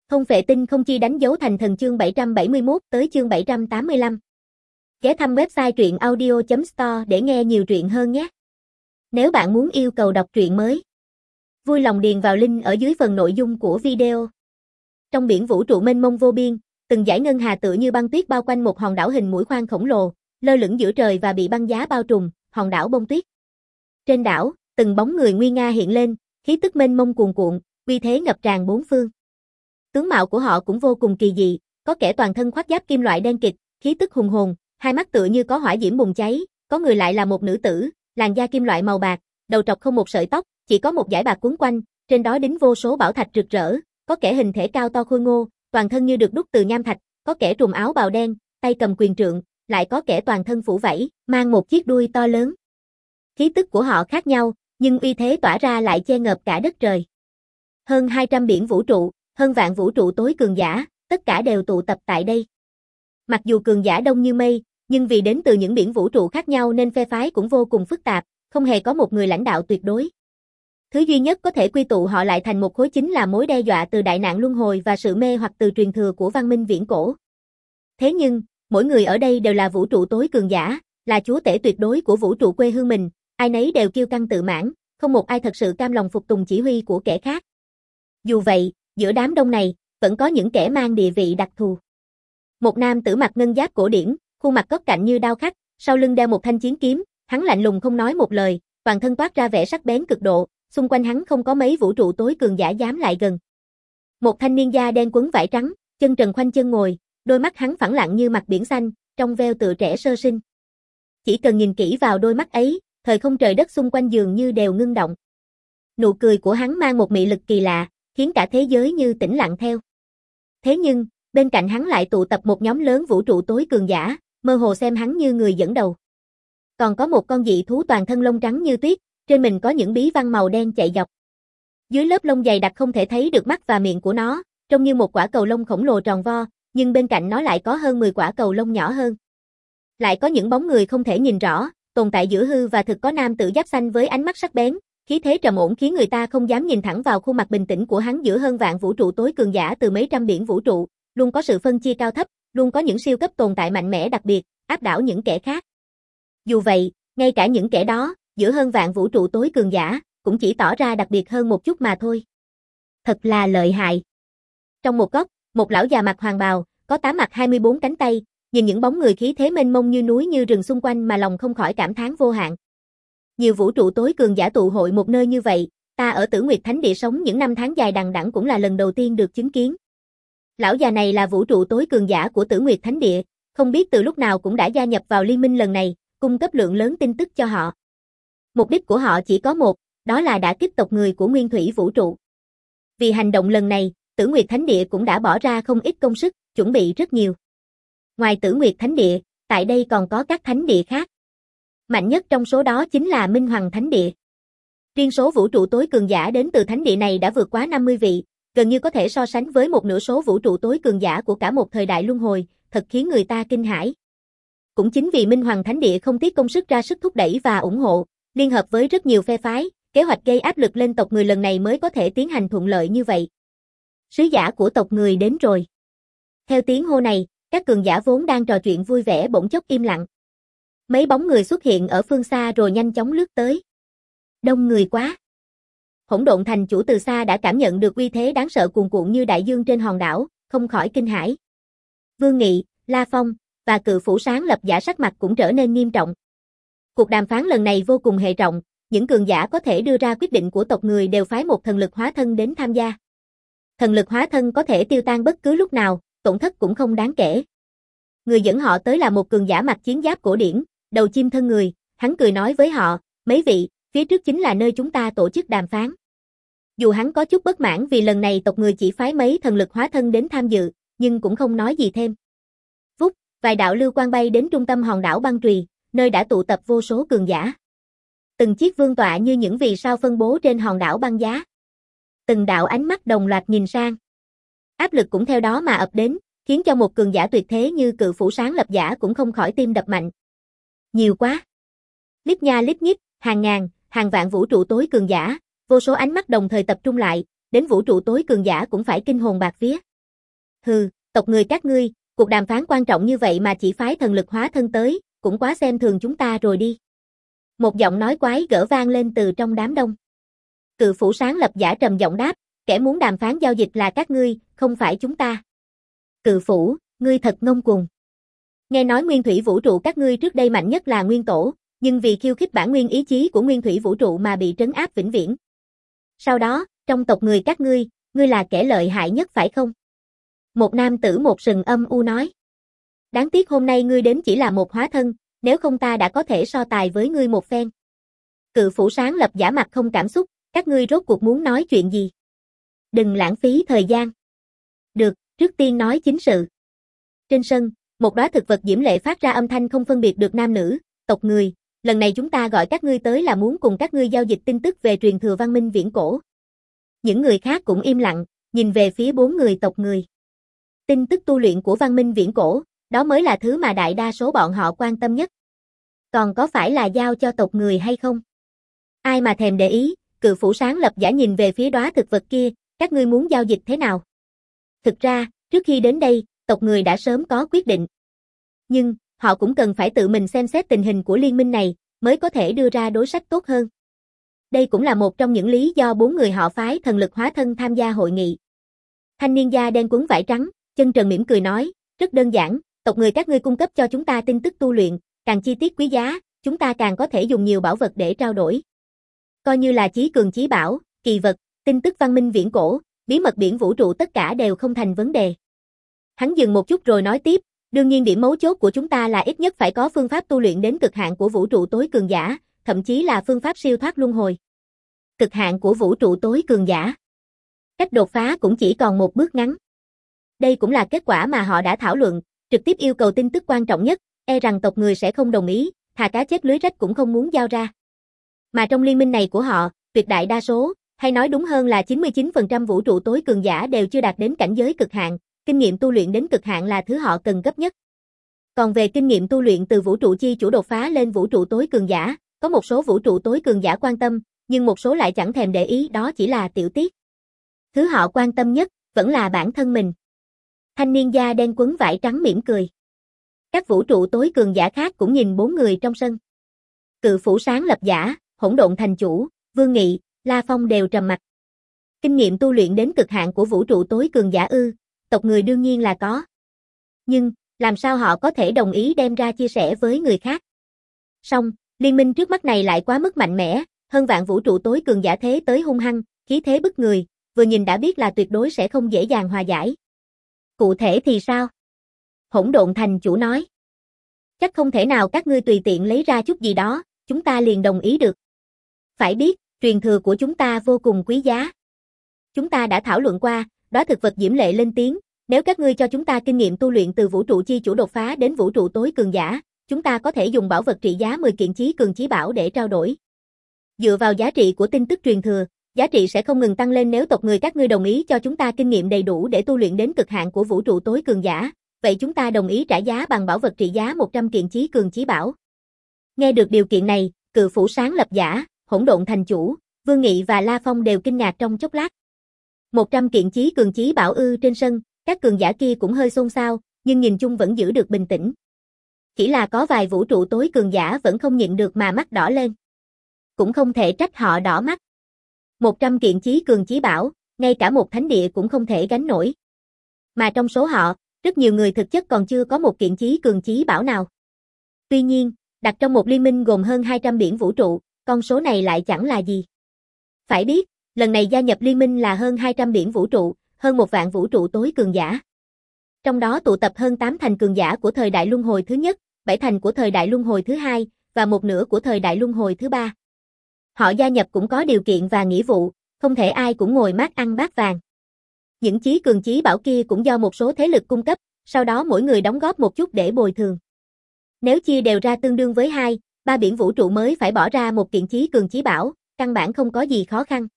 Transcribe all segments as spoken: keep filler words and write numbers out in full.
Không phệ tinh không chi đánh dấu thành thần chương bảy trăm bảy mươi mốt tới chương bảy trăm tám mươi lăm. Ghé thăm website truyện audio chấm store để nghe nhiều truyện hơn nhé. Nếu bạn muốn yêu cầu đọc truyện mới, vui lòng điền vào link ở dưới phần nội dung của video. Trong biển vũ trụ mênh mông vô biên, từng dải ngân hà tựa như băng tuyết bao quanh một hòn đảo hình mũi khoan khổng lồ, lơ lửng giữa trời và bị băng giá bao trùm, hòn đảo bông tuyết. Trên đảo, từng bóng người nguy nga hiện lên, khí tức mênh mông cuồn cuộn, uy thế ngập tràn bốn phương. Tướng mạo của họ cũng vô cùng kỳ dị, có kẻ toàn thân khoác giáp kim loại đen kịt, khí tức hùng hồn, hai mắt tựa như có hỏa diễm bùng cháy, có người lại là một nữ tử, làn da kim loại màu bạc, đầu trọc không một sợi tóc, chỉ có một dải bạc quấn quanh, trên đó đính vô số bảo thạch rực rỡ, có kẻ hình thể cao to khôi ngô, toàn thân như được đúc từ nham thạch, có kẻ trùm áo bào đen, tay cầm quyền trượng, lại có kẻ toàn thân phủ vảy, mang một chiếc đuôi to lớn. Khí tức của họ khác nhau, nhưng uy thế tỏa ra lại che ngợp cả đất trời. Hơn hai trăm biển vũ trụ, hơn vạn vũ trụ tối cường giả, tất cả đều tụ tập tại đây. Mặc dù cường giả đông như mây, nhưng vì đến từ những biển vũ trụ khác nhau nên phe phái cũng vô cùng phức tạp, không hề có một người lãnh đạo tuyệt đối. Thứ duy nhất có thể quy tụ họ lại thành một khối chính là mối đe dọa từ đại nạn luân hồi và sự mê hoặc từ truyền thừa của văn minh viễn cổ. Thế nhưng, mỗi người ở đây đều là vũ trụ tối cường giả, là chúa tể tuyệt đối của vũ trụ quê hương mình, ai nấy đều kiêu căng tự mãn, không một ai thật sự cam lòng phục tùng chỉ huy của kẻ khác. Dù vậy, giữa đám đông này, vẫn có những kẻ mang địa vị đặc thù. Một nam tử mặc ngân giáp cổ điển, khuôn mặt góc cạnh như đao khắc, sau lưng đeo một thanh chiến kiếm, hắn lạnh lùng không nói một lời, toàn thân toát ra vẻ sắc bén cực độ, xung quanh hắn không có mấy vũ trụ tối cường giả dám lại gần. Một thanh niên da đen quấn vải trắng, chân trần khoanh chân ngồi, đôi mắt hắn phẳng lặng như mặt biển xanh, trong veo tựa trẻ sơ sinh. Chỉ cần nhìn kỹ vào đôi mắt ấy, thời không trời đất xung quanh dường như đều ngưng động. Nụ cười của hắn mang một mị lực kỳ lạ, khiến cả thế giới như tĩnh lặng theo. Thế nhưng, bên cạnh hắn lại tụ tập một nhóm lớn vũ trụ tối cường giả, mơ hồ xem hắn như người dẫn đầu. Còn có một con dị thú toàn thân lông trắng như tuyết, trên mình có những bí văn màu đen chạy dọc. Dưới lớp lông dày đặc không thể thấy được mắt và miệng của nó, trông như một quả cầu lông khổng lồ tròn vo, nhưng bên cạnh nó lại có hơn mười quả cầu lông nhỏ hơn. Lại có những bóng người không thể nhìn rõ, tồn tại giữa hư và thực, có nam tử giáp xanh với ánh mắt sắc bén, khí thế trầm ổn khiến người ta không dám nhìn thẳng vào khuôn mặt bình tĩnh của hắn. Giữa hơn vạn vũ trụ tối cường giả từ mấy trăm biển vũ trụ, luôn có sự phân chia cao thấp, luôn có những siêu cấp tồn tại mạnh mẽ đặc biệt, áp đảo những kẻ khác. Dù vậy, ngay cả những kẻ đó, giữa hơn vạn vũ trụ tối cường giả, cũng chỉ tỏ ra đặc biệt hơn một chút mà thôi. Thật là lợi hại. Trong một góc, một lão già mặc hoàng bào, có tám mặt hai mươi bốn cánh tay, nhìn những bóng người khí thế mênh mông như núi như rừng xung quanh mà lòng không khỏi cảm thán vô hạn. Nhiều vũ trụ tối cường giả tụ hội một nơi như vậy, ta ở Tử Nguyệt Thánh Địa sống những năm tháng dài đằng đẵng cũng là lần đầu tiên được chứng kiến. Lão già này là vũ trụ tối cường giả của Tử Nguyệt Thánh Địa, không biết từ lúc nào cũng đã gia nhập vào liên minh lần này, cung cấp lượng lớn tin tức cho họ. Mục đích của họ chỉ có một, đó là đả kích tộc người của Nguyên Thủy Vũ trụ. Vì hành động lần này, Tử Nguyệt Thánh Địa cũng đã bỏ ra không ít công sức, chuẩn bị rất nhiều. Ngoài Tử Nguyệt Thánh Địa, tại đây còn có các thánh địa khác. Mạnh nhất trong số đó chính là Minh Hoàng Thánh Địa. Riêng số vũ trụ tối cường giả đến từ thánh địa này đã vượt quá năm mươi vị, gần như có thể so sánh với một nửa số vũ trụ tối cường giả của cả một thời đại luân hồi, thật khiến người ta kinh hãi. Cũng chính vì Minh Hoàng Thánh Địa không tiếc công sức ra sức thúc đẩy và ủng hộ, liên hợp với rất nhiều phe phái, kế hoạch gây áp lực lên tộc người lần này mới có thể tiến hành thuận lợi như vậy. Sứ giả của tộc người đến rồi. Theo tiếng hô này, các cường giả vốn đang trò chuyện vui vẻ bỗng chốc im lặng. Mấy bóng người xuất hiện ở phương xa rồi nhanh chóng lướt tới. Đông người quá. Hỗn Độn Thành chủ từ xa đã cảm nhận được uy thế đáng sợ cuồn cuộn như đại dương trên hòn đảo, không khỏi kinh hãi. Vương Nghị, La Phong và Cự Phủ Sáng Lập Giả sắc mặt cũng trở nên nghiêm trọng. Cuộc đàm phán lần này vô cùng hệ trọng, những cường giả có thể đưa ra quyết định của tộc người đều phái một thần lực hóa thân đến tham gia. Thần lực hóa thân có thể tiêu tan bất cứ lúc nào, tổn thất cũng không đáng kể. Người dẫn họ tới là một cường giả mặc chiến giáp cổ điển, đầu chim thân người, hắn cười nói với họ, mấy vị, phía trước chính là nơi chúng ta tổ chức đàm phán. Dù hắn có chút bất mãn vì lần này tộc người chỉ phái mấy thần lực hóa thân đến tham dự, nhưng cũng không nói gì thêm. Vút, vài đạo lưu quang bay đến trung tâm hòn đảo băng trùy, nơi đã tụ tập vô số cường giả. Từng chiếc vương tọa như những vì sao phân bố trên hòn đảo băng giá. Từng đạo ánh mắt đồng loạt nhìn sang. Áp lực cũng theo đó mà ập đến, khiến cho một cường giả tuyệt thế như Cự Phủ Sáng Lập Giả cũng không khỏi tim đập mạnh. Nhiều quá. Lít nha lít nhít, hàng ngàn, hàng vạn vũ trụ tối cường giả, vô số ánh mắt đồng thời tập trung lại, đến vũ trụ tối cường giả cũng phải kinh hồn bạt vía. Hừ, tộc người các ngươi, cuộc đàm phán quan trọng như vậy mà chỉ phái thần lực hóa thân tới, cũng quá xem thường chúng ta rồi đi. Một giọng nói quái gở vang lên từ trong đám đông. Cự phủ sáng lập giả trầm giọng đáp, kẻ muốn đàm phán giao dịch là các ngươi, không phải chúng ta. Cự phủ, ngươi thật ngông cuồng. Nghe nói nguyên thủy vũ trụ các ngươi trước đây mạnh nhất là nguyên tổ, nhưng vì khiêu khích bản nguyên ý chí của nguyên thủy vũ trụ mà bị trấn áp vĩnh viễn. Sau đó, trong tộc người các ngươi, ngươi là kẻ lợi hại nhất phải không? Một nam tử một sừng âm u nói. Đáng tiếc hôm nay ngươi đến chỉ là một hóa thân, nếu không ta đã có thể so tài với ngươi một phen. Cự phủ sáng lập giả mặt không cảm xúc, các ngươi rốt cuộc muốn nói chuyện gì? Đừng lãng phí thời gian. Được, trước tiên nói chính sự. Trên sân, một đóa thực vật diễm lệ phát ra âm thanh không phân biệt được nam nữ, tộc người, lần này chúng ta gọi các ngươi tới là muốn cùng các ngươi giao dịch tin tức về truyền thừa văn minh viễn cổ. Những người khác cũng im lặng, nhìn về phía bốn người tộc người. Tin tức tu luyện của văn minh viễn cổ, đó mới là thứ mà đại đa số bọn họ quan tâm nhất. Còn có phải là giao cho tộc người hay không? Ai mà thèm để ý, cự phủ sáng lập giả nhìn về phía đóa thực vật kia, các ngươi muốn giao dịch thế nào? Thực ra, trước khi đến đây, tộc người đã sớm có quyết định. Nhưng, họ cũng cần phải tự mình xem xét tình hình của liên minh này, mới có thể đưa ra đối sách tốt hơn. Đây cũng là một trong những lý do bốn người họ phái thần lực hóa thân tham gia hội nghị. Thanh niên da đen quấn vải trắng, chân trần mỉm cười nói, rất đơn giản, tộc người các ngươi cung cấp cho chúng ta tin tức tu luyện, càng chi tiết quý giá, chúng ta càng có thể dùng nhiều bảo vật để trao đổi. Coi như là chí cường chí bảo, kỳ vật, tin tức văn minh viễn cổ, bí mật biển vũ trụ tất cả đều không thành vấn đề. Hắn dừng một chút rồi nói tiếp, đương nhiên điểm mấu chốt của chúng ta là ít nhất phải có phương pháp tu luyện đến cực hạn của vũ trụ tối cường giả, thậm chí là phương pháp siêu thoát luân hồi. Cực hạn của vũ trụ tối cường giả. Cách đột phá cũng chỉ còn một bước ngắn. Đây cũng là kết quả mà họ đã thảo luận, trực tiếp yêu cầu tin tức quan trọng nhất, e rằng tộc người sẽ không đồng ý, thà cá chết lưới rách cũng không muốn giao ra. Mà trong liên minh này của họ, tuyệt đại đa số, hay nói đúng hơn là chín mươi chín phần trăm vũ trụ tối cường giả đều chưa đạt đến cảnh giới cực hạn, kinh nghiệm tu luyện đến cực hạn là thứ họ cần gấp nhất. Còn về kinh nghiệm tu luyện từ vũ trụ chi chủ đột phá lên vũ trụ tối cường giả, có một số vũ trụ tối cường giả quan tâm, nhưng một số lại chẳng thèm để ý, đó chỉ là tiểu tiết. Thứ họ quan tâm nhất, vẫn là bản thân mình. Thanh niên da đen quấn vải trắng mỉm cười. Các vũ trụ tối cường giả khác cũng nhìn bốn người trong sân. Cự phủ sáng lập giả, hỗn độn thành chủ, Vương Nghị, La Phong đều trầm mặc. Kinh nghiệm tu luyện đến cực hạn của vũ trụ tối cường giả ư, tộc người đương nhiên là có. Nhưng, làm sao họ có thể đồng ý đem ra chia sẻ với người khác? Song, liên minh trước mắt này lại quá mức mạnh mẽ, hơn vạn vũ trụ tối cường giả thế tới hung hăng, khí thế bức người, vừa nhìn đã biết là tuyệt đối sẽ không dễ dàng hòa giải. Cụ thể thì sao? Hỗn độn thành chủ nói. Chắc không thể nào các ngươi tùy tiện lấy ra chút gì đó, chúng ta liền đồng ý được. Phải biết, truyền thừa của chúng ta vô cùng quý giá. Chúng ta đã thảo luận qua, đóa thực vật diễm lệ lên tiếng, nếu các ngươi cho chúng ta kinh nghiệm tu luyện từ vũ trụ chi chủ đột phá đến vũ trụ tối cường giả, chúng ta có thể dùng bảo vật trị giá mười kiện chí cường chí bảo để trao đổi. Dựa vào giá trị của tin tức truyền thừa, giá trị sẽ không ngừng tăng lên nếu tộc người các ngươi đồng ý cho chúng ta kinh nghiệm đầy đủ để tu luyện đến cực hạn của vũ trụ tối cường giả, vậy chúng ta đồng ý trả giá bằng bảo vật trị giá một trăm kiện chí cường chí bảo. Nghe được điều kiện này, cự phủ sáng lập giả, hỗn độn thành chủ, Vương Nghị và La Phong đều kinh ngạc trong chốc lát. một trăm kiện chí cường chí bảo ư? Trên sân, các cường giả kia cũng hơi xôn xao, nhưng nhìn chung vẫn giữ được bình tĩnh. Chỉ là có vài vũ trụ tối cường giả vẫn không nhịn được mà mắt đỏ lên. Cũng không thể trách họ đỏ mắt. một trăm kiện chí cường chí bảo, ngay cả một thánh địa cũng không thể gánh nổi. Mà trong số họ, rất nhiều người thực chất còn chưa có một kiện chí cường chí bảo nào. Tuy nhiên, đặt trong một liên minh gồm hơn hai trăm biển vũ trụ, con số này lại chẳng là gì. Phải biết, lần này gia nhập liên minh là hơn hai trăm biển vũ trụ, hơn một vạn vũ trụ tối cường giả. Trong đó tụ tập hơn tám thành cường giả của thời đại luân hồi thứ nhất, bảy thành của thời đại luân hồi thứ hai, và một nửa của thời đại luân hồi thứ ba. Họ gia nhập cũng có điều kiện và nghĩa vụ, không thể ai cũng ngồi mát ăn bát vàng. Những chí cường chí bảo kia cũng do một số thế lực cung cấp, sau đó mỗi người đóng góp một chút để bồi thường. Nếu chia đều ra tương đương với hai, ba biển vũ trụ mới phải bỏ ra một kiện chí cường chí bảo, căn bản không có gì khó khăn.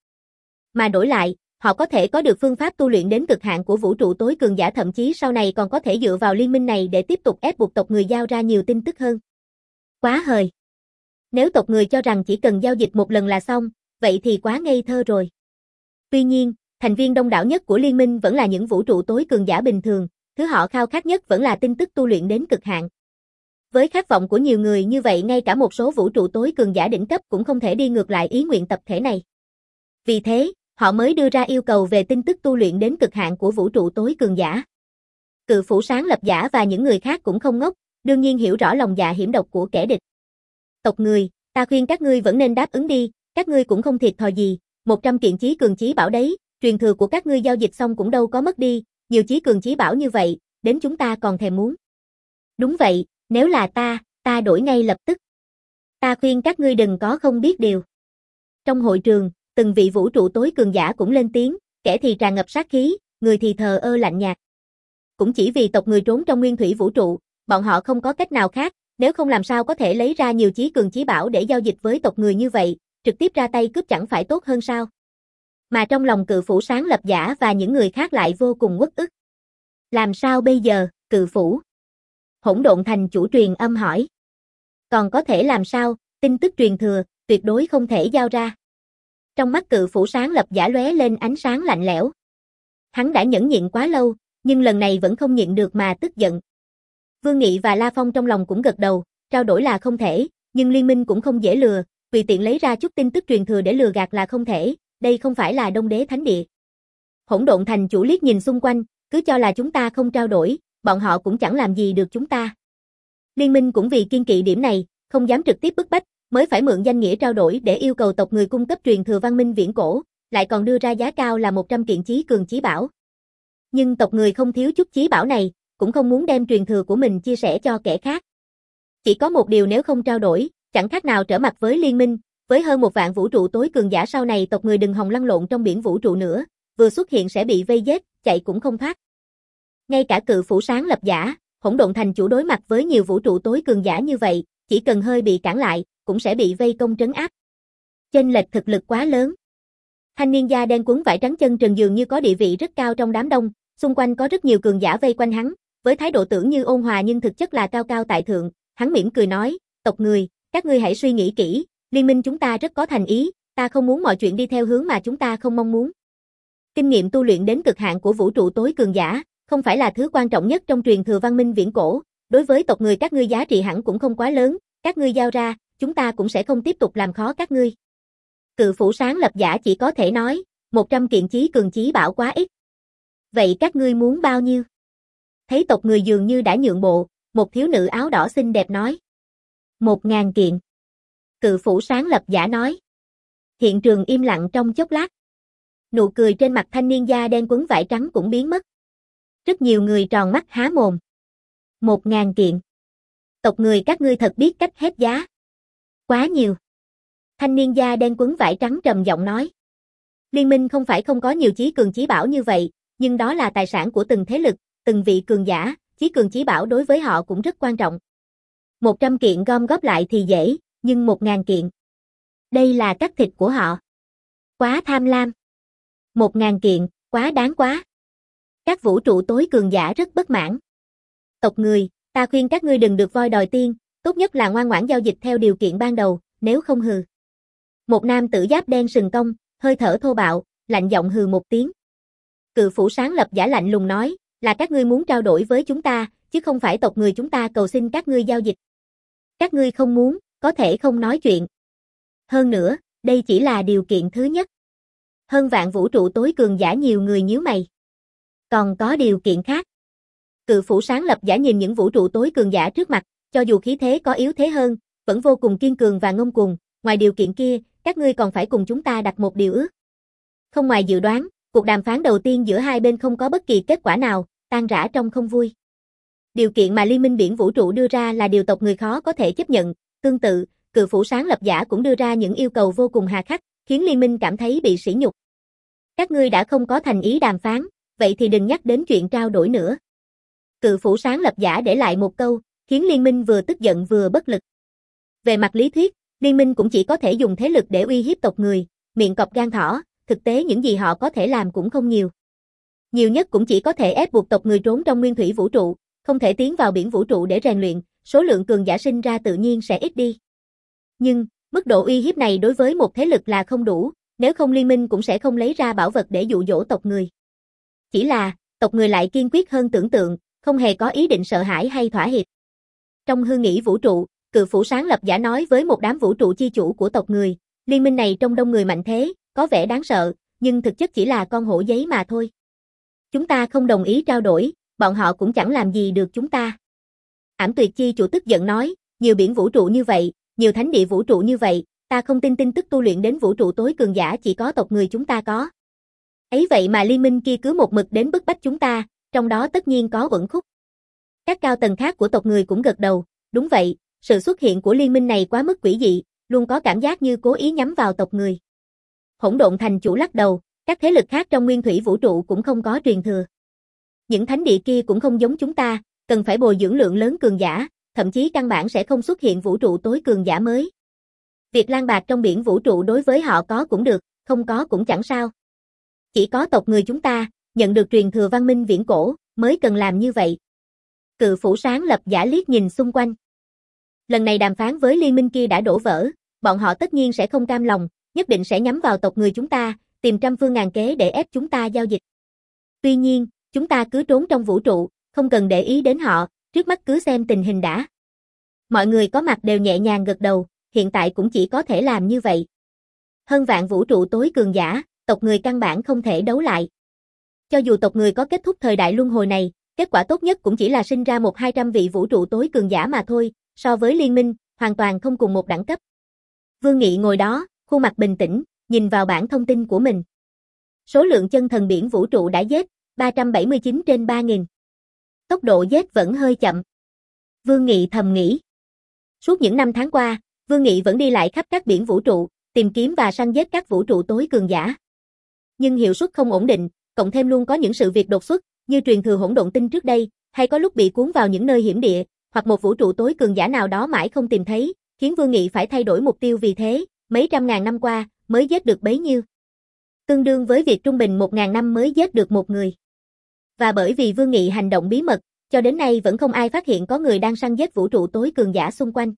Mà đổi lại, họ có thể có được phương pháp tu luyện đến cực hạn của vũ trụ tối cường giả, thậm chí sau này còn có thể dựa vào liên minh này để tiếp tục ép buộc tộc người giao ra nhiều tin tức hơn. Quá hời. Nếu tộc người cho rằng chỉ cần giao dịch một lần là xong, vậy thì quá ngây thơ rồi. Tuy nhiên, thành viên đông đảo nhất của liên minh vẫn là những vũ trụ tối cường giả bình thường, thứ họ khao khát nhất vẫn là tin tức tu luyện đến cực hạn. Với khát vọng của nhiều người như vậy, ngay cả một số vũ trụ tối cường giả đỉnh cấp cũng không thể đi ngược lại ý nguyện tập thể này. Vì thế, họ mới đưa ra yêu cầu về tin tức tu luyện đến cực hạn của vũ trụ tối cường giả. Cự phủ sáng lập giả và những người khác cũng không ngốc, đương nhiên hiểu rõ lòng dạ hiểm độc của kẻ địch. Tộc người, ta khuyên các ngươi vẫn nên đáp ứng đi, các ngươi cũng không thiệt thòi gì, một trăm kiện chí cường chí bảo đấy, truyền thừa của các ngươi giao dịch xong cũng đâu có mất đi, nhiều chí cường chí bảo như vậy, đến chúng ta còn thèm muốn. Đúng vậy, nếu là ta, ta đổi ngay lập tức. Ta khuyên các ngươi đừng có không biết điều. Trong hội trường, từng vị vũ trụ tối cường giả cũng lên tiếng, kẻ thì tràn ngập sát khí, người thì thờ ơ lạnh nhạt. Cũng chỉ vì tộc người trốn trong nguyên thủy vũ trụ, bọn họ không có cách nào khác, nếu không làm sao có thể lấy ra nhiều chí cường chí bảo để giao dịch với tộc người như vậy, trực tiếp ra tay cướp chẳng phải tốt hơn sao? Mà trong lòng cự phủ sáng lập giả và những người khác lại vô cùng uất ức. Làm sao bây giờ, cự phủ? Hỗn độn thành chủ truyền âm hỏi. Còn có thể làm sao, tin tức truyền thừa, tuyệt đối không thể giao ra. Trong mắt cự phủ sáng lập giả lóe lên ánh sáng lạnh lẽo. Hắn đã nhẫn nhịn quá lâu, nhưng lần này vẫn không nhịn được mà tức giận. Vương Nghị và La Phong trong lòng cũng gật đầu, trao đổi là không thể, nhưng liên minh cũng không dễ lừa, tùy tiện lấy ra chút tin tức truyền thừa để lừa gạt là không thể, đây không phải là Đông Đế Thánh Địa. Hỗn độn thành chủ liếc nhìn xung quanh, cứ cho là chúng ta không trao đổi, bọn họ cũng chẳng làm gì được chúng ta. Liên minh cũng vì kiên kỵ điểm này, không dám trực tiếp bức bách, mới phải mượn danh nghĩa trao đổi để yêu cầu tộc người cung cấp truyền thừa văn minh viễn cổ, lại còn đưa ra giá cao là một trăm kiện chí cường chí bảo. Nhưng tộc người không thiếu chút chí bảo này, cũng không muốn đem truyền thừa của mình chia sẻ cho kẻ khác. Chỉ có một điều, nếu không trao đổi, chẳng khác nào trở mặt với liên minh, với hơn một vạn vũ trụ tối cường giả sau này tộc người đừng hòng lăn lộn trong biển vũ trụ nữa, vừa xuất hiện sẽ bị vây giết, chạy cũng không thoát. Ngay cả cự phủ sáng lập giả, hỗn độn thành chủ đối mặt với nhiều vũ trụ tối cường giả như vậy, chỉ cần hơi bị cản lại, cũng sẽ bị vây công trấn áp. Chênh lệch thực lực quá lớn. Thanh niên da đen quấn vải trắng chân trần dường như có địa vị rất cao trong đám đông, xung quanh có rất nhiều cường giả vây quanh hắn, với thái độ tưởng như ôn hòa nhưng thực chất là cao cao tại thượng, hắn mỉm cười nói, tộc người, các ngươi hãy suy nghĩ kỹ, liên minh chúng ta rất có thành ý, ta không muốn mọi chuyện đi theo hướng mà chúng ta không mong muốn. Kinh nghiệm tu luyện đến cực hạn của vũ trụ tối cường giả, không phải là thứ quan trọng nhất trong truyền thừa văn minh viễn cổ, đối với tộc người các ngươi giá trị hẳn cũng không quá lớn, các ngươi giao ra, chúng ta cũng sẽ không tiếp tục làm khó các ngươi. Cự phủ sáng lập giả chỉ có thể nói, một trăm kiện chí cường chí bảo quá ít. Vậy các ngươi muốn bao nhiêu? Thấy tộc người dường như đã nhượng bộ, một thiếu nữ áo đỏ xinh đẹp nói. Một ngàn kiện. Cự phủ sáng lập giả nói. Hiện trường im lặng trong chốc lát. Nụ cười trên mặt thanh niên da đen quấn vải trắng cũng biến mất. Rất nhiều người tròn mắt há mồm. Một ngàn kiện. Tộc người các ngươi thật biết cách hét giá. Quá nhiều. Thanh niên da đen quấn vải trắng trầm giọng nói. Liên minh không phải không có nhiều chí cường chí bảo như vậy, nhưng đó là tài sản của từng thế lực, từng vị cường giả, chí cường chí bảo đối với họ cũng rất quan trọng. Một trăm kiện gom góp lại thì dễ, nhưng một ngàn kiện. Đây là cắt thịt của họ. Quá tham lam. Một ngàn kiện, quá đáng quá. Các vũ trụ tối cường giả rất bất mãn. Tộc người, ta khuyên các ngươi đừng được voi đòi tiên, tốt nhất là ngoan ngoãn giao dịch theo điều kiện ban đầu, nếu không hừ. Một nam tử giáp đen sừng cong, hơi thở thô bạo, lạnh giọng hừ một tiếng. Cự phủ sáng lập giả lạnh lùng nói, là các ngươi muốn trao đổi với chúng ta, chứ không phải tộc người chúng ta cầu xin các ngươi giao dịch. Các ngươi không muốn, có thể không nói chuyện. Hơn nữa, đây chỉ là điều kiện thứ nhất. Hơn vạn vũ trụ tối cường giả nhiều người nhíu mày. Còn có điều kiện khác. Cự phủ sáng lập giả nhìn những vũ trụ tối cường giả trước mặt, cho dù khí thế có yếu thế hơn, vẫn vô cùng kiên cường và ngông cuồng, ngoài điều kiện kia, các ngươi còn phải cùng chúng ta đặt một điều ước. Không ngoài dự đoán, cuộc đàm phán đầu tiên giữa hai bên không có bất kỳ kết quả nào, tan rã trong không vui. Điều kiện mà Liên minh biển vũ trụ đưa ra là điều tộc người khó có thể chấp nhận, tương tự, cự phủ sáng lập giả cũng đưa ra những yêu cầu vô cùng hà khắc, khiến liên minh cảm thấy bị sỉ nhục. Các ngươi đã không có thành ý đàm phán, vậy thì đừng nhắc đến chuyện trao đổi nữa. Cự phủ sáng lập giả để lại một câu, khiến liên minh vừa tức giận vừa bất lực. Về mặt lý thuyết, liên minh cũng chỉ có thể dùng thế lực để uy hiếp tộc người, miệng cọp gan thỏ, thực tế những gì họ có thể làm cũng không nhiều. Nhiều nhất cũng chỉ có thể ép buộc tộc người trốn trong nguyên thủy vũ trụ, không thể tiến vào biển vũ trụ để rèn luyện, số lượng cường giả sinh ra tự nhiên sẽ ít đi. Nhưng, mức độ uy hiếp này đối với một thế lực là không đủ, nếu không liên minh cũng sẽ không lấy ra bảo vật để dụ dỗ tộc người. Chỉ là, tộc người lại kiên quyết hơn tưởng tượng, không hề có ý định sợ hãi hay thỏa hiệp. Trong hư nghĩ vũ trụ, Cự Phủ sáng lập giả nói với một đám vũ trụ chi chủ của tộc người, liên minh này trong đông người mạnh thế, có vẻ đáng sợ, nhưng thực chất chỉ là con hổ giấy mà thôi. Chúng ta không đồng ý trao đổi, bọn họ cũng chẳng làm gì được chúng ta. Ảm Tuyệt chi chủ tức giận nói, nhiều biển vũ trụ như vậy, nhiều thánh địa vũ trụ như vậy, ta không tin tin tức tu luyện đến vũ trụ tối cường giả chỉ có tộc người chúng ta có. Ấy vậy mà liên minh kia cứ một mực đến bức bách chúng ta, trong đó tất nhiên có uẩn khúc. Các cao tầng khác của tộc người cũng gật đầu, đúng vậy, sự xuất hiện của liên minh này quá mức quỷ dị, luôn có cảm giác như cố ý nhắm vào tộc người. Hỗn Độn Thành chủ lắc đầu, các thế lực khác trong nguyên thủy vũ trụ cũng không có truyền thừa. Những thánh địa kia cũng không giống chúng ta, cần phải bồi dưỡng lượng lớn cường giả, thậm chí căn bản sẽ không xuất hiện vũ trụ tối cường giả mới. Việc lang bạc trong biển vũ trụ đối với họ có cũng được, không có cũng chẳng sao. Chỉ có tộc người chúng ta, nhận được truyền thừa văn minh viễn cổ, mới cần làm như vậy. Cự Phủ sáng lập giả liếc nhìn xung quanh. Lần này đàm phán với liên minh kia đã đổ vỡ, bọn họ tất nhiên sẽ không cam lòng, nhất định sẽ nhắm vào tộc người chúng ta, tìm trăm phương ngàn kế để ép chúng ta giao dịch. Tuy nhiên, chúng ta cứ trốn trong vũ trụ, không cần để ý đến họ, trước mắt cứ xem tình hình đã. Mọi người có mặt đều nhẹ nhàng gật đầu, hiện tại cũng chỉ có thể làm như vậy. Hơn vạn vũ trụ tối cường giả, tộc người căn bản không thể đấu lại. Cho dù tộc người có kết thúc thời đại luân hồi này, kết quả tốt nhất cũng chỉ là sinh ra một hai trăm vị vũ trụ tối cường giả mà thôi, so với liên minh, hoàn toàn không cùng một đẳng cấp. Vương Nghị ngồi đó, khuôn mặt bình tĩnh, nhìn vào bảng thông tin của mình. Số lượng chân thần biển vũ trụ đã giết, ba trăm bảy mươi chín trên ba nghìn. Tốc độ giết vẫn hơi chậm. Vương Nghị thầm nghĩ. Suốt những năm tháng qua, Vương Nghị vẫn đi lại khắp các biển vũ trụ, tìm kiếm và săn giết các vũ trụ tối cường giả. Nhưng hiệu suất không ổn định, cộng thêm luôn có những sự việc đột xuất, như truyền thừa hỗn độn tinh trước đây, hay có lúc bị cuốn vào những nơi hiểm địa, hoặc một vũ trụ tối cường giả nào đó mãi không tìm thấy, khiến Vương Nghị phải thay đổi mục tiêu vì thế, mấy trăm ngàn năm qua, mới giết được bấy nhiêu. Tương đương với việc trung bình một ngàn năm mới giết được một người. Và bởi vì Vương Nghị hành động bí mật, cho đến nay vẫn không ai phát hiện có người đang săn giết vũ trụ tối cường giả xung quanh.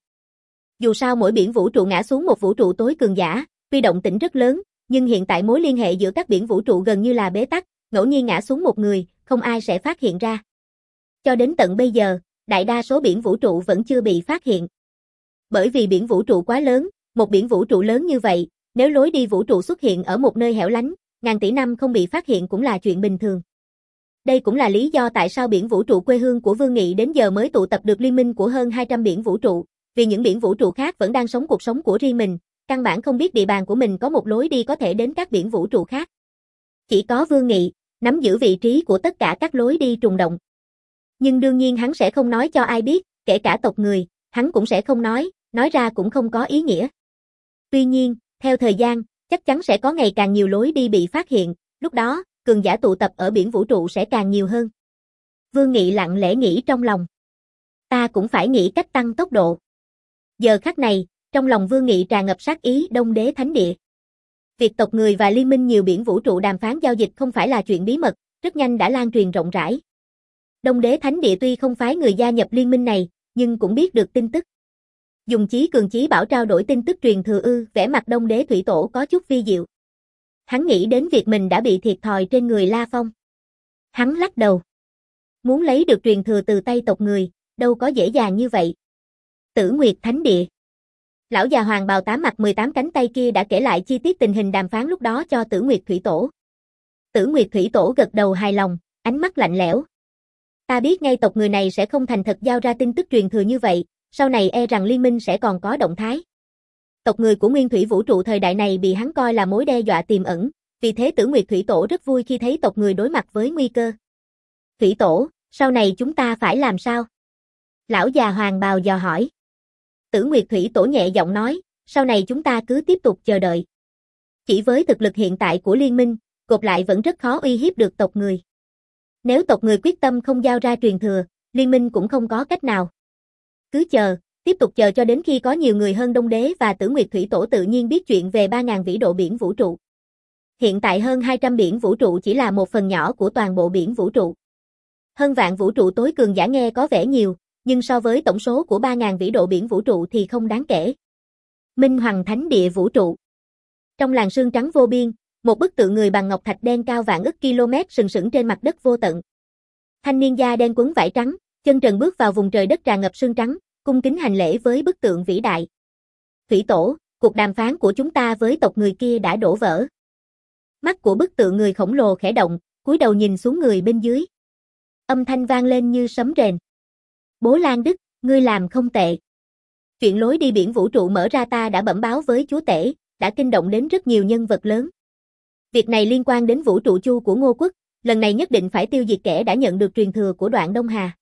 Dù sao mỗi biển vũ trụ ngã xuống một vũ trụ tối cường giả, tuy động tĩnh rất lớn, nhưng hiện tại mối liên hệ giữa các biển vũ trụ gần như là bế tắc, ngẫu nhiên ngã xuống một người, không ai sẽ phát hiện ra. Cho đến tận bây giờ, đại đa số biển vũ trụ vẫn chưa bị phát hiện. Bởi vì biển vũ trụ quá lớn, một biển vũ trụ lớn như vậy, nếu lối đi vũ trụ xuất hiện ở một nơi hẻo lánh, ngàn tỷ năm không bị phát hiện cũng là chuyện bình thường. Đây cũng là lý do tại sao biển vũ trụ quê hương của Vương Nghị đến giờ mới tụ tập được liên minh của hơn hai trăm biển vũ trụ, vì những biển vũ trụ khác vẫn đang sống cuộc sống của riêng mình, căn bản không biết địa bàn của mình có một lối đi có thể đến các biển vũ trụ khác. Chỉ có Vương Nghị nắm giữ vị trí của tất cả các lối đi trùng động. Nhưng đương nhiên hắn sẽ không nói cho ai biết, kể cả tộc người, hắn cũng sẽ không nói, nói ra cũng không có ý nghĩa. Tuy nhiên, theo thời gian, chắc chắn sẽ có ngày càng nhiều lối đi bị phát hiện, lúc đó, cường giả tụ tập ở biển vũ trụ sẽ càng nhiều hơn. Vương Nghị lặng lẽ nghĩ trong lòng. Ta cũng phải nghĩ cách tăng tốc độ. Giờ khắc này, trong lòng Vương Nghị tràn ngập sát ý Đông Đế Thánh Địa. Việc tộc người và liên minh nhiều biển vũ trụ đàm phán giao dịch không phải là chuyện bí mật, rất nhanh đã lan truyền rộng rãi. Đông Đế Thánh Địa tuy không phái người gia nhập liên minh này, nhưng cũng biết được tin tức. Dùng chí cường chí bảo trao đổi tin tức truyền thừa ư, vẻ mặt Đông Đế Thủy Tổ có chút vi diệu. Hắn nghĩ đến việc mình đã bị thiệt thòi trên người La Phong. Hắn lắc đầu. Muốn lấy được truyền thừa từ tay tộc người, đâu có dễ dàng như vậy. Tử Nguyệt Thánh Địa. Lão già hoàng bào tám mặt mười tám cánh tay kia đã kể lại chi tiết tình hình đàm phán lúc đó cho Tử Nguyệt Thủy Tổ. Tử Nguyệt Thủy Tổ gật đầu hài lòng, ánh mắt lạnh lẽo. Ta biết ngay tộc người này sẽ không thành thật giao ra tin tức truyền thừa như vậy, sau này e rằng liên minh sẽ còn có động thái. Tộc người của nguyên thủy vũ trụ thời đại này bị hắn coi là mối đe dọa tiềm ẩn, vì thế Tử Nguyệt Thủy Tổ rất vui khi thấy tộc người đối mặt với nguy cơ. Thủy Tổ, sau này chúng ta phải làm sao? Lão già hoàng bào dò hỏi. Tử Nguyệt Thủy Tổ nhẹ giọng nói, sau này chúng ta cứ tiếp tục chờ đợi. Chỉ với thực lực hiện tại của liên minh, gộp lại vẫn rất khó uy hiếp được tộc người. Nếu tộc người quyết tâm không giao ra truyền thừa, liên minh cũng không có cách nào. Cứ chờ, tiếp tục chờ cho đến khi có nhiều người hơn Đông Đế và Tử Nguyệt Thủy Tổ tự nhiên biết chuyện về ba nghìn vĩ độ biển vũ trụ. Hiện tại hơn hai trăm biển vũ trụ chỉ là một phần nhỏ của toàn bộ biển vũ trụ. Hơn vạn vũ trụ tối cường giả nghe có vẻ nhiều, nhưng so với tổng số của ba nghìn vĩ độ biển vũ trụ thì không đáng kể. Minh Hoàng Thánh Địa vũ trụ. Trong làn sương trắng vô biên, một bức tượng người bằng ngọc thạch đen cao vạn ức km sừng sững trên mặt đất vô tận. Thanh niên da đen quấn vải trắng, chân trần bước vào vùng trời đất tràn ngập sương trắng, cung kính hành lễ với bức tượng vĩ đại. Thủy tổ, cuộc đàm phán của chúng ta với tộc người kia đã đổ vỡ. Mắt của bức tượng người khổng lồ khẽ động, cúi đầu nhìn xuống người bên dưới. Âm thanh vang lên như sấm rền. Bố Lan Đức, ngươi làm không tệ. Chuyện lối đi biển vũ trụ mở ra ta đã bẩm báo với chúa tể, đã kinh động đến rất nhiều nhân vật lớn. Việc này liên quan đến vũ trụ chu của Ngô Quốc, lần này nhất định phải tiêu diệt kẻ đã nhận được truyền thừa của Đoạn Đông Hà.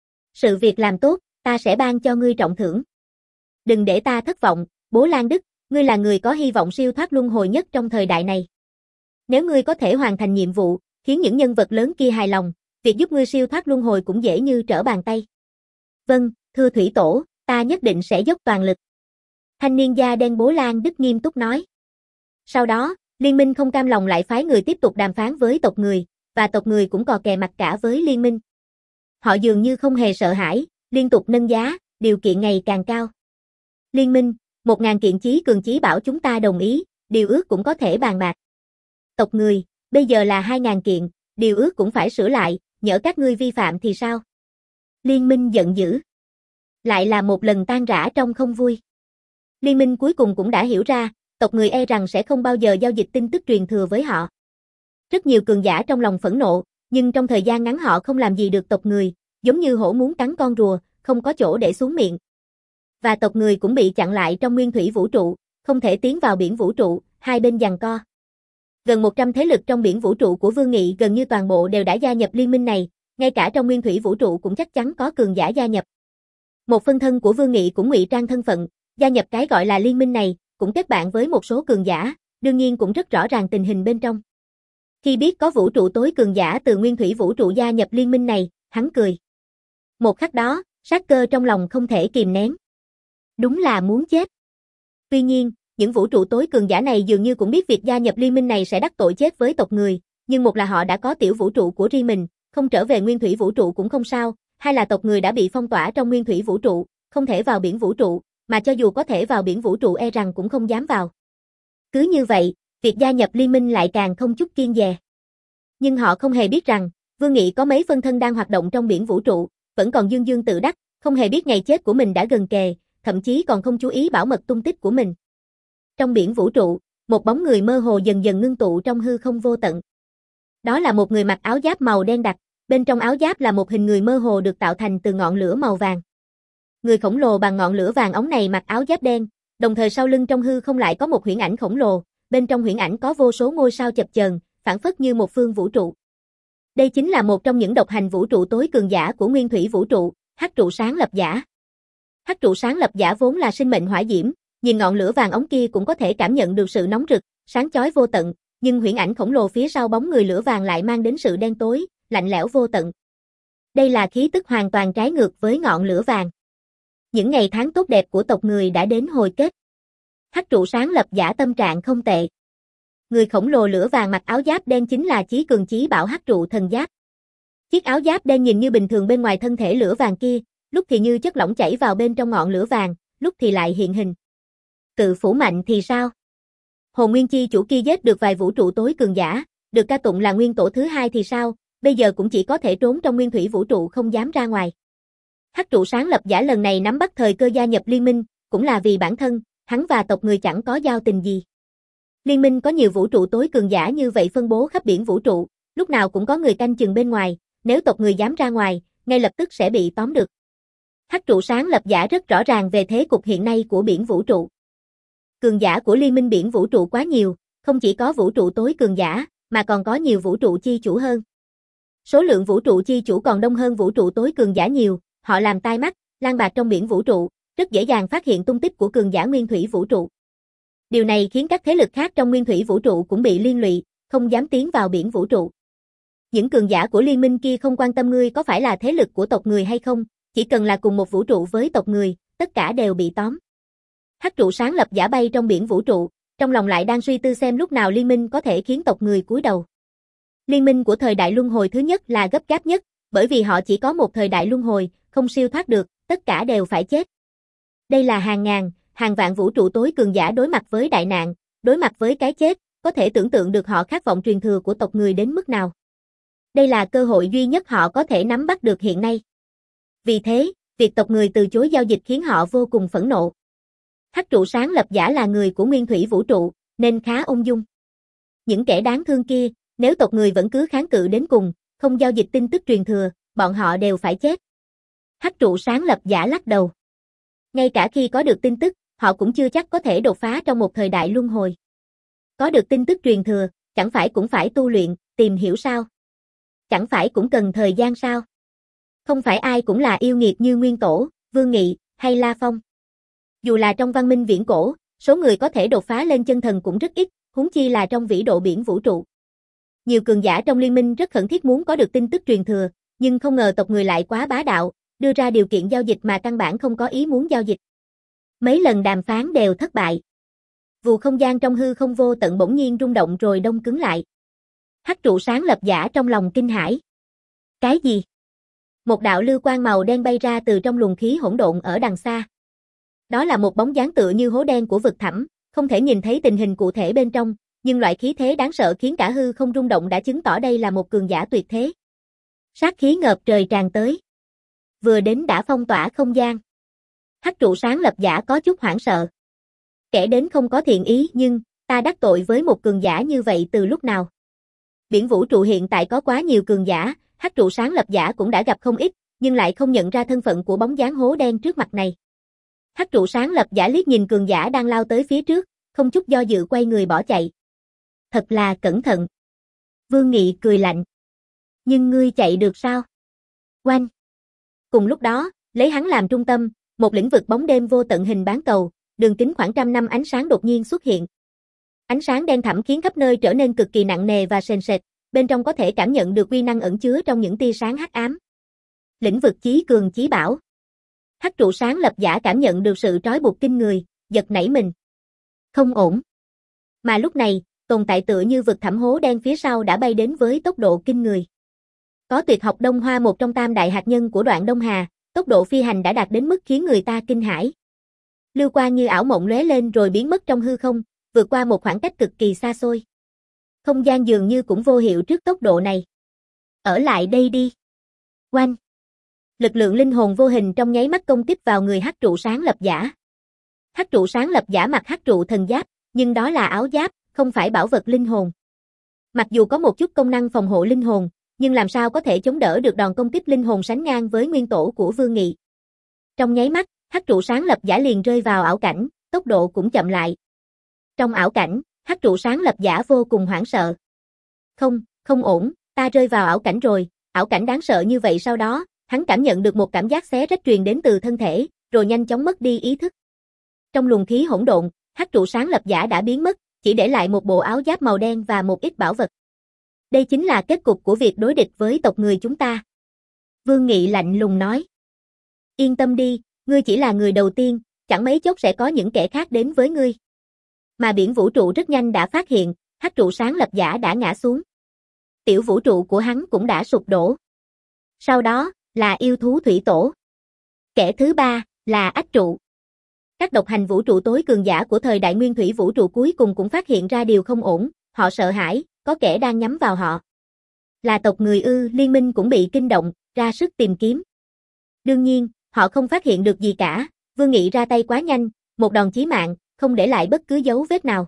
Sự việc làm tốt, ta sẽ ban cho ngươi trọng thưởng. Đừng để ta thất vọng, bố Lan Đức, ngươi là người có hy vọng siêu thoát luân hồi nhất trong thời đại này. Nếu ngươi có thể hoàn thành nhiệm vụ, khiến những nhân vật lớn kia hài lòng, việc giúp ngươi siêu thoát luân hồi cũng dễ như trở bàn tay. Vâng, thưa Thủy Tổ, ta nhất định sẽ dốc toàn lực. Thanh niên da đen bố Lan Đức nghiêm túc nói. Sau đó, liên minh không cam lòng lại phái người tiếp tục đàm phán với tộc người, và tộc người cũng cò kè mặt cả với liên minh. Họ dường như không hề sợ hãi, liên tục nâng giá, điều kiện ngày càng cao. Liên minh, một ngàn kiện chí cường chí bảo chúng ta đồng ý, điều ước cũng có thể bàn bạc. Tộc người, bây giờ là hai ngàn kiện, điều ước cũng phải sửa lại, nhỡ các ngươi vi phạm thì sao? Liên minh giận dữ. Lại là một lần tan rã trong không vui. Liên minh cuối cùng cũng đã hiểu ra, tộc người e rằng sẽ không bao giờ giao dịch tin tức truyền thừa với họ. Rất nhiều cường giả trong lòng phẫn nộ, nhưng trong thời gian ngắn họ không làm gì được tộc người, giống như hổ muốn cắn con rùa, không có chỗ để xuống miệng. Và tộc người cũng bị chặn lại trong nguyên thủy vũ trụ, không thể tiến vào biển vũ trụ, hai bên giằng co. Gần một trăm thế lực trong biển vũ trụ của Vương Nghị gần như toàn bộ đều đã gia nhập liên minh này, ngay cả trong nguyên thủy vũ trụ cũng chắc chắn có cường giả gia nhập. Một phân thân của Vương Nghị cũng ngụy trang thân phận, gia nhập cái gọi là liên minh này, cũng kết bạn với một số cường giả, đương nhiên cũng rất rõ ràng tình hình bên trong. Khi biết có vũ trụ tối cường giả từ nguyên thủy vũ trụ gia nhập liên minh này, hắn cười. Một khắc đó, sát cơ trong lòng không thể kìm nén. Đúng là muốn chết. Tuy nhiên, những vũ trụ tối cường giả này dường như cũng biết việc gia nhập liên minh này sẽ đắc tội chết với tộc người, nhưng một là họ đã có tiểu vũ trụ của riêng mình, không trở về nguyên thủy vũ trụ cũng không sao, hai là tộc người đã bị phong tỏa trong nguyên thủy vũ trụ, không thể vào biển vũ trụ, mà cho dù có thể vào biển vũ trụ e rằng cũng không dám vào. Cứ như vậy, việc gia nhập liên minh lại càng không chút kiêng dè. Nhưng họ không hề biết rằng, Vương Nghị có mấy phân thân đang hoạt động trong biển vũ trụ, vẫn còn dương dương tự đắc, không hề biết ngày chết của mình đã gần kề, thậm chí còn không chú ý bảo mật tung tích của mình. Trong biển vũ trụ, một bóng người mơ hồ dần dần ngưng tụ trong hư không vô tận. Đó là một người mặc áo giáp màu đen đặc, bên trong áo giáp là một hình người mơ hồ được tạo thành từ ngọn lửa màu vàng. Người khổng lồ bằng ngọn lửa vàng óng này mặc áo giáp đen, đồng thời sau lưng trong hư không lại có một huyễn ảnh khổng lồ, bên trong huyễn ảnh có vô số ngôi sao chập chờn, phảng phất như một phương vũ trụ. Đây chính là một trong những độc hành vũ trụ tối cường giả của nguyên thủy vũ trụ, Hắc trụ sáng lập giả. Hắc trụ sáng lập giả vốn là sinh mệnh hỏa diễm, nhìn ngọn lửa vàng óng kia cũng có thể cảm nhận được sự nóng rực, sáng chói vô tận, nhưng huyễn ảnh khổng lồ phía sau bóng người lửa vàng lại mang đến sự đen tối, lạnh lẽo vô tận. Đây là khí tức hoàn toàn trái ngược với ngọn lửa vàng. Những ngày tháng tốt đẹp của tộc người đã đến hồi kết. Hắc trụ sáng lập giả tâm trạng không tệ. Người khổng lồ lửa vàng mặc áo giáp đen chính là chí cường chí bảo Hắc trụ thần giáp. Chiếc áo giáp đen nhìn như bình thường bên ngoài thân thể lửa vàng kia, lúc thì như chất lỏng chảy vào bên trong ngọn lửa vàng, lúc thì lại hiện hình. Cự phủ mạnh thì sao? Hồn Nguyên Chi chủ kia giết được vài vũ trụ tối cường giả, được ca tụng là nguyên tổ thứ hai thì sao, bây giờ cũng chỉ có thể trốn trong nguyên thủy vũ trụ không dám ra ngoài. Hắc trụ sáng lập giả lần này nắm bắt thời cơ gia nhập liên minh, cũng là vì bản thân, hắn và tộc người chẳng có giao tình gì. Liên minh có nhiều vũ trụ tối cường giả như vậy phân bố khắp biển vũ trụ, lúc nào cũng có người canh chừng bên ngoài, nếu tộc người dám ra ngoài, ngay lập tức sẽ bị tóm được. Hắc trụ sáng lập giả rất rõ ràng về thế cục hiện nay của biển vũ trụ. Cường giả của liên minh biển vũ trụ quá nhiều, không chỉ có vũ trụ tối cường giả, mà còn có nhiều vũ trụ chi chủ hơn. Số lượng vũ trụ chi chủ còn đông hơn vũ trụ tối cường giả nhiều, họ làm tai mắt, lang bạt trong biển vũ trụ, rất dễ dàng phát hiện tung tích của cường giả nguyên thủy vũ trụ. Điều này khiến các thế lực khác trong nguyên thủy vũ trụ cũng bị liên lụy, không dám tiến vào biển vũ trụ. Những cường giả của liên minh kia không quan tâm ngươi có phải là thế lực của tộc người hay không, chỉ cần là cùng một vũ trụ với tộc người, tất cả đều bị tóm. Hắc trụ sáng lập giả bay trong biển vũ trụ, trong lòng lại đang suy tư xem lúc nào liên minh có thể khiến tộc người cúi đầu. Liên minh của thời đại luân hồi thứ nhất là gấp gáp nhất, bởi vì họ chỉ có một thời đại luân hồi, không siêu thoát được, tất cả đều phải chết. Đây là hàng ngàn, hàng vạn vũ trụ tối cường giả đối mặt với đại nạn, đối mặt với cái chết, có thể tưởng tượng được họ khát vọng truyền thừa của tộc người đến mức nào. Đây là cơ hội duy nhất họ có thể nắm bắt được hiện nay. Vì thế, việc tộc người từ chối giao dịch khiến họ vô cùng phẫn nộ. Hắc trụ sáng lập giả là người của nguyên thủy vũ trụ, nên khá ung dung. Những kẻ đáng thương kia, nếu tộc người vẫn cứ kháng cự đến cùng, không giao dịch tin tức truyền thừa, bọn họ đều phải chết. Hắc trụ sáng lập giả lắc đầu. Ngay cả khi có được tin tức, họ cũng chưa chắc có thể đột phá trong một thời đại luân hồi. Có được tin tức truyền thừa, chẳng phải cũng phải tu luyện, tìm hiểu sao? Chẳng phải cũng cần thời gian sao? Không phải ai cũng là yêu nghiệt như Nguyên Tổ, Vương Nghị, hay La Phong. Dù là trong văn minh viễn cổ, số người có thể đột phá lên chân thần cũng rất ít, huống chi là trong vĩ độ biển vũ trụ. Nhiều cường giả trong liên minh rất khẩn thiết muốn có được tin tức truyền thừa, nhưng không ngờ tộc người lại quá bá đạo, đưa ra điều kiện giao dịch mà căn bản không có ý muốn giao dịch. Mấy lần đàm phán đều thất bại. Vù không gian trong hư không vô tận bỗng nhiên rung động rồi đông cứng lại. Hắc trụ sáng lập giả trong lòng kinh hãi. Cái gì? Một đạo lưu quang màu đen bay ra từ trong luồng khí hỗn độn ở đằng xa. Đó là một bóng dáng tựa như hố đen của vực thẳm, không thể nhìn thấy tình hình cụ thể bên trong, nhưng loại khí thế đáng sợ khiến cả hư không rung động đã chứng tỏ đây là một cường giả tuyệt thế. Sát khí ngập trời tràn tới. Vừa đến đã phong tỏa không gian. Hắc trụ sáng lập giả có chút hoảng sợ. Kẻ đến không có thiện ý nhưng, ta đắc tội với một cường giả như vậy từ lúc nào? Biển vũ trụ hiện tại có quá nhiều cường giả, hắc trụ sáng lập giả cũng đã gặp không ít, nhưng lại không nhận ra thân phận của bóng dáng hố đen trước mặt này. Hắc trụ sáng lập giả liếc nhìn cường giả đang lao tới phía trước, không chút do dự quay người bỏ chạy. Thật là cẩn thận. Vương Nghị cười lạnh. Nhưng ngươi chạy được sao? Oanh. Cùng lúc đó, lấy hắn làm trung tâm, một lĩnh vực bóng đêm vô tận hình bán cầu, đường kính khoảng trăm năm ánh sáng đột nhiên xuất hiện. Ánh sáng đen thẳm khiến khắp nơi trở nên cực kỳ nặng nề và sền sệt, bên trong có thể cảm nhận được uy năng ẩn chứa trong những tia sáng hắc ám. Lĩnh vực chí cường chí bảo. Hắc trụ sáng lập giả cảm nhận được sự trói buộc kinh người, giật nảy mình. Không ổn. Mà lúc này, tồn tại tựa như vực thẳm hố đen phía sau đã bay đến với tốc độ kinh người. Có tuyệt học Đông Hoa, một trong tam đại hạt nhân của Đoạn Đông Hà, tốc độ phi hành đã đạt đến mức khiến người ta kinh hãi. Lưu quang như ảo mộng lóe lên rồi biến mất trong hư không, vượt qua một khoảng cách cực kỳ xa xôi. Không gian dường như cũng vô hiệu trước tốc độ này. Ở lại đây đi. Oanh. Lực lượng linh hồn vô hình trong nháy mắt công kích vào người hắc trụ sáng lập giả. Hắc trụ sáng lập giả mặc hắc trụ thần giáp, nhưng đó là áo giáp, không phải bảo vật linh hồn. Mặc dù có một chút công năng phòng hộ linh hồn, nhưng làm sao có thể chống đỡ được đòn công kích linh hồn sánh ngang với nguyên tổ của Vương Nghị. Trong nháy mắt, hắc trụ sáng lập giả liền rơi vào ảo cảnh, tốc độ cũng chậm lại. Trong ảo cảnh, hắc trụ sáng lập giả vô cùng hoảng sợ. Không, không ổn, ta rơi vào ảo cảnh rồi, ảo cảnh đáng sợ như vậy. Sau đó, hắn cảm nhận được một cảm giác xé rách truyền đến từ thân thể, rồi nhanh chóng mất đi ý thức. Trong luồng khí hỗn độn, hắc trụ sáng lập giả đã biến mất, chỉ để lại một bộ áo giáp màu đen và một ít bảo vật. Đây chính là kết cục của việc đối địch với tộc người chúng ta. Vương Nghị lạnh lùng nói. Yên tâm đi, ngươi chỉ là người đầu tiên, chẳng mấy chốc sẽ có những kẻ khác đến với ngươi. Mà biển vũ trụ rất nhanh đã phát hiện, hắc trụ sáng lập giả đã ngã xuống. Tiểu vũ trụ của hắn cũng đã sụp đổ. Sau đó, là yêu thú thủy tổ. Kẻ thứ ba, là ách trụ. Các độc hành vũ trụ tối cường giả của thời đại nguyên thủy vũ trụ cuối cùng cũng phát hiện ra điều không ổn, họ sợ hãi, có kẻ đang nhắm vào họ. Là tộc người ư? Liên minh cũng bị kinh động, ra sức tìm kiếm. Đương nhiên, họ không phát hiện được gì cả, Vương Nghị ra tay quá nhanh, một đòn chí mạng, không để lại bất cứ dấu vết nào.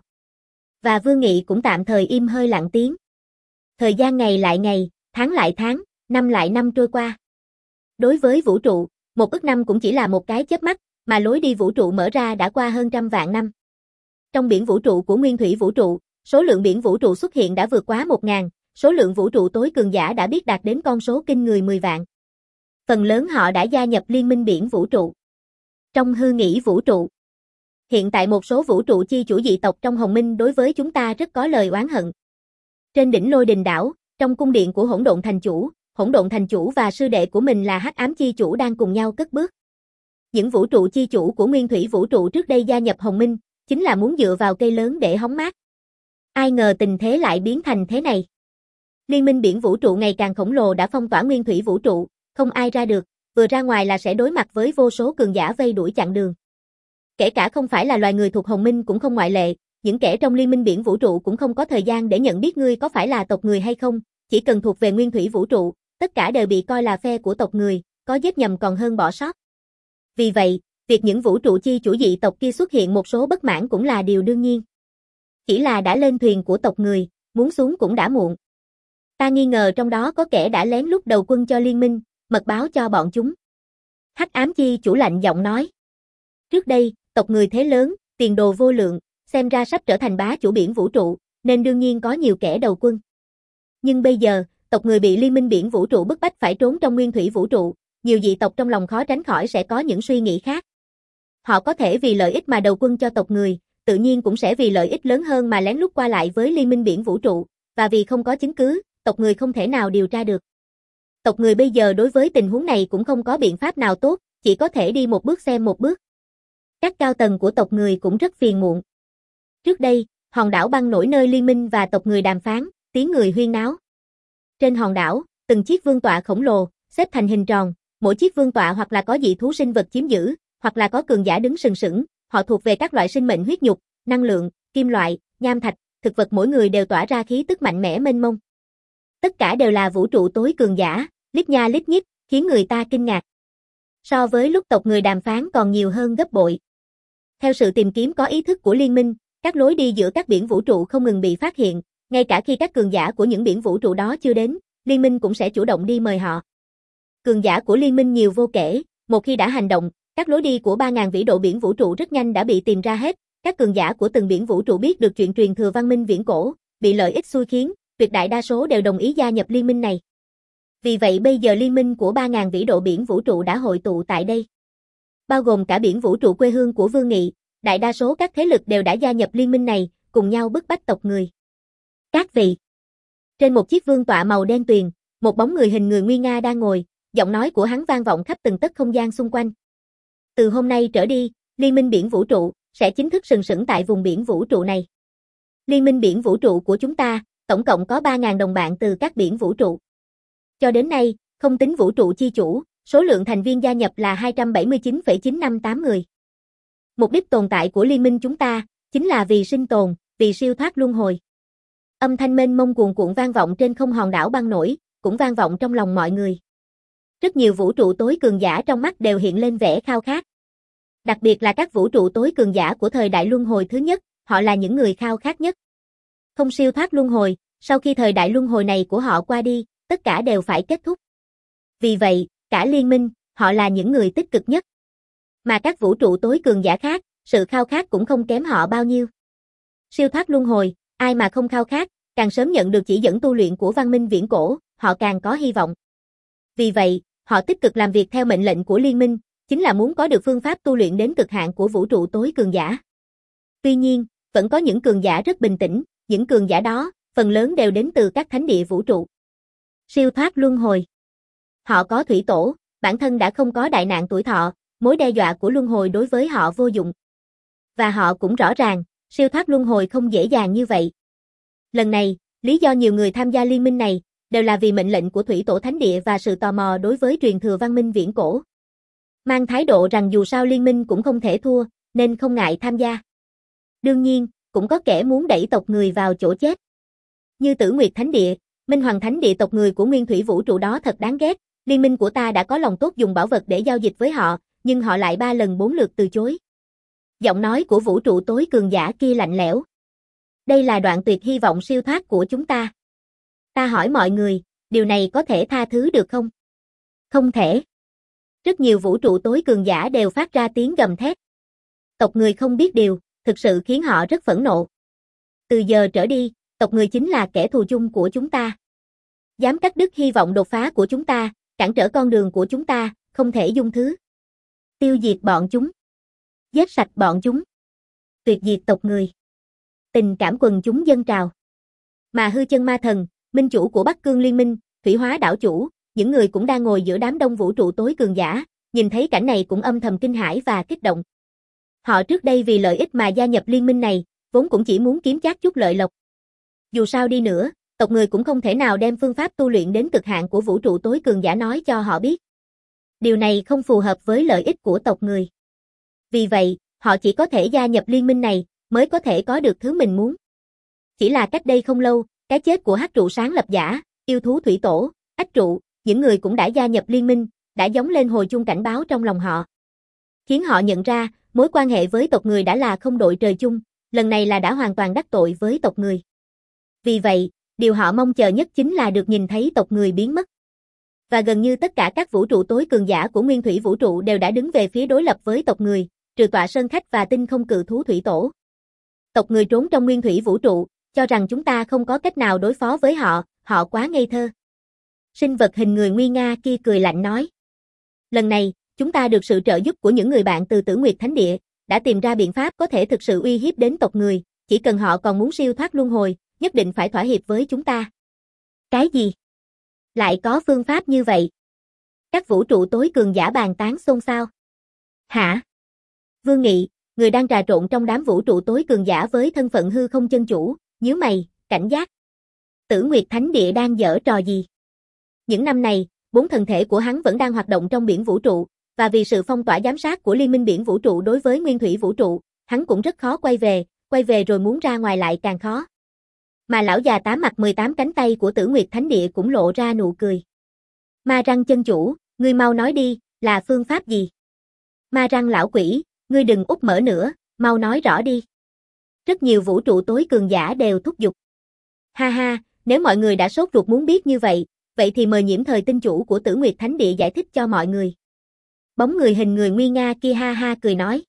Và Vương Nghị cũng tạm thời im hơi lặng tiếng. Thời gian ngày lại ngày, tháng lại tháng, năm lại năm trôi qua. Đối với vũ trụ, một ức năm cũng chỉ là một cái chớp mắt, mà lối đi vũ trụ mở ra đã qua hơn trăm vạn năm. Trong biển vũ trụ của nguyên thủy vũ trụ, số lượng biển vũ trụ xuất hiện đã vượt quá một ngàn, số lượng vũ trụ tối cường giả đã biết đạt đến con số kinh người mười vạn. Phần lớn họ đã gia nhập liên minh biển vũ trụ. Trong hư nghĩ vũ trụ, hiện tại một số vũ trụ chi chủ dị tộc trong Hồng Minh đối với chúng ta rất có lời oán hận. Trên đỉnh Lôi Đình đảo, trong cung điện của Hỗn Độn Thành Chủ, Hỗn Độn Thành Chủ và sư đệ của mình là Hắc Ám chi chủ đang cùng nhau cất bước. Những vũ trụ chi chủ của nguyên thủy vũ trụ trước đây gia nhập Hồng Minh, chính là muốn dựa vào cây lớn để hóng mát. Ai ngờ tình thế lại biến thành thế này. Liên minh biển vũ trụ ngày càng khổng lồ đã phong tỏa nguyên thủy vũ trụ, không ai ra được, vừa ra ngoài là sẽ đối mặt với vô số cường giả vây đuổi chặn đường. Kể cả không phải là loài người thuộc Hồng Minh cũng không ngoại lệ, những kẻ trong liên minh biển vũ trụ cũng không có thời gian để nhận biết ngươi có phải là tộc người hay không, chỉ cần thuộc về nguyên thủy vũ trụ, tất cả đều bị coi là phe của tộc người, có giết nhầm còn hơn bỏ sót. Vì vậy, việc những vũ trụ chi chủ dị tộc kia xuất hiện một số bất mãn cũng là điều đương nhiên. Chỉ là đã lên thuyền của tộc người, muốn xuống cũng đã muộn. Ta nghi ngờ trong đó có kẻ đã lén lút đầu quân cho liên minh, mật báo cho bọn chúng. Hắc ám chi chủ lạnh giọng nói. Trước đây, tộc người thế lớn, tiền đồ vô lượng, xem ra sắp trở thành bá chủ biển vũ trụ, nên đương nhiên có nhiều kẻ đầu quân. Nhưng bây giờ, tộc người bị liên minh biển vũ trụ bức bách phải trốn trong nguyên thủy vũ trụ, nhiều dị tộc trong lòng khó tránh khỏi sẽ có những suy nghĩ khác. Họ có thể vì lợi ích mà đầu quân cho tộc người, tự nhiên cũng sẽ vì lợi ích lớn hơn mà lén lút qua lại với liên minh biển vũ trụ, và vì không có chứng cứ, tộc người không thể nào điều tra được. Tộc người bây giờ đối với tình huống này cũng không có biện pháp nào tốt, chỉ có thể đi một bước xem một bước. Các cao tầng của tộc người cũng rất phiền muộn. Trước đây, hòn đảo băng nổi nơi liên minh và tộc người đàm phán, tiếng người huyên náo. Trên hòn đảo, từng chiếc vương tọa khổng lồ, xếp thành hình tròn, mỗi chiếc vương tọa hoặc là có dị thú sinh vật chiếm giữ, hoặc là có cường giả đứng sừng sững, họ thuộc về các loại sinh mệnh huyết nhục, năng lượng, kim loại, nham thạch, thực vật mỗi người đều tỏa ra khí tức mạnh mẽ mênh mông. Tất cả đều là vũ trụ tối cường giả, lít nha lít nhít, khiến người ta kinh ngạc. So với lúc tộc người đàm phán còn nhiều hơn gấp bội. Theo sự tìm kiếm có ý thức của liên minh, các lối đi giữa các biển vũ trụ không ngừng bị phát hiện, ngay cả khi các cường giả của những biển vũ trụ đó chưa đến, liên minh cũng sẽ chủ động đi mời họ. Cường giả của liên minh nhiều vô kể, một khi đã hành động, các lối đi của ba nghìn vĩ độ biển vũ trụ rất nhanh đã bị tìm ra hết, các cường giả của từng biển vũ trụ biết được chuyện truyền thừa văn minh viễn cổ, bị lợi ích xui khiến, tuyệt đại đa số đều đồng ý gia nhập liên minh này. Vì vậy bây giờ liên minh của ba nghìn vĩ độ biển vũ trụ đã hội tụ tại đây. Bao gồm cả biển vũ trụ quê hương của Vương Nghị, đại đa số các thế lực đều đã gia nhập liên minh này, cùng nhau bức bách tộc người. Các vị. Trên một chiếc vương tọa màu đen tuyền, một bóng người hình người nguy nga đang ngồi, giọng nói của hắn vang vọng khắp từng tấc không gian xung quanh. Từ hôm nay trở đi, Liên minh biển vũ trụ sẽ chính thức sừng sững tại vùng biển vũ trụ này. Liên minh biển vũ trụ của chúng ta, tổng cộng có ba nghìn đồng bạn từ các biển vũ trụ. Cho đến nay, không tính vũ trụ chi chủ, số lượng thành viên gia nhập là hai trăm bảy mươi chín phẩy chín năm tám người. Mục đích tồn tại của liên minh chúng ta, chính là vì sinh tồn, vì siêu thoát luân hồi. Âm thanh mênh mông cuồn cuộn vang vọng trên không hòn đảo băng nổi, cũng vang vọng trong lòng mọi người. Rất nhiều vũ trụ tối cường giả trong mắt đều hiện lên vẻ khao khát. Đặc biệt là các vũ trụ tối cường giả của thời đại luân hồi thứ nhất, họ là những người khao khát nhất. Không siêu thoát luân hồi, sau khi thời đại luân hồi này của họ qua đi, tất cả đều phải kết thúc. Vì vậy, cả liên minh, họ là những người tích cực nhất. Mà các vũ trụ tối cường giả khác, sự khao khát cũng không kém họ bao nhiêu. Siêu thoát luân hồi, ai mà không khao khát, càng sớm nhận được chỉ dẫn tu luyện của văn minh viễn cổ, họ càng có hy vọng. Vì vậy, họ tích cực làm việc theo mệnh lệnh của liên minh, chính là muốn có được phương pháp tu luyện đến cực hạn của vũ trụ tối cường giả. Tuy nhiên, vẫn có những cường giả rất bình tĩnh, những cường giả đó, phần lớn đều đến từ các thánh địa vũ trụ. Siêu thoát luân hồi. Họ có thủy tổ, bản thân đã không có đại nạn tuổi thọ, mối đe dọa của luân hồi đối với họ vô dụng. Và họ cũng rõ ràng, siêu thoát luân hồi không dễ dàng như vậy. Lần này, lý do nhiều người tham gia liên minh này, đều là vì mệnh lệnh của thủy tổ thánh địa và sự tò mò đối với truyền thừa văn minh viễn cổ. Mang thái độ rằng dù sao liên minh cũng không thể thua, nên không ngại tham gia. Đương nhiên, cũng có kẻ muốn đẩy tộc người vào chỗ chết. Như Tử Nguyệt Thánh Địa, Minh Hoàng Thánh Địa tộc người của nguyên thủy vũ trụ đó thật đáng ghét, liên minh của ta đã có lòng tốt dùng bảo vật để giao dịch với họ, nhưng họ lại ba lần bốn lượt từ chối. Giọng nói của vũ trụ tối cường giả kia lạnh lẽo. Đây là đoạn tuyệt hy vọng siêu thoát của chúng ta. Ta hỏi mọi người, điều này có thể tha thứ được không? Không thể. Rất nhiều vũ trụ tối cường giả đều phát ra tiếng gầm thét. Tộc người không biết điều, thực sự khiến họ rất phẫn nộ. Từ giờ trở đi, tộc người chính là kẻ thù chung của chúng ta. Dám cắt đứt hy vọng đột phá của chúng ta, cản trở con đường của chúng ta, không thể dung thứ. Tiêu diệt bọn chúng. Giết sạch bọn chúng. Tuyệt diệt tộc người. Tình cảm quần chúng dâng trào. Mà hư chân ma thần, minh chủ của Bắc Cương Liên minh, thủy hóa đảo chủ, những người cũng đang ngồi giữa đám đông vũ trụ tối cường giả, nhìn thấy cảnh này cũng âm thầm kinh hãi và kích động. Họ trước đây vì lợi ích mà gia nhập liên minh này, vốn cũng chỉ muốn kiếm chác chút lợi lộc. Dù sao đi nữa, tộc người cũng không thể nào đem phương pháp tu luyện đến cực hạn của vũ trụ tối cường giả nói cho họ biết. Điều này không phù hợp với lợi ích của tộc người. Vì vậy, họ chỉ có thể gia nhập liên minh này, mới có thể có được thứ mình muốn. Chỉ là cách đây không lâu, cái chết của Hắc trụ sáng lập giả, yêu thú thủy tổ, Ách trụ, những người cũng đã gia nhập liên minh, đã gióng lên hồi chuông cảnh báo trong lòng họ. Khiến họ nhận ra, mối quan hệ với tộc người đã là không đội trời chung, lần này là đã hoàn toàn đắc tội với tộc người. Vì vậy, điều họ mong chờ nhất chính là được nhìn thấy tộc người biến mất. Và gần như tất cả các vũ trụ tối cường giả của nguyên thủy vũ trụ đều đã đứng về phía đối lập với tộc người, trừ Tọa Sơn Khách và tinh không cự thú thủy tổ. Tộc người trốn trong nguyên thủy vũ trụ, cho rằng chúng ta không có cách nào đối phó với họ, họ quá ngây thơ. Sinh vật hình người nguy nga kia cười lạnh nói. Lần này, chúng ta được sự trợ giúp của những người bạn từ Tử Nguyệt Thánh Địa, đã tìm ra biện pháp có thể thực sự uy hiếp đến tộc người, chỉ cần họ còn muốn siêu thoát luân hồi, nhất định phải thỏa hiệp với chúng ta. Cái gì? Lại có phương pháp như vậy? Các vũ trụ tối cường giả bàn tán xôn xao. Hả? Vương Nghị, người đang trà trộn trong đám vũ trụ tối cường giả với thân phận hư không chân chủ, nhíu mày, cảnh giác. Tử Nguyệt Thánh Địa đang giở trò gì? Những năm này, bốn thần thể của hắn vẫn đang hoạt động trong biển vũ trụ, và vì sự phong tỏa giám sát của Liên minh biển vũ trụ đối với nguyên thủy vũ trụ, hắn cũng rất khó quay về, quay về rồi muốn ra ngoài lại càng khó. Mà lão già tám mặt mười tám cánh tay của Tử Nguyệt Thánh Địa cũng lộ ra nụ cười. Ma Răng chân chủ, ngươi mau nói đi, là phương pháp gì? Ma Răng lão quỷ, ngươi đừng úp mở nữa, mau nói rõ đi. Rất nhiều vũ trụ tối cường giả đều thúc giục. Ha ha, nếu mọi người đã sốt ruột muốn biết như vậy, vậy thì mời Nhiễm Thời tinh chủ của Tử Nguyệt Thánh Địa giải thích cho mọi người. Bóng người hình người nguy nga kia ha ha cười nói.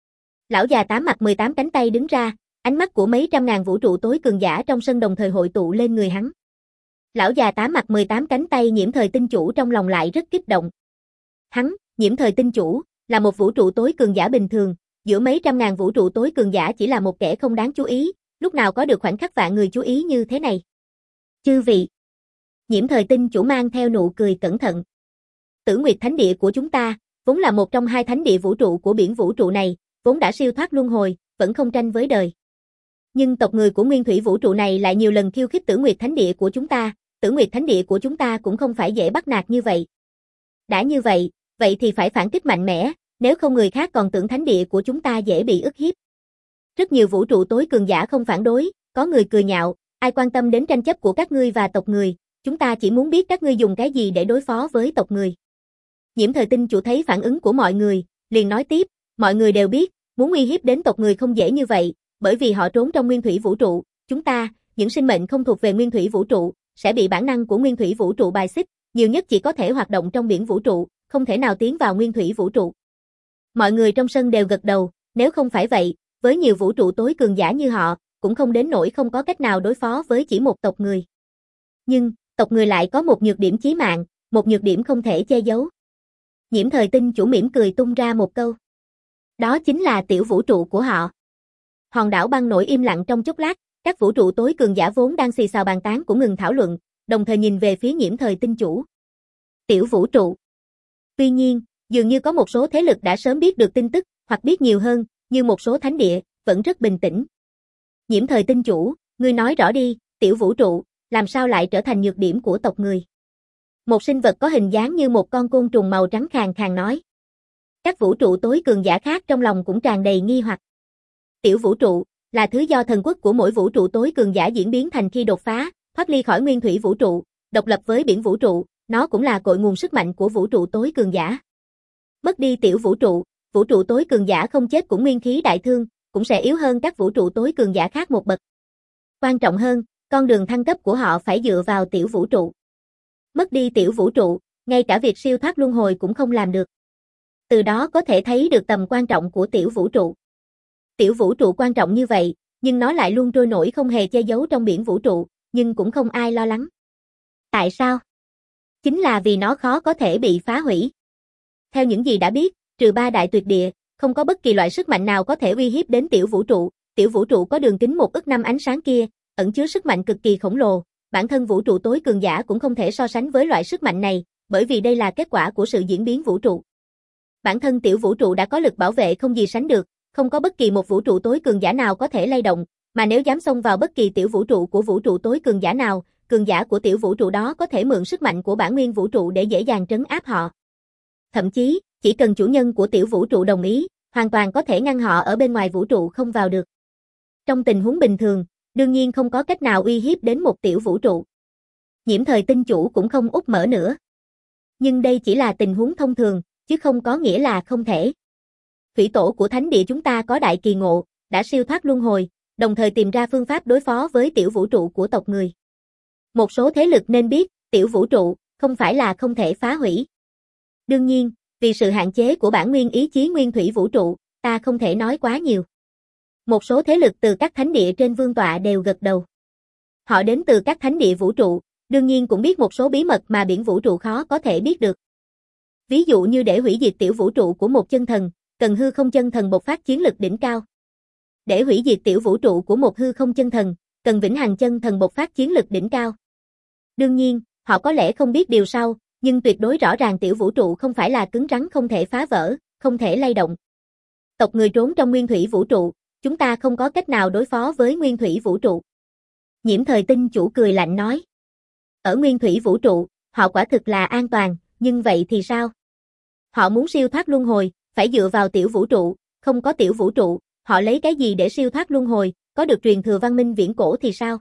Lão già tám mặt mười tám cánh tay đứng ra, ánh mắt của mấy trăm ngàn vũ trụ tối cường giả trong sân đồng thời hội tụ lên người hắn. Lão già tám mặt mười tám cánh tay Nhiễm Thời tinh chủ trong lòng lại rất kích động. Hắn, Nhiễm Thời tinh chủ, là một vũ trụ tối cường giả bình thường, giữa mấy trăm ngàn vũ trụ tối cường giả chỉ là một kẻ không đáng chú ý, lúc nào có được khoảnh khắc vạn người chú ý như thế này. Chư vị. Nhiễm Thời tinh chủ mang theo nụ cười cẩn thận. Tử Nguyệt Thánh Địa của chúng ta, vốn là một trong hai thánh địa vũ trụ của biển vũ trụ này, vốn đã siêu thoát luân hồi, vẫn không tranh với đời. Nhưng tộc người của nguyên thủy vũ trụ này lại nhiều lần khiêu khích Tử Nguyệt Thánh Địa của chúng ta, Tử Nguyệt Thánh Địa của chúng ta cũng không phải dễ bắt nạt như vậy. Đã như vậy, vậy thì phải phản kích mạnh mẽ, nếu không người khác còn tưởng thánh địa của chúng ta dễ bị ức hiếp. Rất nhiều vũ trụ tối cường giả không phản đối, có người cười nhạo, ai quan tâm đến tranh chấp của các ngươi và tộc người, chúng ta chỉ muốn biết các ngươi dùng cái gì để đối phó với tộc người. Nhiễm Thời tinh chủ thấy phản ứng của mọi người, liền nói tiếp, mọi người đều biết, muốn uy hiếp đến tộc người không dễ như vậy, bởi vì họ trốn trong nguyên thủy vũ trụ, chúng ta, những sinh mệnh không thuộc về nguyên thủy vũ trụ, sẽ bị bản năng của nguyên thủy vũ trụ bài xích, nhiều nhất chỉ có thể hoạt động trong biển vũ trụ, không thể nào tiến vào nguyên thủy vũ trụ. Mọi người trong sân đều gật đầu, nếu không phải vậy, với nhiều vũ trụ tối cường giả như họ, cũng không đến nỗi không có cách nào đối phó với chỉ một tộc người. Nhưng, tộc người lại có một nhược điểm chí mạng, một nhược điểm không thể che giấu. Nhiễm Thời tinh chủ mỉm cười tung ra một câu. Đó chính là tiểu vũ trụ của họ. Hòn đảo băng nổi im lặng trong chốc lát, các vũ trụ tối cường giả vốn đang xì xào bàn tán cũng ngừng thảo luận, đồng thời nhìn về phía Nhiễm Thời tinh chủ. Tiểu vũ trụ. Tuy nhiên, dường như có một số thế lực đã sớm biết được tin tức, hoặc biết nhiều hơn, như một số thánh địa, vẫn rất bình tĩnh. Nhiễm Thời tinh chủ, ngươi nói rõ đi, tiểu vũ trụ, làm sao lại trở thành nhược điểm của tộc người? Một sinh vật có hình dáng như một con côn trùng màu trắng khàn khàn nói. Các vũ trụ tối cường giả khác trong lòng cũng tràn đầy nghi hoặc. Tiểu vũ trụ, là thứ do thần quốc của mỗi vũ trụ tối cường giả diễn biến thành khi đột phá, thoát ly khỏi nguyên thủy vũ trụ, độc lập với biển vũ trụ, nó cũng là cội nguồn sức mạnh của vũ trụ tối cường giả. Mất đi tiểu vũ trụ, vũ trụ tối cường giả không chết cũng nguyên khí đại thương, cũng sẽ yếu hơn các vũ trụ tối cường giả khác một bậc. Quan trọng hơn, con đường thăng cấp của họ phải dựa vào tiểu vũ trụ. Mất đi tiểu vũ trụ, ngay cả việc siêu thoát luân hồi cũng không làm được. Từ đó có thể thấy được tầm quan trọng của tiểu vũ trụ. Tiểu vũ trụ quan trọng như vậy, nhưng nó lại luôn trôi nổi không hề che giấu trong biển vũ trụ, nhưng cũng không ai lo lắng. Tại sao? Chính là vì nó khó có thể bị phá hủy. Theo những gì đã biết, trừ ba đại tuyệt địa, không có bất kỳ loại sức mạnh nào có thể uy hiếp đến tiểu vũ trụ. Tiểu vũ trụ có đường kính một ức năm ánh sáng kia, ẩn chứa sức mạnh cực kỳ khổng lồ. Bản thân vũ trụ tối cường giả cũng không thể so sánh với loại sức mạnh này, bởi vì đây là kết quả của sự diễn biến vũ trụ. Bản thân tiểu vũ trụ đã có lực bảo vệ không gì sánh được, không có bất kỳ một vũ trụ tối cường giả nào có thể lay động, mà nếu dám xông vào bất kỳ tiểu vũ trụ của vũ trụ tối cường giả nào, cường giả của tiểu vũ trụ đó có thể mượn sức mạnh của bản nguyên vũ trụ để dễ dàng trấn áp họ. Thậm chí, chỉ cần chủ nhân của tiểu vũ trụ đồng ý, hoàn toàn có thể ngăn họ ở bên ngoài vũ trụ không vào được. Trong tình huống bình thường, đương nhiên không có cách nào uy hiếp đến một tiểu vũ trụ. Nhiễm Thời Tinh chủ cũng không úp mở nữa. Nhưng đây chỉ là tình huống thông thường, chứ không có nghĩa là không thể. Thủy tổ của thánh địa chúng ta có đại kỳ ngộ, đã siêu thoát luân hồi, đồng thời tìm ra phương pháp đối phó với tiểu vũ trụ của tộc người. Một số thế lực nên biết, tiểu vũ trụ không phải là không thể phá hủy. Đương nhiên, vì sự hạn chế của bản nguyên ý chí nguyên thủy vũ trụ, ta không thể nói quá nhiều. Một số thế lực từ các thánh địa trên vương tọa đều gật đầu. Họ đến từ các thánh địa vũ trụ, đương nhiên cũng biết một số bí mật mà biển vũ trụ khó có thể biết được. Ví dụ như để hủy diệt tiểu vũ trụ của một chân thần, cần hư không chân thần bộc phát chiến lực đỉnh cao. Để hủy diệt tiểu vũ trụ của một hư không chân thần, cần vĩnh hằng chân thần bộc phát chiến lực đỉnh cao. Đương nhiên, họ có lẽ không biết điều sau, nhưng tuyệt đối rõ ràng tiểu vũ trụ không phải là cứng rắn không thể phá vỡ, không thể lay động. Tộc người trốn trong nguyên thủy vũ trụ, chúng ta không có cách nào đối phó với nguyên thủy vũ trụ. Nhiễm Thời Tinh chủ cười lạnh nói. Ở nguyên thủy vũ trụ, họ quả thực là an toàn, nhưng vậy thì sao? Họ muốn siêu thoát luân hồi, phải dựa vào tiểu vũ trụ, không có tiểu vũ trụ, họ lấy cái gì để siêu thoát luân hồi, có được truyền thừa văn minh viễn cổ thì sao?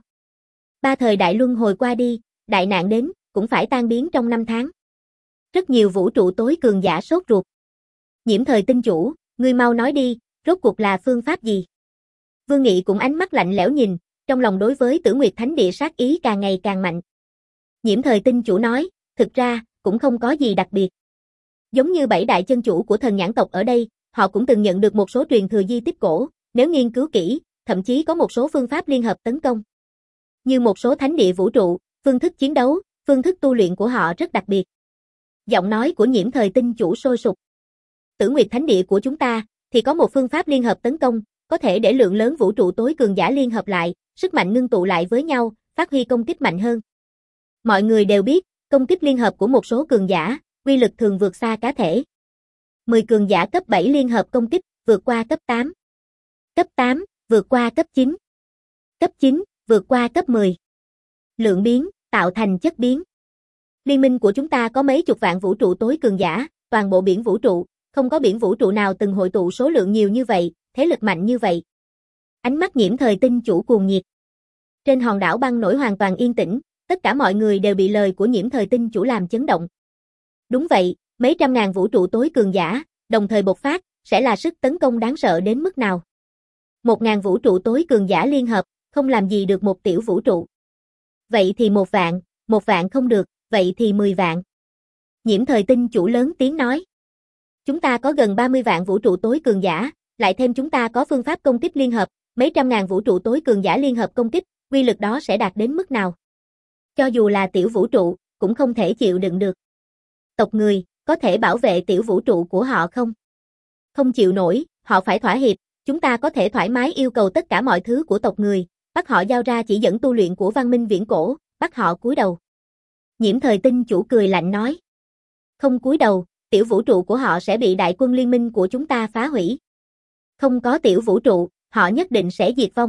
Ba thời đại luân hồi qua đi, đại nạn đến, cũng phải tan biến trong năm tháng. Rất nhiều vũ trụ tối cường giả sốt ruột. Nhiễm Thời Tinh chủ, ngươi mau nói đi, rốt cuộc là phương pháp gì? Vương Nghị cũng ánh mắt lạnh lẽo nhìn, trong lòng đối với Tử Nguyệt Thánh Địa sát ý càng ngày càng mạnh. Nhiễm Thời Tinh chủ nói, thực ra, cũng không có gì đặc biệt. Giống như bảy đại chân chủ của thần nhãn tộc ở đây, họ cũng từng nhận được một số truyền thừa di tích cổ, nếu nghiên cứu kỹ, thậm chí có một số phương pháp liên hợp tấn công. Như một số thánh địa vũ trụ, phương thức chiến đấu, phương thức tu luyện của họ rất đặc biệt. Giọng nói của Nhiễm Thời Tinh chủ sôi sục. Tử Nguyệt Thánh Địa của chúng ta, thì có một phương pháp liên hợp tấn công, có thể để lượng lớn vũ trụ tối cường giả liên hợp lại, sức mạnh ngưng tụ lại với nhau, phát huy công kích mạnh hơn. Mọi người đều biết, công kích liên hợp của một số cường giả, uy lực thường vượt xa cá thể. mười cường giả cấp bảy liên hợp công kích, vượt qua cấp tám. Cấp tám, vượt qua cấp chín. Cấp chín, vượt qua cấp mười. Lượng biến, tạo thành chất biến. Liên minh của chúng ta có mấy chục vạn vũ trụ tối cường giả, toàn bộ biển vũ trụ, không có biển vũ trụ nào từng hội tụ số lượng nhiều như vậy, thế lực mạnh như vậy. Ánh mắt Nhiễm Thời Tinh chủ cuồng nhiệt. Trên hòn đảo băng nổi hoàn toàn yên tĩnh, tất cả mọi người đều bị lời của Nhiễm Thời Tinh chủ làm chấn động. Đúng vậy, mấy trăm ngàn vũ trụ tối cường giả, đồng thời bộc phát, sẽ là sức tấn công đáng sợ đến mức nào. Một ngàn vũ trụ tối cường giả liên hợp, không làm gì được một tiểu vũ trụ. Vậy thì một vạn, một vạn không được, vậy thì mười vạn. Nhiễm Thời Tinh chủ lớn tiếng nói. Chúng ta có gần ba mươi vạn vũ trụ tối cường giả, lại thêm chúng ta có phương pháp công kích liên hợp, mấy trăm ngàn vũ trụ tối cường giả liên hợp công kích, uy lực đó sẽ đạt đến mức nào? Cho dù là tiểu vũ trụ, cũng không thể chịu đựng được. Tộc người, có thể bảo vệ tiểu vũ trụ của họ không? Không chịu nổi, họ phải thỏa hiệp, chúng ta có thể thoải mái yêu cầu tất cả mọi thứ của tộc người, bắt họ giao ra chỉ dẫn tu luyện của văn minh viễn cổ, bắt họ cúi đầu. Nhiễm Thời Tinh chủ cười lạnh nói. Không cúi đầu, tiểu vũ trụ của họ sẽ bị đại quân liên minh của chúng ta phá hủy. Không có tiểu vũ trụ, họ nhất định sẽ diệt vong.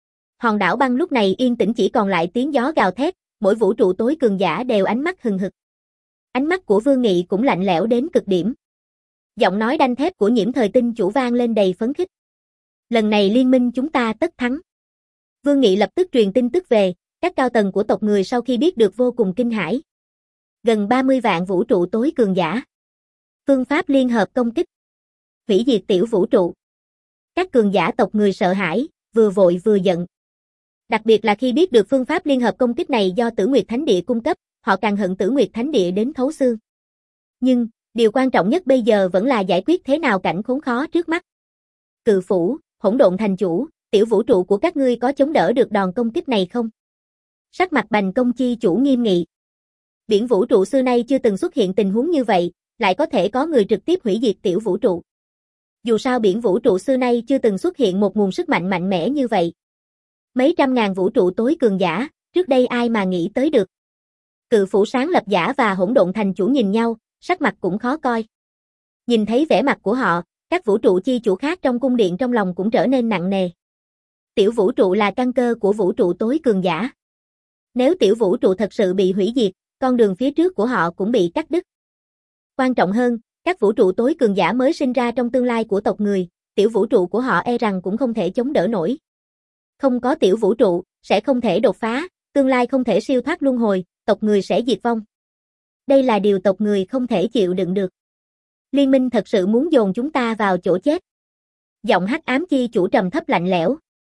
Hòn đảo băng lúc này yên tĩnh chỉ còn lại tiếng gió gào thét, mỗi vũ trụ tối cường giả đều ánh mắt hừng hực. Ánh mắt của Vương Nghị cũng lạnh lẽo đến cực điểm. Giọng nói đanh thép của Nhiễm Thời Tinh chủ vang lên đầy phấn khích. Lần này liên minh chúng ta tất thắng. Vương Nghị lập tức truyền tin tức về, các cao tầng của tộc người sau khi biết được vô cùng kinh hãi. Gần ba mươi vạn vũ trụ tối cường giả. Phương pháp liên hợp công kích. Hủy diệt tiểu vũ trụ. Các cường giả tộc người sợ hãi, vừa vội vừa giận. Đặc biệt là khi biết được phương pháp liên hợp công kích này do Tử Nguyệt Thánh Địa cung cấp, họ càng hận Tử Nguyệt Thánh Địa đến thấu xương. Nhưng, điều quan trọng nhất bây giờ vẫn là giải quyết thế nào cảnh khốn khó trước mắt. Cự Phủ, Hỗn Độn Thành Chủ, tiểu vũ trụ của các ngươi có chống đỡ được đòn công kích này không? Sắc mặt Bành Công Chi chủ nghiêm nghị. Biển vũ trụ xưa nay chưa từng xuất hiện tình huống như vậy, lại có thể có người trực tiếp hủy diệt tiểu vũ trụ. Dù sao biển vũ trụ xưa nay chưa từng xuất hiện một nguồn sức mạnh mạnh mẽ như vậy. Mấy trăm ngàn vũ trụ tối cường giả, trước đây ai mà nghĩ tới được. Cự Phủ sáng lập giả và Hỗn Độn Thành chủ nhìn nhau, sắc mặt cũng khó coi. Nhìn thấy vẻ mặt của họ, các vũ trụ chi chủ khác trong cung điện trong lòng cũng trở nên nặng nề. Tiểu vũ trụ là căn cơ của vũ trụ tối cường giả. Nếu tiểu vũ trụ thật sự bị hủy diệt, con đường phía trước của họ cũng bị cắt đứt. Quan trọng hơn, các vũ trụ tối cường giả mới sinh ra trong tương lai của tộc người, tiểu vũ trụ của họ e rằng cũng không thể chống đỡ nổi. Không có tiểu vũ trụ, sẽ không thể đột phá, tương lai không thể siêu thoát luân hồi, tộc người sẽ diệt vong. Đây là điều tộc người không thể chịu đựng được. Liên minh thật sự muốn dồn chúng ta vào chỗ chết. Giọng hắc ám chi chủ trầm thấp lạnh lẽo.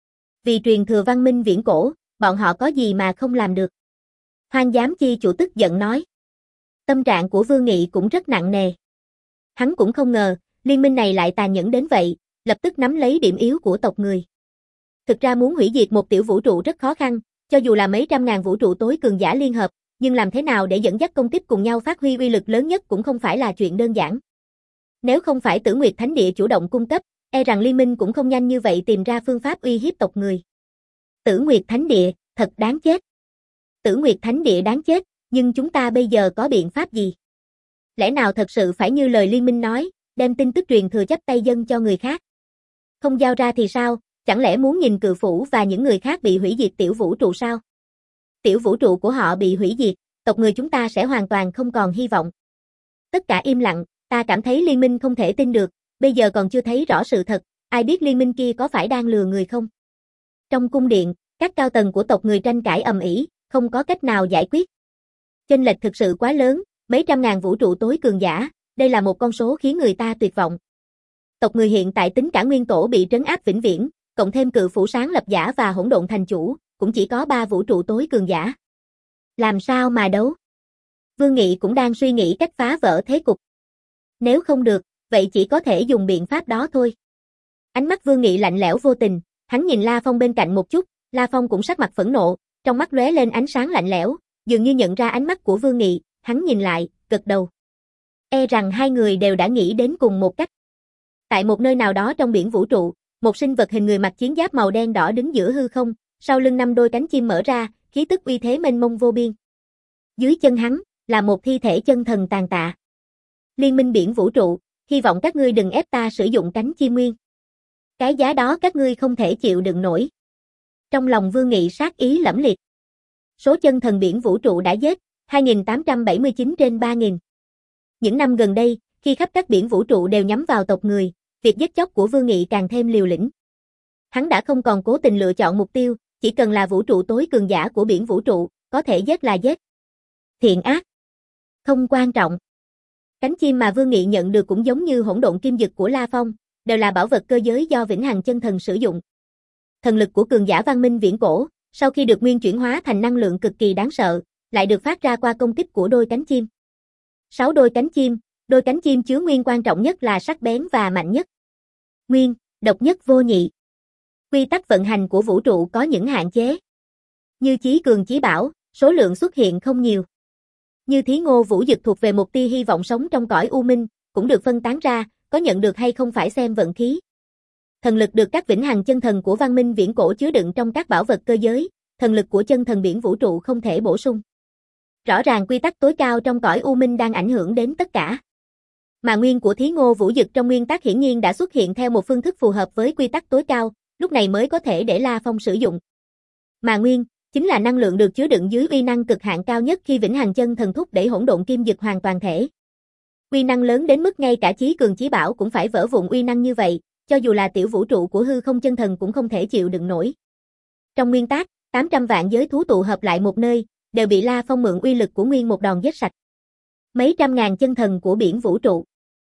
Vì truyền thừa văn minh viễn cổ, bọn họ có gì mà không làm được. Hoang giám chi chủ tức giận nói. Tâm trạng của Vương Nghị cũng rất nặng nề. Hắn cũng không ngờ, liên minh này lại tàn nhẫn đến vậy, lập tức nắm lấy điểm yếu của tộc người. Thực ra muốn hủy diệt một tiểu vũ trụ rất khó khăn, cho dù là mấy trăm ngàn vũ trụ tối cường giả liên hợp, nhưng làm thế nào để dẫn dắt công kích cùng nhau phát huy uy lực lớn nhất cũng không phải là chuyện đơn giản. Nếu không phải Tử Nguyệt Thánh Địa chủ động cung cấp, e rằng liên minh cũng không nhanh như vậy tìm ra phương pháp uy hiếp tộc người. Tử Nguyệt Thánh Địa, thật đáng chết. Tử Nguyệt Thánh Địa đáng chết, nhưng chúng ta bây giờ có biện pháp gì? Lẽ nào thật sự phải như lời liên minh nói, đem tin tức truyền thừa chấp tay dân cho người khác? Không giao ra thì sao, chẳng lẽ muốn nhìn Cự Phủ và những người khác bị hủy diệt tiểu vũ trụ sao? Tiểu vũ trụ của họ bị hủy diệt, tộc người chúng ta sẽ hoàn toàn không còn hy vọng. Tất cả im lặng, ta cảm thấy liên minh không thể tin được, bây giờ còn chưa thấy rõ sự thật, ai biết liên minh kia có phải đang lừa người không? Trong cung điện, các cao tầng của tộc người tranh cãi ầm ĩ, không có cách nào giải quyết. Chênh lệch thực sự quá lớn, mấy trăm ngàn vũ trụ tối cường giả, đây là một con số khiến người ta tuyệt vọng. Tộc người hiện tại tính cả nguyên tổ bị trấn áp vĩnh viễn, cộng thêm Cự Phủ sáng lập giả và hỗn độn thành chủ, cũng chỉ có ba vũ trụ tối cường giả. Làm sao mà đấu? Vương Nghị cũng đang suy nghĩ cách phá vỡ thế cục. Nếu không được, vậy chỉ có thể dùng biện pháp đó thôi. Ánh mắt Vương Nghị lạnh lẽo vô tình, hắn nhìn La Phong bên cạnh một chút, La Phong cũng sắc mặt phẫn nộ, trong mắt lóe lên ánh sáng lạnh lẽo, dường như nhận ra ánh mắt của Vương Nghị, hắn nhìn lại, gật đầu. E rằng hai người đều đã nghĩ đến cùng một cách. Tại một nơi nào đó trong biển vũ trụ, một sinh vật hình người mặc chiến giáp màu đen đỏ đứng giữa hư không, sau lưng năm đôi cánh chim mở ra, khí tức uy thế mênh mông vô biên. Dưới chân hắn là một thi thể chân thần tàn tạ. Liên minh biển vũ trụ, hy vọng các ngươi đừng ép ta sử dụng cánh chim nguyên. Cái giá đó các ngươi không thể chịu đựng nổi. Trong lòng Vương Nghị sát ý lẫm liệt. Số chân thần biển vũ trụ đã giết, hai nghìn tám trăm bảy mươi chín trên ba nghìn. Những năm gần đây, khi khắp các biển vũ trụ đều nhắm vào tộc người, việc giết chóc của Vương Nghị càng thêm liều lĩnh. Hắn đã không còn cố tình lựa chọn mục tiêu, chỉ cần là vũ trụ tối cường giả của biển vũ trụ, có thể giết là giết. Thiện ác, không quan trọng. Cánh chim mà Vương Nghị nhận được cũng giống như hỗn độn kim dực của La Phong, đều là bảo vật cơ giới do Vĩnh Hằng chân thần sử dụng. Thần lực của cường giả văn minh viễn cổ, sau khi được nguyên chuyển hóa thành năng lượng cực kỳ đáng sợ, lại được phát ra qua công kích của đôi cánh chim. Sáu đôi cánh chim, đôi cánh chim chứa nguyên quan trọng nhất là sắc bén và mạnh nhất. Nguyên, độc nhất vô nhị. Quy tắc vận hành của vũ trụ có những hạn chế. Như chí cường chí bảo, số lượng xuất hiện không nhiều. Như Thí Ngô Vũ Dực thuộc về một tia hy vọng sống trong cõi u minh, cũng được phân tán ra, có nhận được hay không phải xem vận khí. Thần lực được các vĩnh hằng chân thần của văn minh viễn cổ chứa đựng trong các bảo vật cơ giới, thần lực của chân thần biển vũ trụ không thể bổ sung. Rõ ràng quy tắc tối cao trong cõi u minh đang ảnh hưởng đến tất cả. Mà nguyên của Thí Ngô Vũ Dực trong nguyên tắc hiển nhiên đã xuất hiện theo một phương thức phù hợp với quy tắc tối cao, lúc này mới có thể để La Phong sử dụng. Mà nguyên chính là năng lượng được chứa đựng dưới uy năng cực hạn cao nhất khi vĩnh hằng chân thần thúc đẩy hỗn độn kim dực hoàn toàn thể. Uy năng lớn đến mức ngay cả chí cường chí bảo cũng phải vỡ vụn uy năng như vậy, cho dù là tiểu vũ trụ của hư không chân thần cũng không thể chịu đựng nổi. Trong nguyên tắc, tám trăm vạn giới thú tụ hợp lại một nơi, đều bị La Phong mượn uy lực của nguyên một đòn giết sạch. Mấy trăm ngàn chân thần của biển vũ trụ,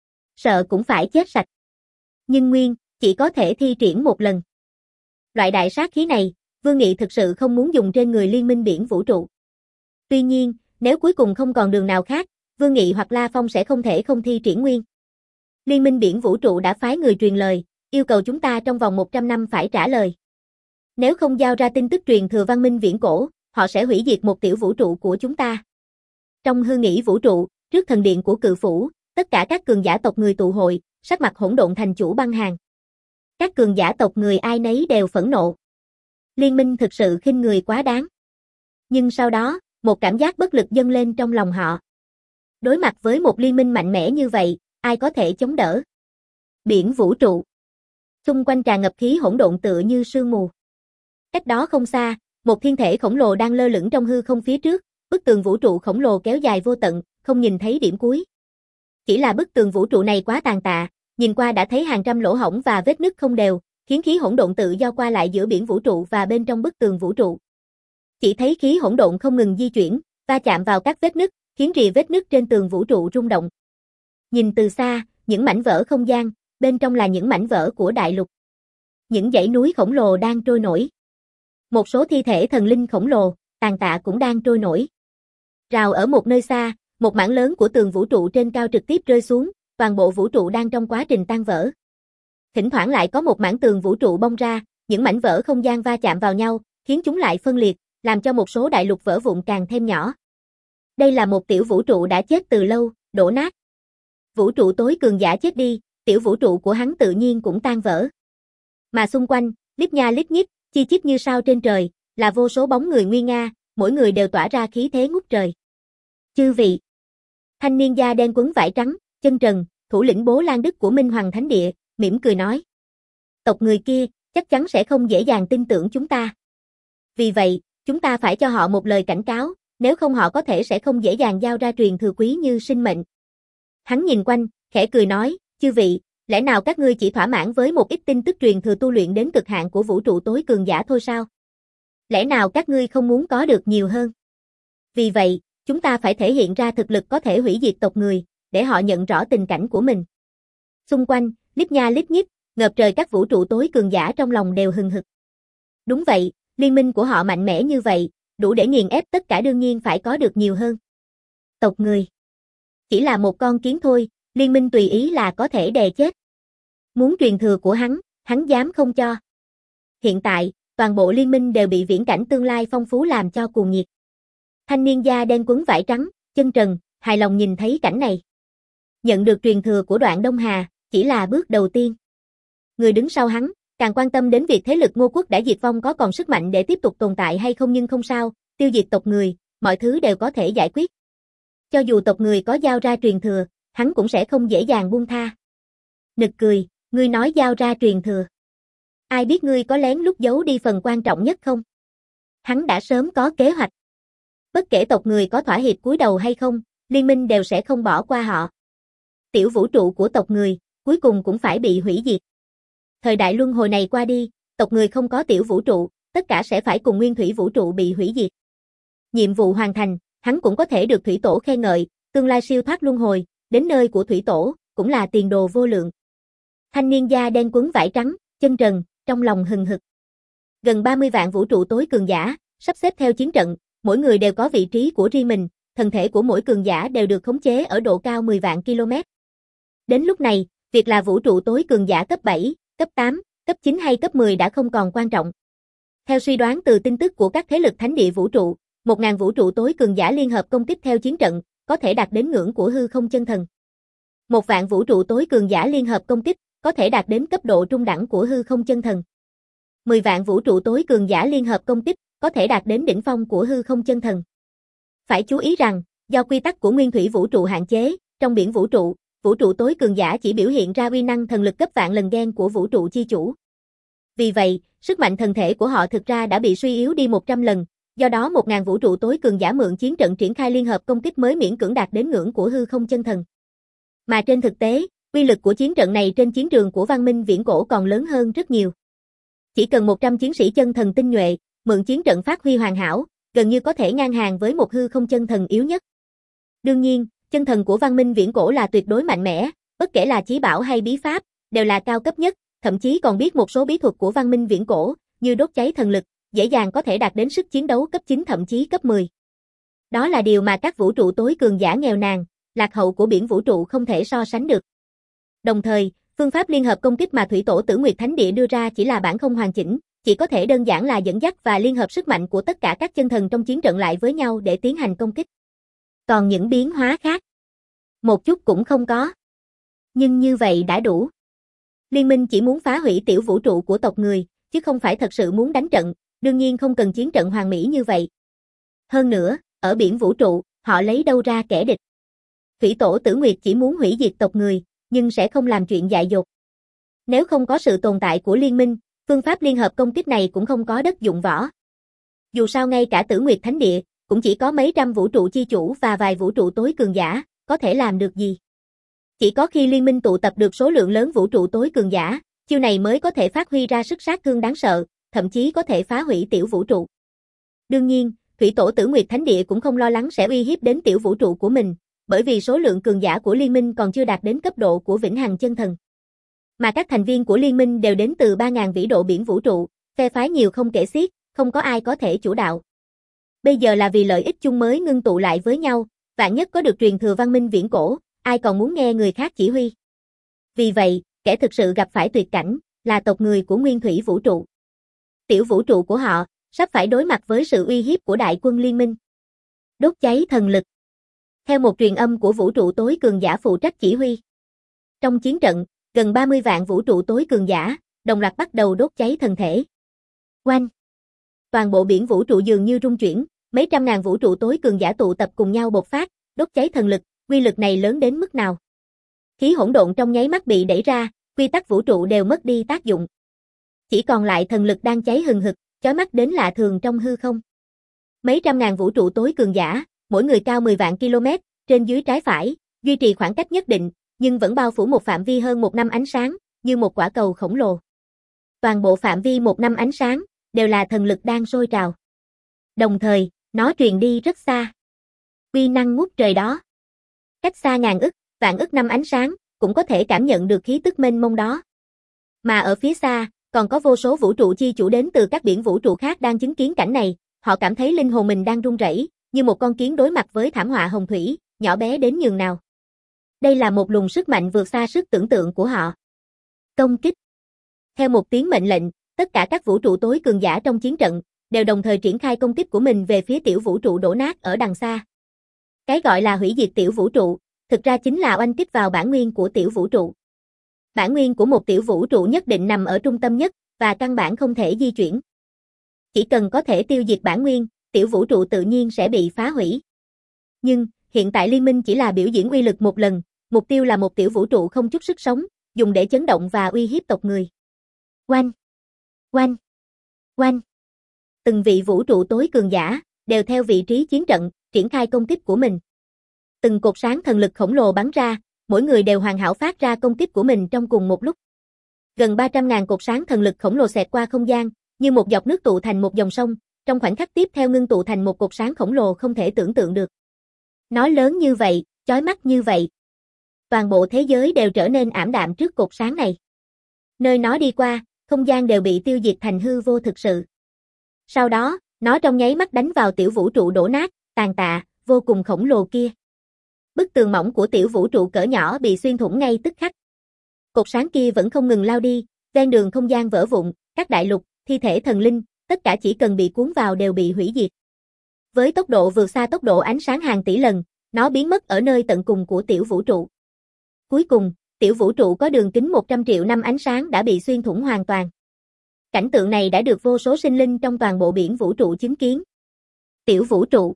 sợ cũng phải chết sạch. Nhưng nguyên chỉ có thể thi triển một lần. Loại đại sát khí này, Vương Nghị thực sự không muốn dùng trên người liên minh biển vũ trụ. Tuy nhiên, nếu cuối cùng không còn đường nào khác, Vương Nghị hoặc La Phong sẽ không thể không thi triển nguyên. Liên minh biển vũ trụ đã phái người truyền lời, yêu cầu chúng ta trong vòng một trăm năm phải trả lời. Nếu không giao ra tin tức truyền thừa văn minh viễn cổ, họ sẽ hủy diệt một tiểu vũ trụ của chúng ta. Trong hư nghĩ vũ trụ, trước thần điện của Cự Phủ, tất cả các cường giả tộc người tụ hội, sắc mặt hỗn độn thành chủ băng hàng. Các cường giả tộc người ai nấy đều phẫn nộ. Liên minh thực sự khinh người quá đáng. Nhưng sau đó, một cảm giác bất lực dâng lên trong lòng họ. Đối mặt với một liên minh mạnh mẽ như vậy, ai có thể chống đỡ? Biển vũ trụ. Xung quanh tràn ngập khí hỗn độn tựa như sương mù. Cách đó không xa, một thiên thể khổng lồ đang lơ lửng trong hư không phía trước, bức tường vũ trụ khổng lồ kéo dài vô tận, không nhìn thấy điểm cuối. Chỉ là bức tường vũ trụ này quá tàn tạ, nhìn qua đã thấy hàng trăm lỗ hổng và vết nứt không đều, khiến khí hỗn độn tự do qua lại giữa biển vũ trụ và bên trong bức tường vũ trụ. Chỉ thấy khí hỗn độn không ngừng di chuyển, va chạm vào các vết nứt, khiến rìa vết nứt trên tường vũ trụ rung động. Nhìn từ xa, những mảnh vỡ không gian, bên trong là những mảnh vỡ của đại lục. Những dãy núi khổng lồ đang trôi nổi. Một số thi thể thần linh khổng lồ, tàn tạ cũng đang trôi nổi. Rào ở một nơi xa, một mảng lớn của tường vũ trụ trên cao trực tiếp rơi xuống, toàn bộ vũ trụ đang trong quá trình tan vỡ. Thỉnh thoảng lại có một mảng tường vũ trụ bong ra, những mảnh vỡ không gian va chạm vào nhau, khiến chúng lại phân liệt, làm cho một số đại lục vỡ vụn càng thêm nhỏ. Đây là một tiểu vũ trụ đã chết từ lâu, đổ nát. Vũ trụ tối cường giả chết đi, tiểu vũ trụ của hắn tự nhiên cũng tan vỡ. Mà xung quanh, lít nha lít nhít, chi chít như sao trên trời, là vô số bóng người nguy nga, mỗi người đều tỏa ra khí thế ngút trời. Chư vị. Thanh niên da đen quấn vải trắng, chân trần, thủ lĩnh Bố Lan Đức của Minh Hoàng Thánh Địa, mỉm cười nói. Tộc người kia, chắc chắn sẽ không dễ dàng tin tưởng chúng ta. Vì vậy, chúng ta phải cho họ một lời cảnh cáo, nếu không họ có thể sẽ không dễ dàng giao ra truyền thừa quý như sinh mệnh. Hắn nhìn quanh, khẽ cười nói, chư vị, lẽ nào các ngươi chỉ thỏa mãn với một ít tin tức truyền thừa tu luyện đến cực hạn của vũ trụ tối cường giả thôi sao? Lẽ nào các ngươi không muốn có được nhiều hơn? Vì vậy, chúng ta phải thể hiện ra thực lực có thể hủy diệt tộc người, để họ nhận rõ tình cảnh của mình. Xung quanh, lít nha lít nhít, ngập trời các vũ trụ tối cường giả trong lòng đều hừng hực. Đúng vậy, liên minh của họ mạnh mẽ như vậy, đủ để nghiền ép tất cả, đương nhiên phải có được nhiều hơn. Tộc người. Chỉ là một con kiến thôi, liên minh tùy ý là có thể đè chết. Muốn truyền thừa của hắn, hắn dám không cho. Hiện tại, toàn bộ liên minh đều bị viễn cảnh tương lai phong phú làm cho cuồng nhiệt. Thanh niên da đen quấn vải trắng, chân trần, hài lòng nhìn thấy cảnh này. Nhận được truyền thừa của Đoạn Đông Hà, chỉ là bước đầu tiên. Người đứng sau hắn, càng quan tâm đến việc thế lực Ngô Quốc đã diệt vong có còn sức mạnh để tiếp tục tồn tại hay không, nhưng không sao, tiêu diệt tộc người, mọi thứ đều có thể giải quyết. Cho dù tộc người có giao ra truyền thừa, hắn cũng sẽ không dễ dàng buông tha. Nực cười, ngươi nói giao ra truyền thừa. Ai biết ngươi có lén lút giấu đi phần quan trọng nhất không? Hắn đã sớm có kế hoạch. Bất kể tộc người có thỏa hiệp cúi đầu hay không, liên minh đều sẽ không bỏ qua họ. Tiểu vũ trụ của tộc người, cuối cùng cũng phải bị hủy diệt. Thời đại luân hồi này qua đi, tộc người không có tiểu vũ trụ, tất cả sẽ phải cùng nguyên thủy vũ trụ bị hủy diệt. Nhiệm vụ hoàn thành, hắn cũng có thể được thủy tổ khen ngợi, tương lai siêu thoát luân hồi, đến nơi của thủy tổ, cũng là tiền đồ vô lượng. Thanh niên da đen quấn vải trắng, chân trần, trong lòng hừng hực. Gần ba mươi vạn vũ trụ tối cường giả, sắp xếp theo chiến trận, mỗi người đều có vị trí của riêng mình, thân thể của mỗi cường giả đều được khống chế ở độ cao mười vạn ki lô mét. Đến lúc này, việc là vũ trụ tối cường giả cấp bảy, cấp tám, cấp chín hay cấp mười đã không còn quan trọng. Theo suy đoán từ tin tức của các thế lực thánh địa vũ trụ, một nghìn vũ trụ tối cường giả liên hợp công kích theo chiến trận, có thể đạt đến ngưỡng của hư không chân thần. Một vạn vũ trụ tối cường giả liên hợp công kích, có thể đạt đến cấp độ trung đẳng của hư không chân thần. mười vạn vũ trụ tối cường giả liên hợp công kích, có thể đạt đến đỉnh phong của hư không chân thần. Phải chú ý rằng, do quy tắc của nguyên thủy vũ trụ hạn chế, trong biển vũ trụ, vũ trụ tối cường giả chỉ biểu hiện ra uy năng thần lực gấp vạn lần gen của vũ trụ chi chủ. Vì vậy, sức mạnh thần thể của họ thực ra đã bị suy yếu đi một trăm lần, do đó một nghìn vũ trụ tối cường giả mượn chiến trận triển khai liên hợp công kích mới miễn cưỡng đạt đến ngưỡng của hư không chân thần. Mà trên thực tế, uy lực của chiến trận này trên chiến trường của văn minh viễn cổ còn lớn hơn rất nhiều. Chỉ cần một trăm chiến sĩ chân thần tinh nhuệ, mượn chiến trận phát huy hoàn hảo, gần như có thể ngang hàng với một hư không chân thần yếu nhất. Đương nhiên, chân thần của văn minh viễn cổ là tuyệt đối mạnh mẽ, bất kể là chí bảo hay bí pháp, đều là cao cấp nhất, thậm chí còn biết một số bí thuật của văn minh viễn cổ, như đốt cháy thần lực, dễ dàng có thể đạt đến sức chiến đấu cấp chín thậm chí cấp mười. Đó là điều mà các vũ trụ tối cường giả nghèo nàn, lạc hậu của biển vũ trụ không thể so sánh được. Đồng thời, phương pháp liên hợp công kích mà Thủy Tổ Tử Nguyệt Thánh Địa đưa ra chỉ là bản không hoàn chỉnh, chỉ có thể đơn giản là dẫn dắt và liên hợp sức mạnh của tất cả các chân thần trong chiến trận lại với nhau để tiến hành công kích. Còn những biến hóa khác, một chút cũng không có. Nhưng như vậy đã đủ. Liên minh chỉ muốn phá hủy tiểu vũ trụ của tộc người, chứ không phải thật sự muốn đánh trận, đương nhiên không cần chiến trận hoàn mỹ như vậy. Hơn nữa, ở biển vũ trụ, họ lấy đâu ra kẻ địch. Thủy Tổ Tử Nguyệt chỉ muốn hủy diệt tộc người, nhưng sẽ không làm chuyện dại dột. Nếu không có sự tồn tại của liên minh, phương pháp liên hợp công kích này cũng không có đất dụng võ. Dù sao ngay cả Tử Nguyệt Thánh Địa, cũng chỉ có mấy trăm vũ trụ chi chủ và vài vũ trụ tối cường giả, có thể làm được gì. Chỉ có khi liên minh tụ tập được số lượng lớn vũ trụ tối cường giả, Chiêu này mới có thể phát huy ra sức sát thương đáng sợ, thậm chí có thể phá hủy tiểu vũ trụ. Đương nhiên, Thủy Tổ Tử Nguyệt Thánh Địa cũng không lo lắng sẽ uy hiếp đến tiểu vũ trụ của mình, bởi vì số lượng cường giả của liên minh còn chưa đạt đến cấp độ của Vĩnh Hằng Chân Thần. Mà các thành viên của liên minh đều đến từ ba nghìn vĩ độ biển vũ trụ, phe phái nhiều không kể xiết, không có ai có thể chủ đạo. Bây giờ là vì lợi ích chung mới ngưng tụ lại với nhau, vạn nhất có được truyền thừa văn minh viễn cổ, ai còn muốn nghe người khác chỉ huy. Vì vậy, kẻ thực sự gặp phải tuyệt cảnh, là tộc người của Nguyên Thủy Vũ trụ. Tiểu vũ trụ của họ, sắp phải đối mặt với sự uy hiếp của đại quân liên minh. Đốt cháy thần lực. Theo một truyền âm của vũ trụ tối cường giả phụ trách chỉ huy. Trong chiến trận, gần ba mươi vạn vũ trụ tối cường giả, đồng loạt bắt đầu đốt cháy thần thể. Oanh! Toàn bộ biển vũ trụ dường như rung chuyển, mấy trăm ngàn vũ trụ tối cường giả tụ tập cùng nhau bộc phát, đốt cháy thần lực, quy lực này lớn đến mức nào? Khí hỗn độn trong nháy mắt bị đẩy ra, quy tắc vũ trụ đều mất đi tác dụng. Chỉ còn lại thần lực đang cháy hừng hực, chói mắt đến lạ thường trong hư không. Mấy trăm ngàn vũ trụ tối cường giả, mỗi người cao mười vạn km, trên dưới trái phải, duy trì khoảng cách nhất định, nhưng vẫn bao phủ một phạm vi hơn một năm ánh sáng, như một quả cầu khổng lồ. Toàn bộ phạm vi một năm ánh sáng, đều là thần lực đang sôi trào. Đồng thời, nó truyền đi rất xa. Uy năng ngút trời đó. Cách xa ngàn ức, vạn ức năm ánh sáng, cũng có thể cảm nhận được khí tức mênh mông đó. Mà ở phía xa, còn có vô số vũ trụ chi chủ đến từ các biển vũ trụ khác đang chứng kiến cảnh này, họ cảm thấy linh hồn mình đang run rẩy, như một con kiến đối mặt với thảm họa hồng thủy, nhỏ bé đến nhường nào. Đây là một luồng sức mạnh vượt xa sức tưởng tượng của họ. Công kích. Theo một tiếng mệnh lệnh, tất cả các vũ trụ tối cường giả trong chiến trận đều đồng thời triển khai công kích của mình về phía tiểu vũ trụ đổ nát ở đằng xa. Cái gọi là hủy diệt tiểu vũ trụ, thực ra chính là oanh kích vào bản nguyên của tiểu vũ trụ. Bản nguyên của một tiểu vũ trụ nhất định nằm ở trung tâm nhất, và căn bản không thể di chuyển. Chỉ cần có thể tiêu diệt bản nguyên, tiểu vũ trụ tự nhiên sẽ bị phá hủy. Nhưng, hiện tại liên minh chỉ là biểu diễn uy lực một lần, mục tiêu là một tiểu vũ trụ không chút sức sống, dùng để chấn động và uy hiếp tộc người. Oanh! Oanh! Oanh! Từng vị vũ trụ tối cường giả, đều theo vị trí chiến trận, triển khai công kích của mình. Từng cột sáng thần lực khổng lồ bắn ra, mỗi người đều hoàn hảo phát ra công kích của mình trong cùng một lúc. Gần ba trăm ngàn cột sáng thần lực khổng lồ xẹt qua không gian, như một giọt nước tụ thành một dòng sông, trong khoảnh khắc tiếp theo ngưng tụ thành một cột sáng khổng lồ không thể tưởng tượng được. Nó lớn như vậy, chói mắt như vậy. Toàn bộ thế giới đều trở nên ảm đạm trước cột sáng này. Nơi nó đi qua, không gian đều bị tiêu diệt thành hư vô thực sự. Sau đó, nó trong nháy mắt đánh vào tiểu vũ trụ đổ nát, tàn tạ, vô cùng khổng lồ kia. Bức tường mỏng của tiểu vũ trụ cỡ nhỏ bị xuyên thủng ngay tức khắc. Cột sáng kia vẫn không ngừng lao đi, ven đường không gian vỡ vụn, các đại lục, thi thể thần linh, tất cả chỉ cần bị cuốn vào đều bị hủy diệt. Với tốc độ vượt xa tốc độ ánh sáng hàng tỷ lần, nó biến mất ở nơi tận cùng của tiểu vũ trụ. Cuối cùng, tiểu vũ trụ có đường kính một trăm triệu năm ánh sáng đã bị xuyên thủng hoàn toàn. Cảnh tượng này đã được vô số sinh linh trong toàn bộ biển vũ trụ chứng kiến. Tiểu vũ trụ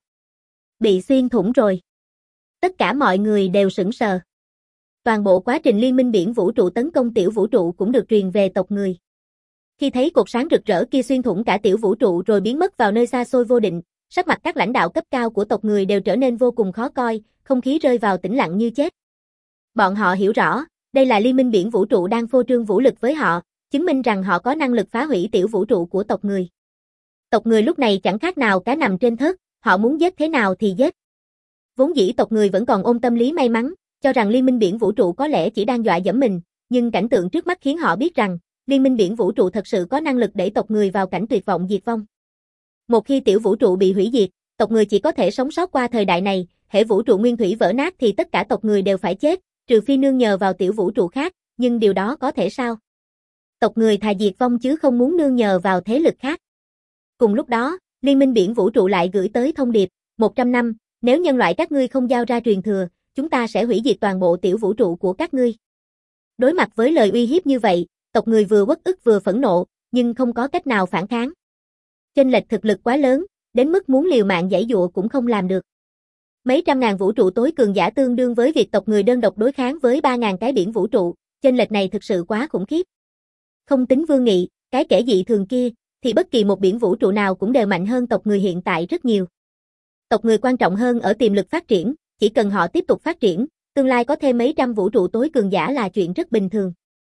bị xuyên thủng rồi. Tất cả mọi người đều sững sờ. Toàn bộ quá trình liên minh biển vũ trụ tấn công tiểu vũ trụ cũng được truyền về tộc người. Khi thấy cột sáng rực rỡ kia xuyên thủng cả tiểu vũ trụ rồi biến mất vào nơi xa xôi vô định, sắc mặt các lãnh đạo cấp cao của tộc người đều trở nên vô cùng khó coi, không khí rơi vào tĩnh lặng như chết. Bọn họ hiểu rõ, đây là liên minh biển vũ trụ đang phô trương vũ lực với họ, chứng minh rằng họ có năng lực phá hủy tiểu vũ trụ của tộc người. Tộc người lúc này chẳng khác nào cá nằm trên thớt, họ muốn giết thế nào thì giết. Vốn dĩ tộc người vẫn còn ôm tâm lý may mắn, cho rằng liên minh biển vũ trụ có lẽ chỉ đang dọa dẫm mình, nhưng cảnh tượng trước mắt khiến họ biết rằng, liên minh biển vũ trụ thật sự có năng lực đẩy tộc người vào cảnh tuyệt vọng diệt vong. Một khi tiểu vũ trụ bị hủy diệt, tộc người chỉ có thể sống sót qua thời đại này, hễ vũ trụ nguyên thủy vỡ nát thì tất cả tộc người đều phải chết, trừ phi nương nhờ vào tiểu vũ trụ khác, nhưng điều đó có thể sao? Tộc người thà diệt vong chứ không muốn nương nhờ vào thế lực khác. Cùng lúc đó, liên minh biển vũ trụ lại gửi tới thông điệp, một trăm năm, nếu nhân loại các ngươi không giao ra truyền thừa, chúng ta sẽ hủy diệt toàn bộ tiểu vũ trụ của các ngươi. Đối mặt với lời uy hiếp như vậy, tộc người vừa uất ức vừa phẫn nộ, nhưng không có cách nào phản kháng. Chênh lệch thực lực quá lớn, đến mức muốn liều mạng giãy giụa cũng không làm được. Mấy trăm ngàn vũ trụ tối cường giả tương đương với việc tộc người đơn độc đối kháng với ba ngàn cái biển vũ trụ, chênh lệch này thực sự quá khủng khiếp. Không tính Vương Nghị, cái kẻ dị thường kia, thì bất kỳ một biển vũ trụ nào cũng đều mạnh hơn tộc người hiện tại rất nhiều. Tộc người quan trọng hơn ở tiềm lực phát triển, chỉ cần họ tiếp tục phát triển, tương lai có thêm mấy trăm vũ trụ tối cường giả là chuyện rất bình thường.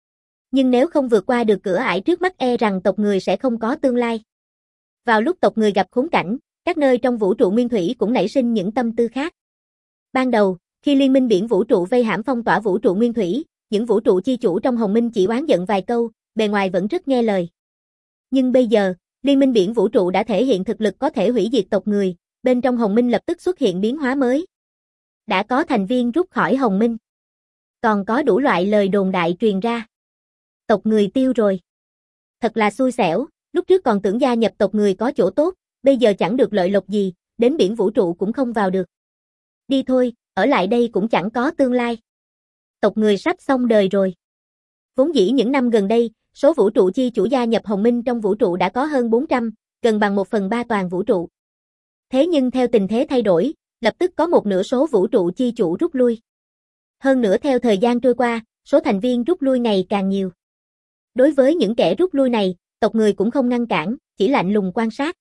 Nhưng nếu không vượt qua được cửa ải trước mắt e rằng tộc người sẽ không có tương lai. Vào lúc tộc người gặp khốn cảnh, các nơi trong vũ trụ nguyên thủy cũng nảy sinh những tâm tư khác. Ban đầu, khi liên minh biển vũ trụ vây hãm phong tỏa vũ trụ nguyên thủy, những vũ trụ chi chủ trong Hồng Minh chỉ oán giận vài câu, bề ngoài vẫn rất nghe lời. Nhưng bây giờ, liên minh biển vũ trụ đã thể hiện thực lực có thể hủy diệt tộc người, bên trong Hồng Minh lập tức xuất hiện biến hóa mới. Đã có thành viên rút khỏi Hồng Minh. Còn có đủ loại lời đồn đại truyền ra. Tộc người tiêu rồi. Thật là xui xẻo, lúc trước còn tưởng gia nhập tộc người có chỗ tốt, bây giờ chẳng được lợi lộc gì, đến biển vũ trụ cũng không vào được. Đi thôi, ở lại đây cũng chẳng có tương lai. Tộc người sắp xong đời rồi. Vốn dĩ những năm gần đây, số vũ trụ chi chủ gia nhập Hồng Minh trong vũ trụ đã có hơn bốn trăm, gần bằng một phần ba toàn vũ trụ. Thế nhưng theo tình thế thay đổi, lập tức có một nửa số vũ trụ chi chủ rút lui. Hơn nữa theo thời gian trôi qua, số thành viên rút lui ngày càng nhiều. Đối với những kẻ rút lui này, tộc người cũng không ngăn cản, chỉ lạnh lùng quan sát.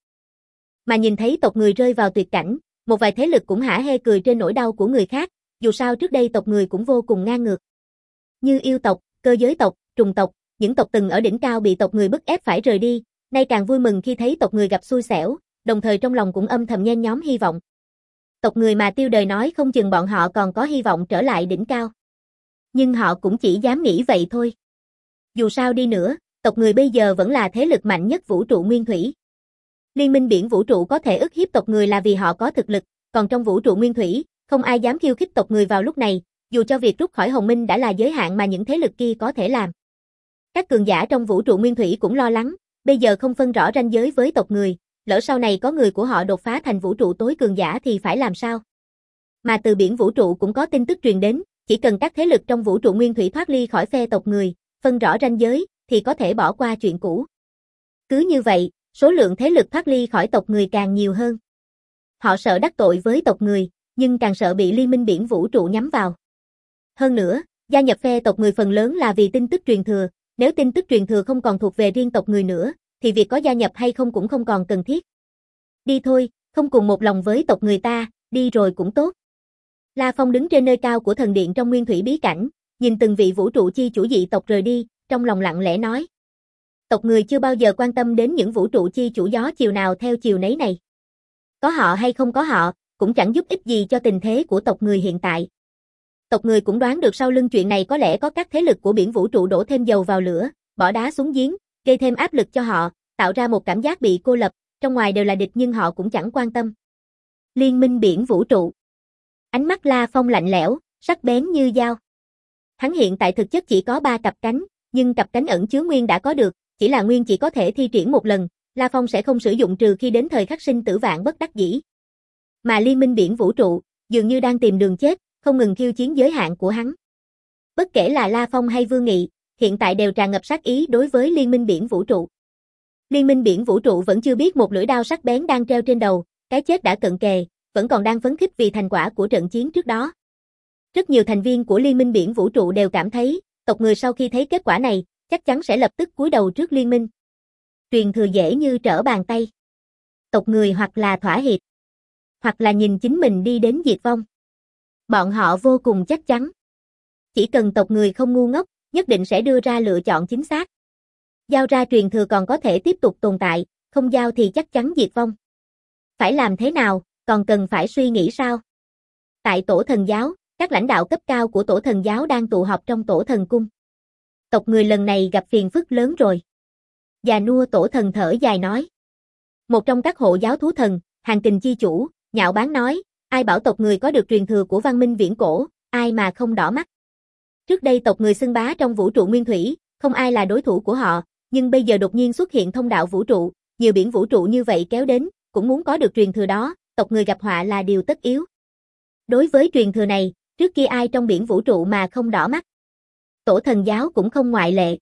Mà nhìn thấy tộc người rơi vào tuyệt cảnh, một vài thế lực cũng hả hê cười trên nỗi đau của người khác, dù sao trước đây tộc người cũng vô cùng ngang ngược. Như yêu tộc, cơ giới tộc, trùng tộc, những tộc từng ở đỉnh cao bị tộc người bức ép phải rời đi, nay càng vui mừng khi thấy tộc người gặp xui xẻo, đồng thời trong lòng cũng âm thầm nhen nhóm hy vọng. Tộc người mà tiêu đời nói không chừng bọn họ còn có hy vọng trở lại đỉnh cao. Nhưng họ cũng chỉ dám nghĩ vậy thôi. Dù sao đi nữa, tộc người bây giờ vẫn là thế lực mạnh nhất vũ trụ nguyên thủy. Liên minh biển vũ trụ có thể ức hiếp tộc người là vì họ có thực lực, còn trong vũ trụ nguyên thủy, không ai dám khiêu khích tộc người vào lúc này, dù cho việc rút khỏi Hồng Minh đã là giới hạn mà những thế lực kia có thể làm. Các cường giả trong vũ trụ nguyên thủy cũng lo lắng, bây giờ không phân rõ ranh giới với tộc người, lỡ sau này có người của họ đột phá thành vũ trụ tối cường giả thì phải làm sao? Mà từ biển vũ trụ cũng có tin tức truyền đến, chỉ cần các thế lực trong vũ trụ nguyên thủy thoát ly khỏi phe tộc người, phân rõ ranh giới, thì có thể bỏ qua chuyện cũ. Cứ như vậy, số lượng thế lực thoát ly khỏi tộc người càng nhiều hơn. Họ sợ đắc tội với tộc người, nhưng càng sợ bị liên minh biển vũ trụ nhắm vào. Hơn nữa, gia nhập phe tộc người phần lớn là vì tin tức truyền thừa, nếu tin tức truyền thừa không còn thuộc về riêng tộc người nữa, thì việc có gia nhập hay không cũng không còn cần thiết. Đi thôi, không cùng một lòng với tộc người ta, đi rồi cũng tốt. La Phong đứng trên nơi cao của thần điện trong nguyên thủy bí cảnh, nhìn từng vị vũ trụ chi chủ dị tộc rời đi, trong lòng lặng lẽ nói. Tộc người chưa bao giờ quan tâm đến những vũ trụ chi chủ gió chiều nào theo chiều nấy này. Có họ hay không có họ, cũng chẳng giúp ích gì cho tình thế của tộc người hiện tại. Tộc người cũng đoán được sau lưng chuyện này có lẽ có các thế lực của biển vũ trụ đổ thêm dầu vào lửa, bỏ đá xuống giếng, gây thêm áp lực cho họ, tạo ra một cảm giác bị cô lập, trong ngoài đều là địch nhưng họ cũng chẳng quan tâm. Liên minh biển vũ trụ. Ánh mắt La Phong lạnh lẽo, sắc bén như dao. Hắn hiện tại thực chất chỉ có ba cặp cánh, nhưng cặp cánh ẩn chứa nguyên đã có được, chỉ là nguyên chỉ có thể thi triển một lần, La Phong sẽ không sử dụng trừ khi đến thời khắc sinh tử vạn bất đắc dĩ. Mà liên minh biển vũ trụ, dường như đang tìm đường chết, không ngừng khiêu chiến giới hạn của hắn. Bất kể là La Phong hay Vương Nghị, hiện tại đều tràn ngập sát ý đối với liên minh biển vũ trụ. Liên minh biển vũ trụ vẫn chưa biết một lưỡi đao sắc bén đang treo trên đầu, cái chết đã cận kề, vẫn còn đang phấn khích vì thành quả của trận chiến trước đó. Rất nhiều thành viên của liên minh biển vũ trụ đều cảm thấy, tộc người sau khi thấy kết quả này, chắc chắn sẽ lập tức cúi đầu trước liên minh. Truyền thừa dễ như trở bàn tay. Tộc người hoặc là thỏa hiệp, hoặc là nhìn chính mình đi đến diệt vong. Bọn họ vô cùng chắc chắn. Chỉ cần tộc người không ngu ngốc, nhất định sẽ đưa ra lựa chọn chính xác. Giao ra truyền thừa còn có thể tiếp tục tồn tại, không giao thì chắc chắn diệt vong. Phải làm thế nào, còn cần phải suy nghĩ sao? Tại tổ thần giáo, các lãnh đạo cấp cao của tổ thần giáo đang tụ họp trong tổ thần cung. Tộc người lần này gặp phiền phức lớn rồi. Già nua tổ thần thở dài nói. Một trong các hộ giáo thú thần, Hàng Kình chi chủ, nhạo báng nói, ai bảo tộc người có được truyền thừa của văn minh viễn cổ, ai mà không đỏ mắt. Trước đây tộc người xưng bá trong vũ trụ nguyên thủy, không ai là đối thủ của họ, nhưng bây giờ đột nhiên xuất hiện thông đạo vũ trụ, nhiều biển vũ trụ như vậy kéo đến, cũng muốn có được truyền thừa đó, tộc người gặp họa là điều tất yếu. Đối với truyền thừa này, trước kia ai trong biển vũ trụ mà không đỏ mắt. Tổ thần giáo cũng không ngoại lệ.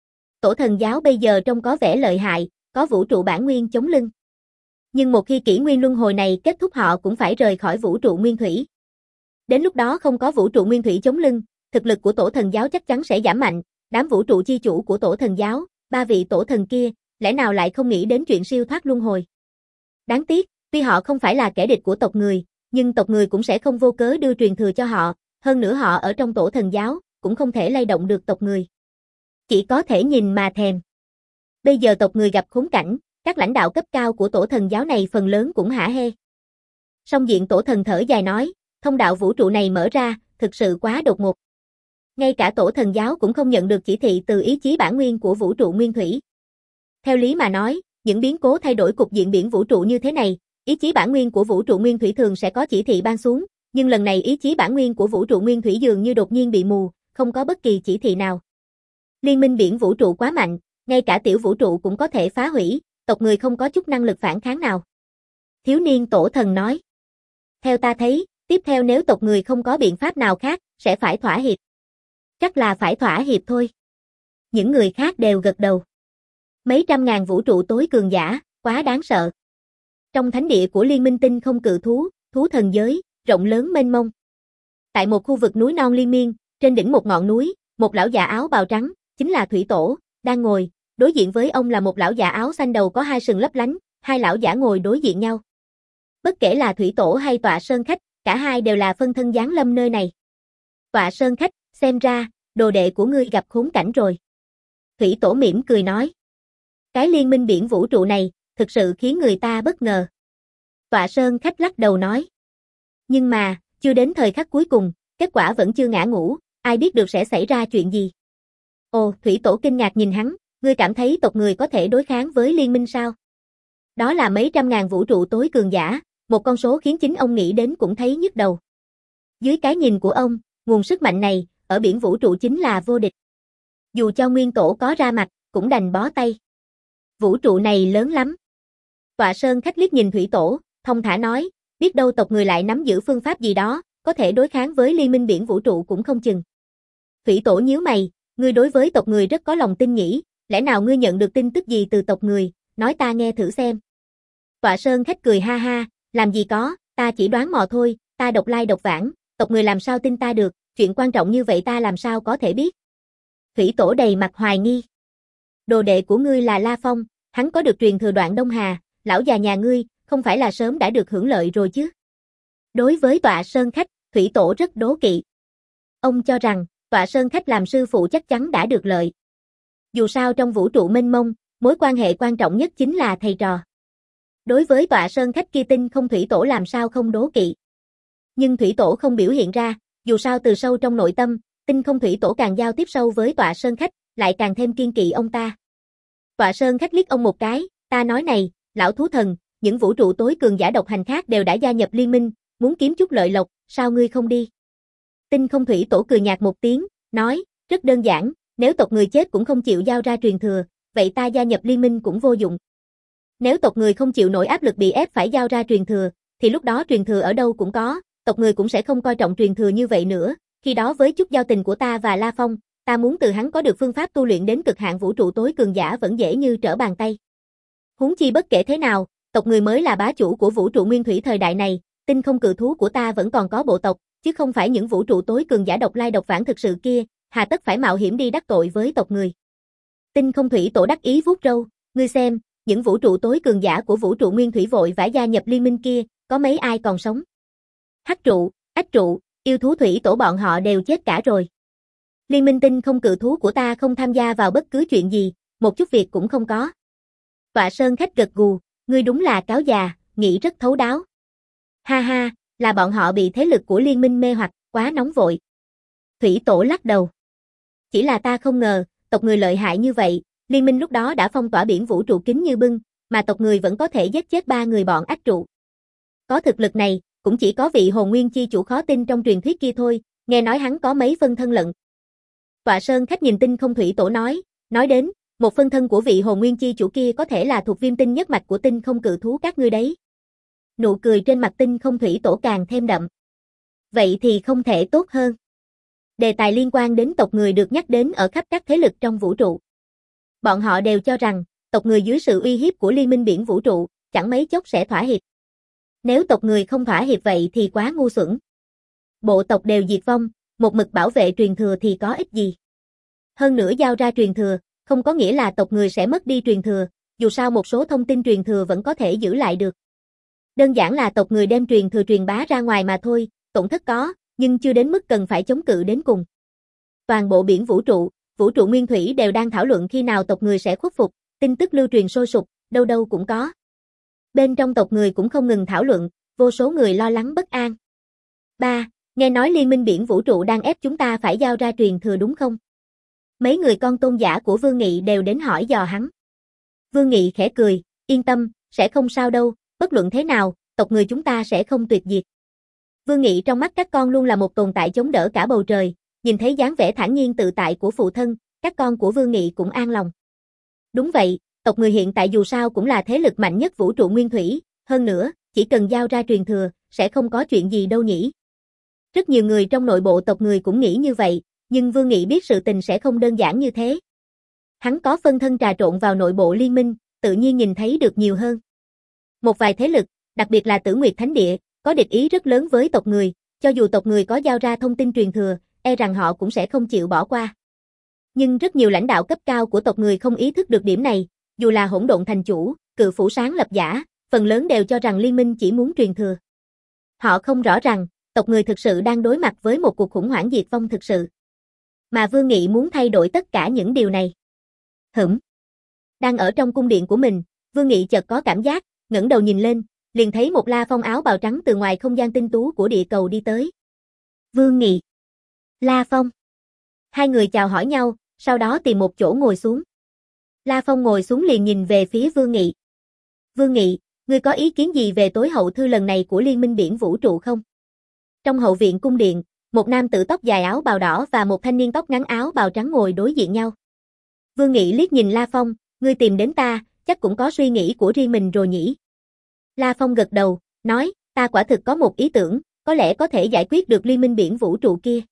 Tổ thần giáo bây giờ trông có vẻ lợi hại, có vũ trụ bản nguyên chống lưng. Nhưng một khi kỷ nguyên luân hồi này kết thúc họ cũng phải rời khỏi vũ trụ nguyên thủy. Đến lúc đó không có vũ trụ nguyên thủy chống lưng, thực lực của tổ thần giáo chắc chắn sẽ giảm mạnh, đám vũ trụ chi chủ của tổ thần giáo, ba vị tổ thần kia, lẽ nào lại không nghĩ đến chuyện siêu thoát luân hồi. Đáng tiếc, tuy họ không phải là kẻ địch của tộc người, nhưng tộc người cũng sẽ không vô cớ đưa truyền thừa cho họ, hơn nữa họ ở trong tổ thần giáo, cũng không thể lay động được tộc người. chỉ có thể nhìn mà thèm. Bây giờ tộc người gặp khốn cảnh, các lãnh đạo cấp cao của tổ thần giáo này phần lớn cũng hả hê. Song diện tổ thần thở dài nói, thông đạo vũ trụ này mở ra, thực sự quá đột ngột. Ngay cả tổ thần giáo cũng không nhận được chỉ thị từ ý chí bản nguyên của vũ trụ nguyên thủy. Theo lý mà nói, những biến cố thay đổi cục diện biển vũ trụ như thế này, ý chí bản nguyên của vũ trụ nguyên thủy thường sẽ có chỉ thị ban xuống, nhưng lần này ý chí bản nguyên của vũ trụ nguyên thủy dường như đột nhiên bị mù, không có bất kỳ chỉ thị nào. Liên minh biển vũ trụ quá mạnh, ngay cả tiểu vũ trụ cũng có thể phá hủy, tộc người không có chút năng lực phản kháng nào. Thiếu niên tổ thần nói. Theo ta thấy, tiếp theo nếu tộc người không có biện pháp nào khác, sẽ phải thỏa hiệp. Chắc là phải thỏa hiệp thôi. Những người khác đều gật đầu. Mấy trăm ngàn vũ trụ tối cường giả, quá đáng sợ. Trong thánh địa của Liên minh tinh không cự thú, thú thần giới, rộng lớn mênh mông. Tại một khu vực núi non liên miên, trên đỉnh một ngọn núi, một lão già áo bào trắng, chính là Thủy Tổ, đang ngồi, đối diện với ông là một lão già áo xanh đầu có hai sừng lấp lánh, hai lão giả ngồi đối diện nhau. Bất kể là Thủy Tổ hay Tọa Sơn Khách, cả hai đều là phân thân giáng lâm nơi này. Tọa Sơn Khách, xem ra, đồ đệ của ngươi gặp khốn cảnh rồi. Thủy Tổ mỉm cười nói. Cái liên minh biển vũ trụ này, thực sự khiến người ta bất ngờ. Tọa Sơn Khách lắc đầu nói. Nhưng mà, chưa đến thời khắc cuối cùng, kết quả vẫn chưa ngã ngũ, ai biết được sẽ xảy ra chuyện gì. Ồ, Thủy Tổ kinh ngạc nhìn hắn, ngươi cảm thấy tộc người có thể đối kháng với liên minh sao? Đó là mấy trăm ngàn vũ trụ tối cường giả, một con số khiến chính ông nghĩ đến cũng thấy nhức đầu. Dưới cái nhìn của ông, nguồn sức mạnh này, ở biển vũ trụ chính là vô địch. Dù cho nguyên tổ có ra mặt, cũng đành bó tay. Vũ trụ này lớn lắm. Tọa Sơn Khách liếc nhìn Thủy Tổ, thông thả nói, biết đâu tộc người lại nắm giữ phương pháp gì đó, có thể đối kháng với liên minh biển vũ trụ cũng không chừng. Thủy Tổ nhíu mày, ngươi đối với tộc người rất có lòng tin nhỉ, lẽ nào ngươi nhận được tin tức gì từ tộc người, nói ta nghe thử xem. Tọa Sơn Khách cười ha ha, làm gì có, ta chỉ đoán mò thôi, ta độc lai độc vãng, tộc người làm sao tin ta được, chuyện quan trọng như vậy ta làm sao có thể biết. Thủy Tổ đầy mặt hoài nghi. Đồ đệ của ngươi là La Phong, hắn có được truyền thừa Đoạn Đông Hà, lão già nhà ngươi, không phải là sớm đã được hưởng lợi rồi chứ. Đối với Tọa Sơn Khách, Thủy Tổ rất đố kỵ. Ông cho rằng, Tọa Sơn Khách làm sư phụ chắc chắn đã được lợi. Dù sao trong vũ trụ mênh mông, mối quan hệ quan trọng nhất chính là thầy trò. Đối với Tọa Sơn Khách kia tinh không Thủy Tổ làm sao không đố kỵ. Nhưng Thủy Tổ không biểu hiện ra, dù sao từ sâu trong nội tâm, tinh không Thủy Tổ càng giao tiếp sâu với Tọa Sơn Khách, lại càng thêm kiên kỵ ông ta. Tọa Sơn Khách liếc ông một cái, ta nói này, lão thú thần, những vũ trụ tối cường giả độc hành khác đều đã gia nhập liên minh, muốn kiếm chút lợi lộc, sao ngươi không đi? Tinh không Thủy Tổ cười nhạt một tiếng, nói, rất đơn giản, nếu tộc người chết cũng không chịu giao ra truyền thừa, vậy ta gia nhập liên minh cũng vô dụng. Nếu tộc người không chịu nổi áp lực bị ép phải giao ra truyền thừa, thì lúc đó truyền thừa ở đâu cũng có, tộc người cũng sẽ không coi trọng truyền thừa như vậy nữa, khi đó với chút giao tình của ta và La Phong, ta muốn từ hắn có được phương pháp tu luyện đến cực hạn vũ trụ tối cường giả vẫn dễ như trở bàn tay. Huống chi bất kể thế nào, tộc người mới là bá chủ của vũ trụ nguyên thủy thời đại này, tinh không cự thú của ta vẫn còn có bộ tộc, chứ không phải những vũ trụ tối cường giả độc lai độc vãng thực sự kia, hà tất phải mạo hiểm đi đắc tội với tộc người. Tinh không Thủy Tổ đắc ý vuốt râu, ngươi xem, những vũ trụ tối cường giả của vũ trụ nguyên thủy vội vã gia nhập liên minh kia, có mấy ai còn sống? Hắc trụ, ách trụ, yêu thú Thủy Tổ bọn họ đều chết cả rồi. Liên minh tinh không cự thú của ta không tham gia vào bất cứ chuyện gì, một chút việc cũng không có. Tọa Sơn Khách gật gù, ngươi đúng là cáo già, nghĩ rất thấu đáo. Ha ha, là bọn họ bị thế lực của liên minh mê hoặc, quá nóng vội. Thủy Tổ lắc đầu. Chỉ là ta không ngờ, tộc người lợi hại như vậy, liên minh lúc đó đã phong tỏa biển vũ trụ kín như bưng, mà tộc người vẫn có thể giết chết ba người bọn ách trụ. Có thực lực này, cũng chỉ có vị hồn nguyên chi chủ khó tin trong truyền thuyết kia thôi, nghe nói hắn có mấy phân thân lận. Tọa Sơn Khách nhìn Tinh không Thủy Tổ nói, nói đến, một phân thân của vị hồn nguyên chi chủ kia có thể là thuộc viêm tinh nhất mạch của tinh không cự thú các ngươi đấy. Nụ cười trên mặt Tinh không Thủy Tổ càng thêm đậm. Vậy thì không thể tốt hơn. Đề tài liên quan đến tộc người được nhắc đến ở khắp các thế lực trong vũ trụ. Bọn họ đều cho rằng, tộc người dưới sự uy hiếp của liên minh biển vũ trụ, chẳng mấy chốc sẽ thỏa hiệp. Nếu tộc người không thỏa hiệp vậy thì quá ngu xuẩn. Bộ tộc đều diệt vong, một mực bảo vệ truyền thừa thì có ích gì. Hơn nữa giao ra truyền thừa, không có nghĩa là tộc người sẽ mất đi truyền thừa, dù sao một số thông tin truyền thừa vẫn có thể giữ lại được. Đơn giản là tộc người đem truyền thừa truyền bá ra ngoài mà thôi, tổn thất có, nhưng chưa đến mức cần phải chống cự đến cùng. Toàn bộ biển vũ trụ, vũ trụ nguyên thủy đều đang thảo luận khi nào tộc người sẽ khuất phục, tin tức lưu truyền sôi sục, đâu đâu cũng có. Bên trong tộc người cũng không ngừng thảo luận, vô số người lo lắng bất an. ba. Nghe nói Liên minh biển vũ trụ đang ép chúng ta phải giao ra truyền thừa đúng không? Mấy người con tôn giả của Vương Nghị đều đến hỏi dò hắn. Vương Nghị khẽ cười, yên tâm, sẽ không sao đâu, bất luận thế nào, tộc người chúng ta sẽ không tuyệt diệt. Vương Nghị trong mắt các con luôn là một tồn tại chống đỡ cả bầu trời, nhìn thấy dáng vẻ thản nhiên tự tại của phụ thân, các con của Vương Nghị cũng an lòng. Đúng vậy, tộc người hiện tại dù sao cũng là thế lực mạnh nhất vũ trụ nguyên thủy, hơn nữa, chỉ cần giao ra truyền thừa, sẽ không có chuyện gì đâu nhỉ. Rất nhiều người trong nội bộ tộc người cũng nghĩ như vậy, nhưng Vương Nghị biết sự tình sẽ không đơn giản như thế. Hắn có phân thân trà trộn vào nội bộ liên minh, tự nhiên nhìn thấy được nhiều hơn. Một vài thế lực, đặc biệt là Tử Nguyệt Thánh Địa, có địch ý rất lớn với tộc người, cho dù tộc người có giao ra thông tin truyền thừa, e rằng họ cũng sẽ không chịu bỏ qua. Nhưng rất nhiều lãnh đạo cấp cao của tộc người không ý thức được điểm này, dù là Hỗn Độn Thành chủ, Cự Phủ sáng lập giả, phần lớn đều cho rằng liên minh chỉ muốn truyền thừa. Họ không rõ rằng, tộc người thực sự đang đối mặt với một cuộc khủng hoảng diệt vong thực sự. Mà Vương Nghị muốn thay đổi tất cả những điều này. Hửm. Đang ở trong cung điện của mình, Vương Nghị chợt có cảm giác, ngẩng đầu nhìn lên, liền thấy một La Phong áo bào trắng từ ngoài không gian tinh tú của địa cầu đi tới. Vương Nghị. La Phong. Hai người chào hỏi nhau, sau đó tìm một chỗ ngồi xuống. La Phong ngồi xuống liền nhìn về phía Vương Nghị. Vương Nghị, ngươi có ý kiến gì về tối hậu thư lần này của Liên minh biển vũ trụ không? Trong hậu viện cung điện, một nam tử tóc dài áo bào đỏ và một thanh niên tóc ngắn áo bào trắng ngồi đối diện nhau. Vương Nghị liếc nhìn La Phong, ngươi tìm đến ta, chắc cũng có suy nghĩ của riêng mình rồi nhỉ? La Phong gật đầu, nói, ta quả thực có một ý tưởng, có lẽ có thể giải quyết được Liên minh biển vũ trụ kia.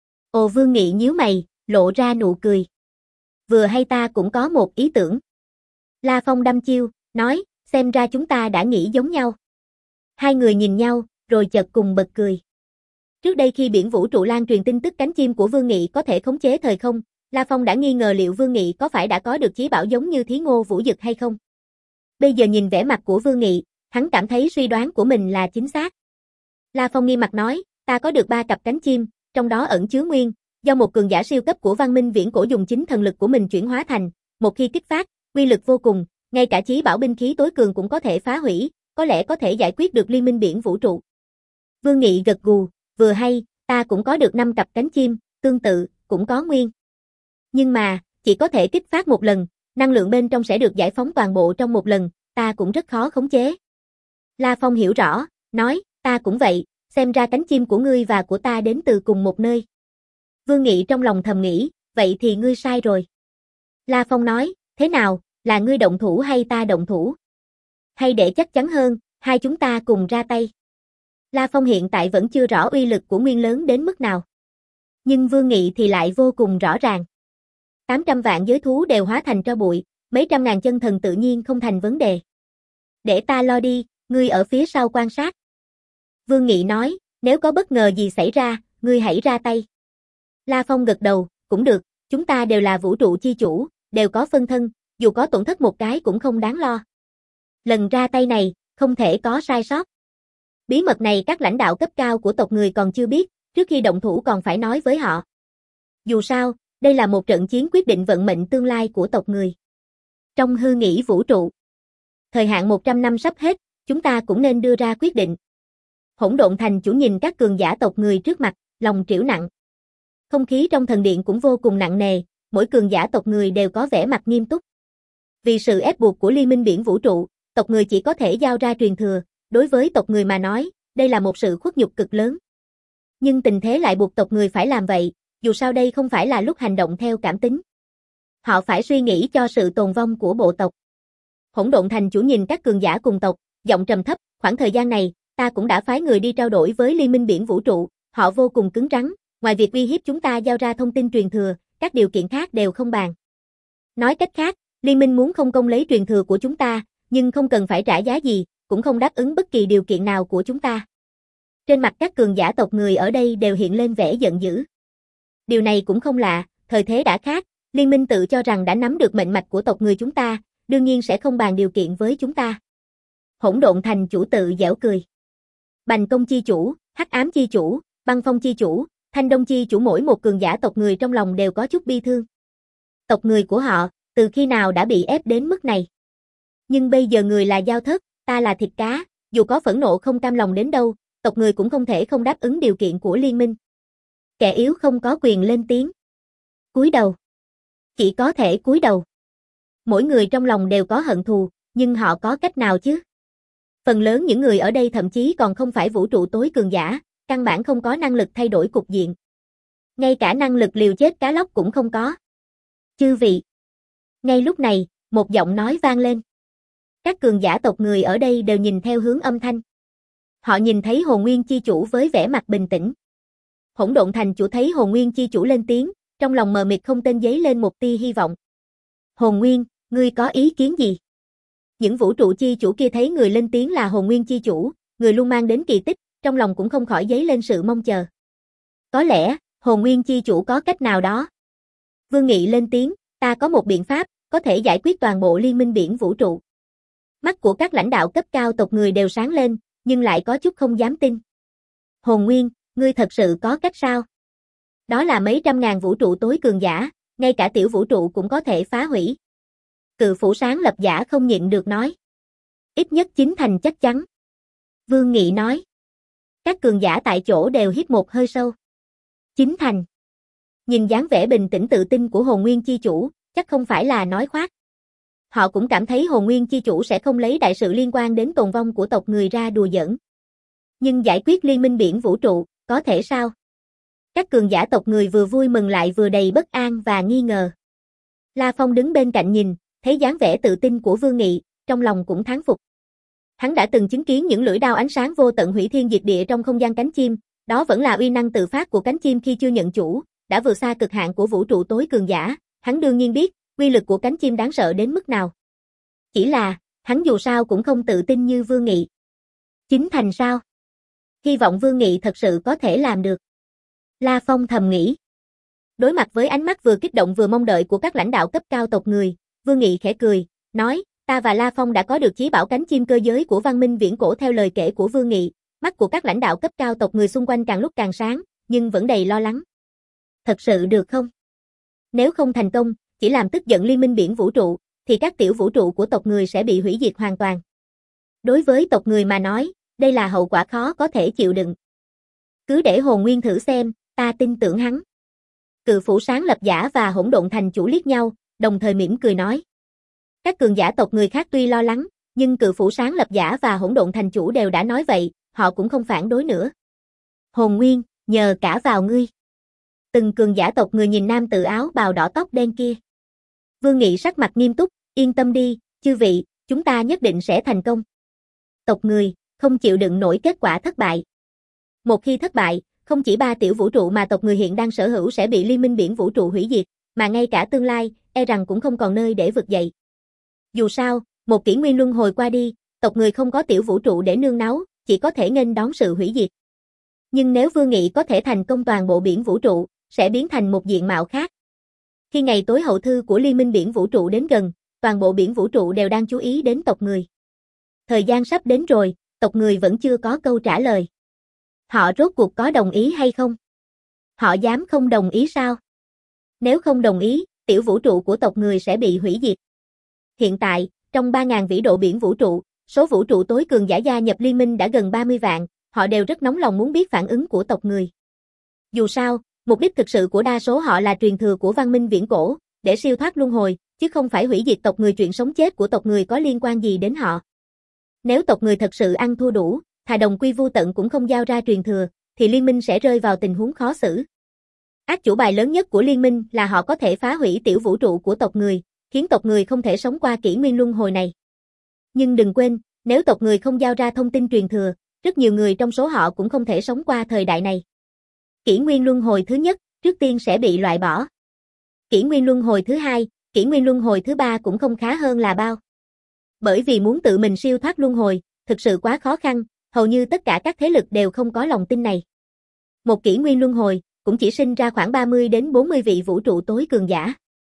Ồ, Vương Nghị nhíu mày, lộ ra nụ cười. Vừa hay ta cũng có một ý tưởng. La Phong đăm chiêu, nói, xem ra chúng ta đã nghĩ giống nhau. Hai người nhìn nhau, rồi chợt cùng bật cười. Trước đây khi biển vũ trụ lan truyền tin tức cánh chim của Vương Nghị có thể khống chế thời không, La Phong đã nghi ngờ liệu Vương Nghị có phải đã có được chí bảo giống như Thí Ngô Vũ Dực hay không. Bây giờ nhìn vẻ mặt của Vương Nghị, hắn cảm thấy suy đoán của mình là chính xác. La Phong nghiêm mặt nói, ta có được ba cặp cánh chim, trong đó ẩn chứa nguyên, do một cường giả siêu cấp của văn minh viễn cổ dùng chính thần lực của mình chuyển hóa thành, một khi kích phát, uy lực vô cùng, ngay cả chí bảo binh khí tối cường cũng có thể phá hủy, có lẽ có thể giải quyết được Liên minh biển vũ trụ. Vương Nghị gật gù, vừa hay, ta cũng có được năm cặp cánh chim, tương tự, cũng có nguyên. Nhưng mà, chỉ có thể kích phát một lần, năng lượng bên trong sẽ được giải phóng toàn bộ trong một lần, ta cũng rất khó khống chế. La Phong hiểu rõ, nói, ta cũng vậy, xem ra cánh chim của ngươi và của ta đến từ cùng một nơi. Vương Nghị trong lòng thầm nghĩ, vậy thì ngươi sai rồi. La Phong nói, thế nào, là ngươi động thủ hay ta động thủ? Hay để chắc chắn hơn, hai chúng ta cùng ra tay. La Phong hiện tại vẫn chưa rõ uy lực của nguyên lớn đến mức nào. Nhưng Vương Nghị thì lại vô cùng rõ ràng. tám trăm vạn giới thú đều hóa thành tro bụi, mấy trăm ngàn chân thần tự nhiên không thành vấn đề. Để ta lo đi, ngươi ở phía sau quan sát. Vương Nghị nói, nếu có bất ngờ gì xảy ra, ngươi hãy ra tay. La Phong gật đầu, cũng được, chúng ta đều là vũ trụ chi chủ, đều có phân thân, dù có tổn thất một cái cũng không đáng lo. Lần ra tay này, không thể có sai sót. Bí mật này các lãnh đạo cấp cao của tộc người còn chưa biết, trước khi động thủ còn phải nói với họ. Dù sao, đây là một trận chiến quyết định vận mệnh tương lai của tộc người. Trong hư nghĩ vũ trụ, thời hạn một trăm năm sắp hết, chúng ta cũng nên đưa ra quyết định. Hỗn Độn Thành chủ nhìn các cường giả tộc người trước mặt, lòng trĩu nặng. Không khí trong thần điện cũng vô cùng nặng nề, mỗi cường giả tộc người đều có vẻ mặt nghiêm túc. Vì sự ép buộc của Liên minh biển vũ trụ, tộc người chỉ có thể giao ra truyền thừa, đối với tộc người mà nói, đây là một sự khuất nhục cực lớn. Nhưng tình thế lại buộc tộc người phải làm vậy, dù sao đây không phải là lúc hành động theo cảm tính. Họ phải suy nghĩ cho sự tồn vong của bộ tộc. Hỗn Độn Thành chủ nhìn các cường giả cùng tộc, giọng trầm thấp, khoảng thời gian này, ta cũng đã phái người đi trao đổi với Liên minh biển vũ trụ, họ vô cùng cứng rắn, ngoài việc uy hiếp chúng ta giao ra thông tin truyền thừa, các điều kiện khác đều không bàn. Nói cách khác, Liên minh muốn không công lấy truyền thừa của chúng ta, nhưng không cần phải trả giá gì, cũng không đáp ứng bất kỳ điều kiện nào của chúng ta. Trên mặt các cường giả tộc người ở đây đều hiện lên vẻ giận dữ. Điều này cũng không lạ, thời thế đã khác, Liên minh tự cho rằng đã nắm được mệnh mạch của tộc người chúng ta, đương nhiên sẽ không bàn điều kiện với chúng ta. Hỗn Độn Thành chủ tự giễu cười. Bành Công chi chủ, Hắc Ám chi chủ, Băng Phong chi chủ, Thanh Đông chi chủ mỗi một cường giả tộc người trong lòng đều có chút bi thương. Tộc người của họ, từ khi nào đã bị ép đến mức này. Nhưng bây giờ người là dao thớt, ta là thịt cá, dù có phẫn nộ không cam lòng đến đâu, tộc người cũng không thể không đáp ứng điều kiện của liên minh. Kẻ yếu không có quyền lên tiếng. Cúi đầu. Chỉ có thể cúi đầu. Mỗi người trong lòng đều có hận thù, nhưng họ có cách nào chứ? Phần lớn những người ở đây thậm chí còn không phải vũ trụ tối cường giả, căn bản không có năng lực thay đổi cục diện. Ngay cả năng lực liều chết cá lóc cũng không có. Chư vị. Ngay lúc này, một giọng nói vang lên. Các cường giả tộc người ở đây đều nhìn theo hướng âm thanh. Họ nhìn thấy Hồn Nguyên Chi Chủ với vẻ mặt bình tĩnh. Hỗn Độn Thành Chủ thấy Hồn Nguyên Chi Chủ lên tiếng, trong lòng mờ mịt không tên giấy lên một tia hy vọng. Hồn Nguyên, ngươi có ý kiến gì? Những vũ trụ chi chủ kia thấy người lên tiếng là Hồn Nguyên Chi Chủ, người luôn mang đến kỳ tích, trong lòng cũng không khỏi giấy lên sự mong chờ. Có lẽ, Hồn Nguyên Chi Chủ có cách nào đó. Vương Nghị lên tiếng, ta có một biện pháp, có thể giải quyết toàn bộ liên minh biển vũ trụ. Mắt của các lãnh đạo cấp cao tộc người đều sáng lên, nhưng lại có chút không dám tin. Hồn Nguyên, ngươi thật sự có cách sao? Đó là mấy trăm ngàn vũ trụ tối cường giả, ngay cả tiểu vũ trụ cũng có thể phá hủy. Cự Phủ Sáng Lập Giả không nhịn được nói. Ít nhất chín thành chắc chắn. Vương Nghị nói. Các cường giả tại chỗ đều hít một hơi sâu. Chín thành. Nhìn dáng vẻ bình tĩnh tự tin của Hồn Nguyên Chi Chủ, chắc không phải là nói khoác. Họ cũng cảm thấy Hồn Nguyên Chi Chủ sẽ không lấy đại sự liên quan đến tồn vong của tộc người ra đùa giỡn. Nhưng giải quyết liên minh biển vũ trụ, có thể sao? Các cường giả tộc người vừa vui mừng lại vừa đầy bất an và nghi ngờ. La Phong đứng bên cạnh nhìn, thấy dáng vẻ tự tin của Vương Nghị, trong lòng cũng thán phục. Hắn đã từng chứng kiến những lưỡi đao ánh sáng vô tận hủy thiên diệt địa trong không gian cánh chim, đó vẫn là uy năng tự phát của cánh chim khi chưa nhận chủ, đã vượt xa cực hạn của vũ trụ tối cường giả, hắn đương nhiên biết, uy lực của cánh chim đáng sợ đến mức nào. Chỉ là, hắn dù sao cũng không tự tin như Vương Nghị. Chính thành sao? Hy vọng Vương Nghị thật sự có thể làm được. La Phong thầm nghĩ. Đối mặt với ánh mắt vừa kích động vừa mong đợi của các lãnh đạo cấp cao tộc người, Vương Nghị khẽ cười, nói, ta và La Phong đã có được chí bảo cánh chim cơ giới của văn minh viễn cổ theo lời kể của Vương Nghị, mắt của các lãnh đạo cấp cao tộc người xung quanh càng lúc càng sáng, nhưng vẫn đầy lo lắng. Thật sự được không? Nếu không thành công, chỉ làm tức giận liên minh biển vũ trụ, thì các tiểu vũ trụ của tộc người sẽ bị hủy diệt hoàn toàn. Đối với tộc người mà nói, đây là hậu quả khó có thể chịu đựng. Cứ để Hồn Nguyên thử xem, ta tin tưởng hắn. Cự Phủ Sáng Lập Giả và Hỗn Độn Thành Chủ liếc nhau, đồng thời mỉm cười nói. Các cường giả tộc người khác tuy lo lắng, nhưng Cự Phủ Sáng Lập Giả và Hỗn Độn Thành Chủ đều đã nói vậy, họ cũng không phản đối nữa. Hồn Nguyên, nhờ cả vào ngươi. Từng cường giả tộc người nhìn nam tự áo bào đỏ tóc đen kia. Vương Nghị sắc mặt nghiêm túc, yên tâm đi, chư vị, chúng ta nhất định sẽ thành công. Tộc người, không chịu đựng nổi kết quả thất bại. Một khi thất bại, không chỉ ba tiểu vũ trụ mà tộc người hiện đang sở hữu sẽ bị liên minh biển vũ trụ hủy diệt, mà ngay cả tương lai, e rằng cũng không còn nơi để vực dậy. Dù sao, một kỷ nguyên luân hồi qua đi, tộc người không có tiểu vũ trụ để nương náu, chỉ có thể nghênh đón sự hủy diệt. Nhưng nếu Vương Nghị có thể thành công toàn bộ biển vũ trụ, sẽ biến thành một diện mạo khác. Khi ngày tối hậu thư của Liên minh biển vũ trụ đến gần, toàn bộ biển vũ trụ đều đang chú ý đến tộc người. Thời gian sắp đến rồi, tộc người vẫn chưa có câu trả lời. Họ rốt cuộc có đồng ý hay không? Họ dám không đồng ý sao? Nếu không đồng ý, tiểu vũ trụ của tộc người sẽ bị hủy diệt. Hiện tại, trong ba nghìn vĩ độ biển vũ trụ, số vũ trụ tối cường giả gia nhập liên minh đã gần ba mươi vạn, họ đều rất nóng lòng muốn biết phản ứng của tộc người. Dù sao, mục đích thực sự của đa số họ là truyền thừa của văn minh viễn cổ, để siêu thoát luân hồi, chứ không phải hủy diệt tộc người. Chuyện sống chết của tộc người có liên quan gì đến họ. Nếu tộc người thật sự ăn thua đủ, thà đồng quy vu tận cũng không giao ra truyền thừa, thì liên minh sẽ rơi vào tình huống khó xử. Át chủ bài lớn nhất của liên minh là họ có thể phá hủy tiểu vũ trụ của tộc người, khiến tộc người không thể sống qua kỷ nguyên luân hồi này. Nhưng đừng quên, nếu tộc người không giao ra thông tin truyền thừa, rất nhiều người trong số họ cũng không thể sống qua thời đại này. Kỷ nguyên luân hồi thứ nhất, trước tiên sẽ bị loại bỏ. Kỷ nguyên luân hồi thứ hai, kỷ nguyên luân hồi thứ ba cũng không khá hơn là bao. Bởi vì muốn tự mình siêu thoát luân hồi, thực sự quá khó khăn, hầu như tất cả các thế lực đều không có lòng tin này. Một kỷ nguyên luân hồi, cũng chỉ sinh ra khoảng ba mươi đến bốn mươi vị vũ trụ tối cường giả.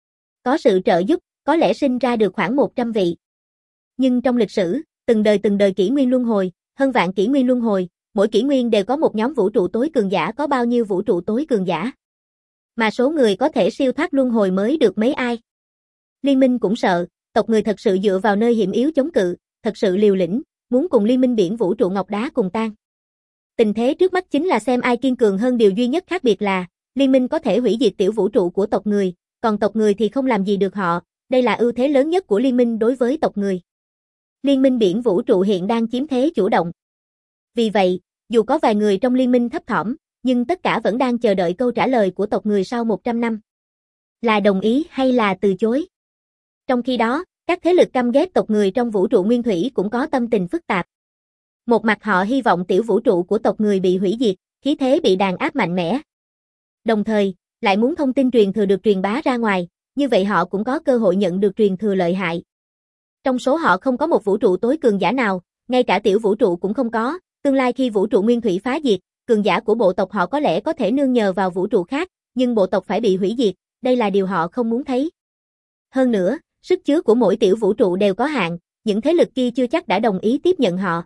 Có sự trợ giúp, có lẽ sinh ra được khoảng một trăm vị. Nhưng trong lịch sử, từng đời từng đời kỷ nguyên luân hồi, hơn vạn kỷ nguyên luân hồi, mỗi kỷ nguyên đều có một nhóm vũ trụ tối cường giả. Có bao nhiêu vũ trụ tối cường giả? Mà số người có thể siêu thoát luân hồi mới được mấy ai. Liên minh cũng sợ, tộc người thật sự dựa vào nơi hiểm yếu chống cự, thật sự liều lĩnh, muốn cùng liên minh biển vũ trụ ngọc đá cùng tan. Tình thế trước mắt chính là xem ai kiên cường hơn, điều duy nhất khác biệt là, liên minh có thể hủy diệt tiểu vũ trụ của tộc người, còn tộc người thì không làm gì được họ, đây là ưu thế lớn nhất của liên minh đối với tộc người. Liên minh biển vũ trụ hiện đang chiếm thế chủ động. Vì vậy, dù có vài người trong liên minh thấp thỏm, nhưng tất cả vẫn đang chờ đợi câu trả lời của tộc người sau một trăm năm. Là đồng ý hay là từ chối? Trong khi đó, các thế lực căm ghét tộc người trong vũ trụ nguyên thủy cũng có tâm tình phức tạp. Một mặt họ hy vọng tiểu vũ trụ của tộc người bị hủy diệt, khí thế bị đàn áp mạnh mẽ. Đồng thời, lại muốn thông tin truyền thừa được truyền bá ra ngoài, như vậy họ cũng có cơ hội nhận được truyền thừa lợi hại. Trong số họ không có một vũ trụ tối cường giả nào, ngay cả tiểu vũ trụ cũng không có, tương lai khi vũ trụ nguyên thủy phá diệt, cường giả của bộ tộc họ có lẽ có thể nương nhờ vào vũ trụ khác, nhưng bộ tộc phải bị hủy diệt, đây là điều họ không muốn thấy. Hơn nữa, sức chứa của mỗi tiểu vũ trụ đều có hạn, những thế lực kia chưa chắc đã đồng ý tiếp nhận họ.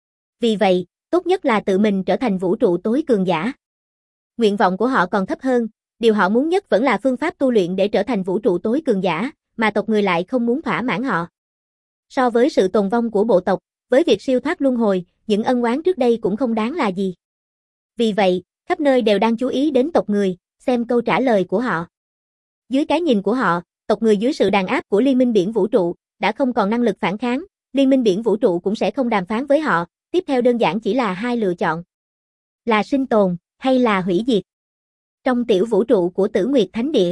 Vì vậy, tốt nhất là tự mình trở thành vũ trụ tối cường giả. Nguyện vọng của họ còn thấp hơn, điều họ muốn nhất vẫn là phương pháp tu luyện để trở thành vũ trụ tối cường giả, mà tộc người lại không muốn thỏa mãn họ. So với sự tồn vong của bộ tộc, với việc siêu thoát luân hồi, những ân oán trước đây cũng không đáng là gì. Vì vậy, khắp nơi đều đang chú ý đến tộc người, xem câu trả lời của họ. Dưới cái nhìn của họ, tộc người dưới sự đàn áp của Liên minh biển vũ trụ, đã không còn năng lực phản kháng, Liên minh biển vũ trụ cũng sẽ không đàm phán với họ, tiếp theo đơn giản chỉ là hai lựa chọn. Là sinh tồn, hay là hủy diệt. Trong tiểu vũ trụ của Tử Nguyệt Thánh Địa.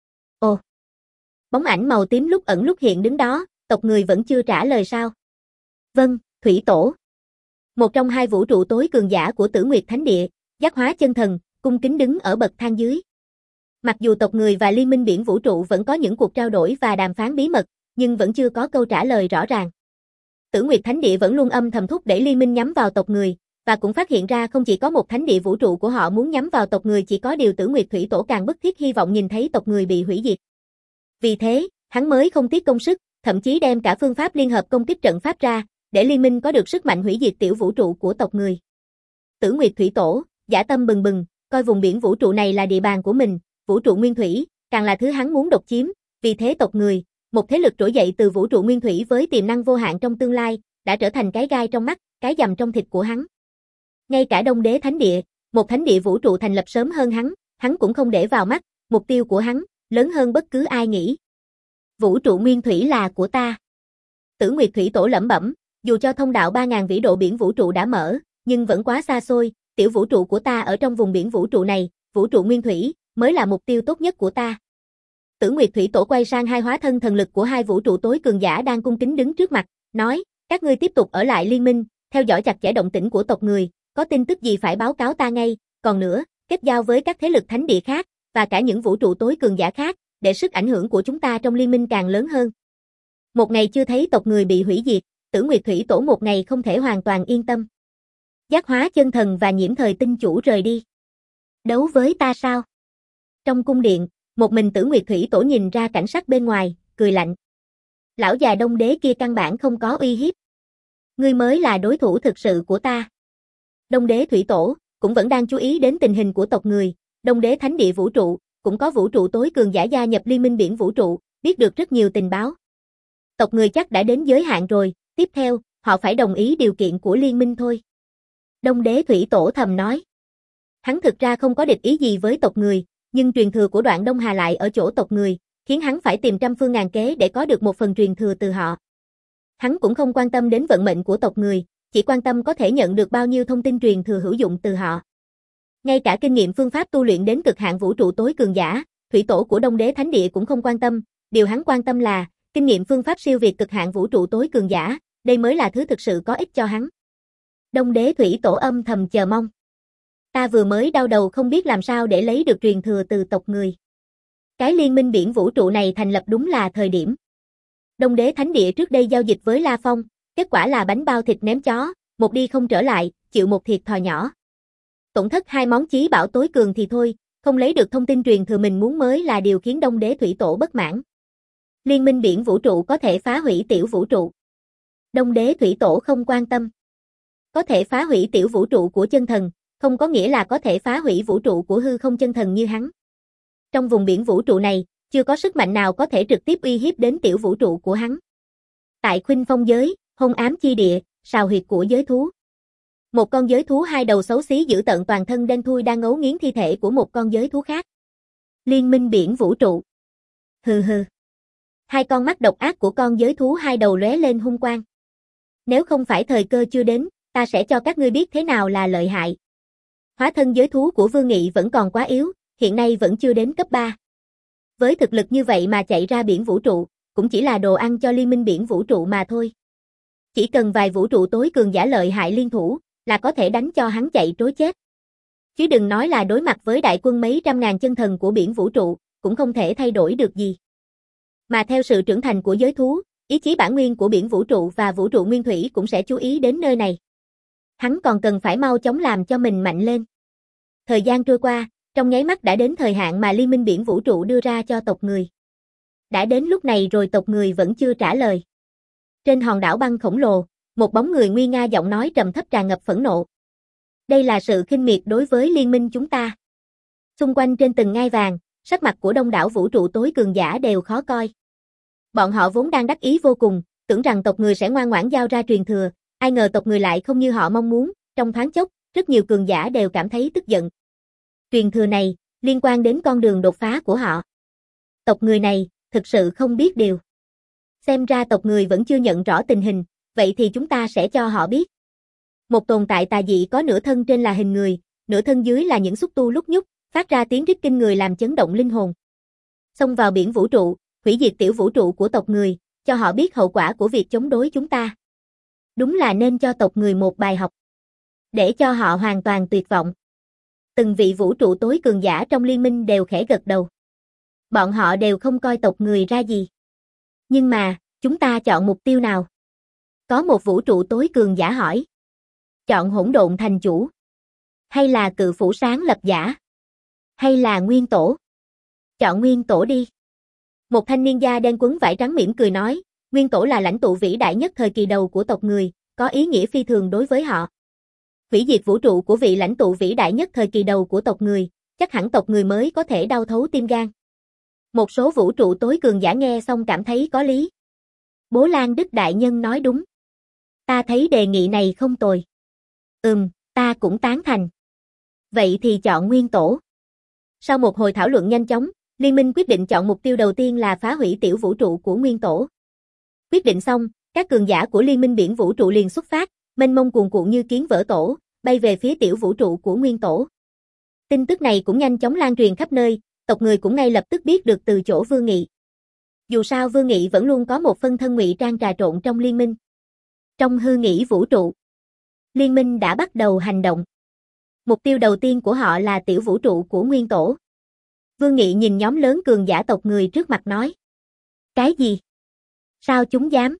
Ồ! Bóng ảnh màu tím lúc ẩn lúc hiện đứng đó, tộc người vẫn chưa trả lời sao? Vâng, Thủy Tổ. Một trong hai vũ trụ tối cường giả của Tử Nguyệt Thánh Địa, Giác Hóa Chân Thần, cung kính đứng ở bậc thang dưới. Mặc dù tộc người và Liên minh biển vũ trụ vẫn có những cuộc trao đổi và đàm phán bí mật, nhưng vẫn chưa có câu trả lời rõ ràng. Tử Nguyệt Thánh Địa vẫn luôn âm thầm thúc đẩy liên minh nhắm vào tộc người, và cũng phát hiện ra không chỉ có một thánh địa vũ trụ của họ muốn nhắm vào tộc người, chỉ có điều Tử Nguyệt Thủy Tổ càng bức thiết hy vọng nhìn thấy tộc người bị hủy diệt. Vì thế, hắn mới không tiếc công sức, thậm chí đem cả phương pháp liên hợp công kích trận pháp ra, để liên minh có được sức mạnh hủy diệt tiểu vũ trụ của tộc người. Tử Nguyệt Thủy Tổ, dã tâm bừng bừng, coi vùng biển vũ trụ này là địa bàn của mình, vũ trụ nguyên thủy, càng là thứ hắn muốn độc chiếm, vì thế tộc người, một thế lực trỗi dậy từ vũ trụ nguyên thủy với tiềm năng vô hạn trong tương lai, đã trở thành cái gai trong mắt, cái dầm trong thịt của hắn. Ngay cả Đông Đế Thánh Địa, một thánh địa vũ trụ thành lập sớm hơn hắn, hắn cũng không để vào mắt, mục tiêu của hắn, lớn hơn bất cứ ai nghĩ. Vũ trụ nguyên thủy là của ta. Tử Nguyệt Thủy Tổ lẩm bẩm, dù cho thông đạo ba nghìn vĩ độ biển vũ trụ đã mở, nhưng vẫn quá xa xôi, tiểu vũ trụ của ta ở trong vùng biển vũ trụ này, vũ trụ nguyên thủy, mới là mục tiêu tốt nhất của ta. Tử Nguyệt Thủy Tổ quay sang hai hóa thân thần lực của hai vũ trụ tối cường giả đang cung kính đứng trước mặt, nói, các ngươi tiếp tục ở lại liên minh, theo dõi chặt chẽ động tĩnh của tộc người, có tin tức gì phải báo cáo ta ngay, còn nữa, kết giao với các thế lực thánh địa khác, và cả những vũ trụ tối cường giả khác, để sức ảnh hưởng của chúng ta trong liên minh càng lớn hơn. Một ngày chưa thấy tộc người bị hủy diệt, Tử Nguyệt Thủy Tổ một ngày không thể hoàn toàn yên tâm. Giác Hóa Chân Thần và Nhiễm Thời Tinh Chủ rời đi. Đấu với ta sao? Trong cung điện, một mình Tử Nguyệt Thủy Tổ nhìn ra cảnh sắc bên ngoài, cười lạnh. Lão già Đông Đế kia căn bản không có uy hiếp. Ngươi mới là đối thủ thực sự của ta. Đông Đế Thủy Tổ cũng vẫn đang chú ý đến tình hình của tộc người, Đông Đế Thánh Địa vũ trụ, cũng có vũ trụ tối cường giả gia nhập Liên minh biển vũ trụ, biết được rất nhiều tình báo. Tộc người chắc đã đến giới hạn rồi, tiếp theo, họ phải đồng ý điều kiện của liên minh thôi. Đông Đế Thủy Tổ thầm nói. Hắn thực ra không có địch ý gì với tộc người, nhưng truyền thừa của Đoạn Đông Hà lại ở chỗ tộc người, khiến hắn phải tìm trăm phương ngàn kế để có được một phần truyền thừa từ họ. Hắn cũng không quan tâm đến vận mệnh của tộc người, chỉ quan tâm có thể nhận được bao nhiêu thông tin truyền thừa hữu dụng từ họ. Ngay cả kinh nghiệm phương pháp tu luyện đến cực hạn vũ trụ tối cường giả, Thủy Tổ của Đông Đế Thánh Địa cũng không quan tâm, điều hắn quan tâm là kinh nghiệm phương pháp siêu việt cực hạn vũ trụ tối cường giả, đây mới là thứ thực sự có ích cho hắn. Đông Đế Thủy Tổ âm thầm chờ mong. Ta vừa mới đau đầu không biết làm sao để lấy được truyền thừa từ tộc người. Cái liên minh biển vũ trụ này thành lập đúng là thời điểm. Đông Đế Thánh Địa trước đây giao dịch với La Phong, kết quả là bánh bao thịt ném chó, một đi không trở lại, chịu một thiệt thòi nhỏ. Tổn thất hai món chí bảo tối cường thì thôi, không lấy được thông tin truyền thừa mình muốn mới là điều khiến Đông Đế Thủy Tổ bất mãn. Liên minh biển vũ trụ có thể phá hủy tiểu vũ trụ. Đông Đế Thủy Tổ không quan tâm. Có thể phá hủy tiểu vũ trụ của chân thần, không có nghĩa là có thể phá hủy vũ trụ của hư không chân thần như hắn. Trong vùng biển vũ trụ này, chưa có sức mạnh nào có thể trực tiếp uy hiếp đến tiểu vũ trụ của hắn. Tại Khuynh Phong giới, hôn ám chi địa, sào huyệt của giới thú. Một con giới thú hai đầu xấu xí dữ tợn toàn thân đen thui đang ngấu nghiến thi thể của một con giới thú khác. Liên minh biển vũ trụ. Hừ hừ. Hai con mắt độc ác của con giới thú hai đầu lóe lên hung quang. Nếu không phải thời cơ chưa đến, ta sẽ cho các ngươi biết thế nào là lợi hại. Hóa thân giới thú của Vương Nghị vẫn còn quá yếu, hiện nay vẫn chưa đến cấp ba. Với thực lực như vậy mà chạy ra biển vũ trụ, cũng chỉ là đồ ăn cho liên minh biển vũ trụ mà thôi. Chỉ cần vài vũ trụ tối cường giả lợi hại liên thủ, là có thể đánh cho hắn chạy trối chết. Chứ đừng nói là đối mặt với đại quân mấy trăm ngàn chân thần của biển vũ trụ, cũng không thể thay đổi được gì. Mà theo sự trưởng thành của giới thú, ý chí bản nguyên của biển vũ trụ và vũ trụ nguyên thủy cũng sẽ chú ý đến nơi này. Hắn còn cần phải mau chóng làm cho mình mạnh lên. Thời gian trôi qua, trong nháy mắt đã đến thời hạn mà Liên minh biển vũ trụ đưa ra cho tộc người. Đã đến lúc này rồi tộc người vẫn chưa trả lời. Trên hòn đảo băng khổng lồ, một bóng người nguy nga giọng nói trầm thấp tràn ngập phẫn nộ. Đây là sự khinh miệt đối với liên minh chúng ta. Xung quanh trên từng ngai vàng, sắc mặt của đông đảo vũ trụ tối cường giả đều khó coi. Bọn họ vốn đang đắc ý vô cùng, tưởng rằng tộc người sẽ ngoan ngoãn giao ra truyền thừa, ai ngờ tộc người lại không như họ mong muốn, trong thoáng chốc, rất nhiều cường giả đều cảm thấy tức giận. Truyền thừa này, liên quan đến con đường đột phá của họ. Tộc người này, thực sự không biết điều. Xem ra tộc người vẫn chưa nhận rõ tình hình, vậy thì chúng ta sẽ cho họ biết. Một tồn tại tà dị có nửa thân trên là hình người, nửa thân dưới là những xúc tu lúc nhúc, phát ra tiếng rít kinh người làm chấn động linh hồn. Xông vào biển vũ trụ, hủy diệt tiểu vũ trụ của tộc người, cho họ biết hậu quả của việc chống đối chúng ta. Đúng là nên cho tộc người một bài học. Để cho họ hoàn toàn tuyệt vọng. Từng vị vũ trụ tối cường giả trong liên minh đều khẽ gật đầu. Bọn họ đều không coi tộc người ra gì. Nhưng mà, chúng ta chọn mục tiêu nào? Có một vũ trụ tối cường giả hỏi. Chọn hỗn độn thành chủ. Hay là cự phủ sáng lập giả? Hay là nguyên tổ? Chọn nguyên tổ đi. Một thanh niên da đen quấn vải trắng mỉm cười nói, nguyên tổ là lãnh tụ vĩ đại nhất thời kỳ đầu của tộc người, có ý nghĩa phi thường đối với họ. Hủy diệt vũ trụ của vị lãnh tụ vĩ đại nhất thời kỳ đầu của tộc người, chắc hẳn tộc người mới có thể đau thấu tim gan. Một số vũ trụ tối cường giả nghe xong cảm thấy có lý. Bố Lan Đức đại nhân nói đúng. Ta thấy đề nghị này không tồi. Ừm, ta cũng tán thành. Vậy thì chọn nguyên tổ. Sau một hồi thảo luận nhanh chóng, liên minh quyết định chọn mục tiêu đầu tiên là phá hủy tiểu vũ trụ của nguyên tổ. Quyết định xong, các cường giả của liên minh biển vũ trụ liền xuất phát, mênh mông cuồn cuộn như kiến vỡ tổ, bay về phía tiểu vũ trụ của nguyên tổ. Tin tức này cũng nhanh chóng lan truyền khắp nơi, tộc người cũng ngay lập tức biết được từ chỗ Vương Nghị. Dù sao Vương Nghị vẫn luôn có một phân thân ngụy trang trà trộn trong liên minh. Trong hư nghĩ vũ trụ, liên minh đã bắt đầu hành động. Mục tiêu đầu tiên của họ là tiểu vũ trụ của nguyên tổ. Vương Nghị nhìn nhóm lớn cường giả tộc người trước mặt nói. Cái gì? Sao chúng dám?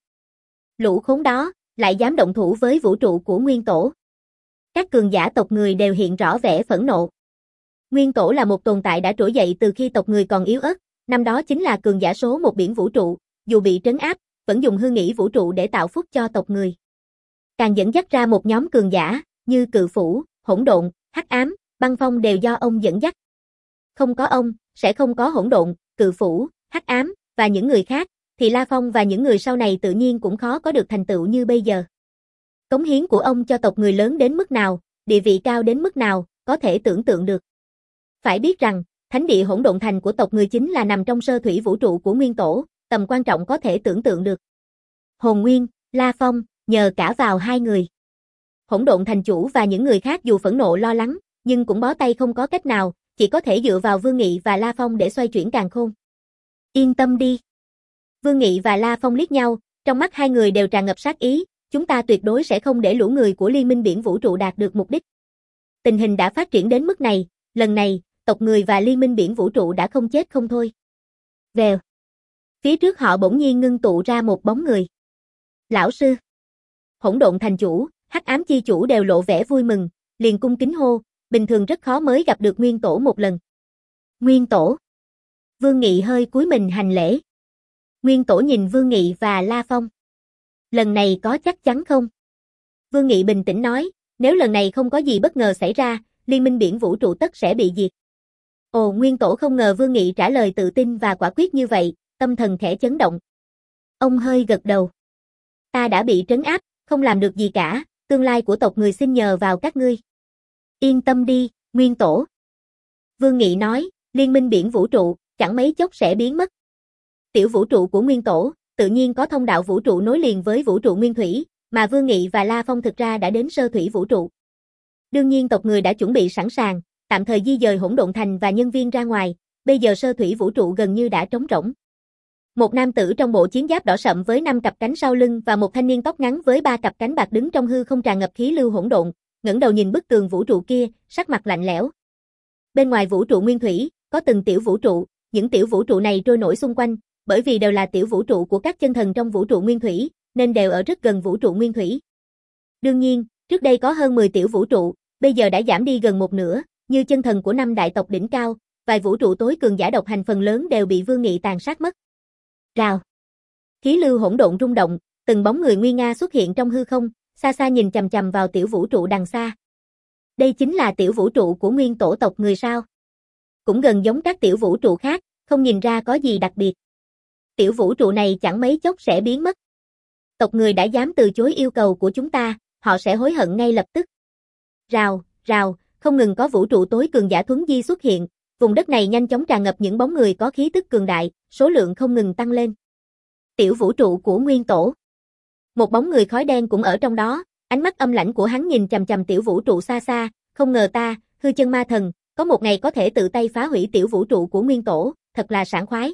Lũ khốn đó, lại dám động thủ với vũ trụ của nguyên tổ. Các cường giả tộc người đều hiện rõ vẻ phẫn nộ. Nguyên tổ là một tồn tại đã trỗi dậy từ khi tộc người còn yếu ớt, năm đó chính là cường giả số một biển vũ trụ, dù bị trấn áp, vẫn dùng hư nghĩ vũ trụ để tạo phúc cho tộc người. Càng dẫn dắt ra một nhóm cường giả, như Cự Phủ, Hỗn Độn, Hắc Ám, Băng Phong đều do ông dẫn dắt. Không có ông, sẽ không có Hỗn Độn, Cự Phủ, Hắc Ám, và những người khác, thì La Phong và những người sau này tự nhiên cũng khó có được thành tựu như bây giờ. Cống hiến của ông cho tộc người lớn đến mức nào, địa vị cao đến mức nào, có thể tưởng tượng được. Phải biết rằng, thánh địa hỗn độn thành của tộc người chính là nằm trong sơ thủy vũ trụ của nguyên tổ, tầm quan trọng có thể tưởng tượng được. Hồn Nguyên, La Phong, nhờ cả vào hai người. Hỗn độn thành chủ và những người khác dù phẫn nộ lo lắng, nhưng cũng bó tay không có cách nào, chỉ có thể dựa vào Vương Nghị và La Phong để xoay chuyển càn khôn. Yên tâm đi. Vương Nghị và La Phong liếc nhau, trong mắt hai người đều tràn ngập sát ý, chúng ta tuyệt đối sẽ không để lũ người của Liên minh biển vũ trụ đạt được mục đích. Tình hình đã phát triển đến mức này, lần này, tộc người và Liên minh biển vũ trụ đã không chết không thôi. Vèo. Phía trước họ bỗng nhiên ngưng tụ ra một bóng người. Lão sư. Hỗn độn thành chủ, Hắc Ám chi chủ đều lộ vẻ vui mừng, liền cung kính hô, bình thường rất khó mới gặp được nguyên tổ một lần. Nguyên tổ. Vương Nghị hơi cúi mình hành lễ. Nguyên tổ nhìn Vương Nghị và La Phong. Lần này có chắc chắn không? Vương Nghị bình tĩnh nói, nếu lần này không có gì bất ngờ xảy ra, Liên minh biển vũ trụ tất sẽ bị diệt. Ồ, Nguyên Tổ không ngờ Vương Nghị trả lời tự tin và quả quyết như vậy, tâm thần khẽ chấn động. Ông hơi gật đầu. Ta đã bị trấn áp, không làm được gì cả, tương lai của tộc người xin nhờ vào các ngươi. Yên tâm đi, Nguyên Tổ. Vương Nghị nói, liên minh biển vũ trụ, chẳng mấy chốc sẽ biến mất. Tiểu vũ trụ của Nguyên Tổ, tự nhiên có thông đạo vũ trụ nối liền với vũ trụ nguyên thủy, mà Vương Nghị và La Phong thực ra đã đến sơ thủy vũ trụ. Đương nhiên tộc người đã chuẩn bị sẵn sàng, tạm thời di dời hỗn độn thành và nhân viên ra ngoài, bây giờ sơ thủy vũ trụ gần như đã trống rỗng. Một nam tử trong bộ chiến giáp đỏ sậm với năm cặp cánh sau lưng và một thanh niên tóc ngắn với ba cặp cánh bạc đứng trong hư không tràn ngập khí lưu hỗn độn, ngẩng đầu nhìn bức tường vũ trụ kia, sắc mặt lạnh lẽo. Bên ngoài vũ trụ nguyên thủy, có từng tiểu vũ trụ, những tiểu vũ trụ này trôi nổi xung quanh, bởi vì đều là tiểu vũ trụ của các chân thần trong vũ trụ nguyên thủy, nên đều ở rất gần vũ trụ nguyên thủy. Đương nhiên, trước đây có hơn mười tiểu vũ trụ, bây giờ đã giảm đi gần một nửa, như chân thần của năm đại tộc đỉnh cao, vài vũ trụ tối cường giả độc hành phần lớn đều bị Vương Nghị tàn sát mất. Rào. Khí lưu hỗn độn rung động, từng bóng người nguy nga xuất hiện trong hư không, xa xa nhìn chằm chằm vào tiểu vũ trụ đằng xa. Đây chính là tiểu vũ trụ của Nguyên Tổ tộc người sao? Cũng gần giống các tiểu vũ trụ khác, không nhìn ra có gì đặc biệt. Tiểu vũ trụ này chẳng mấy chốc sẽ biến mất. Tộc người đã dám từ chối yêu cầu của chúng ta, họ sẽ hối hận ngay lập tức. Rào, rào, không ngừng có vũ trụ tối cường giả thuấn di xuất hiện, vùng đất này nhanh chóng tràn ngập những bóng người có khí tức cường đại, số lượng không ngừng tăng lên. Tiểu vũ trụ của Nguyên Tổ. Một bóng người khói đen cũng ở trong đó, ánh mắt âm lãnh của hắn nhìn chằm chằm tiểu vũ trụ xa xa, không ngờ ta, hư chân ma thần, có một ngày có thể tự tay phá hủy tiểu vũ trụ của Nguyên Tổ, thật là sảng khoái.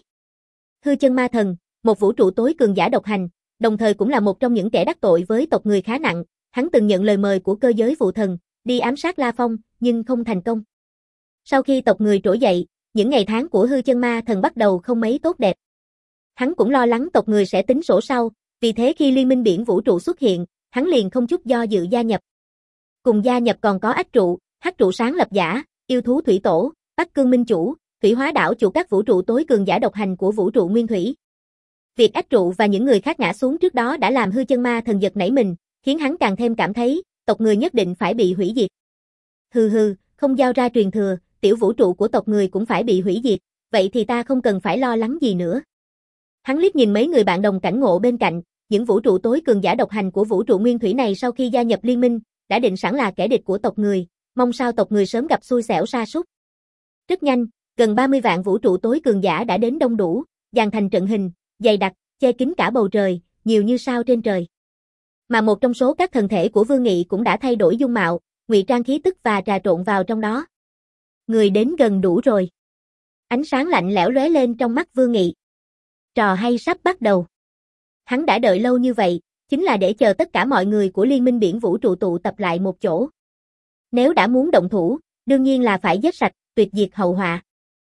Hư chân ma thần, một vũ trụ tối cường giả độc hành, đồng thời cũng là một trong những kẻ đắc tội với tộc người khá nặng, hắn từng nhận lời mời của cơ giới vụ thần, đi ám sát La Phong, nhưng không thành công. Sau khi tộc người trỗi dậy, những ngày tháng của hư chân ma thần bắt đầu không mấy tốt đẹp. Hắn cũng lo lắng tộc người sẽ tính sổ sau, vì thế khi liên minh biển vũ trụ xuất hiện, hắn liền không chút do dự gia nhập. Cùng gia nhập còn có ách trụ, hắc trụ sáng lập giả, yêu thú thủy tổ, Bắc Cương minh chủ, thủy hóa đảo chủ các vũ trụ tối cường giả độc hành của vũ trụ nguyên thủy. Việc ách trụ và những người khác ngã xuống trước đó đã làm hư chân ma thần giật nảy mình, khiến hắn càng thêm cảm thấy, tộc người nhất định phải bị hủy diệt. Hừ hừ, không giao ra truyền thừa, tiểu vũ trụ của tộc người cũng phải bị hủy diệt, vậy thì ta không cần phải lo lắng gì nữa. Hắn liếc nhìn mấy người bạn đồng cảnh ngộ bên cạnh, những vũ trụ tối cường giả độc hành của vũ trụ nguyên thủy này sau khi gia nhập liên minh, đã định sẵn là kẻ địch của tộc người, mong sao tộc người sớm gặp xui xẻo sa sút. Rất nhanh, gần ba mươi vạn vũ trụ tối cường giả đã đến đông đủ, dàn thành trận hình, dày đặc, che kín cả bầu trời, nhiều như sao trên trời. Mà một trong số các thần thể của Vương Nghị cũng đã thay đổi dung mạo, ngụy trang khí tức và trà trộn vào trong đó. Người đến gần đủ rồi. Ánh sáng lạnh lẽo lóe lên trong mắt Vương Nghị. Trò hay sắp bắt đầu. Hắn đã đợi lâu như vậy, chính là để chờ tất cả mọi người của Liên minh biển vũ trụ tụ tập lại một chỗ. Nếu đã muốn động thủ, đương nhiên là phải giết sạch, tuyệt diệt hậu họa.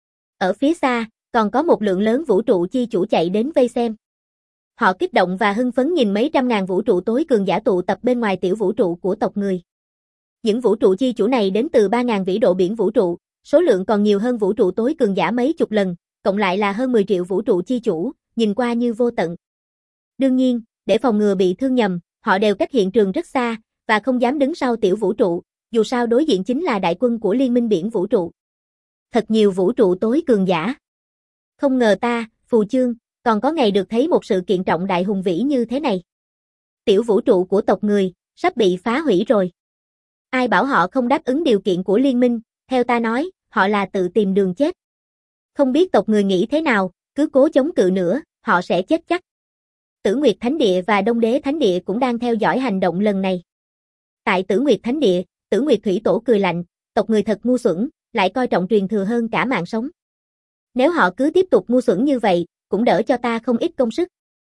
Ở phía xa, còn có một lượng lớn vũ trụ chi chủ chạy đến vây xem. Họ kích động và hưng phấn nhìn mấy trăm ngàn vũ trụ tối cường giả tụ tập bên ngoài tiểu vũ trụ của tộc người. Những vũ trụ chi chủ này đến từ ba ngàn vĩ độ biển vũ trụ, số lượng còn nhiều hơn vũ trụ tối cường giả mấy chục lần, cộng lại là hơn mười triệu vũ trụ chi chủ, nhìn qua như vô tận. Đương nhiên, để phòng ngừa bị thương nhầm, họ đều cách hiện trường rất xa, và không dám đứng sau tiểu vũ trụ, dù sao đối diện chính là đại quân của Liên minh biển vũ trụ. Thật nhiều vũ trụ tối cường giả. Không ngờ ta, Phù Chương, còn có ngày được thấy một sự kiện trọng đại hùng vĩ như thế này. Tiểu vũ trụ của tộc người, sắp bị phá hủy rồi. Ai bảo họ không đáp ứng điều kiện của liên minh, theo ta nói, họ là tự tìm đường chết. Không biết tộc người nghĩ thế nào, cứ cố chống cự nữa, họ sẽ chết chắc. Tử Nguyệt Thánh Địa và Đông Đế Thánh Địa cũng đang theo dõi hành động lần này. Tại Tử Nguyệt Thánh Địa, Tử Nguyệt Thủy Tổ cười lạnh, tộc người thật ngu xuẩn, lại coi trọng truyền thừa hơn cả mạng sống. Nếu họ cứ tiếp tục ngu xuẩn như vậy, cũng đỡ cho ta không ít công sức.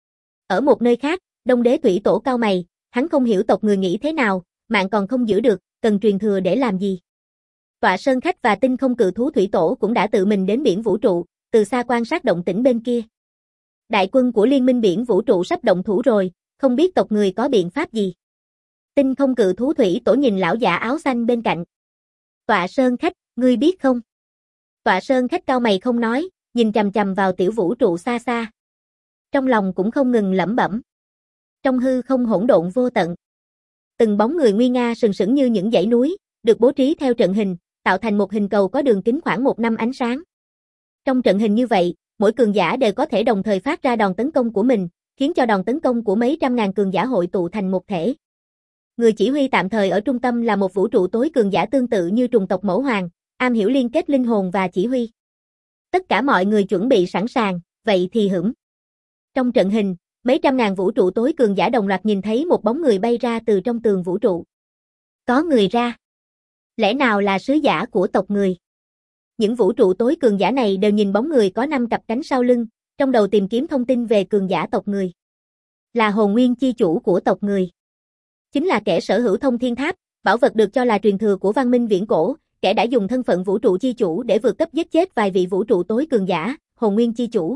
Ở một nơi khác, Đông Đế Thủy Tổ cau mày, hắn không hiểu tộc người nghĩ thế nào, mạng còn không giữ được, cần truyền thừa để làm gì. Tọa Sơn Khách và Tinh Không Cự Thú Thủy Tổ cũng đã tự mình đến biển vũ trụ, từ xa quan sát động tĩnh bên kia. Đại quân của Liên minh biển vũ trụ sắp động thủ rồi, không biết tộc người có biện pháp gì. Tinh Không Cự Thú Thủy Tổ nhìn lão giả áo xanh bên cạnh. Tọa Sơn Khách, ngươi biết không? Tọa Sơn Khách cau mày không nói, nhìn chằm chằm vào tiểu vũ trụ xa xa. Trong lòng cũng không ngừng lẩm bẩm. Trong hư không hỗn độn vô tận. Từng bóng người nguy nga sừng sững như những dãy núi, được bố trí theo trận hình, tạo thành một hình cầu có đường kính khoảng một năm ánh sáng. Trong trận hình như vậy, mỗi cường giả đều có thể đồng thời phát ra đòn tấn công của mình, khiến cho đòn tấn công của mấy trăm ngàn cường giả hội tụ thành một thể. Người chỉ huy tạm thời ở trung tâm là một vũ trụ tối cường giả tương tự như trùng tộc Mẫu Hoàng, am hiểu liên kết linh hồn và chỉ huy. Tất cả mọi người chuẩn bị sẵn sàng, vậy thì hửng. Trong trận hình, mấy trăm ngàn vũ trụ tối cường giả đồng loạt nhìn thấy một bóng người bay ra từ trong tường vũ trụ. Có người ra. Lẽ nào là sứ giả của tộc người? Những vũ trụ tối cường giả này đều nhìn bóng người có năm cặp cánh sau lưng, trong đầu tìm kiếm thông tin về cường giả tộc người. Là hồn nguyên chi chủ của tộc người. Chính là kẻ sở hữu thông thiên tháp, bảo vật được cho là truyền thừa của văn minh viễn cổ, kẻ đã dùng thân phận vũ trụ chi chủ để vượt cấp giết chết vài vị vũ trụ tối cường giả, hồn nguyên chi chủ.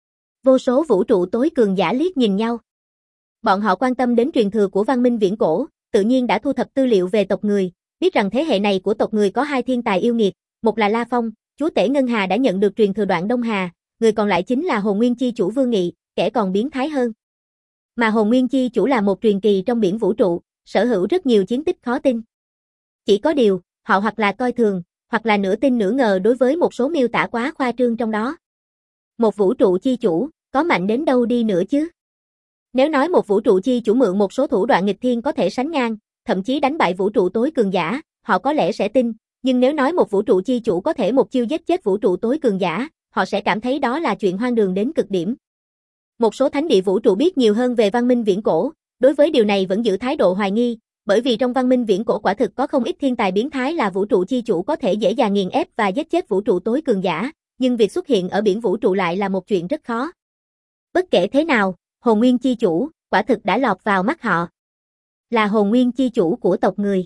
Vô số vũ trụ tối cường giả liếc nhìn nhau. Bọn họ quan tâm đến truyền thừa của văn minh viễn cổ, tự nhiên đã thu thập tư liệu về tộc người, biết rằng thế hệ này của tộc người có hai thiên tài yêu nghiệt, một là La Phong, chúa tể Ngân Hà đã nhận được truyền thừa Đoạn Đông Hà, người còn lại chính là hồn nguyên chi chủ Vương Nghị, kẻ còn biến thái hơn. Mà hồn nguyên chi chủ là một truyền kỳ trong biển vũ trụ, sở hữu rất nhiều chiến tích khó tin. Chỉ có điều, họ hoặc là coi thường, hoặc là nửa tin nửa ngờ đối với một số miêu tả quá khoa trương trong đó. Một vũ trụ chi chủ, có mạnh đến đâu đi nữa chứ? Nếu nói một vũ trụ chi chủ mượn một số thủ đoạn nghịch thiên có thể sánh ngang, thậm chí đánh bại vũ trụ tối cường giả, họ có lẽ sẽ tin, nhưng nếu nói một vũ trụ chi chủ có thể một chiêu giết chết vũ trụ tối cường giả, họ sẽ cảm thấy đó là chuyện hoang đường đến cực điểm. Một số thánh địa vũ trụ biết nhiều hơn về văn minh viễn cổ, đối với điều này vẫn giữ thái độ hoài nghi, bởi vì trong văn minh viễn cổ quả thực có không ít thiên tài biến thái là vũ trụ chi chủ có thể dễ dàng nghiền ép và giết chết vũ trụ tối cường giả, nhưng việc xuất hiện ở biển vũ trụ lại là một chuyện rất khó. Bất kể thế nào, hồn nguyên chi chủ, quả thực đã lọt vào mắt họ. Là hồn nguyên chi chủ của tộc người.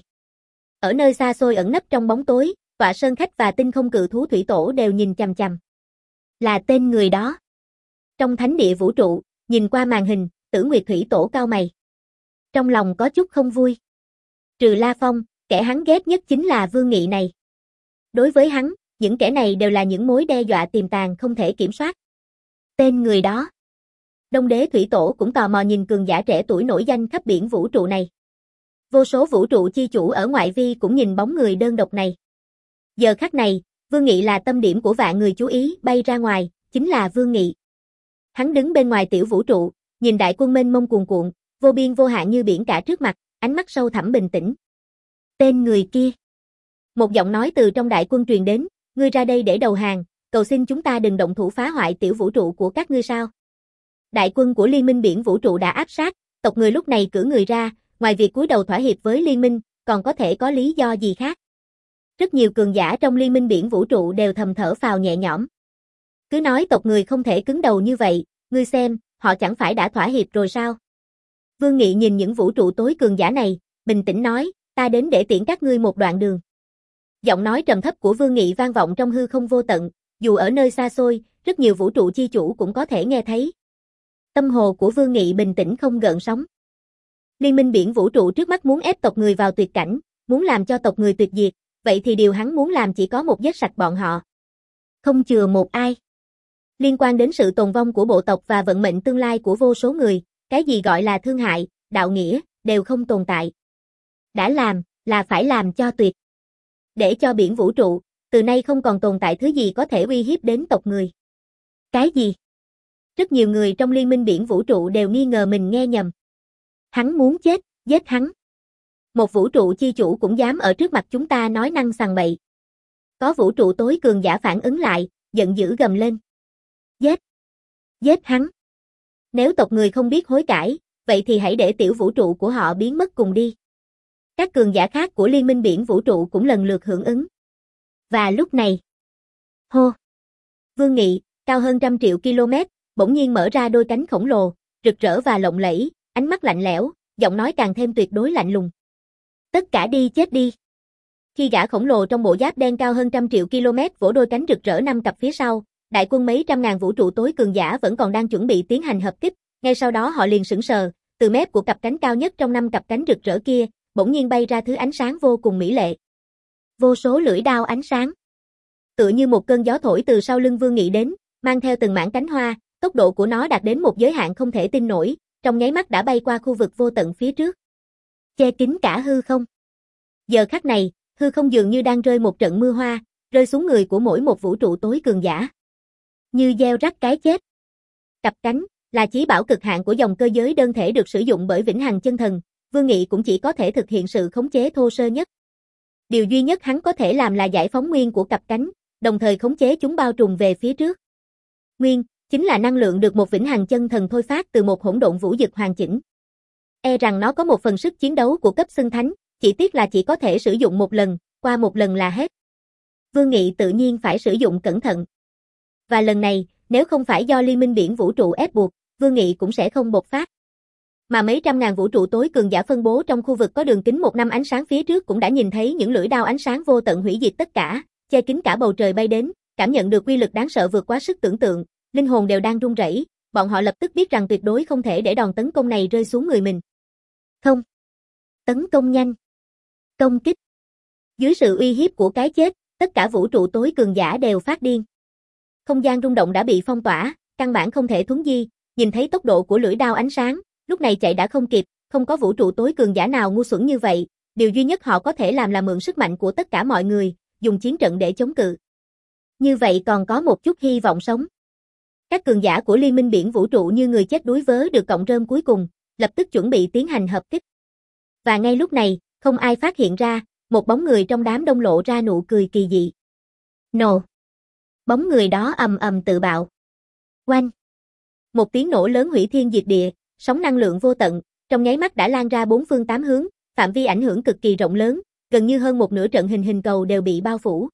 Ở nơi xa xôi ẩn nấp trong bóng tối, Tọa Sơn Khách và Tinh Không Cự Thú Thủy Tổ đều nhìn chằm chằm. Là tên người đó. Trong thánh địa vũ trụ, nhìn qua màn hình, Tử Nguyệt Thủy Tổ cau mày. Trong lòng có chút không vui. Trừ La Phong, kẻ hắn ghét nhất chính là Vương Nghị này. Đối với hắn, những kẻ này đều là những mối đe dọa tiềm tàng không thể kiểm soát. Tên người đó. Đông Đế Thủy Tổ cũng tò mò nhìn cường giả trẻ tuổi nổi danh khắp biển vũ trụ này. Vô số vũ trụ chi chủ ở ngoại vi cũng nhìn bóng người đơn độc này. Giờ khắc này, Vương Nghị là tâm điểm của vạn người chú ý, bay ra ngoài, chính là Vương Nghị. Hắn đứng bên ngoài tiểu vũ trụ, nhìn đại quân mênh mông cuồn cuộn, vô biên vô hạn như biển cả trước mặt, ánh mắt sâu thẳm bình tĩnh. Tên người kia. Một giọng nói từ trong đại quân truyền đến, ngươi ra đây để đầu hàng, cầu xin chúng ta đừng động thủ phá hoại tiểu vũ trụ của các ngươi sao. Đại quân của Liên minh biển vũ trụ đã áp sát, tộc người lúc này cử người ra, ngoài việc cúi đầu thỏa hiệp với liên minh, còn có thể có lý do gì khác. Rất nhiều cường giả trong Liên minh biển vũ trụ đều thầm thở phào nhẹ nhõm. Cứ nói tộc người không thể cứng đầu như vậy, ngươi xem, họ chẳng phải đã thỏa hiệp rồi sao? Vương Nghị nhìn những vũ trụ tối cường giả này, bình tĩnh nói, ta đến để tiễn các ngươi một đoạn đường. Giọng nói trầm thấp của Vương Nghị vang vọng trong hư không vô tận, dù ở nơi xa xôi, rất nhiều vũ trụ chi chủ cũng có thể nghe thấy. Tâm hồ của Vương Nghị bình tĩnh không gợn sóng. Liên minh biển vũ trụ trước mắt muốn ép tộc người vào tuyệt cảnh, muốn làm cho tộc người tuyệt diệt, vậy thì điều hắn muốn làm chỉ có một giết sạch bọn họ. Không chừa một ai. Liên quan đến sự tồn vong của bộ tộc và vận mệnh tương lai của vô số người, cái gì gọi là thương hại, đạo nghĩa, đều không tồn tại. Đã làm, là phải làm cho tuyệt. Để cho biển vũ trụ, từ nay không còn tồn tại thứ gì có thể uy hiếp đến tộc người. Cái gì? Rất nhiều người trong liên minh biển vũ trụ đều nghi ngờ mình nghe nhầm. Hắn muốn chết, giết hắn. Một vũ trụ chi chủ cũng dám ở trước mặt chúng ta nói năng sằng bậy. Có vũ trụ tối cường giả phản ứng lại, giận dữ gầm lên. Giết! Giết hắn! Nếu tộc người không biết hối cải, vậy thì hãy để tiểu vũ trụ của họ biến mất cùng đi. Các cường giả khác của liên minh biển vũ trụ cũng lần lượt hưởng ứng. Và lúc này, hô! Vương Nghị, cao hơn trăm triệu km, bỗng nhiên mở ra đôi cánh khổng lồ, rực rỡ và lộng lẫy, ánh mắt lạnh lẽo, giọng nói càng thêm tuyệt đối lạnh lùng. Tất cả đi chết đi. Khi gã khổng lồ trong bộ giáp đen cao hơn trăm triệu km vỗ đôi cánh rực rỡ năm cặp phía sau, đại quân mấy trăm ngàn vũ trụ tối cường giả vẫn còn đang chuẩn bị tiến hành hợp kích, ngay sau đó họ liền sững sờ, từ mép của cặp cánh cao nhất trong năm cặp cánh rực rỡ kia, bỗng nhiên bay ra thứ ánh sáng vô cùng mỹ lệ. Vô số lưỡi đao ánh sáng. Tựa như một cơn gió thổi từ sau lưng Vương Nghị đến, mang theo từng mảng cánh hoa, tốc độ của nó đạt đến một giới hạn không thể tin nổi, trong nháy mắt đã bay qua khu vực vô tận phía trước. Che kín cả hư không. Giờ khắc này, hư không dường như đang rơi một trận mưa hoa, rơi xuống người của mỗi một vũ trụ tối cường giả. Như gieo rắc cái chết. Cặp cánh là chí bảo cực hạn của dòng cơ giới đơn thể được sử dụng bởi Vĩnh Hằng Chân Thần, Vương Nghị cũng chỉ có thể thực hiện sự khống chế thô sơ nhất. Điều duy nhất hắn có thể làm là giải phóng nguyên của cặp cánh, đồng thời khống chế chúng bao trùm về phía trước. Nguyên chính là năng lượng được một Vĩnh Hằng Chân Thần thôi phát từ một hỗn độn vũ dực hoàn chỉnh. E rằng nó có một phần sức chiến đấu của cấp xưng thánh, chỉ tiếc là chỉ có thể sử dụng một lần, qua một lần là hết. Vương Nghị tự nhiên phải sử dụng cẩn thận. Và lần này, nếu không phải do Liên minh biển vũ trụ ép buộc, Vương Nghị cũng sẽ không bộc phát. Mà mấy trăm ngàn vũ trụ tối cường giả phân bố trong khu vực có đường kính một năm ánh sáng phía trước cũng đã nhìn thấy những lưỡi đao ánh sáng vô tận hủy diệt tất cả, che kín cả bầu trời bay đến, cảm nhận được uy lực đáng sợ vượt quá sức tưởng tượng, linh hồn đều đang run rẩy, bọn họ lập tức biết rằng tuyệt đối không thể để đòn tấn công này rơi xuống người mình. Không. Tấn công nhanh. Công kích. Dưới sự uy hiếp của cái chết, tất cả vũ trụ tối cường giả đều phát điên. Không gian rung động đã bị phong tỏa, căn bản không thể thuấn di, nhìn thấy tốc độ của lưỡi đao ánh sáng, lúc này chạy đã không kịp, không có vũ trụ tối cường giả nào ngu xuẩn như vậy, điều duy nhất họ có thể làm là mượn sức mạnh của tất cả mọi người, dùng chiến trận để chống cự. Như vậy còn có một chút hy vọng sống. Các cường giả của Liên minh biển vũ trụ như người chết đuối vớ được cọng rơm cuối cùng, lập tức chuẩn bị tiến hành hợp kích. Và ngay lúc này, không ai phát hiện ra, một bóng người trong đám đông lộ ra nụ cười kỳ dị. Nổ! Bóng người đó ầm ầm tự bạo. Oanh! Một tiếng nổ lớn hủy thiên diệt địa, sóng năng lượng vô tận, trong nháy mắt đã lan ra bốn phương tám hướng, phạm vi ảnh hưởng cực kỳ rộng lớn, gần như hơn một nửa trận hình hình cầu đều bị bao phủ.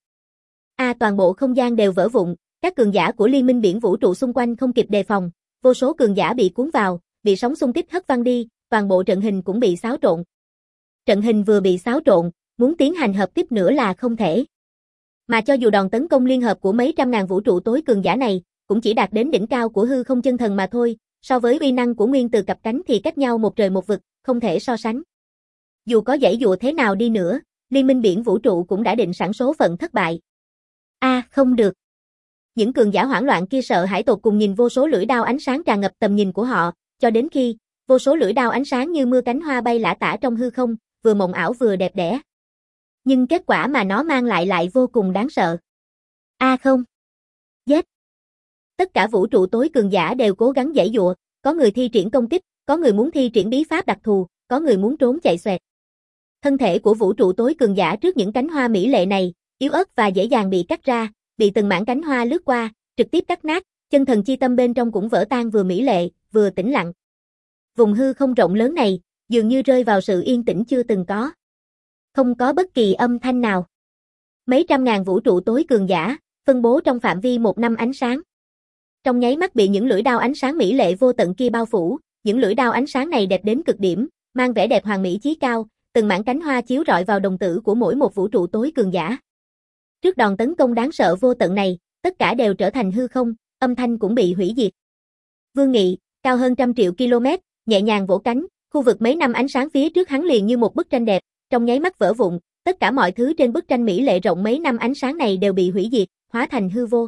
A à, toàn bộ không gian đều vỡ vụn, các cường giả của Liên minh biển vũ trụ xung quanh không kịp đề phòng, vô số cường giả bị cuốn vào, bị sóng xung kích hất văng đi, toàn bộ trận hình cũng bị xáo trộn. Trận hình vừa bị xáo trộn, muốn tiến hành hợp tiếp nữa là không thể. Mà cho dù đòn tấn công liên hợp của mấy trăm ngàn vũ trụ tối cường giả này, cũng chỉ đạt đến đỉnh cao của hư không chân thần mà thôi, so với uy năng của nguyên từ cặp cánh thì cách nhau một trời một vực, không thể so sánh. Dù có giãy dụa thế nào đi nữa, Liên minh biển vũ trụ cũng đã định sẵn số phận thất bại. A, à, không được. Những cường giả hoảng loạn kia sợ hãi tột cùng nhìn vô số lưỡi đao ánh sáng tràn ngập tầm nhìn của họ, cho đến khi vô số lưỡi đao ánh sáng như mưa cánh hoa bay lả tả trong hư không, vừa mộng ảo vừa đẹp đẽ. Nhưng kết quả mà nó mang lại lại vô cùng đáng sợ. A à không. Giết. Tất cả vũ trụ tối cường giả đều cố gắng giãy giụa, có người thi triển công kích, có người muốn thi triển bí pháp đặc thù, có người muốn trốn chạy xoẹt. Thân thể của vũ trụ tối cường giả trước những cánh hoa mỹ lệ này, yếu ớt và dễ dàng bị cắt ra, bị từng mảng cánh hoa lướt qua, trực tiếp cắt nát, chân thần chi tâm bên trong cũng vỡ tan vừa mỹ lệ, vừa tĩnh lặng. Vùng hư không rộng lớn này, dường như rơi vào sự yên tĩnh chưa từng có. Không có bất kỳ âm thanh nào. Mấy trăm ngàn vũ trụ tối cường giả, phân bố trong phạm vi một năm ánh sáng. Trong nháy mắt bị những lưỡi đao ánh sáng mỹ lệ vô tận kia bao phủ, những lưỡi đao ánh sáng này đẹp đến cực điểm, mang vẻ đẹp hoàn mỹ chí cao, từng mảng cánh hoa chiếu rọi vào đồng tử của mỗi một vũ trụ tối cường giả. Trước đòn tấn công đáng sợ vô tận này, tất cả đều trở thành hư không, âm thanh cũng bị hủy diệt. Vương Nghị, cao hơn trăm triệu km, nhẹ nhàng vỗ cánh, khu vực mấy năm ánh sáng phía trước hắn liền như một bức tranh đẹp, trong nháy mắt vỡ vụn, tất cả mọi thứ trên bức tranh mỹ lệ rộng mấy năm ánh sáng này đều bị hủy diệt, hóa thành hư vô.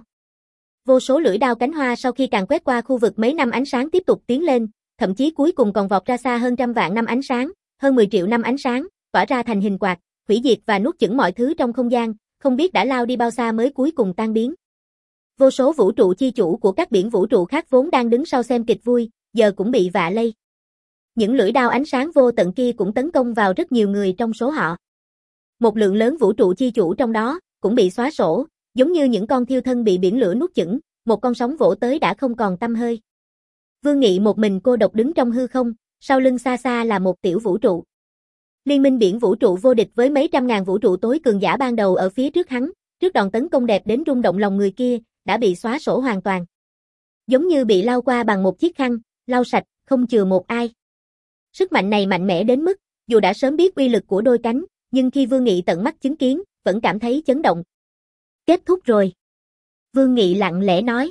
Vô số lưỡi đao cánh hoa sau khi càng quét qua khu vực mấy năm ánh sáng tiếp tục tiến lên, thậm chí cuối cùng còn vọt ra xa hơn trăm vạn năm ánh sáng, hơn mười triệu năm ánh sáng, tỏa ra thành hình quạt, hủy diệt và nuốt chửng mọi thứ trong không gian, không biết đã lao đi bao xa mới cuối cùng tan biến. Vô số vũ trụ chi chủ của các biển vũ trụ khác vốn đang đứng sau xem kịch vui, giờ cũng bị vạ lây. Những lưỡi đao ánh sáng vô tận kia cũng tấn công vào rất nhiều người trong số họ. Một lượng lớn vũ trụ chi chủ trong đó cũng bị xóa sổ, giống như những con thiêu thân bị biển lửa nuốt chửng, một con sóng vỗ tới đã không còn tăm hơi. Vương Nghị một mình cô độc đứng trong hư không, sau lưng xa xa là một tiểu vũ trụ. Liên minh biển vũ trụ vô địch với mấy trăm ngàn vũ trụ tối cường giả ban đầu ở phía trước hắn, trước đòn tấn công đẹp đến rung động lòng người kia, đã bị xóa sổ hoàn toàn. Giống như bị lau qua bằng một chiếc khăn, lau sạch, không chừa một ai. Sức mạnh này mạnh mẽ đến mức, dù đã sớm biết uy lực của đôi cánh, nhưng khi Vương Nghị tận mắt chứng kiến, vẫn cảm thấy chấn động. Kết thúc rồi. Vương Nghị lặng lẽ nói.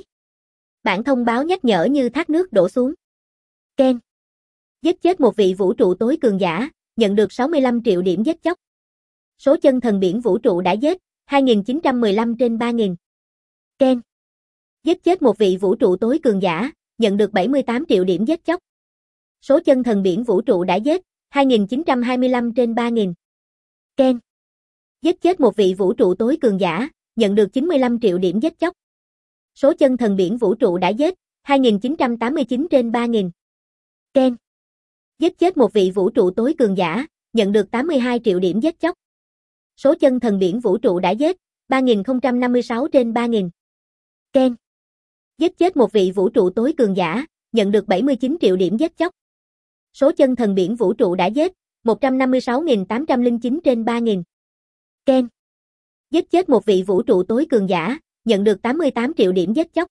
Bản thông báo nhắc nhở như thác nước đổ xuống. Ken. Giết chết một vị vũ trụ tối cường giả, nhận được sáu mươi lăm triệu điểm giết chóc. Số chân thần biển vũ trụ đã giết, hai nghìn chín trăm mười lăm trên ba nghìn. Ken. Giết chết một vị vũ trụ tối cường giả, nhận được bảy mươi tám triệu điểm giết chóc. Số chân thần biển vũ trụ đã giết, hai nghìn chín trăm hai mươi lăm trên ba nghìn. Ken. Giết chết một vị vũ trụ tối cường giả, nhận được chín mươi lăm triệu điểm giết chóc. Số chân thần biển vũ trụ đã giết, hai nghìn chín trăm tám mươi chín trên ba nghìn. Ken. Giết chết một vị vũ trụ tối cường giả, nhận được tám mươi hai triệu điểm giết chóc. Số chân thần biển vũ trụ đã giết, ba nghìn không trăm năm mươi sáu trên ba nghìn. Ken. Giết chết một vị vũ trụ tối cường giả, nhận được bảy mươi chín triệu điểm giết chóc. Số chân thần biển vũ trụ đã giết, một trăm năm mươi sáu nghìn tám trăm lẻ chín trên ba nghìn. Ken. Giết chết một vị vũ trụ tối cường giả, nhận được tám mươi tám triệu điểm giết chóc.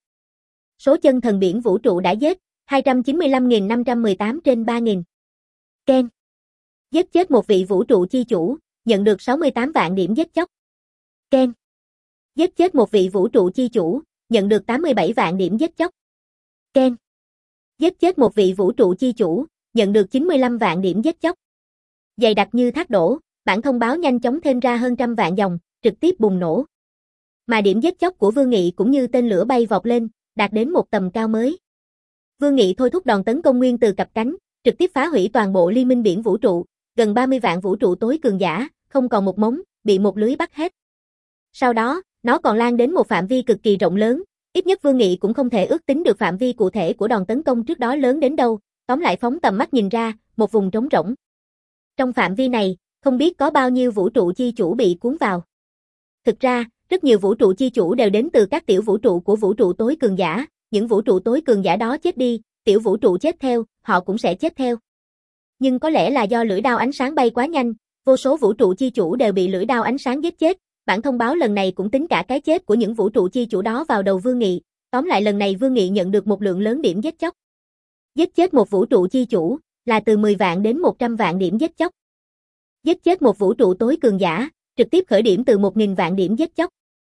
Số chân thần biển vũ trụ đã giết, hai trăm chín mươi lăm nghìn năm trăm mười tám trên ba nghìn. Ken. Giết chết một vị vũ trụ chi chủ, nhận được sáu mươi tám vạn điểm giết chóc. Ken. Giết chết một vị vũ trụ chi chủ, nhận được tám mươi bảy vạn điểm giết chóc. Ken. Giết chết một vị vũ trụ chi chủ, nhận được chín mươi lăm vạn điểm giết chóc. Dày đặc như thác đổ, bản thông báo nhanh chóng thêm ra hơn trăm vạn dòng, trực tiếp bùng nổ. Mà điểm giết chóc của Vương Nghị cũng như tên lửa bay vọt lên, đạt đến một tầm cao mới. Vương Nghị thôi thúc đòn tấn công nguyên từ cặp cánh, trực tiếp phá hủy toàn bộ liên minh biển vũ trụ, gần ba mươi vạn vũ trụ tối cường giả, không còn một mống, bị một lưới bắt hết. Sau đó, nó còn lan đến một phạm vi cực kỳ rộng lớn, ít nhất Vương Nghị cũng không thể ước tính được phạm vi cụ thể của đòn tấn công trước đó lớn đến đâu, tóm lại phóng tầm mắt nhìn ra, một vùng trống rỗng. Trong phạm vi này, không biết có bao nhiêu vũ trụ chi chủ bị cuốn vào. Thực ra, rất nhiều vũ trụ chi chủ đều đến từ các tiểu vũ trụ của vũ trụ tối cường giả, những vũ trụ tối cường giả đó chết đi, tiểu vũ trụ chết theo, họ cũng sẽ chết theo. Nhưng có lẽ là do lưỡi đao ánh sáng bay quá nhanh, vô số vũ trụ chi chủ đều bị lưỡi đao ánh sáng giết chết, bản thông báo lần này cũng tính cả cái chết của những vũ trụ chi chủ đó vào đầu Vương Nghị, tóm lại lần này Vương Nghị nhận được một lượng lớn điểm giết chóc. Giết chết một vũ trụ chi chủ, là từ mười vạn đến một trăm vạn điểm giết chóc. Giết chết một vũ trụ tối cường giả, trực tiếp khởi điểm từ một nghìn vạn điểm giết chóc.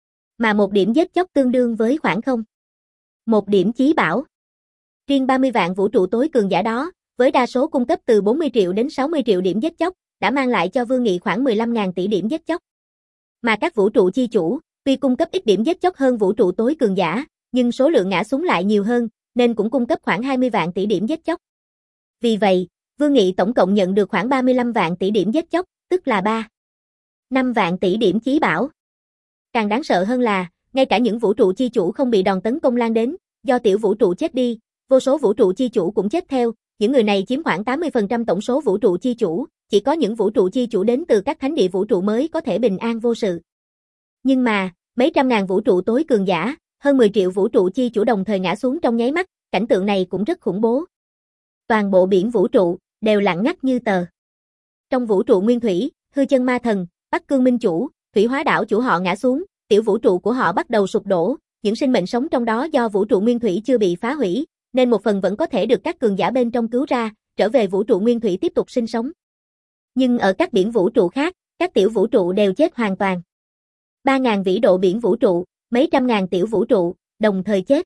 Mà một điểm giết chóc tương đương với khoảng không. Một điểm chí bảo. Riêng ba mươi vạn vũ trụ tối cường giả đó, với đa số cung cấp từ bốn mươi triệu đến sáu mươi triệu điểm giết chóc, đã mang lại cho Vương Nghị khoảng mười lăm nghìn tỷ điểm giết chóc. Mà các vũ trụ chi chủ, tuy cung cấp ít điểm giết chóc hơn vũ trụ tối cường giả, nhưng số lượng ngã xuống lại nhiều hơn, nên cũng cung cấp khoảng hai mươi vạn tỷ điểm giết chóc. Vì vậy, Vương Nghị tổng cộng nhận được khoảng ba mươi lăm vạn tỷ điểm giết chóc, tức là ba phẩy năm vạn tỷ điểm chí bảo. Càng đáng sợ hơn là, ngay cả những vũ trụ chi chủ không bị đòn tấn công lan đến, do tiểu vũ trụ chết đi, vô số vũ trụ chi chủ cũng chết theo, những người này chiếm khoảng tám mươi phần trăm tổng số vũ trụ chi chủ, chỉ có những vũ trụ chi chủ đến từ các thánh địa vũ trụ mới có thể bình an vô sự. Nhưng mà, mấy trăm ngàn vũ trụ tối cường giả, hơn mười triệu vũ trụ chi chủ đồng thời ngã xuống trong nháy mắt, cảnh tượng này cũng rất khủng bố. Toàn bộ biển vũ trụ, đều lặng ngắt như tờ. Trong vũ trụ nguyên thủy, hư chân ma thần, Bắc Cương Minh chủ, thủy hóa đảo chủ họ ngã xuống, tiểu vũ trụ của họ bắt đầu sụp đổ, những sinh mệnh sống trong đó do vũ trụ nguyên thủy chưa bị phá hủy, nên một phần vẫn có thể được các cường giả bên trong cứu ra, trở về vũ trụ nguyên thủy tiếp tục sinh sống. Nhưng ở các biển vũ trụ khác, các tiểu vũ trụ đều chết hoàn toàn. ba nghìn vĩ độ biển vũ trụ, mấy trăm ngàn tiểu vũ trụ, đồng thời chết.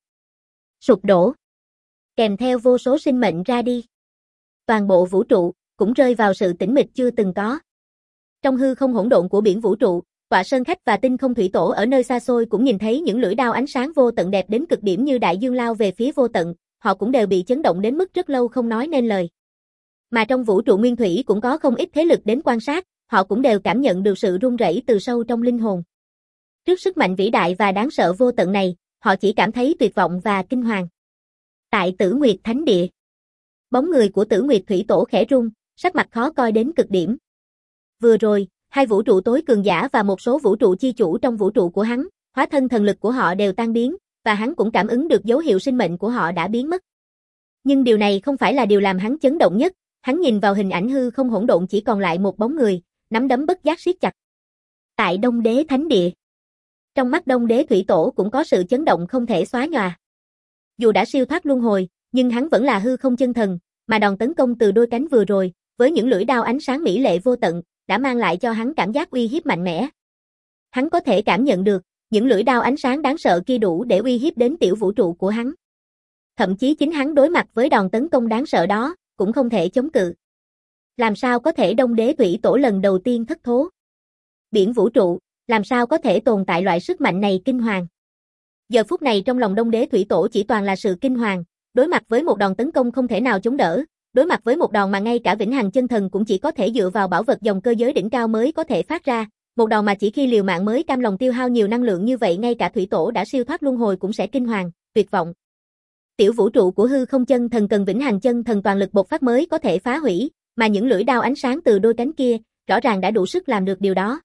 Sụp đổ. Kèm theo vô số sinh mệnh ra đi. Toàn bộ vũ trụ, cũng rơi vào sự tĩnh mịch chưa từng có. Trong hư không hỗn độn của biển vũ trụ, Tọa Sơn Khách và Tinh Không Thủy Tổ ở nơi xa xôi cũng nhìn thấy những lưỡi đao ánh sáng vô tận đẹp đến cực điểm như đại dương lao về phía vô tận, họ cũng đều bị chấn động đến mức rất lâu không nói nên lời. Mà trong vũ trụ nguyên thủy cũng có không ít thế lực đến quan sát, họ cũng đều cảm nhận được sự rung rẩy từ sâu trong linh hồn. Trước sức mạnh vĩ đại và đáng sợ vô tận này, họ chỉ cảm thấy tuyệt vọng và kinh hoàng. Tại Tử Nguyệt Thánh Địa, bóng người của Tử Nguyệt Thủy Tổ khẽ rung, sắc mặt khó coi đến cực điểm. Vừa rồi, hai vũ trụ tối cường giả và một số vũ trụ chi chủ trong vũ trụ của hắn, hóa thân thần lực của họ đều tan biến, và hắn cũng cảm ứng được dấu hiệu sinh mệnh của họ đã biến mất. Nhưng điều này không phải là điều làm hắn chấn động nhất, hắn nhìn vào hình ảnh hư không hỗn độn chỉ còn lại một bóng người, nắm đấm bất giác siết chặt. Tại Đông Đế Thánh Địa, trong mắt Đông Đế Thủy Tổ cũng có sự chấn động không thể xóa nhòa. Dù đã siêu thoát luân hồi, nhưng hắn vẫn là hư không chân thần, mà đòn tấn công từ đôi cánh vừa rồi, với những lưỡi đao ánh sáng mỹ lệ vô tận, đã mang lại cho hắn cảm giác uy hiếp mạnh mẽ. Hắn có thể cảm nhận được, những lưỡi đao ánh sáng đáng sợ kia đủ để uy hiếp đến tiểu vũ trụ của hắn. Thậm chí chính hắn đối mặt với đòn tấn công đáng sợ đó, cũng không thể chống cự. Làm sao có thể Đông Đế Thủy Tổ lần đầu tiên thất thố? Biển vũ trụ, làm sao có thể tồn tại loại sức mạnh này kinh hoàng? Giờ phút này trong lòng Đông Đế Thủy Tổ chỉ toàn là sự kinh hoàng, đối mặt với một đòn tấn công không thể nào chống đỡ, đối mặt với một đòn mà ngay cả Vĩnh Hằng Chân Thần cũng chỉ có thể dựa vào bảo vật dòng cơ giới đỉnh cao mới có thể phát ra, Một đòn mà chỉ khi liều mạng mới cam lòng tiêu hao nhiều năng lượng như vậy, ngay cả thủy tổ đã siêu thoát luân hồi cũng sẽ kinh hoàng, tuyệt vọng. Tiểu vũ trụ của hư không chân thần cần vĩnh hằng chân thần toàn lực bộc phát mới có thể phá hủy, mà những lưỡi đao ánh sáng từ đôi cánh kia, rõ ràng đã đủ sức làm được điều đó.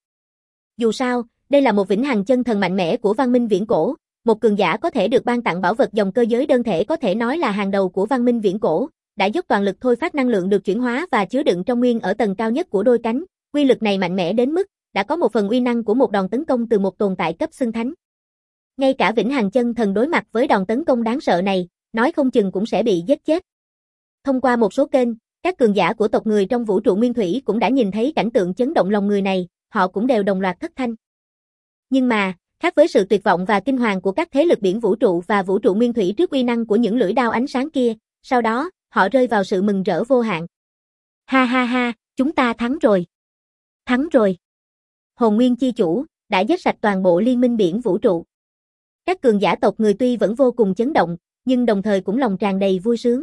Dù sao, đây là một vĩnh hằng chân thần mạnh mẽ của văn minh viễn cổ, một cường giả có thể được ban tặng bảo vật dòng cơ giới đơn thể có thể nói là hàng đầu của văn minh viễn cổ, đã dốc toàn lực thôi phát năng lượng được chuyển hóa và chứa đựng trong nguyên ở tầng cao nhất của đôi cánh, quy lực này mạnh mẽ đến mức đã có một phần uy năng của một đòn tấn công từ một tồn tại cấp xưng thánh. Ngay cả vĩnh hằng chân thần đối mặt với đòn tấn công đáng sợ này, nói không chừng cũng sẽ bị giết chết. Thông qua một số kênh, các cường giả của tộc người trong vũ trụ nguyên thủy cũng đã nhìn thấy cảnh tượng chấn động lòng người này, họ cũng đều đồng loạt thất thanh. Nhưng mà, khác với sự tuyệt vọng và kinh hoàng của các thế lực biển vũ trụ và vũ trụ nguyên thủy trước uy năng của những lưỡi đao ánh sáng kia, sau đó, họ rơi vào sự mừng rỡ vô hạn. Ha ha ha, chúng ta thắng rồi. Thắng rồi. Hồn Nguyên Chi Chủ đã giết sạch toàn bộ liên minh biển vũ trụ. Các cường giả tộc người tuy vẫn vô cùng chấn động, nhưng đồng thời cũng lòng tràn đầy vui sướng.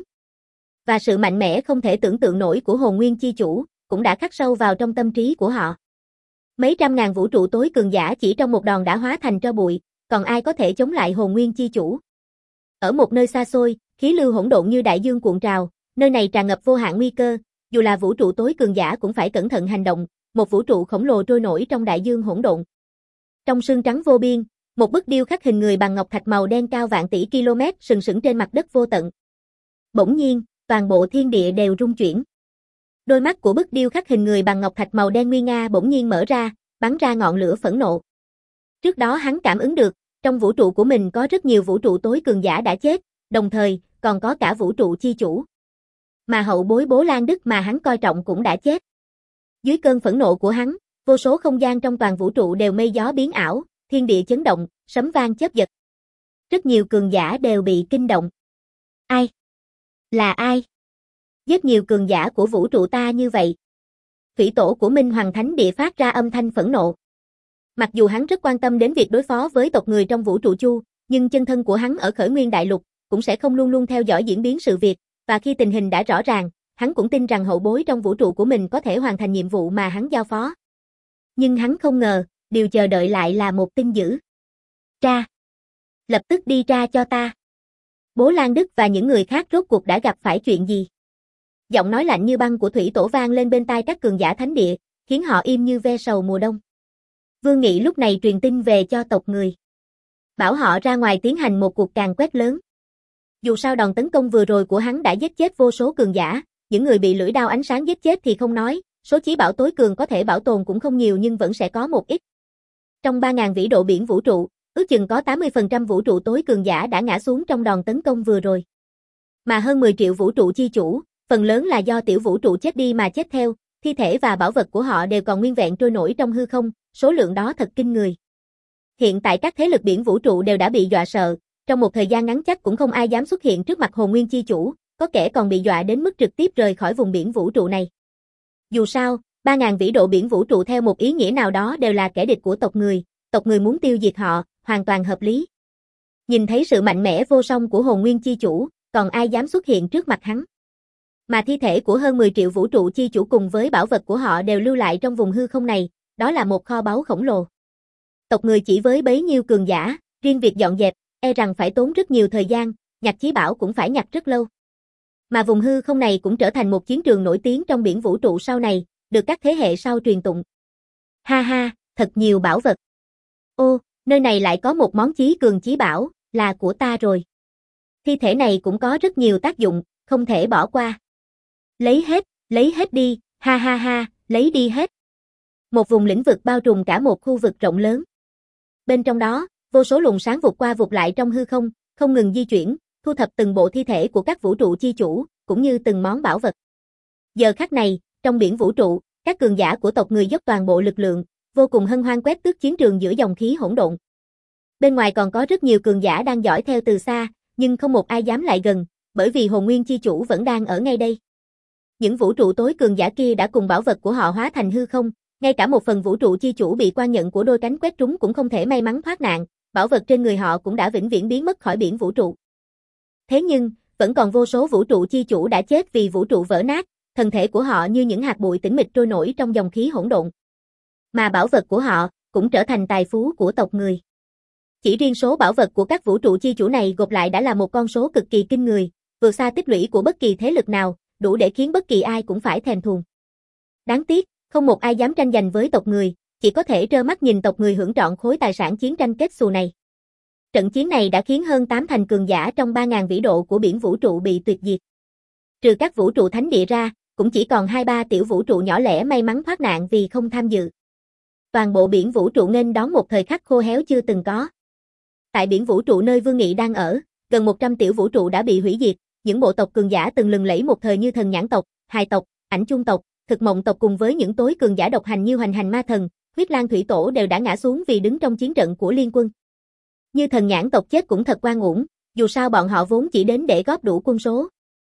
Và sự mạnh mẽ không thể tưởng tượng nổi của Hồn Nguyên Chi Chủ cũng đã khắc sâu vào trong tâm trí của họ. Mấy trăm ngàn vũ trụ tối cường giả chỉ trong một đòn đã hóa thành tro bụi, còn ai có thể chống lại Hồn Nguyên Chi Chủ? Ở một nơi xa xôi, khí lưu hỗn độn như đại dương cuộn trào, nơi này tràn ngập vô hạn nguy cơ, dù là vũ trụ tối cường giả cũng phải cẩn thận hành động, một vũ trụ khổng lồ trôi nổi trong đại dương hỗn độn. Trong sương trắng vô biên, một bức điêu khắc hình người bằng ngọc thạch màu đen cao vạn tỷ km sừng sững trên mặt đất vô tận. Bỗng nhiên, toàn bộ thiên địa đều rung chuyển. Đôi mắt của bức điêu khắc hình người bằng ngọc thạch màu đen nguy nga bỗng nhiên mở ra, bắn ra ngọn lửa phẫn nộ. Trước đó hắn cảm ứng được, trong vũ trụ của mình có rất nhiều vũ trụ tối cường giả đã chết, đồng thời, còn có cả vũ trụ chi chủ. Mà hậu bối Bố Lan Đức mà hắn coi trọng cũng đã chết. Dưới cơn phẫn nộ của hắn, vô số không gian trong toàn vũ trụ đều mây gió biến ảo, thiên địa chấn động, sấm vang chớp giật. Rất nhiều cường giả đều bị kinh động. Ai? Là ai? Giết nhiều cường giả của vũ trụ ta như vậy. Thủy tổ của Minh Hoàng Thánh Địa phát ra âm thanh phẫn nộ. Mặc dù hắn rất quan tâm đến việc đối phó với tộc người trong vũ trụ Chu, nhưng chân thân của hắn ở Khởi Nguyên Đại Lục cũng sẽ không luôn luôn theo dõi diễn biến sự việc, và khi tình hình đã rõ ràng, hắn cũng tin rằng hậu bối trong vũ trụ của mình có thể hoàn thành nhiệm vụ mà hắn giao phó. Nhưng hắn không ngờ, điều chờ đợi lại là một tin dữ. Tra! Lập tức đi tra cho ta. Bố Lan Đức và những người khác rốt cuộc đã gặp phải chuyện gì? Giọng nói lạnh như băng của thủy tổ vang lên bên tai các cường giả thánh địa, khiến họ im như ve sầu mùa đông. Vương Nghị lúc này truyền tin về cho tộc người. Bảo họ ra ngoài tiến hành một cuộc càn quét lớn. Dù sao đòn tấn công vừa rồi của hắn đã giết chết vô số cường giả, những người bị lưỡi đao ánh sáng giết chết thì không nói, số chí bảo tối cường có thể bảo tồn cũng không nhiều nhưng vẫn sẽ có một ít. Trong ba nghìn vĩ độ biển vũ trụ, ước chừng có tám mươi phần trăm vũ trụ tối cường giả đã ngã xuống trong đòn tấn công vừa rồi. Mà hơn mười triệu vũ trụ chi chủ, phần lớn là do tiểu vũ trụ chết đi mà chết theo, thi thể và bảo vật của họ đều còn nguyên vẹn trôi nổi trong hư không, số lượng đó thật kinh người. Hiện tại các thế lực biển vũ trụ đều đã bị dọa sợ, trong một thời gian ngắn chắc cũng không ai dám xuất hiện trước mặt Hồn Nguyên Chi Chủ, có kẻ còn bị dọa đến mức trực tiếp rời khỏi vùng biển vũ trụ này. Dù sao, ba nghìn vĩ độ biển vũ trụ theo một ý nghĩa nào đó đều là kẻ địch của tộc người, tộc người muốn tiêu diệt họ, hoàn toàn hợp lý. Nhìn thấy sự mạnh mẽ vô song của Hồn Nguyên Chi Chủ, còn ai dám xuất hiện trước mặt hắn. Mà thi thể của hơn mười triệu vũ trụ chi chủ cùng với bảo vật của họ đều lưu lại trong vùng hư không này, đó là một kho báu khổng lồ. Tộc người chỉ với bấy nhiêu cường giả, riêng việc dọn dẹp, e rằng phải tốn rất nhiều thời gian, nhặt chí bảo cũng phải nhặt rất lâu. Mà vùng hư không này cũng trở thành một chiến trường nổi tiếng trong biển vũ trụ sau này, được các thế hệ sau truyền tụng. Ha ha, thật nhiều bảo vật. Ô, nơi này lại có một món chí cường chí bảo, là của ta rồi. Thi thể này cũng có rất nhiều tác dụng, không thể bỏ qua. Lấy hết, lấy hết đi, ha ha ha, lấy đi hết. Một vùng lĩnh vực bao trùm cả một khu vực rộng lớn. Bên trong đó, vô số luồng sáng vụt qua vụt lại trong hư không, không ngừng di chuyển, thu thập từng bộ thi thể của các vũ trụ chi chủ, cũng như từng món bảo vật. Giờ khắc này, trong biển vũ trụ, các cường giả của tộc người dốc toàn bộ lực lượng, vô cùng hân hoan quét tước chiến trường giữa dòng khí hỗn độn. Bên ngoài còn có rất nhiều cường giả đang dõi theo từ xa, nhưng không một ai dám lại gần, bởi vì Hồn Nguyên Chi Chủ vẫn đang ở ngay đây. Những vũ trụ tối cường giả kia đã cùng bảo vật của họ hóa thành hư không, ngay cả một phần vũ trụ chi chủ bị quan nhận của đôi cánh quét trúng cũng không thể may mắn thoát nạn, bảo vật trên người họ cũng đã vĩnh viễn biến mất khỏi biển vũ trụ. Thế nhưng, vẫn còn vô số vũ trụ chi chủ đã chết vì vũ trụ vỡ nát, thân thể của họ như những hạt bụi tĩnh mịch trôi nổi trong dòng khí hỗn độn. Mà bảo vật của họ cũng trở thành tài phú của tộc người. Chỉ riêng số bảo vật của các vũ trụ chi chủ này gộp lại đã là một con số cực kỳ kinh người, vượt xa tích lũy của bất kỳ thế lực nào, đủ để khiến bất kỳ ai cũng phải thèm thuồng. Đáng tiếc, không một ai dám tranh giành với tộc người, chỉ có thể trơ mắt nhìn tộc người hưởng trọn khối tài sản chiến tranh kết xù này. Trận chiến này đã khiến hơn tám thành cường giả trong ba nghìn vĩ độ của biển vũ trụ bị tuyệt diệt. Trừ các vũ trụ thánh địa ra, cũng chỉ còn hai ba tiểu vũ trụ nhỏ lẻ may mắn thoát nạn vì không tham dự. Toàn bộ biển vũ trụ nên đón một thời khắc khô héo chưa từng có. Tại biển vũ trụ nơi Vương Nghị đang ở, gần một trăm tiểu vũ trụ đã bị hủy diệt, những bộ tộc cường giả từng lừng lẫy một thời như thần nhãn tộc, hài tộc, ảnh chung tộc, thực mộng tộc cùng với những tối cường giả độc hành như hoành hành ma thần, huyết lang thủy tổ đều đã ngã xuống vì đứng trong chiến trận của liên quân. Như thần nhãn tộc chết cũng thật oan uổng, dù sao bọn họ vốn chỉ đến để góp đủ quân số.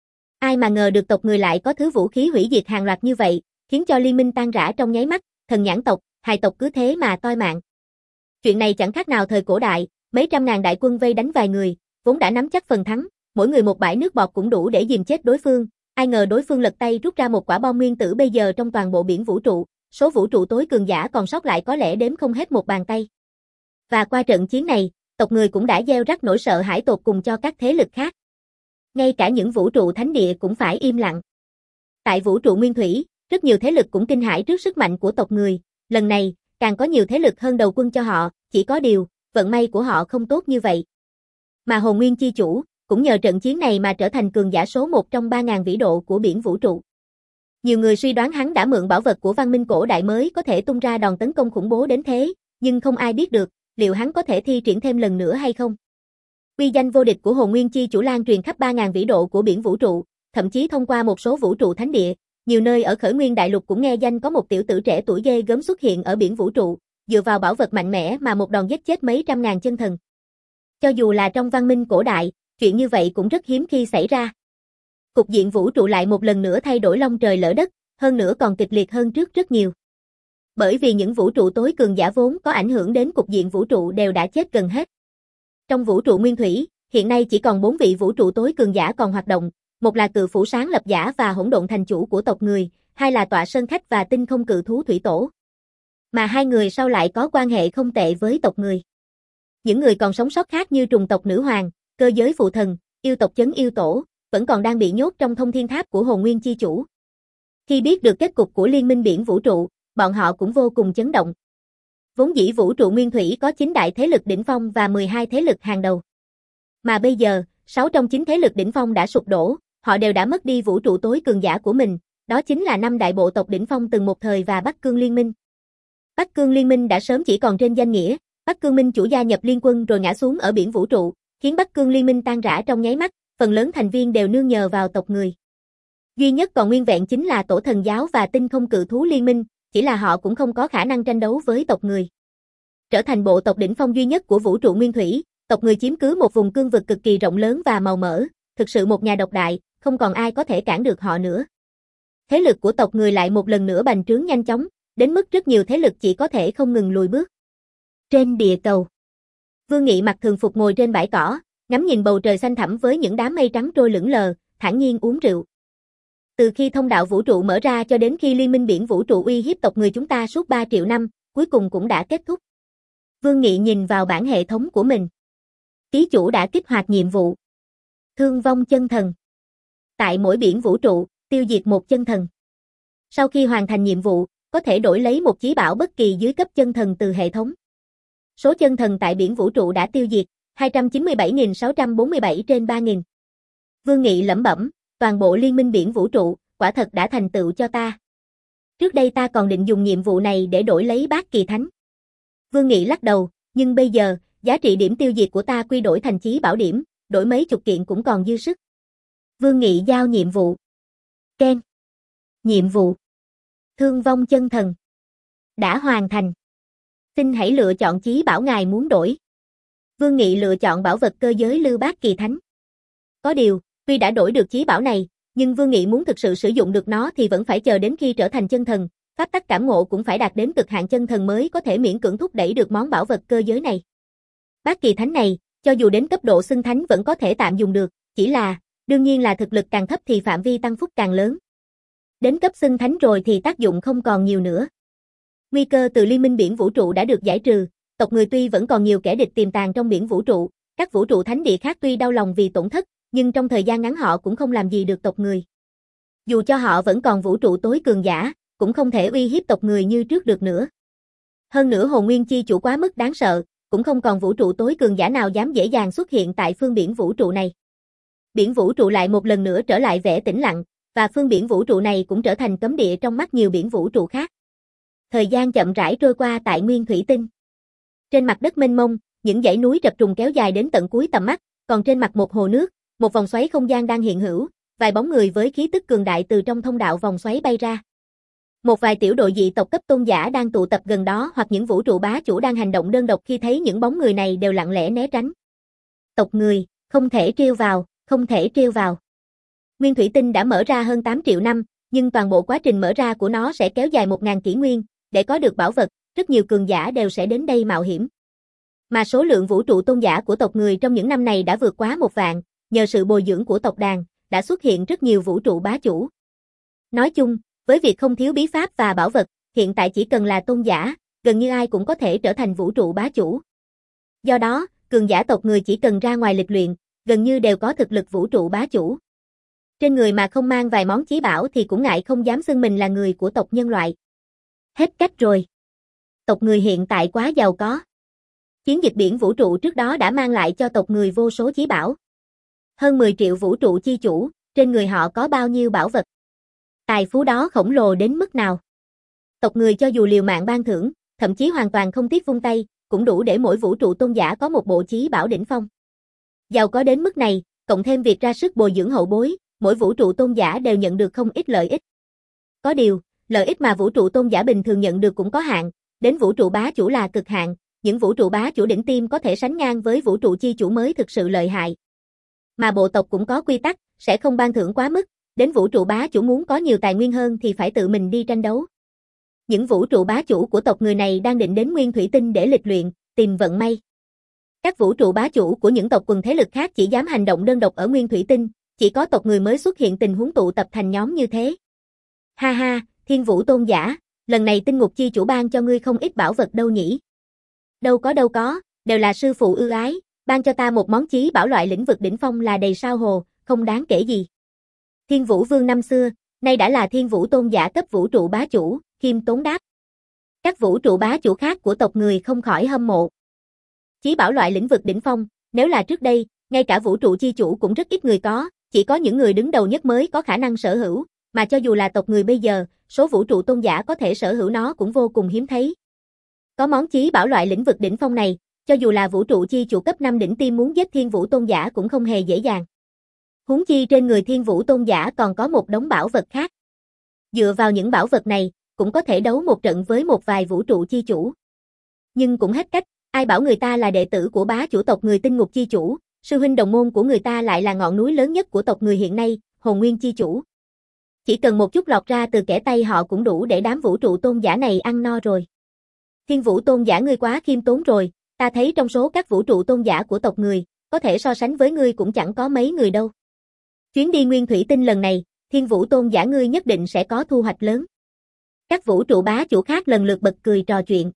Ai mà ngờ được tộc người lại có thứ vũ khí hủy diệt hàng loạt như vậy, khiến cho liên minh tan rã trong nháy mắt, thần nhãn tộc, hài tộc cứ thế mà toi mạng. Chuyện này chẳng khác nào thời cổ đại, mấy trăm ngàn đại quân vây đánh vài người, vốn đã nắm chắc phần thắng, mỗi người một bãi nước bọt cũng đủ để dìm chết đối phương, ai ngờ đối phương lật tay rút ra một quả bom nguyên tử bây giờ trong toàn bộ biển vũ trụ, số vũ trụ tối cường giả còn sót lại có lẽ đếm không hết một bàn tay. Và qua trận chiến này, tộc người cũng đã gieo rắc nỗi sợ hãi tột cùng cho các thế lực khác. Ngay cả những vũ trụ thánh địa cũng phải im lặng. Tại vũ trụ nguyên thủy, rất nhiều thế lực cũng kinh hãi trước sức mạnh của tộc người, lần này, càng có nhiều thế lực hơn đầu quân cho họ, chỉ có điều, vận may của họ không tốt như vậy. Mà Hồn Nguyên chi chủ, cũng nhờ trận chiến này mà trở thành cường giả số một trong ba nghìn vĩ độ của biển vũ trụ. Nhiều người suy đoán hắn đã mượn bảo vật của văn minh cổ đại mới có thể tung ra đòn tấn công khủng bố đến thế, nhưng không ai biết được, liệu hắn có thể thi triển thêm lần nữa hay không. Uy danh vô địch của Hồn Nguyên chi chủ lan truyền khắp ba nghìn vĩ độ của biển vũ trụ, thậm chí thông qua một số vũ trụ thánh địa, nhiều nơi ở Khởi Nguyên đại lục cũng nghe danh có một tiểu tử trẻ tuổi ghê gớm xuất hiện ở biển vũ trụ, dựa vào bảo vật mạnh mẽ mà một đòn giết chết mấy trăm ngàn chân thần. Cho dù là trong văn minh cổ đại, chuyện như vậy cũng rất hiếm khi xảy ra. Cục diện vũ trụ lại một lần nữa thay đổi long trời lỡ đất, hơn nữa còn kịch liệt hơn trước rất nhiều. Bởi vì những vũ trụ tối cường giả vốn có ảnh hưởng đến cục diện vũ trụ đều đã chết gần hết. Trong vũ trụ nguyên thủy, hiện nay chỉ còn bốn vị vũ trụ tối cường giả còn hoạt động, một là Cự Phủ Sáng Lập Giả và Hỗn Độn Thành Chủ của tộc người, hai là Tọa Sơn Khách và Tinh Không Cự Thú Thủy Tổ. Mà hai người sau lại có quan hệ không tệ với tộc người. Những người còn sống sót khác như Trùng tộc Nữ Hoàng, Cơ Giới Phụ Thần, Yêu tộc Chấn Yêu Tổ, vẫn còn đang bị nhốt trong thông thiên tháp của Hồn Nguyên chi chủ. Khi biết được kết cục của liên minh biển vũ trụ, bọn họ cũng vô cùng chấn động. Vốn dĩ vũ trụ nguyên thủy có chín đại thế lực đỉnh phong và mười hai thế lực hàng đầu. Mà bây giờ, sáu trong chín thế lực đỉnh phong đã sụp đổ, họ đều đã mất đi vũ trụ tối cường giả của mình, đó chính là năm đại bộ tộc đỉnh phong từng một thời và Bắc Cương Liên minh. Bắc Cương Liên minh đã sớm chỉ còn trên danh nghĩa, Bắc Cương Minh chủ gia nhập liên quân rồi ngã xuống ở biển vũ trụ, khiến Bắc Cương Liên minh tan rã trong nháy mắt, phần lớn thành viên đều nương nhờ vào tộc người. Duy nhất còn nguyên vẹn chính là Tổ Thần Giáo và Tinh Không Cự Thú Liên minh, chỉ là họ cũng không có khả năng tranh đấu với tộc người. Trở thành bộ tộc đỉnh phong duy nhất của vũ trụ nguyên thủy, tộc người chiếm cứ một vùng cương vực cực kỳ rộng lớn và màu mỡ, thực sự một nhà độc đại, không còn ai có thể cản được họ nữa. Thế lực của tộc người lại một lần nữa bành trướng nhanh chóng, đến mức rất nhiều thế lực chỉ có thể không ngừng lùi bước. Trên địa cầu, Vương Nghị mặc thường phục ngồi trên bãi cỏ, ngắm nhìn bầu trời xanh thẳm với những đám mây trắng trôi lững lờ, thản nhiên uống rượu. Từ khi thông đạo vũ trụ mở ra cho đến khi liên minh biển vũ trụ uy hiếp tộc người chúng ta suốt ba triệu năm, cuối cùng cũng đã kết thúc. Vương Nghị nhìn vào bảng hệ thống của mình. Ký chủ đã kích hoạt nhiệm vụ. Thương vong chân thần. Tại mỗi biển vũ trụ, tiêu diệt một chân thần. Sau khi hoàn thành nhiệm vụ, có thể đổi lấy một chí bảo bất kỳ dưới cấp chân thần từ hệ thống. Số chân thần tại biển vũ trụ đã tiêu diệt, hai trăm chín mươi bảy nghìn sáu trăm bốn mươi bảy trên ba nghìn. Vương Nghị lẩm bẩm, toàn bộ liên minh biển vũ trụ, quả thật đã thành tựu cho ta. Trước đây ta còn định dùng nhiệm vụ này để đổi lấy bát kỳ thánh. Vương Nghị lắc đầu, nhưng bây giờ, giá trị điểm tiêu diệt của ta quy đổi thành chí bảo điểm, đổi mấy chục kiện cũng còn dư sức. Vương Nghị giao nhiệm vụ. Ken. Nhiệm vụ. Thương vong chân thần. Đã hoàn thành. Xin hãy lựa chọn chí bảo ngài muốn đổi. Vương Nghị lựa chọn bảo vật cơ giới Lư Bát Kỳ Thánh. Có điều, tuy đã đổi được chí bảo này, nhưng Vương Nghị muốn thực sự sử dụng được nó thì vẫn phải chờ đến khi trở thành chân thần, pháp tắc cảm ngộ cũng phải đạt đến cực hạn chân thần mới có thể miễn cưỡng thúc đẩy được món bảo vật cơ giới này. Bát Kỳ Thánh này, cho dù đến cấp độ xưng thánh vẫn có thể tạm dùng được, chỉ là, đương nhiên là thực lực càng thấp thì phạm vi tăng phúc càng lớn. Đến cấp xưng thánh rồi thì tác dụng không còn nhiều nữa. Nguy cơ từ liên minh biển vũ trụ đã được giải trừ, tộc người tuy vẫn còn nhiều kẻ địch tiềm tàng trong biển vũ trụ, các vũ trụ thánh địa khác tuy đau lòng vì tổn thất, nhưng trong thời gian ngắn họ cũng không làm gì được tộc người. Dù cho họ vẫn còn vũ trụ tối cường giả, cũng không thể uy hiếp tộc người như trước được nữa. Hơn nữa Hồn Nguyên Chi Chủ quá mức đáng sợ, cũng không còn vũ trụ tối cường giả nào dám dễ dàng xuất hiện tại phương biển vũ trụ này. Biển vũ trụ lại một lần nữa trở lại vẻ tĩnh lặng, và phương biển vũ trụ này cũng trở thành cấm địa trong mắt nhiều biển vũ trụ khác. Thời gian chậm rãi trôi qua tại Nguyên Thủy Tinh. Trên mặt đất mênh mông, những dãy núi chập trùng kéo dài đến tận cuối tầm mắt, còn trên mặt một hồ nước, một vòng xoáy không gian đang hiện hữu, vài bóng người với khí tức cường đại từ trong thông đạo vòng xoáy bay ra. Một vài tiểu đội dị tộc cấp tôn giả đang tụ tập gần đó hoặc những vũ trụ bá chủ đang hành động đơn độc, khi thấy những bóng người này đều lặng lẽ né tránh. Tộc người, không thể trêu vào, không thể trêu vào. Nguyên Thủy Tinh đã mở ra hơn tám triệu năm, nhưng toàn bộ quá trình mở ra của nó sẽ kéo dài một nghìn kỷ nguyên, để có được bảo vật, rất nhiều cường giả đều sẽ đến đây mạo hiểm. Mà số lượng vũ trụ tôn giả của tộc người trong những năm này đã vượt quá một vạn, nhờ sự bồi dưỡng của tộc đàn, đã xuất hiện rất nhiều vũ trụ bá chủ. Nói chung, với việc không thiếu bí pháp và bảo vật, hiện tại chỉ cần là tôn giả, gần như ai cũng có thể trở thành vũ trụ bá chủ. Do đó, cường giả tộc người chỉ cần ra ngoài lịch luyện, gần như đều có thực lực vũ trụ bá chủ. Trên người mà không mang vài món chí bảo thì cũng ngại không dám xưng mình là người của tộc nhân loại. Hết cách rồi. Tộc người hiện tại quá giàu có. Chiến dịch biển vũ trụ trước đó đã mang lại cho tộc người vô số chí bảo. Hơn mười triệu vũ trụ chi chủ, trên người họ có bao nhiêu bảo vật? Tài phú đó khổng lồ đến mức nào? Tộc người cho dù liều mạng ban thưởng, thậm chí hoàn toàn không tiếc vung tay, cũng đủ để mỗi vũ trụ tôn giả có một bộ chí bảo đỉnh phong. Giàu có đến mức này, cộng thêm việc ra sức bồi dưỡng hậu bối, mỗi vũ trụ tôn giả đều nhận được không ít lợi ích. Có điều, lợi ích mà vũ trụ tôn giả bình thường nhận được cũng có hạn, đến vũ trụ bá chủ là cực hạn, những vũ trụ bá chủ đỉnh tiêm có thể sánh ngang với vũ trụ chi chủ mới thực sự lợi hại. Mà bộ tộc cũng có quy tắc, sẽ không ban thưởng quá mức, đến vũ trụ bá chủ muốn có nhiều tài nguyên hơn thì phải tự mình đi tranh đấu. Những vũ trụ bá chủ của tộc người này đang định đến Nguyên Thủy Tinh để lịch luyện, tìm vận may. Các vũ trụ bá chủ của những tộc quần thế lực khác chỉ dám hành động đơn độc ở Nguyên Thủy Tinh, chỉ có tộc người mới xuất hiện tình huống tụ tập thành nhóm như thế. Ha ha, Thiên Vũ tôn giả, lần này Tinh Ngục chi chủ ban cho ngươi không ít bảo vật đâu nhỉ? Đâu có đâu có, đều là sư phụ ưu ái, ban cho ta một món chí bảo loại lĩnh vực đỉnh phong là đầy sao hồ, không đáng kể gì. Thiên Vũ Vương năm xưa, nay đã là Thiên Vũ tôn giả cấp vũ trụ bá chủ, khiêm tốn đáp. Các vũ trụ bá chủ khác của tộc người không khỏi hâm mộ. Chí bảo loại lĩnh vực đỉnh phong, nếu là trước đây, ngay cả vũ trụ chi chủ cũng rất ít người có, chỉ có những người đứng đầu nhất mới có khả năng sở hữu, mà cho dù là tộc người bây giờ, số vũ trụ tôn giả có thể sở hữu nó cũng vô cùng hiếm thấy. Có món chí bảo loại lĩnh vực đỉnh phong này, cho dù là vũ trụ chi chủ cấp năm đỉnh tiêm muốn giết Thiên Vũ tôn giả cũng không hề dễ dàng. Huống chi trên người Thiên Vũ tôn giả còn có một đống bảo vật khác. Dựa vào những bảo vật này, cũng có thể đấu một trận với một vài vũ trụ chi chủ. Nhưng cũng hết cách, ai bảo người ta là đệ tử của bá chủ tộc người Tinh Ngục chi chủ, sư huynh đồng môn của người ta lại là ngọn núi lớn nhất của tộc người hiện nay, Hồn Nguyên chi chủ. Chỉ cần một chút lọt ra từ kẻ tay họ cũng đủ để đám vũ trụ tôn giả này ăn no rồi. Thiên Vũ tôn giả ngươi quá khiêm tốn rồi, ta thấy trong số các vũ trụ tôn giả của tộc người, có thể so sánh với ngươi cũng chẳng có mấy người đâu. Chuyến đi Nguyên Thủy Tinh lần này, Thiên Vũ tôn giả ngươi nhất định sẽ có thu hoạch lớn. Các vũ trụ bá chủ khác lần lượt bật cười trò chuyện.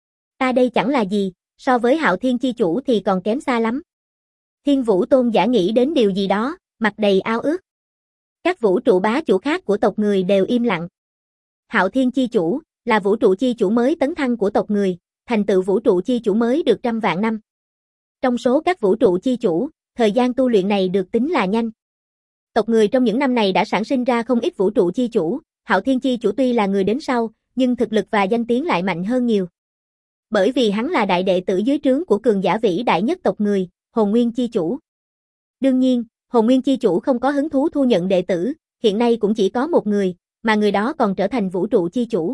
Ta đây chẳng là gì, so với Hạo Thiên chi chủ thì còn kém xa lắm. Thiên Vũ tôn giả nghĩ đến điều gì đó, mặt đầy ao ước. Các vũ trụ bá chủ khác của tộc người đều im lặng. Hạo Thiên chi chủ, là vũ trụ chi chủ mới tấn thăng của tộc người, thành tựu vũ trụ chi chủ mới được trăm vạn năm. Trong số các vũ trụ chi chủ, thời gian tu luyện này được tính là nhanh. Tộc người trong những năm này đã sản sinh ra không ít vũ trụ chi chủ, Hạo Thiên chi chủ tuy là người đến sau, nhưng thực lực và danh tiếng lại mạnh hơn nhiều. Bởi vì hắn là đại đệ tử dưới trướng của cường giả vĩ đại nhất tộc người, Hồn Nguyên chi chủ. Đương nhiên, Hồn Nguyên chi chủ không có hứng thú thu nhận đệ tử, hiện nay cũng chỉ có một người, mà người đó còn trở thành vũ trụ chi chủ.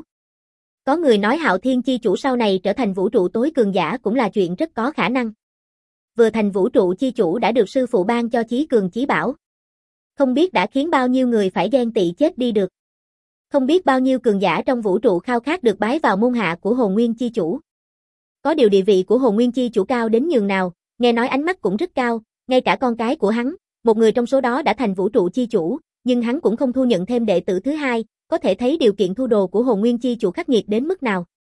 Có người nói Hạo Thiên chi chủ sau này trở thành vũ trụ tối cường giả cũng là chuyện rất có khả năng. Vừa thành vũ trụ chi chủ đã được sư phụ ban cho chí cường chí bảo. Không biết đã khiến bao nhiêu người phải ghen tị chết đi được. Không biết bao nhiêu cường giả trong vũ trụ khao khát được bái vào môn hạ của Hồn Nguyên chi chủ. Có điều địa vị của Hồn Nguyên chi chủ cao đến nhường nào, nghe nói ánh mắt cũng rất cao, ngay cả con cái của hắn, một người trong số đó đã thành vũ trụ chi chủ, nhưng hắn cũng không thu nhận thêm đệ tử thứ hai, có thể thấy điều kiện thu đồ của Hồn Nguyên chi chủ khắc nghiệt đến mức nào.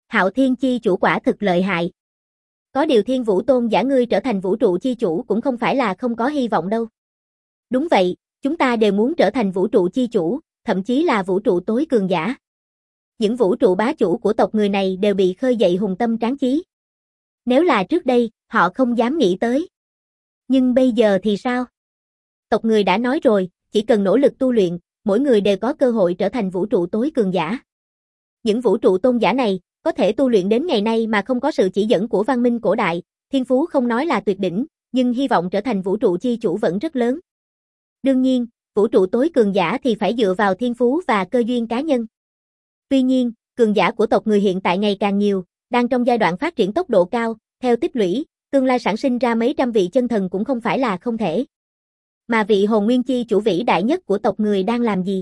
Hạo Thiên chi chủ quả thực lợi hại. Có điều Thiên Vũ Tôn giả ngươi trở thành vũ trụ chi chủ cũng không phải là không có hy vọng đâu. Đúng vậy, chúng ta đều muốn trở thành vũ trụ chi chủ, thậm chí là vũ trụ tối cường giả. Những vũ trụ bá chủ của tộc người này đều bị khơi dậy hùng tâm tráng chí. Nếu là trước đây, họ không dám nghĩ tới. Nhưng bây giờ thì sao? Tộc người đã nói rồi, chỉ cần nỗ lực tu luyện, mỗi người đều có cơ hội trở thành vũ trụ tối cường giả. Những vũ trụ tôn giả này, có thể tu luyện đến ngày nay mà không có sự chỉ dẫn của văn minh cổ đại, thiên phú không nói là tuyệt đỉnh, nhưng hy vọng trở thành vũ trụ chi chủ vẫn rất lớn. Đương nhiên, vũ trụ tối cường giả thì phải dựa vào thiên phú và cơ duyên cá nhân. Tuy nhiên, cường giả của tộc người hiện tại ngày càng nhiều, đang trong giai đoạn phát triển tốc độ cao, theo tích lũy, tương lai sản sinh ra mấy trăm vị chân thần cũng không phải là không thể. Mà vị hồn nguyên chi chủ vĩ đại nhất của tộc người đang làm gì?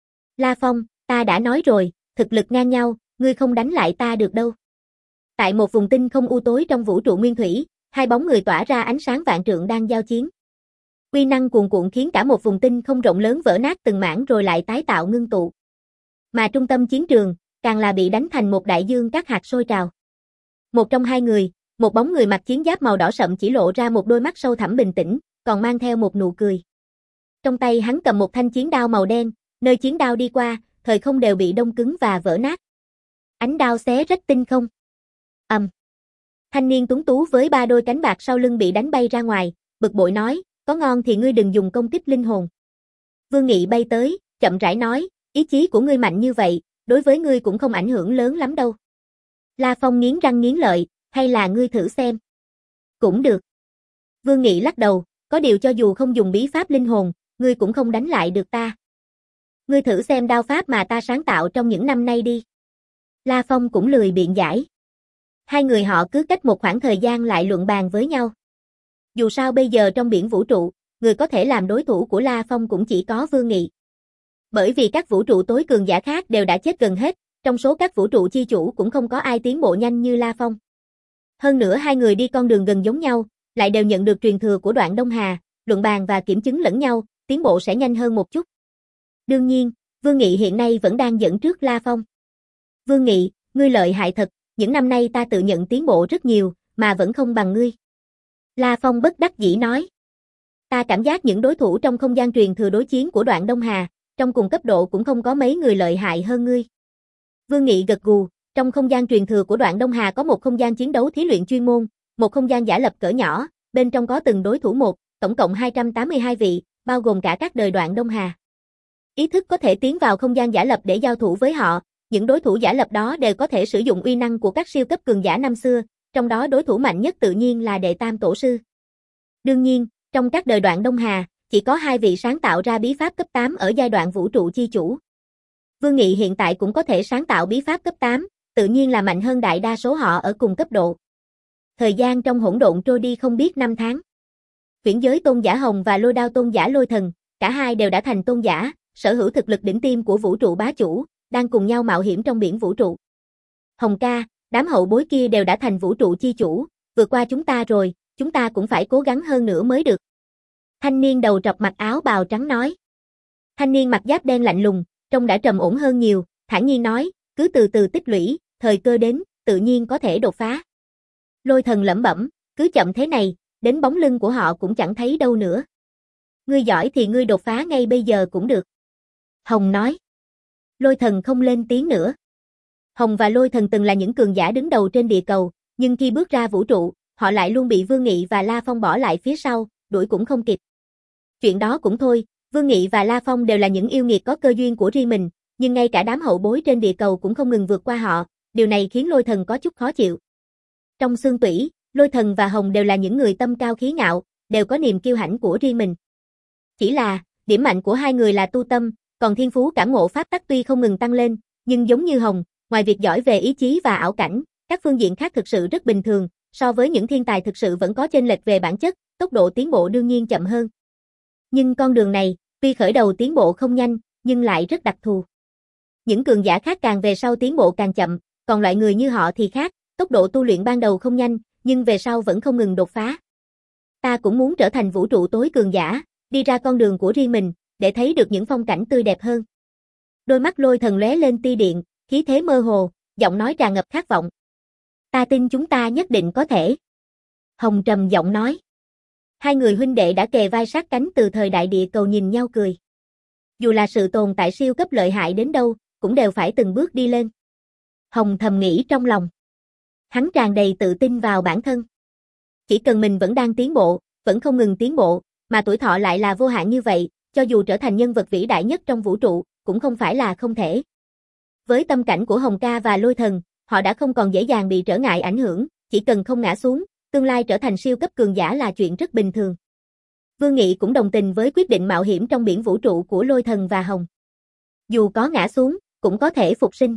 La Phong, ta đã nói rồi, thực lực ngang nhau, ngươi không đánh lại ta được đâu. Tại một vùng tinh không u tối trong vũ trụ nguyên thủy, hai bóng người tỏa ra ánh sáng vạn trượng đang giao chiến. Uy năng cuồn cuộn khiến cả một vùng tinh không rộng lớn vỡ nát từng mảng rồi lại tái tạo ngưng tụ. Mà trung tâm chiến trường, càng là bị đánh thành một đại dương các hạt sôi trào. Một trong hai người, một bóng người mặc chiến giáp màu đỏ sậm chỉ lộ ra một đôi mắt sâu thẳm bình tĩnh, còn mang theo một nụ cười. Trong tay hắn cầm một thanh chiến đao màu đen, nơi chiến đao đi qua, thời không đều bị đông cứng và vỡ nát. Ánh đao xé rách tinh không. Ầm. Um. Thanh niên tuấn tú với ba đôi cánh bạc sau lưng bị đánh bay ra ngoài, bực bội nói, có ngon thì ngươi đừng dùng công kích linh hồn. Vương Nghị bay tới, chậm rãi nói, ý chí của ngươi mạnh như vậy, đối với ngươi cũng không ảnh hưởng lớn lắm đâu. La Phong nghiến răng nghiến lợi, hay là ngươi thử xem. Cũng được. Vương Nghị lắc đầu, có điều cho dù không dùng bí pháp linh hồn, ngươi cũng không đánh lại được ta. Ngươi thử xem đao pháp mà ta sáng tạo trong những năm nay đi. La Phong cũng lười biện giải. Hai người họ cứ cách một khoảng thời gian lại luận bàn với nhau. Dù sao bây giờ trong biển vũ trụ, người có thể làm đối thủ của La Phong cũng chỉ có Vương Nghị. Bởi vì các vũ trụ tối cường giả khác đều đã chết gần hết, trong số các vũ trụ chi chủ cũng không có ai tiến bộ nhanh như La Phong. Hơn nữa hai người đi con đường gần giống nhau, lại đều nhận được truyền thừa của Đoạn Đông Hà, luận bàn và kiểm chứng lẫn nhau, tiến bộ sẽ nhanh hơn một chút. Đương nhiên, Vương Nghị hiện nay vẫn đang dẫn trước La Phong. Vương Nghị, ngươi lợi hại thật, những năm nay ta tự nhận tiến bộ rất nhiều, mà vẫn không bằng ngươi. La Phong bất đắc dĩ nói. Ta cảm giác những đối thủ trong không gian truyền thừa đối chiến của Đoạn Đông Hà, trong cùng cấp độ cũng không có mấy người lợi hại hơn ngươi. Vương Nghị gật gù, trong không gian truyền thừa của Đoạn Đông Hà có một không gian chiến đấu thí luyện chuyên môn, một không gian giả lập cỡ nhỏ, bên trong có từng đối thủ một, tổng cộng hai trăm tám mươi hai vị, bao gồm cả các đời Đoạn Đông Hà. Ý thức có thể tiến vào không gian giả lập để giao thủ với họ, những đối thủ giả lập đó đều có thể sử dụng uy năng của các siêu cấp cường giả năm xưa, trong đó đối thủ mạnh nhất tự nhiên là Đệ Tam Tổ Sư. Đương nhiên, trong các đời Đoạn Đông Hà, chỉ có hai vị sáng tạo ra bí pháp cấp tám ở giai đoạn vũ trụ chi chủ. Vương Nghị hiện tại cũng có thể sáng tạo bí pháp cấp tám, tự nhiên là mạnh hơn đại đa số họ ở cùng cấp độ. Thời gian trong hỗn độn trôi đi không biết năm tháng. Viễn giới tôn giả Hồng và Lôi Đao tôn giả Lôi Thần, cả hai đều đã thành tôn giả, sở hữu thực lực đỉnh tiêm của vũ trụ bá chủ, đang cùng nhau mạo hiểm trong biển vũ trụ. Hồng ca, đám hậu bối kia đều đã thành vũ trụ chi chủ, vượt qua chúng ta rồi, chúng ta cũng phải cố gắng hơn nữa mới được. Thanh niên đầu trọc mặc áo bào trắng nói. Thanh niên mặc giáp đen lạnh lùng, trông đã trầm ổn hơn nhiều, thản nhiên nói, cứ từ từ tích lũy, thời cơ đến, tự nhiên có thể đột phá. Lôi Thần lẩm bẩm, cứ chậm thế này, đến bóng lưng của họ cũng chẳng thấy đâu nữa. Ngươi giỏi thì ngươi đột phá ngay bây giờ cũng được. Hồng nói. Lôi Thần không lên tiếng nữa. Hồng và Lôi Thần từng là những cường giả đứng đầu trên địa cầu, nhưng khi bước ra vũ trụ, họ lại luôn bị Vương Nghị và La Phong bỏ lại phía sau, đuổi cũng không kịp. Chuyện đó cũng thôi, Vương Nghị và La Phong đều là những yêu nghiệt có cơ duyên của riêng mình, nhưng ngay cả đám hậu bối trên địa cầu cũng không ngừng vượt qua họ, điều này khiến Lôi Thần có chút khó chịu. Trong xương tủy, Lôi Thần và Hồng đều là những người tâm cao khí ngạo, đều có niềm kiêu hãnh của riêng mình. Chỉ là, điểm mạnh của hai người là tu tâm, còn thiên phú cảm ngộ pháp tắc tuy không ngừng tăng lên, nhưng giống như Hồng, ngoài việc giỏi về ý chí và ảo cảnh, các phương diện khác thực sự rất bình thường, so với những thiên tài thực sự vẫn có chênh lệch về bản chất, tốc độ tiến bộ đương nhiên chậm hơn. Nhưng con đường này, tuy khởi đầu tiến bộ không nhanh, nhưng lại rất đặc thù. Những cường giả khác càng về sau tiến bộ càng chậm, còn loại người như họ thì khác, tốc độ tu luyện ban đầu không nhanh, nhưng về sau vẫn không ngừng đột phá. Ta cũng muốn trở thành vũ trụ tối cường giả, đi ra con đường của riêng mình, để thấy được những phong cảnh tươi đẹp hơn. Đôi mắt Lôi Thần lóe lên tia điện, khí thế mơ hồ, giọng nói tràn ngập khát vọng. Ta tin chúng ta nhất định có thể. Hồng trầm giọng nói. Hai người huynh đệ đã kề vai sát cánh từ thời đại địa cầu nhìn nhau cười. Dù là sự tồn tại siêu cấp lợi hại đến đâu, cũng đều phải từng bước đi lên. Hồng thầm nghĩ trong lòng. Hắn tràn đầy tự tin vào bản thân. Chỉ cần mình vẫn đang tiến bộ, vẫn không ngừng tiến bộ, mà tuổi thọ lại là vô hạn như vậy, cho dù trở thành nhân vật vĩ đại nhất trong vũ trụ, cũng không phải là không thể. Với tâm cảnh của Hồng ca và Lôi Thần, họ đã không còn dễ dàng bị trở ngại ảnh hưởng, chỉ cần không ngã xuống, tương lai trở thành siêu cấp cường giả là chuyện rất bình thường. Vương Nghị cũng đồng tình với quyết định mạo hiểm trong biển vũ trụ của Lôi Thần và Hồng. Dù có ngã xuống, cũng có thể phục sinh.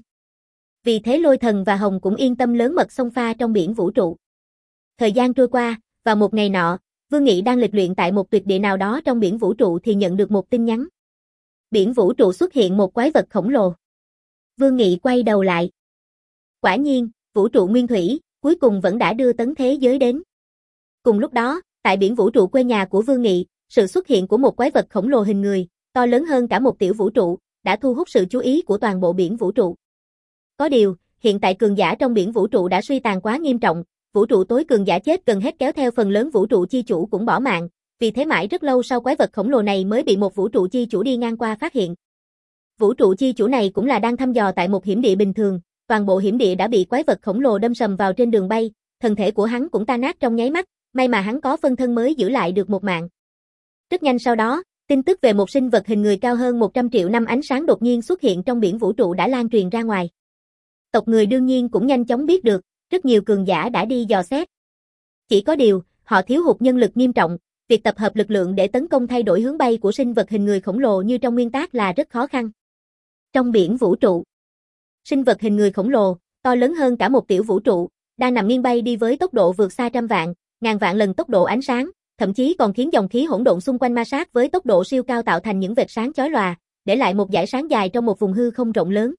Vì thế Lôi Thần và Hồng cũng yên tâm lớn mật xông pha trong biển vũ trụ. Thời gian trôi qua, vào một ngày nọ, Vương Nghị đang lịch luyện tại một tuyệt địa nào đó trong biển vũ trụ thì nhận được một tin nhắn. Biển vũ trụ xuất hiện một quái vật khổng lồ. Vương Nghị quay đầu lại. Quả nhiên, vũ trụ nguyên thủy, cuối cùng vẫn đã đưa tấn thế giới đến. Cùng lúc đó, tại biển vũ trụ quê nhà của Vương Nghị, sự xuất hiện của một quái vật khổng lồ hình người, to lớn hơn cả một tiểu vũ trụ, đã thu hút sự chú ý của toàn bộ biển vũ trụ. Có điều, hiện tại cường giả trong biển vũ trụ đã suy tàn quá nghiêm trọng, vũ trụ tối cường giả chết gần hết kéo theo phần lớn vũ trụ chi chủ cũng bỏ mạng, vì thế mãi rất lâu sau quái vật khổng lồ này mới bị một vũ trụ chi chủ đi ngang qua phát hiện. Vũ trụ chi chủ này cũng là đang thăm dò tại một hiểm địa bình thường, toàn bộ hiểm địa đã bị quái vật khổng lồ đâm sầm vào trên đường bay, thân thể của hắn cũng tan nát trong nháy mắt, may mà hắn có phân thân mới giữ lại được một mạng. Rất nhanh sau đó, tin tức về một sinh vật hình người cao hơn một trăm triệu năm ánh sáng đột nhiên xuất hiện trong biển vũ trụ đã lan truyền ra ngoài. Tộc người đương nhiên cũng nhanh chóng biết được, rất nhiều cường giả đã đi dò xét. Chỉ có điều, họ thiếu hụt nhân lực nghiêm trọng, việc tập hợp lực lượng để tấn công thay đổi hướng bay của sinh vật hình người khổng lồ như trong nguyên tác là rất khó khăn. Trong biển vũ trụ, sinh vật hình người khổng lồ, to lớn hơn cả một tiểu vũ trụ, đang nằm nghiêng bay đi với tốc độ vượt xa trăm vạn, ngàn vạn lần tốc độ ánh sáng, thậm chí còn khiến dòng khí hỗn độn xung quanh ma sát với tốc độ siêu cao tạo thành những vệt sáng chói lòa, để lại một dải sáng dài trong một vùng hư không rộng lớn.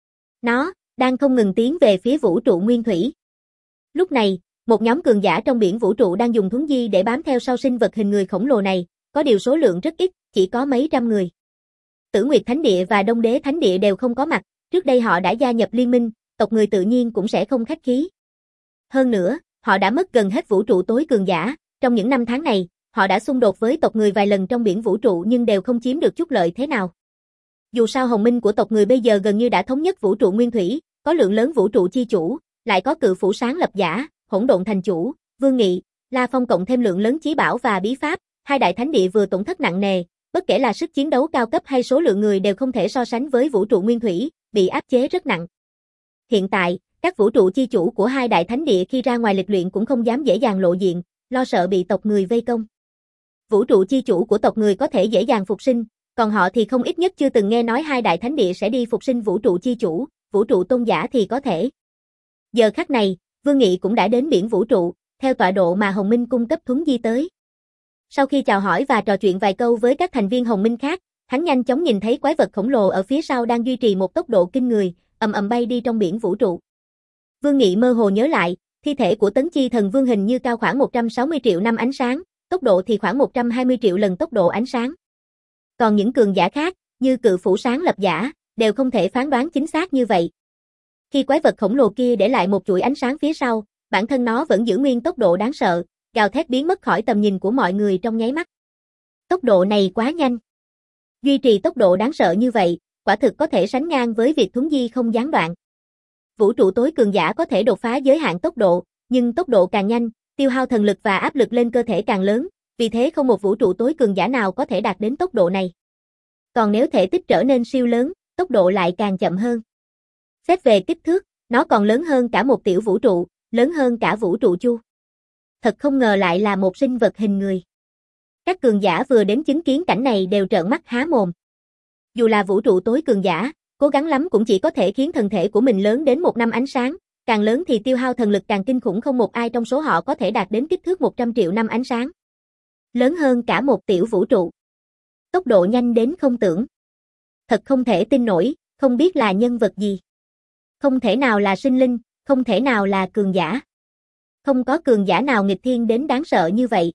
Nó đang không ngừng tiến về phía vũ trụ nguyên thủy. Lúc này, một nhóm cường giả trong biển vũ trụ đang dùng thuấn di để bám theo sau sinh vật hình người khổng lồ này, có điều số lượng rất ít, chỉ có mấy trăm người. Tử Nguyệt Thánh Địa và Đông Đế Thánh Địa đều không có mặt, trước đây họ đã gia nhập liên minh, tộc người tự nhiên cũng sẽ không khách khí. Hơn nữa, họ đã mất gần hết vũ trụ tối cường giả, trong những năm tháng này, họ đã xung đột với tộc người vài lần trong biển vũ trụ nhưng đều không chiếm được chút lợi thế nào. Dù sao hồng minh của tộc người bây giờ gần như đã thống nhất vũ trụ nguyên thủy, có lượng lớn vũ trụ chi chủ, lại có cự phủ sáng lập giả, hỗn độn thành chủ, Vương Nghị, La Phong cộng thêm lượng lớn chí bảo và bí pháp, hai đại thánh địa vừa tổn thất nặng nề, bất kể là sức chiến đấu cao cấp hay số lượng người đều không thể so sánh với vũ trụ nguyên thủy, bị áp chế rất nặng. Hiện tại, các vũ trụ chi chủ của hai đại thánh địa khi ra ngoài lịch luyện cũng không dám dễ dàng lộ diện, lo sợ bị tộc người vây công. Vũ trụ chi chủ của tộc người có thể dễ dàng phục sinh, còn họ thì không, ít nhất chưa từng nghe nói hai đại thánh địa sẽ đi phục sinh vũ trụ chi chủ, vũ trụ tôn giả thì có thể. Giờ khắc này, Vương Nghị cũng đã đến biển vũ trụ, theo tọa độ mà Hồng Minh cung cấp thuấn di tới. Sau khi chào hỏi và trò chuyện vài câu với các thành viên Hồng Minh khác, hắn nhanh chóng nhìn thấy quái vật khổng lồ ở phía sau đang duy trì một tốc độ kinh người, ầm ầm bay đi trong biển vũ trụ. Vương Nghị mơ hồ nhớ lại, thi thể của Tấn Chi Thần Vương hình như cao khoảng một trăm sáu mươi triệu năm ánh sáng, tốc độ thì khoảng một trăm hai mươi triệu lần tốc độ ánh sáng. Còn những cường giả khác, như cự phủ sáng lập giả, đều không thể phán đoán chính xác như vậy. Khi quái vật khổng lồ kia để lại một chuỗi ánh sáng phía sau, bản thân nó vẫn giữ nguyên tốc độ đáng sợ, gào thét biến mất khỏi tầm nhìn của mọi người trong nháy mắt. Tốc độ này quá nhanh. Duy trì tốc độ đáng sợ như vậy, quả thực có thể sánh ngang với việc thuấn di không gián đoạn. Vũ trụ tối cường giả có thể đột phá giới hạn tốc độ, nhưng tốc độ càng nhanh, tiêu hao thần lực và áp lực lên cơ thể càng lớn, vì thế không một vũ trụ tối cường giả nào có thể đạt đến tốc độ này. Còn nếu thể tích trở nên siêu lớn, tốc độ lại càng chậm hơn. Xét về kích thước, nó còn lớn hơn cả một tiểu vũ trụ, lớn hơn cả vũ trụ chu. Thật không ngờ lại là một sinh vật hình người. Các cường giả vừa đến chứng kiến cảnh này đều trợn mắt há mồm. Dù là vũ trụ tối cường giả, cố gắng lắm cũng chỉ có thể khiến thân thể của mình lớn đến một năm ánh sáng, càng lớn thì tiêu hao thần lực càng kinh khủng, không một ai trong số họ có thể đạt đến kích thước một trăm triệu năm ánh sáng. Lớn hơn cả một tiểu vũ trụ. Tốc độ nhanh đến không tưởng. Thật không thể tin nổi, không biết là nhân vật gì. Không thể nào là sinh linh, không thể nào là cường giả. Không có cường giả nào nghịch thiên đến đáng sợ như vậy.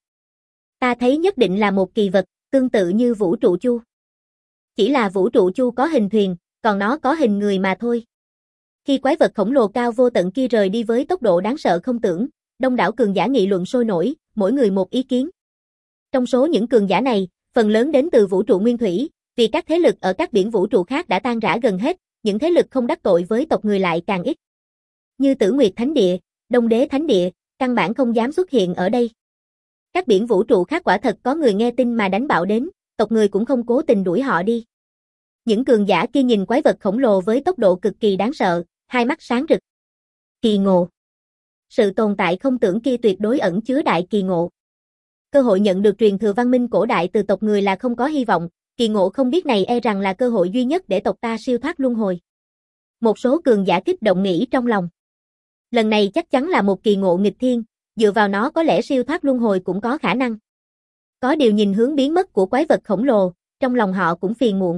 Ta thấy nhất định là một kỳ vật, tương tự như vũ trụ chu. Chỉ là vũ trụ chu có hình thuyền, còn nó có hình người mà thôi. Khi quái vật khổng lồ cao vô tận kia rời đi với tốc độ đáng sợ không tưởng, đông đảo cường giả nghị luận sôi nổi, mỗi người một ý kiến. Trong số những cường giả này, phần lớn đến từ vũ trụ nguyên thủy, vì các thế lực ở các biển vũ trụ khác đã tan rã gần hết, những thế lực không đắc tội với tộc người lại càng ít. Như Tử Nguyệt Thánh Địa, Đông Đế Thánh Địa, căn bản không dám xuất hiện ở đây. Các biển vũ trụ khác quả thật có người nghe tin mà đánh bạo đến, tộc người cũng không cố tình đuổi họ đi. Những cường giả kia nhìn quái vật khổng lồ với tốc độ cực kỳ đáng sợ, hai mắt sáng rực. Kỳ ngộ. Sự tồn tại không tưởng kia tuyệt đối ẩn chứa đại kỳ ngộ. Cơ hội nhận được truyền thừa văn minh cổ đại từ tộc người là không có hy vọng, kỳ ngộ không biết này e rằng là cơ hội duy nhất để tộc ta siêu thoát luân hồi. Một số cường giả kích động nghĩ trong lòng. Lần này chắc chắn là một kỳ ngộ nghịch thiên, dựa vào nó có lẽ siêu thoát luân hồi cũng có khả năng. Có điều nhìn hướng biến mất của quái vật khổng lồ, trong lòng họ cũng phiền muộn.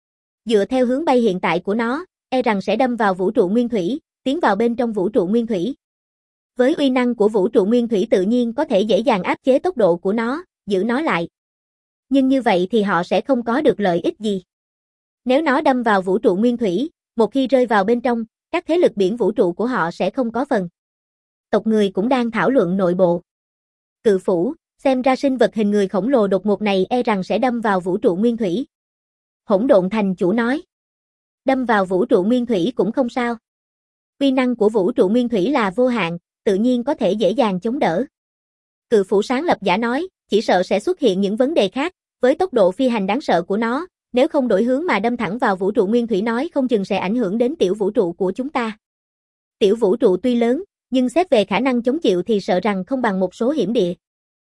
Dựa theo hướng bay hiện tại của nó, e rằng sẽ đâm vào vũ trụ nguyên thủy, tiến vào bên trong vũ trụ nguyên thủy. Với uy năng của vũ trụ nguyên thủy tự nhiên có thể dễ dàng áp chế tốc độ của nó, giữ nó lại. Nhưng như vậy thì họ sẽ không có được lợi ích gì. Nếu nó đâm vào vũ trụ nguyên thủy, một khi rơi vào bên trong, các thế lực biển vũ trụ của họ sẽ không có phần. Tộc người cũng đang thảo luận nội bộ. Cự phủ, xem ra sinh vật hình người khổng lồ đột ngột này e rằng sẽ đâm vào vũ trụ nguyên thủy. Hỗn Độn Thành Chủ nói. Đâm vào vũ trụ nguyên thủy cũng không sao. Uy năng của vũ trụ nguyên thủy là vô hạn, tự nhiên có thể dễ dàng chống đỡ. Cự phủ sáng lập giả nói, chỉ sợ sẽ xuất hiện những vấn đề khác, với tốc độ phi hành đáng sợ của nó, nếu không đổi hướng mà đâm thẳng vào vũ trụ nguyên thủy nói không chừng sẽ ảnh hưởng đến tiểu vũ trụ của chúng ta. Tiểu vũ trụ tuy lớn, nhưng xét về khả năng chống chịu thì sợ rằng không bằng một số hiểm địa.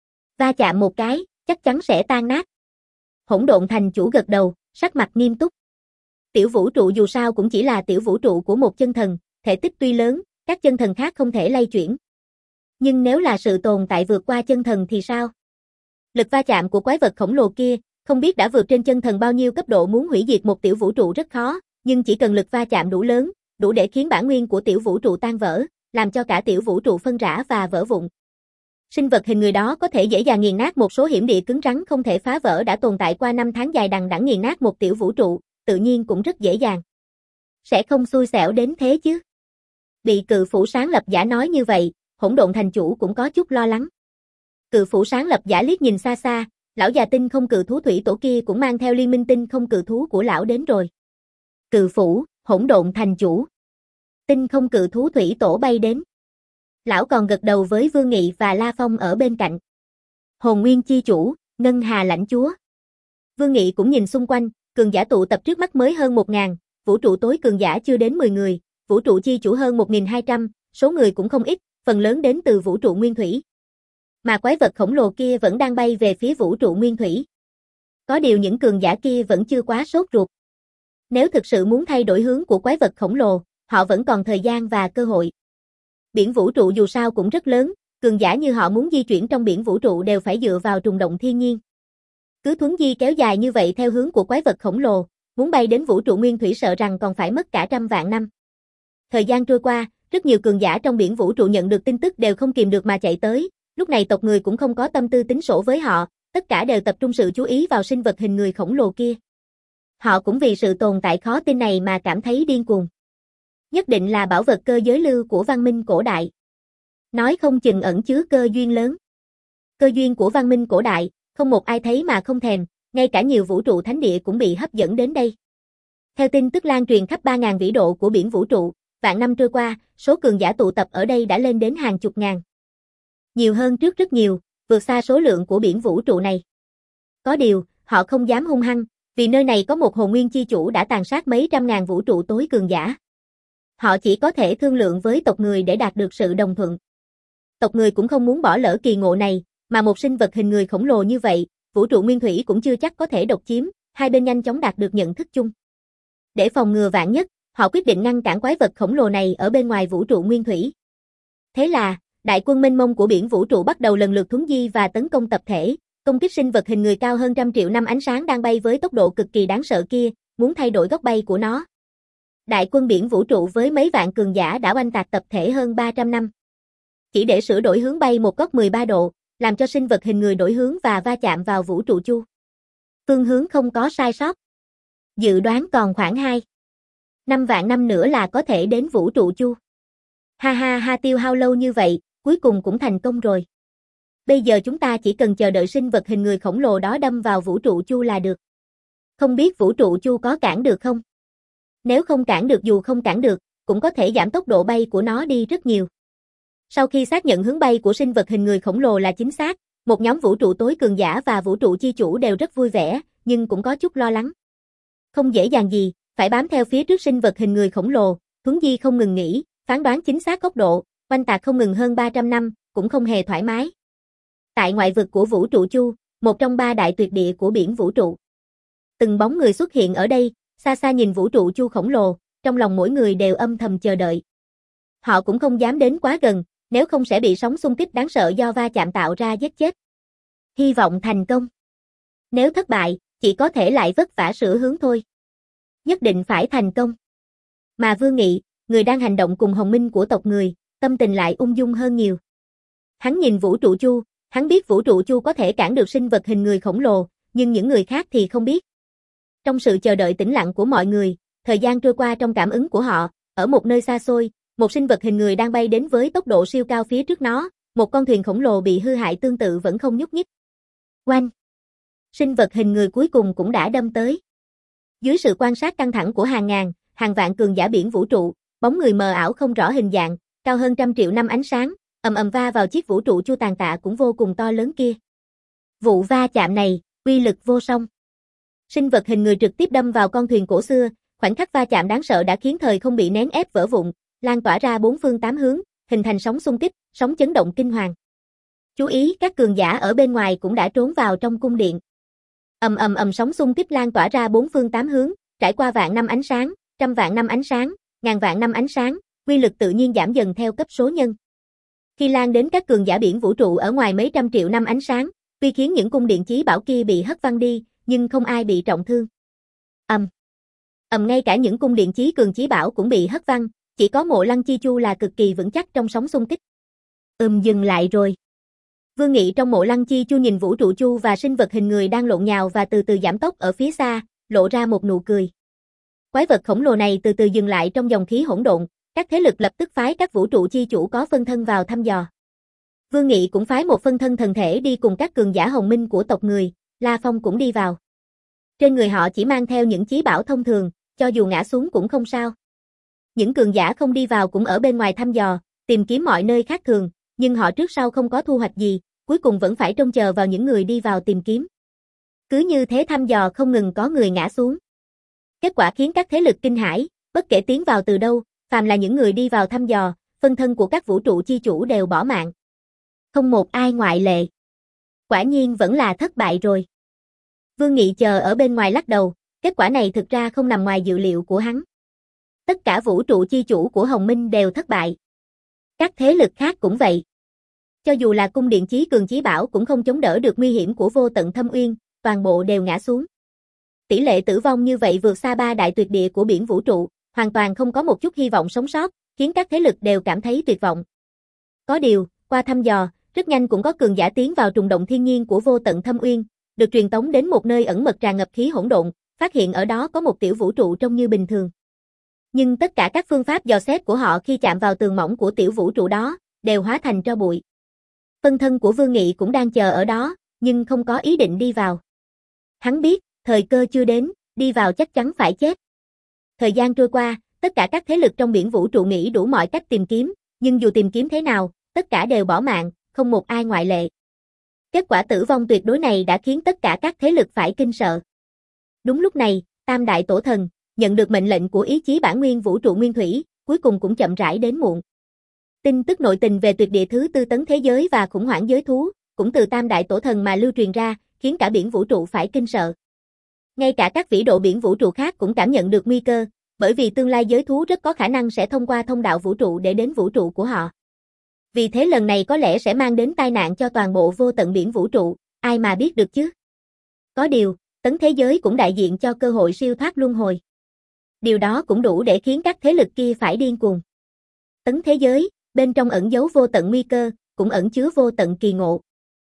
Va chạm một cái, chắc chắn sẽ tan nát. Hỗn Độn Thành Chủ gật đầu, sắc mặt nghiêm túc. Tiểu vũ trụ dù sao cũng chỉ là tiểu vũ trụ của một chân thần, thể tích tuy lớn, các chân thần khác không thể lay chuyển. Nhưng nếu là sự tồn tại vượt qua chân thần thì sao? Lực va chạm của quái vật khổng lồ kia, không biết đã vượt trên chân thần bao nhiêu cấp độ, muốn hủy diệt một tiểu vũ trụ rất khó, nhưng chỉ cần lực va chạm đủ lớn, đủ để khiến bản nguyên của tiểu vũ trụ tan vỡ, làm cho cả tiểu vũ trụ phân rã và vỡ vụn. Sinh vật hình người đó có thể dễ dàng nghiền nát một số hiểm địa cứng rắn không thể phá vỡ đã tồn tại qua năm tháng dài đằng đẵng, nghiền nát một tiểu vũ trụ, tự nhiên cũng rất dễ dàng. Sẽ không xui xẻo đến thế chứ? Bị cự phủ sáng lập giả nói như vậy, Hỗn Độn Thành Chủ cũng có chút lo lắng. Cự phủ sáng lập giả liếc nhìn xa xa, lão già tinh không cự thú thủy tổ kia cũng mang theo liên minh tinh không cự thú của lão đến rồi. Cự phủ, Hỗn Độn Thành Chủ. Tinh không cự thú thủy tổ bay đến. Lão còn gật đầu với Vương Nghị và La Phong ở bên cạnh. Hồn Nguyên Chi Chủ, Ngân Hà Lãnh Chúa. Vương Nghị cũng nhìn xung quanh, cường giả tụ tập trước mắt mới hơn một ngàn, vũ trụ tối cường giả chưa đến mười người, vũ trụ chi chủ hơn một nghìn hai trăm, số người cũng không ít, phần lớn đến từ vũ trụ nguyên thủy. Mà quái vật khổng lồ kia vẫn đang bay về phía vũ trụ nguyên thủy. Có điều những cường giả kia vẫn chưa quá sốt ruột. Nếu thực sự muốn thay đổi hướng của quái vật khổng lồ, họ vẫn còn thời gian và cơ hội. Biển vũ trụ dù sao cũng rất lớn, cường giả như họ muốn di chuyển trong biển vũ trụ đều phải dựa vào trùng động thiên nhiên. Cứ thuấn di kéo dài như vậy theo hướng của quái vật khổng lồ, muốn bay đến vũ trụ nguyên thủy sợ rằng còn phải mất cả trăm vạn năm. Thời gian trôi qua, rất nhiều cường giả trong biển vũ trụ nhận được tin tức đều không kìm được mà chạy tới, lúc này tộc người cũng không có tâm tư tính sổ với họ, tất cả đều tập trung sự chú ý vào sinh vật hình người khổng lồ kia. Họ cũng vì sự tồn tại khó tin này mà cảm thấy điên cuồng. Nhất định là bảo vật cơ giới lưu của văn minh cổ đại. Nói không chừng ẩn chứa cơ duyên lớn. Cơ duyên của văn minh cổ đại, không một ai thấy mà không thèm, ngay cả nhiều vũ trụ thánh địa cũng bị hấp dẫn đến đây. Theo tin tức lan truyền khắp ba nghìn vĩ độ của biển vũ trụ, vạn năm trôi qua, số cường giả tụ tập ở đây đã lên đến hàng chục ngàn. Nhiều hơn trước rất nhiều, vượt xa số lượng của biển vũ trụ này. Có điều, họ không dám hung hăng, vì nơi này có một hồn nguyên chi chủ đã tàn sát mấy trăm ngàn vũ trụ tối cường giả. Họ chỉ có thể thương lượng với tộc người để đạt được sự đồng thuận. Tộc người cũng không muốn bỏ lỡ kỳ ngộ này, mà một sinh vật hình người khổng lồ như vậy, vũ trụ nguyên thủy cũng chưa chắc có thể độc chiếm, hai bên nhanh chóng đạt được nhận thức chung. Để phòng ngừa vạn nhất, họ quyết định ngăn cản quái vật khổng lồ này ở bên ngoài vũ trụ nguyên thủy. Thế là, đại quân mênh mông của biển vũ trụ bắt đầu lần lượt thuấn di và tấn công tập thể, công kích sinh vật hình người cao hơn trăm triệu năm ánh sáng đang bay với tốc độ cực kỳ đáng sợ kia, muốn thay đổi góc bay của nó. Đại quân biển vũ trụ với mấy vạn cường giả đã oanh tạc tập thể hơn ba trăm năm. Chỉ để sửa đổi hướng bay một góc mười ba độ, làm cho sinh vật hình người đổi hướng và va chạm vào vũ trụ chu. Phương hướng không có sai sót. Dự đoán còn khoảng hai Năm vạn năm nữa là có thể đến vũ trụ chu. Ha ha ha, tiêu hao lâu như vậy, cuối cùng cũng thành công rồi. Bây giờ chúng ta chỉ cần chờ đợi sinh vật hình người khổng lồ đó đâm vào vũ trụ chu là được. Không biết vũ trụ chu có cản được không? Nếu không cản được, dù không cản được, cũng có thể giảm tốc độ bay của nó đi rất nhiều. Sau khi xác nhận hướng bay của sinh vật hình người khổng lồ là chính xác, một nhóm vũ trụ tối cường giả và vũ trụ chi chủ đều rất vui vẻ, nhưng cũng có chút lo lắng. Không dễ dàng gì, phải bám theo phía trước sinh vật hình người khổng lồ, thuấn di không ngừng nghỉ, phán đoán chính xác góc độ, oanh tạc không ngừng hơn ba trăm năm, cũng không hề thoải mái. Tại ngoại vực của vũ trụ chu, một trong ba đại tuyệt địa của biển vũ trụ. Từng bóng người xuất hiện ở đây, xa xa nhìn vũ trụ chu khổng lồ, trong lòng mỗi người đều âm thầm chờ đợi. Họ cũng không dám đến quá gần, nếu không sẽ bị sóng xung kích đáng sợ do va chạm tạo ra giết chết. Hy vọng thành công. Nếu thất bại, chỉ có thể lại vất vả sửa hướng thôi. Nhất định phải thành công. Mà Vương Nghị, người đang hành động cùng Hồng Minh của tộc người, tâm tình lại ung dung hơn nhiều. Hắn nhìn vũ trụ chu, hắn biết vũ trụ chu có thể cản được sinh vật hình người khổng lồ, nhưng những người khác thì không biết. Trong sự chờ đợi tĩnh lặng của mọi người, thời gian trôi qua trong cảm ứng của họ, ở một nơi xa xôi, một sinh vật hình người đang bay đến với tốc độ siêu cao phía trước nó, một con thuyền khổng lồ bị hư hại tương tự vẫn không nhúc nhích. Oanh! Sinh vật hình người cuối cùng cũng đã đâm tới. Dưới sự quan sát căng thẳng của hàng ngàn, hàng vạn cường giả biển vũ trụ, bóng người mờ ảo không rõ hình dạng, cao hơn trăm triệu năm ánh sáng, ầm ầm va vào chiếc vũ trụ chu tàn tạ cũng vô cùng to lớn kia. Vụ va chạm này, uy lực vô song. Sinh vật hình người trực tiếp đâm vào con thuyền cổ xưa, khoảnh khắc va chạm đáng sợ đã khiến thời không bị nén ép vỡ vụn, lan tỏa ra bốn phương tám hướng, hình thành sóng xung kích, sóng chấn động kinh hoàng. Chú ý, các cường giả ở bên ngoài cũng đã trốn vào trong cung điện. Ầm ầm ầm, sóng xung kích lan tỏa ra bốn phương tám hướng, trải qua vạn năm ánh sáng, trăm vạn năm ánh sáng, ngàn vạn năm ánh sáng, uy lực tự nhiên giảm dần theo cấp số nhân. Khi lan đến các cường giả biển vũ trụ ở ngoài mấy trăm triệu năm ánh sáng, tuy khiến những cung điện chí bảo kia bị hất văng đi, nhưng không ai bị trọng thương. Ầm. Ầm, ngay cả những cung điện chí cường chí bảo cũng bị hất văng, chỉ có Mộ Lăng Chi Chu là cực kỳ vững chắc trong sóng xung kích. Ừm, dừng lại rồi. Vương Nghị trong Mộ Lăng Chi Chu nhìn vũ trụ chu và sinh vật hình người đang lộn nhào và từ từ giảm tốc ở phía xa, lộ ra một nụ cười. Quái vật khổng lồ này từ từ dừng lại trong dòng khí hỗn độn, các thế lực lập tức phái các vũ trụ chi chủ có phân thân vào thăm dò. Vương Nghị cũng phái một phân thân thần thể đi cùng các cường giả Hồng Minh của tộc người, La Phong cũng đi vào. Trên người họ chỉ mang theo những chí bảo thông thường, cho dù ngã xuống cũng không sao. Những cường giả không đi vào cũng ở bên ngoài thăm dò, tìm kiếm mọi nơi khác thường, nhưng họ trước sau không có thu hoạch gì, cuối cùng vẫn phải trông chờ vào những người đi vào tìm kiếm. Cứ như thế thăm dò không ngừng có người ngã xuống. Kết quả khiến các thế lực kinh hãi, bất kể tiến vào từ đâu, phàm là những người đi vào thăm dò, phân thân của các vũ trụ chi chủ đều bỏ mạng. Không một ai ngoại lệ. Quả nhiên vẫn là thất bại rồi. Vương Nghị chờ ở bên ngoài lắc đầu, kết quả này thực ra không nằm ngoài dự liệu của hắn. Tất cả vũ trụ chi chủ của Hồng Minh đều thất bại. Các thế lực khác cũng vậy. Cho dù là cung điện chí cường chí bảo cũng không chống đỡ được nguy hiểm của vô tận thâm uyên, toàn bộ đều ngã xuống. Tỷ lệ tử vong như vậy vượt xa ba đại tuyệt địa của biển vũ trụ, hoàn toàn không có một chút hy vọng sống sót, khiến các thế lực đều cảm thấy tuyệt vọng. Có điều, qua thăm dò, rất nhanh cũng có cường giả tiến vào trùng động thiên nhiên của vô tận thâm uyên, được truyền tống đến một nơi ẩn mật tràn ngập khí hỗn độn, phát hiện ở đó có một tiểu vũ trụ trông như bình thường. Nhưng tất cả các phương pháp dò xét của họ khi chạm vào tường mỏng của tiểu vũ trụ đó, đều hóa thành tro bụi. Phân thân của Vương Nghị cũng đang chờ ở đó, nhưng không có ý định đi vào. Hắn biết, thời cơ chưa đến, đi vào chắc chắn phải chết. Thời gian trôi qua, tất cả các thế lực trong biển vũ trụ nghĩ đủ mọi cách tìm kiếm, nhưng dù tìm kiếm thế nào, tất cả đều bỏ mạng, không một ai ngoại lệ. Kết quả tử vong tuyệt đối này đã khiến tất cả các thế lực phải kinh sợ. Đúng lúc này, Tam Đại Tổ Thần, nhận được mệnh lệnh của ý chí bản nguyên vũ trụ nguyên thủy, cuối cùng cũng chậm rãi đến muộn. Tin tức nội tình về tuyệt địa thứ tư tấn thế giới và khủng hoảng giới thú, cũng từ Tam Đại Tổ Thần mà lưu truyền ra, khiến cả biển vũ trụ phải kinh sợ. Ngay cả các vĩ độ biển vũ trụ khác cũng cảm nhận được nguy cơ, bởi vì tương lai giới thú rất có khả năng sẽ thông qua thông đạo vũ trụ để đến vũ trụ của họ. Vì thế lần này có lẽ sẽ mang đến tai nạn cho toàn bộ vô tận biển vũ trụ, ai mà biết được chứ. Có điều, tấn thế giới cũng đại diện cho cơ hội siêu thoát luân hồi. Điều đó cũng đủ để khiến các thế lực kia phải điên cuồng. Tấn thế giới, bên trong ẩn giấu vô tận nguy cơ, cũng ẩn chứa vô tận kỳ ngộ.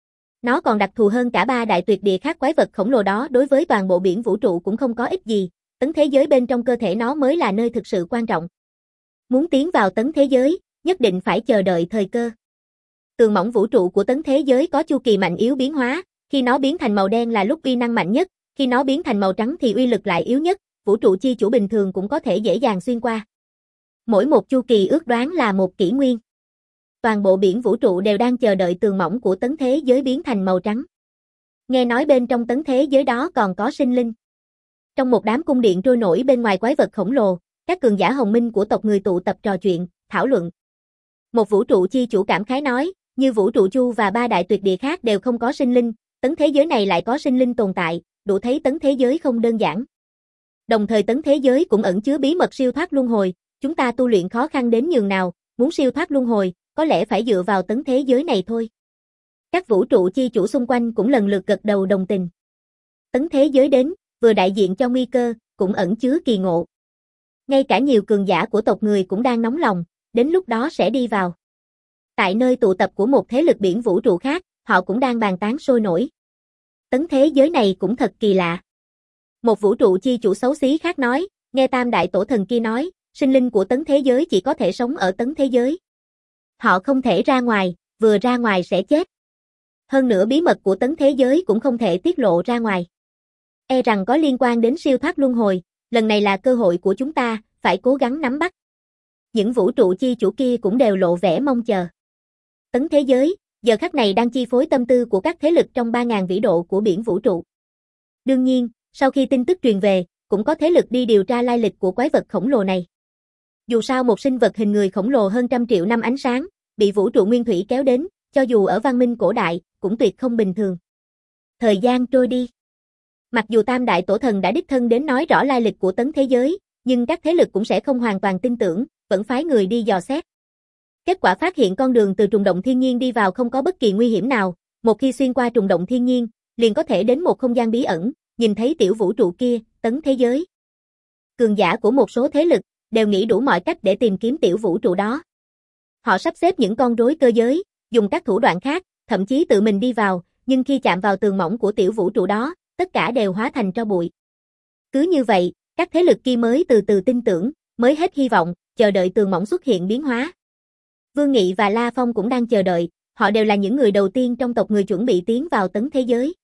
Nó còn đặc thù hơn cả ba đại tuyệt địa khác, quái vật khổng lồ đó đối với toàn bộ biển vũ trụ cũng không có ích gì, tấn thế giới bên trong cơ thể nó mới là nơi thực sự quan trọng. Muốn tiến vào tấn thế giới, nhất định phải chờ đợi thời cơ. Tường mỏng vũ trụ của tấn thế giới có chu kỳ mạnh yếu biến hóa, khi nó biến thành màu đen là lúc uy năng mạnh nhất, khi nó biến thành màu trắng thì uy lực lại yếu nhất, vũ trụ chi chủ bình thường cũng có thể dễ dàng xuyên qua. Mỗi một chu kỳ ước đoán là một kỷ nguyên. Toàn bộ biển vũ trụ đều đang chờ đợi tường mỏng của tấn thế giới biến thành màu trắng. Nghe nói bên trong tấn thế giới đó còn có sinh linh. Trong một đám cung điện trôi nổi bên ngoài quái vật khổng lồ, các cường giả hồng minh của tộc người tụ tập trò chuyện, thảo luận. Một vũ trụ chi chủ cảm khái nói, như vũ trụ chu và ba đại tuyệt địa khác đều không có sinh linh, tấn thế giới này lại có sinh linh tồn tại, đủ thấy tấn thế giới không đơn giản. Đồng thời tấn thế giới cũng ẩn chứa bí mật siêu thoát luân hồi, chúng ta tu luyện khó khăn đến nhường nào, muốn siêu thoát luân hồi, có lẽ phải dựa vào tấn thế giới này thôi. Các vũ trụ chi chủ xung quanh cũng lần lượt gật đầu đồng tình. Tấn thế giới đến, vừa đại diện cho nguy cơ, cũng ẩn chứa kỳ ngộ. Ngay cả nhiều cường giả của tộc người cũng đang nóng lòng, đến lúc đó sẽ đi vào. Tại nơi tụ tập của một thế lực biển vũ trụ khác, họ cũng đang bàn tán sôi nổi. Tấn thế giới này cũng thật kỳ lạ. Một vũ trụ chi chủ xấu xí khác nói, nghe tam đại tổ thần kia nói, sinh linh của tấn thế giới chỉ có thể sống ở tấn thế giới. Họ không thể ra ngoài, vừa ra ngoài sẽ chết. Hơn nữa bí mật của tấn thế giới cũng không thể tiết lộ ra ngoài. E rằng có liên quan đến siêu thoát luân hồi, lần này là cơ hội của chúng ta, phải cố gắng nắm bắt. Những vũ trụ chi chủ kia cũng đều lộ vẻ mong chờ. Tấn thế giới, giờ khắc này đang chi phối tâm tư của các thế lực trong ba nghìn vĩ độ của biển vũ trụ. Đương nhiên, sau khi tin tức truyền về, cũng có thế lực đi điều tra lai lịch của quái vật khổng lồ này. Dù sao một sinh vật hình người khổng lồ hơn trăm triệu năm ánh sáng, bị vũ trụ nguyên thủy kéo đến, cho dù ở văn minh cổ đại, cũng tuyệt không bình thường. Thời gian trôi đi. Mặc dù tam đại tổ thần đã đích thân đến nói rõ lai lịch của tấn thế giới, nhưng các thế lực cũng sẽ không hoàn toàn tin tưởng, vẫn phái người đi dò xét. Kết quả phát hiện con đường từ trùng động thiên nhiên đi vào không có bất kỳ nguy hiểm nào, một khi xuyên qua trùng động thiên nhiên, liền có thể đến một không gian bí ẩn, nhìn thấy tiểu vũ trụ kia, tấn thế giới. Cường giả của một số thế lực, đều nghĩ đủ mọi cách để tìm kiếm tiểu vũ trụ đó. Họ sắp xếp những con rối cơ giới, dùng các thủ đoạn khác, thậm chí tự mình đi vào, nhưng khi chạm vào tường mỏng của tiểu vũ trụ đó, tất cả đều hóa thành tro bụi. Cứ như vậy, các thế lực kia mới từ từ tin tưởng, mới hết hy vọng, chờ đợi tường mỏng xuất hiện biến hóa. Vương Nghị và La Phong cũng đang chờ đợi, họ đều là những người đầu tiên trong tộc người chuẩn bị tiến vào tấn thế giới.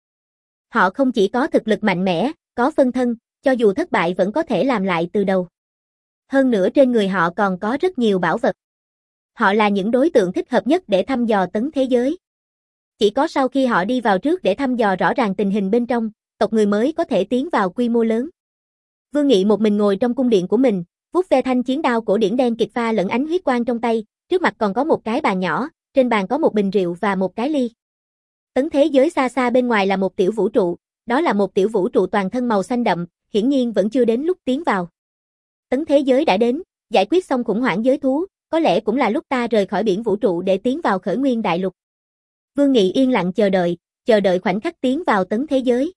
Họ không chỉ có thực lực mạnh mẽ, có phân thân, cho dù thất bại vẫn có thể làm lại từ đầu. Hơn nữa trên người họ còn có rất nhiều bảo vật. Họ là những đối tượng thích hợp nhất để thăm dò tấn thế giới. Chỉ có sau khi họ đi vào trước để thăm dò rõ ràng tình hình bên trong, tộc người mới có thể tiến vào quy mô lớn. Vương Nghị một mình ngồi trong cung điện của mình, vuốt ve thanh chiến đao cổ điển đen kịt pha lẫn ánh huyết quang trong tay, trước mặt còn có một cái bàn nhỏ, trên bàn có một bình rượu và một cái ly. Tấn thế giới xa xa bên ngoài là một tiểu vũ trụ, đó là một tiểu vũ trụ toàn thân màu xanh đậm, hiển nhiên vẫn chưa đến lúc tiến vào. Tấn thế giới đã đến, giải quyết xong khủng hoảng giới thú, có lẽ cũng là lúc ta rời khỏi biển vũ trụ để tiến vào khởi nguyên đại lục. Vương Nghị yên lặng chờ đợi, chờ đợi khoảnh khắc tiến vào tấn thế giới.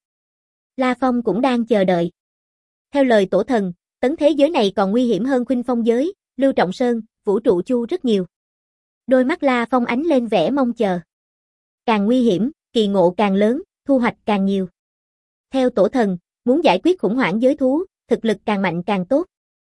La Phong cũng đang chờ đợi. Theo lời tổ thần, tấn thế giới này còn nguy hiểm hơn Khuynh Phong giới, Lưu Trọng Sơn, vũ trụ chu rất nhiều. Đôi mắt La Phong ánh lên vẻ mong chờ. Càng nguy hiểm, kỳ ngộ càng lớn, thu hoạch càng nhiều. Theo tổ thần, muốn giải quyết khủng hoảng giới thú, thực lực càng mạnh càng tốt.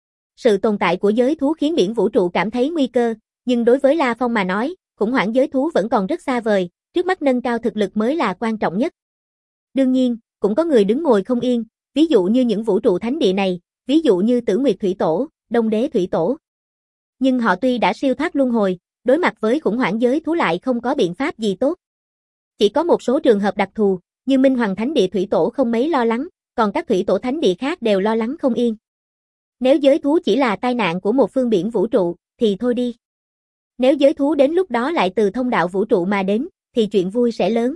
Sự tồn tại của giới thú khiến biển vũ trụ cảm thấy nguy cơ, nhưng đối với La Phong mà nói, khủng hoảng giới thú vẫn còn rất xa vời, trước mắt nâng cao thực lực mới là quan trọng nhất. Đương nhiên, cũng có người đứng ngồi không yên, ví dụ như những vũ trụ thánh địa này, ví dụ như Tử Nguyệt Thủy Tổ, Đông Đế Thủy Tổ. Nhưng họ tuy đã siêu thoát luân hồi, đối mặt với khủng hoảng giới thú lại không có biện pháp gì tốt. Chỉ có một số trường hợp đặc thù, như Minh Hoàng Thánh Địa Thủy Tổ không mấy lo lắng, còn các Thủy Tổ Thánh Địa khác đều lo lắng không yên. Nếu giới thú chỉ là tai nạn của một phương biển vũ trụ, thì thôi đi. Nếu giới thú đến lúc đó lại từ thông đạo vũ trụ mà đến, thì chuyện vui sẽ lớn.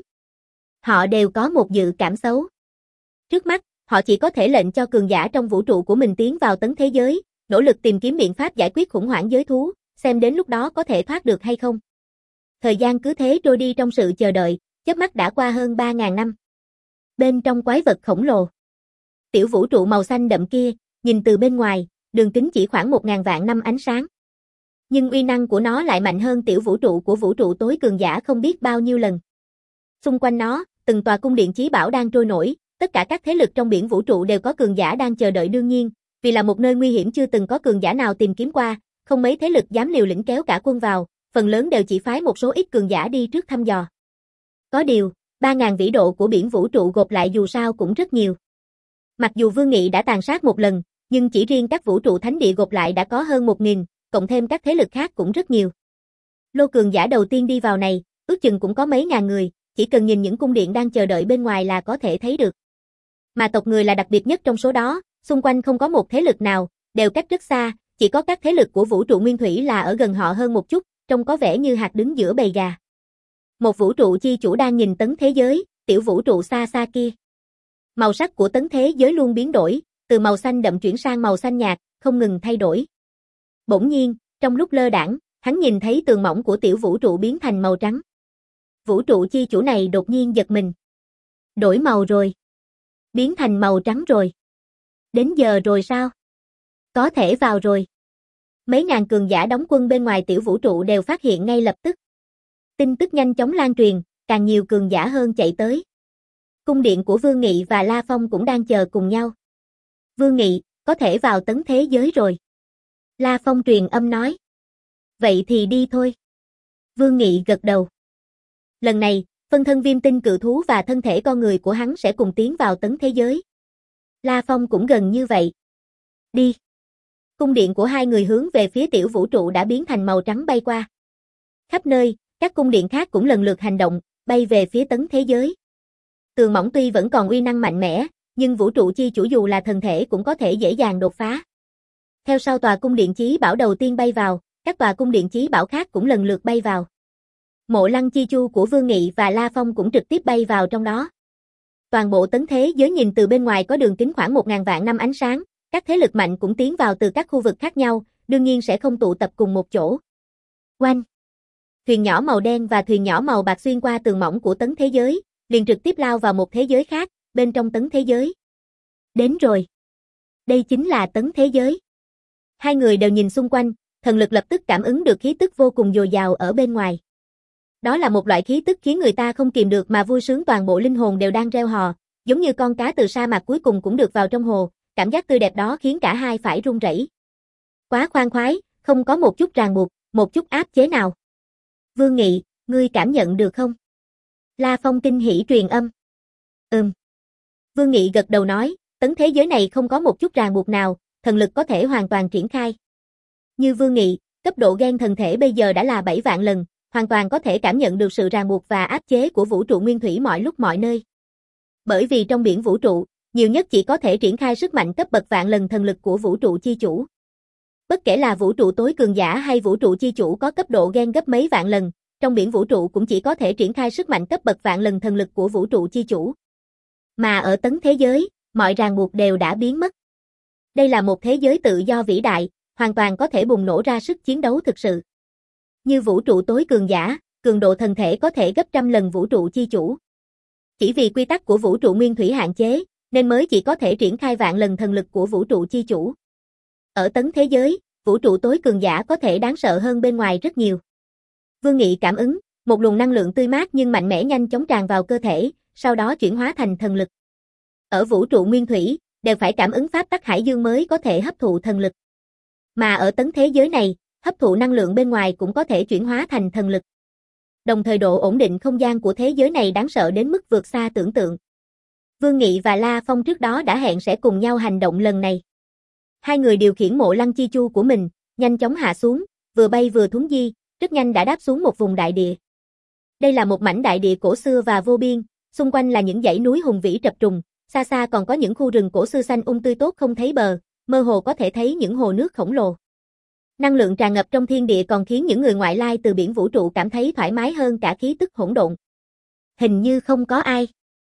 Họ đều có một dự cảm xấu. Trước mắt, họ chỉ có thể lệnh cho cường giả trong vũ trụ của mình tiến vào tấn thế giới, nỗ lực tìm kiếm biện pháp giải quyết khủng hoảng giới thú, xem đến lúc đó có thể thoát được hay không. Thời gian cứ thế trôi đi trong sự chờ đợi, chớp mắt đã qua hơn ba nghìn năm. Bên trong quái vật khổng lồ, tiểu vũ trụ màu xanh đậm kia, nhìn từ bên ngoài, đường kính chỉ khoảng một nghìn vạn năm ánh sáng. Nhưng uy năng của nó lại mạnh hơn tiểu vũ trụ của vũ trụ tối cường giả không biết bao nhiêu lần. Xung quanh nó, từng tòa cung điện chí bảo đang trôi nổi, tất cả các thế lực trong biển vũ trụ đều có cường giả đang chờ đợi đương nhiên, vì là một nơi nguy hiểm chưa từng có cường giả nào tìm kiếm qua, không mấy thế lực dám liều lĩnh kéo cả quân vào, phần lớn đều chỉ phái một số ít cường giả đi trước thăm dò. Có điều, ba ngàn vĩ độ của biển vũ trụ gộp lại dù sao cũng rất nhiều. Mặc dù Vương Nghị đã tàn sát một lần, nhưng chỉ riêng các vũ trụ thánh địa gộp lại đã có hơn một nghìn, cộng thêm các thế lực khác cũng rất nhiều. Lô cường giả đầu tiên đi vào này, ước chừng cũng có mấy ngàn người, chỉ cần nhìn những cung điện đang chờ đợi bên ngoài là có thể thấy được. Mà tộc người là đặc biệt nhất trong số đó, xung quanh không có một thế lực nào, đều cách rất xa, chỉ có các thế lực của vũ trụ nguyên thủy là ở gần họ hơn một chút, trông có vẻ như hạt đứng giữa bầy gà. Một vũ trụ chi chủ đang nhìn tấn thế giới, tiểu vũ trụ xa xa kia. Màu sắc của tấn thế giới luôn biến đổi, từ màu xanh đậm chuyển sang màu xanh nhạt, không ngừng thay đổi. Bỗng nhiên, trong lúc lơ đãng, hắn nhìn thấy tường mỏng của tiểu vũ trụ biến thành màu trắng. Vũ trụ chi chủ này đột nhiên giật mình. Đổi màu rồi. Biến thành màu trắng rồi. Đến giờ rồi sao? Có thể vào rồi. Mấy ngàn cường giả đóng quân bên ngoài tiểu vũ trụ đều phát hiện ngay lập tức. Tin tức nhanh chóng lan truyền, càng nhiều cường giả hơn chạy tới. Cung điện của Vương Nghị và La Phong cũng đang chờ cùng nhau. Vương Nghị, có thể vào tấn thế giới rồi. La Phong truyền âm nói. Vậy thì đi thôi. Vương Nghị gật đầu. Lần này, phân thân viêm tinh cự thú và thân thể con người của hắn sẽ cùng tiến vào tấn thế giới. La Phong cũng gần như vậy. Đi. Cung điện của hai người hướng về phía tiểu vũ trụ đã biến thành màu trắng bay qua. Khắp nơi, các cung điện khác cũng lần lượt hành động, bay về phía tấn thế giới. Tường mỏng tuy vẫn còn uy năng mạnh mẽ, nhưng vũ trụ chi chủ dù là thần thể cũng có thể dễ dàng đột phá. Theo sau tòa cung điện chí bảo đầu tiên bay vào, các tòa cung điện chí bảo khác cũng lần lượt bay vào. Mộ lăng chi chu của Vương Nghị và La Phong cũng trực tiếp bay vào trong đó. Toàn bộ tấn thế giới nhìn từ bên ngoài có đường kính khoảng một ngàn vạn năm ánh sáng, các thế lực mạnh cũng tiến vào từ các khu vực khác nhau, đương nhiên sẽ không tụ tập cùng một chỗ. Oanh! Thuyền nhỏ màu đen và thuyền nhỏ màu bạc xuyên qua tường mỏng của tấn thế giới, liền trực tiếp lao vào một thế giới khác, bên trong tấn thế giới. Đến rồi. Đây chính là tấn thế giới. Hai người đều nhìn xung quanh, thần lực lập tức cảm ứng được khí tức vô cùng dồi dào ở bên ngoài. Đó là một loại khí tức khiến người ta không kìm được mà vui sướng, toàn bộ linh hồn đều đang reo hò, giống như con cá từ sa mạc cuối cùng cũng được vào trong hồ, cảm giác tươi đẹp đó khiến cả hai phải run rẩy. Quá khoan khoái, không có một chút ràng buộc, một chút áp chế nào. Vương Nghị, ngươi cảm nhận được không? La Phong kinh hỉ truyền âm. Ừm. Vương Nghị gật đầu nói, tấn thế giới này không có một chút ràng buộc nào, thần lực có thể hoàn toàn triển khai. Như Vương Nghị, cấp độ gen thần thể bây giờ đã là bảy vạn lần, hoàn toàn có thể cảm nhận được sự ràng buộc và áp chế của vũ trụ nguyên thủy mọi lúc mọi nơi. Bởi vì trong biển vũ trụ, nhiều nhất chỉ có thể triển khai sức mạnh cấp bậc vạn lần thần lực của vũ trụ chi chủ. Bất kể là vũ trụ tối cường giả hay vũ trụ chi chủ có cấp độ gen gấp mấy vạn lần, trong biển vũ trụ cũng chỉ có thể triển khai sức mạnh cấp bậc vạn lần thần lực của vũ trụ chi chủ. Mà ở tấn thế giới, mọi ràng buộc đều đã biến mất. Đây là một thế giới tự do vĩ đại, hoàn toàn có thể bùng nổ ra sức chiến đấu thực sự. Như vũ trụ tối cường giả, cường độ thần thể có thể gấp trăm lần vũ trụ chi chủ. Chỉ vì quy tắc của vũ trụ nguyên thủy hạn chế, nên mới chỉ có thể triển khai vạn lần thần lực của vũ trụ chi chủ. Ở tấn thế giới, vũ trụ tối cường giả có thể đáng sợ hơn bên ngoài rất nhiều. Vương Nghị cảm ứng, một luồng năng lượng tươi mát nhưng mạnh mẽ nhanh chóng tràn vào cơ thể, sau đó chuyển hóa thành thần lực. Ở vũ trụ nguyên thủy, đều phải cảm ứng pháp tắc hải dương mới có thể hấp thụ thần lực. Mà ở tấn thế giới này, hấp thụ năng lượng bên ngoài cũng có thể chuyển hóa thành thần lực. Đồng thời độ ổn định không gian của thế giới này đáng sợ đến mức vượt xa tưởng tượng. Vương Nghị và La Phong trước đó đã hẹn sẽ cùng nhau hành động lần này. Hai người điều khiển mộ lăng chi chu của mình, nhanh chóng hạ xuống, vừa bay vừa thuấn di, rất nhanh đã đáp xuống một vùng đại địa. Đây là một mảnh đại địa cổ xưa và vô biên, xung quanh là những dãy núi hùng vĩ trập trùng, xa xa còn có những khu rừng cổ xưa xanh um tươi tốt không thấy bờ, mơ hồ có thể thấy những hồ nước khổng lồ. Năng lượng tràn ngập trong thiên địa còn khiến những người ngoại lai từ biển vũ trụ cảm thấy thoải mái hơn cả khí tức hỗn độn. Hình như không có ai.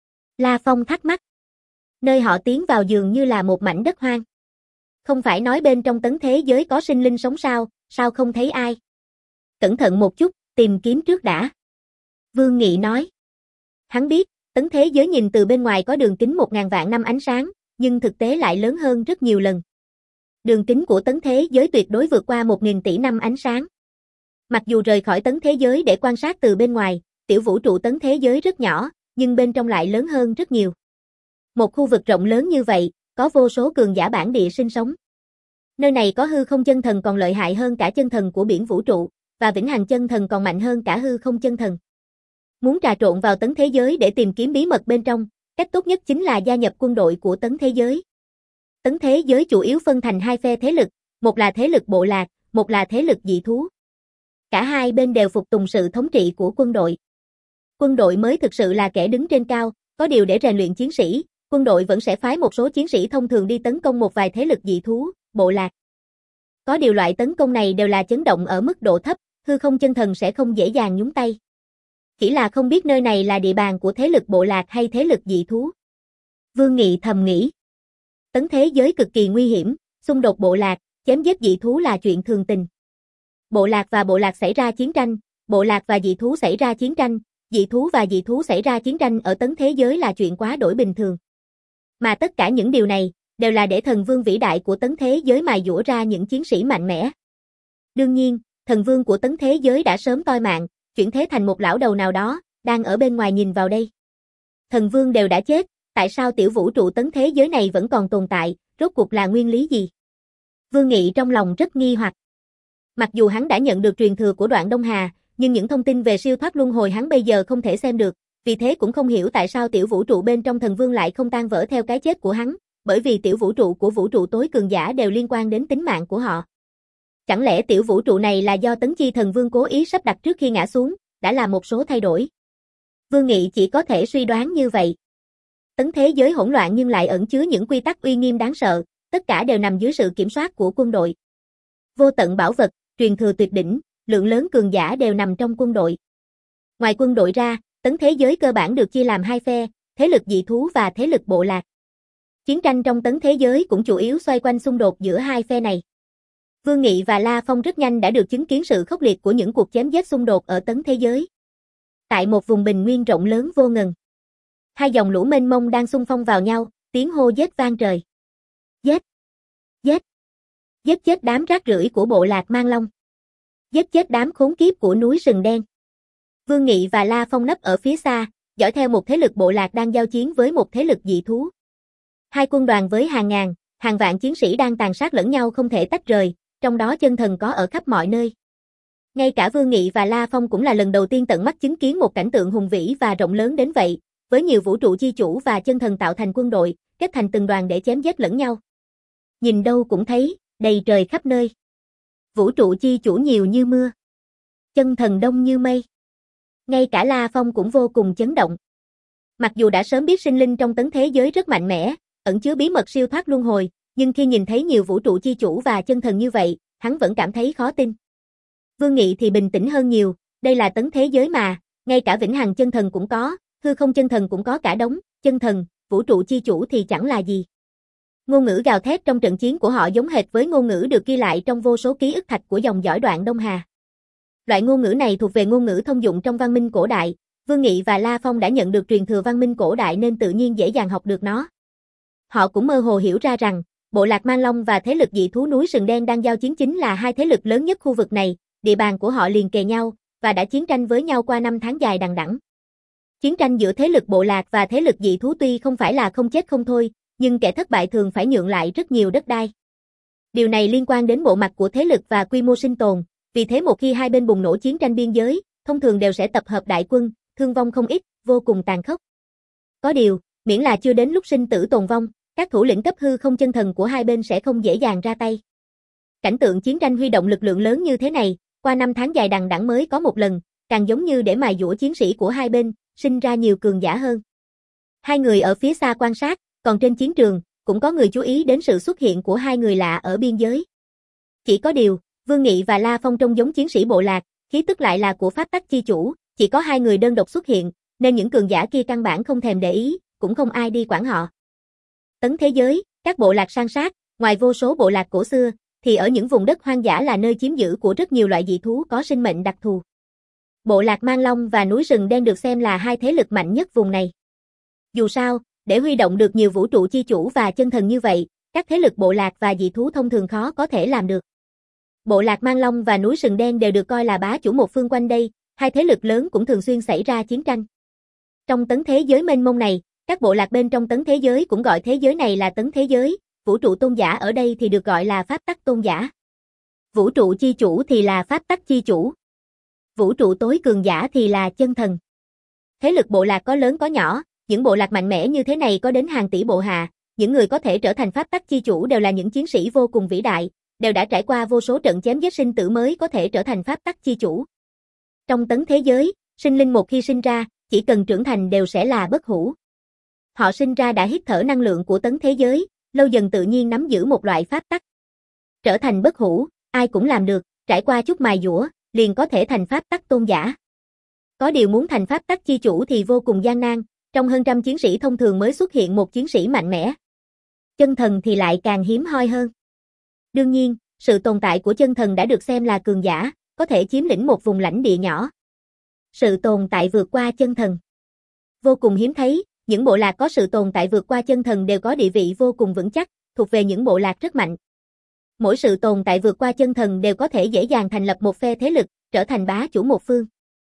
La Phong thắc mắc. Nơi họ tiến vào dường như là một mảnh đất hoang. Không phải nói bên trong tấn thế giới có sinh linh sống sao, sao không thấy ai? Cẩn thận một chút, tìm kiếm trước đã. Vương Nghị nói. Hắn biết, tấn thế giới nhìn từ bên ngoài có đường kính một ngàn vạn năm ánh sáng, nhưng thực tế lại lớn hơn rất nhiều lần. Đường kính của tấn thế giới tuyệt đối vượt qua một nghìn tỷ năm ánh sáng. Mặc dù rời khỏi tấn thế giới để quan sát từ bên ngoài, tiểu vũ trụ tấn thế giới rất nhỏ, nhưng bên trong lại lớn hơn rất nhiều. Một khu vực rộng lớn như vậy, có vô số cường giả bản địa sinh sống. Nơi này có hư không chân thần còn lợi hại hơn cả chân thần của biển vũ trụ, và vĩnh hằng chân thần còn mạnh hơn cả hư không chân thần. Muốn trà trộn vào tấn thế giới để tìm kiếm bí mật bên trong, cách tốt nhất chính là gia nhập quân đội của tấn thế giới. Tấn thế giới chủ yếu phân thành hai phe thế lực, một là thế lực bộ lạc, một là thế lực dị thú. Cả hai bên đều phục tùng sự thống trị của quân đội. Quân đội mới thực sự là kẻ đứng trên cao, có điều để rèn luyện chiến sĩ, quân đội vẫn sẽ phái một số chiến sĩ thông thường đi tấn công một vài thế lực dị thú, bộ lạc. Có điều loại tấn công này đều là chấn động ở mức độ thấp, hư không chân thần sẽ không dễ dàng nhúng tay. Chỉ là không biết nơi này là địa bàn của thế lực bộ lạc hay thế lực dị thú. Vương Nghị thầm nghĩ. Tấn thế giới cực kỳ nguy hiểm, xung đột bộ lạc, chém giết dị thú là chuyện thường tình. Bộ lạc và bộ lạc xảy ra chiến tranh, bộ lạc và dị thú xảy ra chiến tranh, dị thú và dị thú xảy ra chiến tranh ở tấn thế giới là chuyện quá đổi bình thường. Mà tất cả những điều này, đều là để thần vương vĩ đại của tấn thế giới mài dũa ra những chiến sĩ mạnh mẽ. Đương nhiên, thần vương của tấn thế giới đã sớm toi mạng, chuyển thế thành một lão đầu nào đó, đang ở bên ngoài nhìn vào đây. Thần vương đều đã chết, tại sao tiểu vũ trụ tấn thế giới này vẫn còn tồn tại, rốt cuộc là nguyên lý gì? Vương Nghị trong lòng rất nghi hoặc. Mặc dù hắn đã nhận được truyền thừa của Đoạn Đông Hà, nhưng những thông tin về siêu thoát luân hồi hắn bây giờ không thể xem được, vì thế cũng không hiểu tại sao tiểu vũ trụ bên trong thần vương lại không tan vỡ theo cái chết của hắn, bởi vì tiểu vũ trụ của vũ trụ tối cường giả đều liên quan đến tính mạng của họ. Chẳng lẽ tiểu vũ trụ này là do tấn chi thần vương cố ý sắp đặt trước khi ngã xuống, đã làm một số thay đổi? Vương Nghị chỉ có thể suy đoán như vậy. Tấn thế giới hỗn loạn nhưng lại ẩn chứa những quy tắc uy nghiêm đáng sợ, tất cả đều nằm dưới sự kiểm soát của quân đội. Vô tận bảo vật, truyền thừa tuyệt đỉnh, lượng lớn cường giả đều nằm trong quân đội. Ngoài quân đội ra, tấn thế giới cơ bản được chia làm hai phe, thế lực dị thú và thế lực bộ lạc. Chiến tranh trong tấn thế giới cũng chủ yếu xoay quanh xung đột giữa hai phe này. Vương Nghị và La Phong rất nhanh đã được chứng kiến sự khốc liệt của những cuộc chém giết xung đột ở tấn thế giới. Tại một vùng bình nguyên rộng lớn vô ngần, hai dòng lũ mênh mông đang xung phong vào nhau, tiếng hô giết vang trời. Giết! Giết! Giết chết đám rác rưởi của bộ lạc Mang Long. Giết chết đám khốn kiếp của núi Sừng Đen. Vương Nghị và La Phong nấp ở phía xa, dõi theo một thế lực bộ lạc đang giao chiến với một thế lực dị thú. Hai quân đoàn với hàng ngàn, hàng vạn chiến sĩ đang tàn sát lẫn nhau không thể tách rời, trong đó chân thần có ở khắp mọi nơi. Ngay cả Vương Nghị và La Phong cũng là lần đầu tiên tận mắt chứng kiến một cảnh tượng hùng vĩ và rộng lớn đến vậy, với nhiều vũ trụ chi chủ và chân thần tạo thành quân đội, kết thành từng đoàn để chém giết lẫn nhau. Nhìn đâu cũng thấy, đầy trời khắp nơi. Vũ trụ chi chủ nhiều như mưa. Chân thần đông như mây. Ngay cả La Phong cũng vô cùng chấn động. Mặc dù đã sớm biết sinh linh trong tấn thế giới rất mạnh mẽ, ẩn chứa bí mật siêu thoát luân hồi, nhưng khi nhìn thấy nhiều vũ trụ chi chủ và chân thần như vậy, hắn vẫn cảm thấy khó tin. Vương Nghị thì bình tĩnh hơn nhiều, đây là tấn thế giới mà, ngay cả vĩnh hằng chân thần cũng có, hư không chân thần cũng có cả đống, chân thần, vũ trụ chi chủ thì chẳng là gì. Ngôn ngữ gào thét trong trận chiến của họ giống hệt với ngôn ngữ được ghi lại trong vô số ký ức thạch của dòng dõi Đoạn Đông Hà. Loại ngôn ngữ này thuộc về ngôn ngữ thông dụng trong văn minh cổ đại, Vương Nghị và La Phong đã nhận được truyền thừa văn minh cổ đại nên tự nhiên dễ dàng học được nó. Họ cũng mơ hồ hiểu ra rằng, bộ lạc Mang Long và thế lực dị thú núi Sừng Đen đang giao chiến chính là hai thế lực lớn nhất khu vực này, địa bàn của họ liền kề nhau, và đã chiến tranh với nhau qua năm tháng dài đằng đẵng. Chiến tranh giữa thế lực bộ lạc và thế lực dị thú tuy không phải là không chết không thôi, nhưng kẻ thất bại thường phải nhượng lại rất nhiều đất đai. Điều này liên quan đến bộ mặt của thế lực và quy mô sinh tồn, vì thế một khi hai bên bùng nổ chiến tranh biên giới, thông thường đều sẽ tập hợp đại quân, thương vong không ít, vô cùng tàn khốc. Có điều, miễn là chưa đến lúc sinh tử tồn vong, các thủ lĩnh cấp hư không chân thần của hai bên sẽ không dễ dàng ra tay. Cảnh tượng chiến tranh huy động lực lượng lớn như thế này, qua năm tháng dài đằng đẵng mới có một lần, càng giống như để mài dũa chiến sĩ của hai bên, sinh ra nhiều cường giả hơn. Hai người ở phía xa quan sát, còn trên chiến trường, cũng có người chú ý đến sự xuất hiện của hai người lạ ở biên giới. Chỉ có điều, Vương Nghị và La Phong trông giống chiến sĩ bộ lạc, khí tức lại là của pháp tắc chi chủ, chỉ có hai người đơn độc xuất hiện, nên những cường giả kia căn bản không thèm để ý, cũng không ai đi quản họ. Tấn thế giới, các bộ lạc san sát, ngoài vô số bộ lạc cổ xưa, thì ở những vùng đất hoang dã là nơi chiếm giữ của rất nhiều loại dị thú có sinh mệnh đặc thù. Bộ lạc Mang Long và núi Sừng Đen được xem là hai thế lực mạnh nhất vùng này. Dù sao, để huy động được nhiều vũ trụ chi chủ và chân thần như vậy, các thế lực bộ lạc và dị thú thông thường khó có thể làm được. Bộ lạc Mang Long và núi Sừng Đen đều được coi là bá chủ một phương quanh đây, hai thế lực lớn cũng thường xuyên xảy ra chiến tranh. Trong tấn thế giới mênh mông này, Các bộ lạc bên trong tấn thế giới cũng gọi thế giới này là tấn thế giới, vũ trụ tôn giả ở đây thì được gọi là pháp tắc tôn giả. Vũ trụ chi chủ thì là pháp tắc chi chủ. Vũ trụ tối cường giả thì là chân thần. Thế lực bộ lạc có lớn có nhỏ, những bộ lạc mạnh mẽ như thế này có đến hàng tỷ bộ hạ, những người có thể trở thành pháp tắc chi chủ đều là những chiến sĩ vô cùng vĩ đại, đều đã trải qua vô số trận chém giết sinh tử mới có thể trở thành pháp tắc chi chủ. Trong tấn thế giới, sinh linh một khi sinh ra, chỉ cần trưởng thành đều sẽ là bất hủ. Họ sinh ra đã hít thở năng lượng của tấn thế giới, lâu dần tự nhiên nắm giữ một loại pháp tắc. Trở thành bất hủ, ai cũng làm được, trải qua chút mài dũa, liền có thể thành pháp tắc tôn giả. Có điều muốn thành pháp tắc chi chủ thì vô cùng gian nan, trong hơn trăm chiến sĩ thông thường mới xuất hiện một chiến sĩ mạnh mẽ. Chân thần thì lại càng hiếm hoi hơn. Đương nhiên, sự tồn tại của chân thần đã được xem là cường giả, có thể chiếm lĩnh một vùng lãnh địa nhỏ. Sự tồn tại vượt qua chân thần vô cùng hiếm thấy, những bộ lạc có sự tồn tại vượt qua chân thần đều có địa vị vô cùng vững chắc, thuộc về những bộ lạc rất mạnh. Mỗi sự tồn tại vượt qua chân thần đều có thể dễ dàng thành lập một phe thế lực, trở thành bá chủ một phương.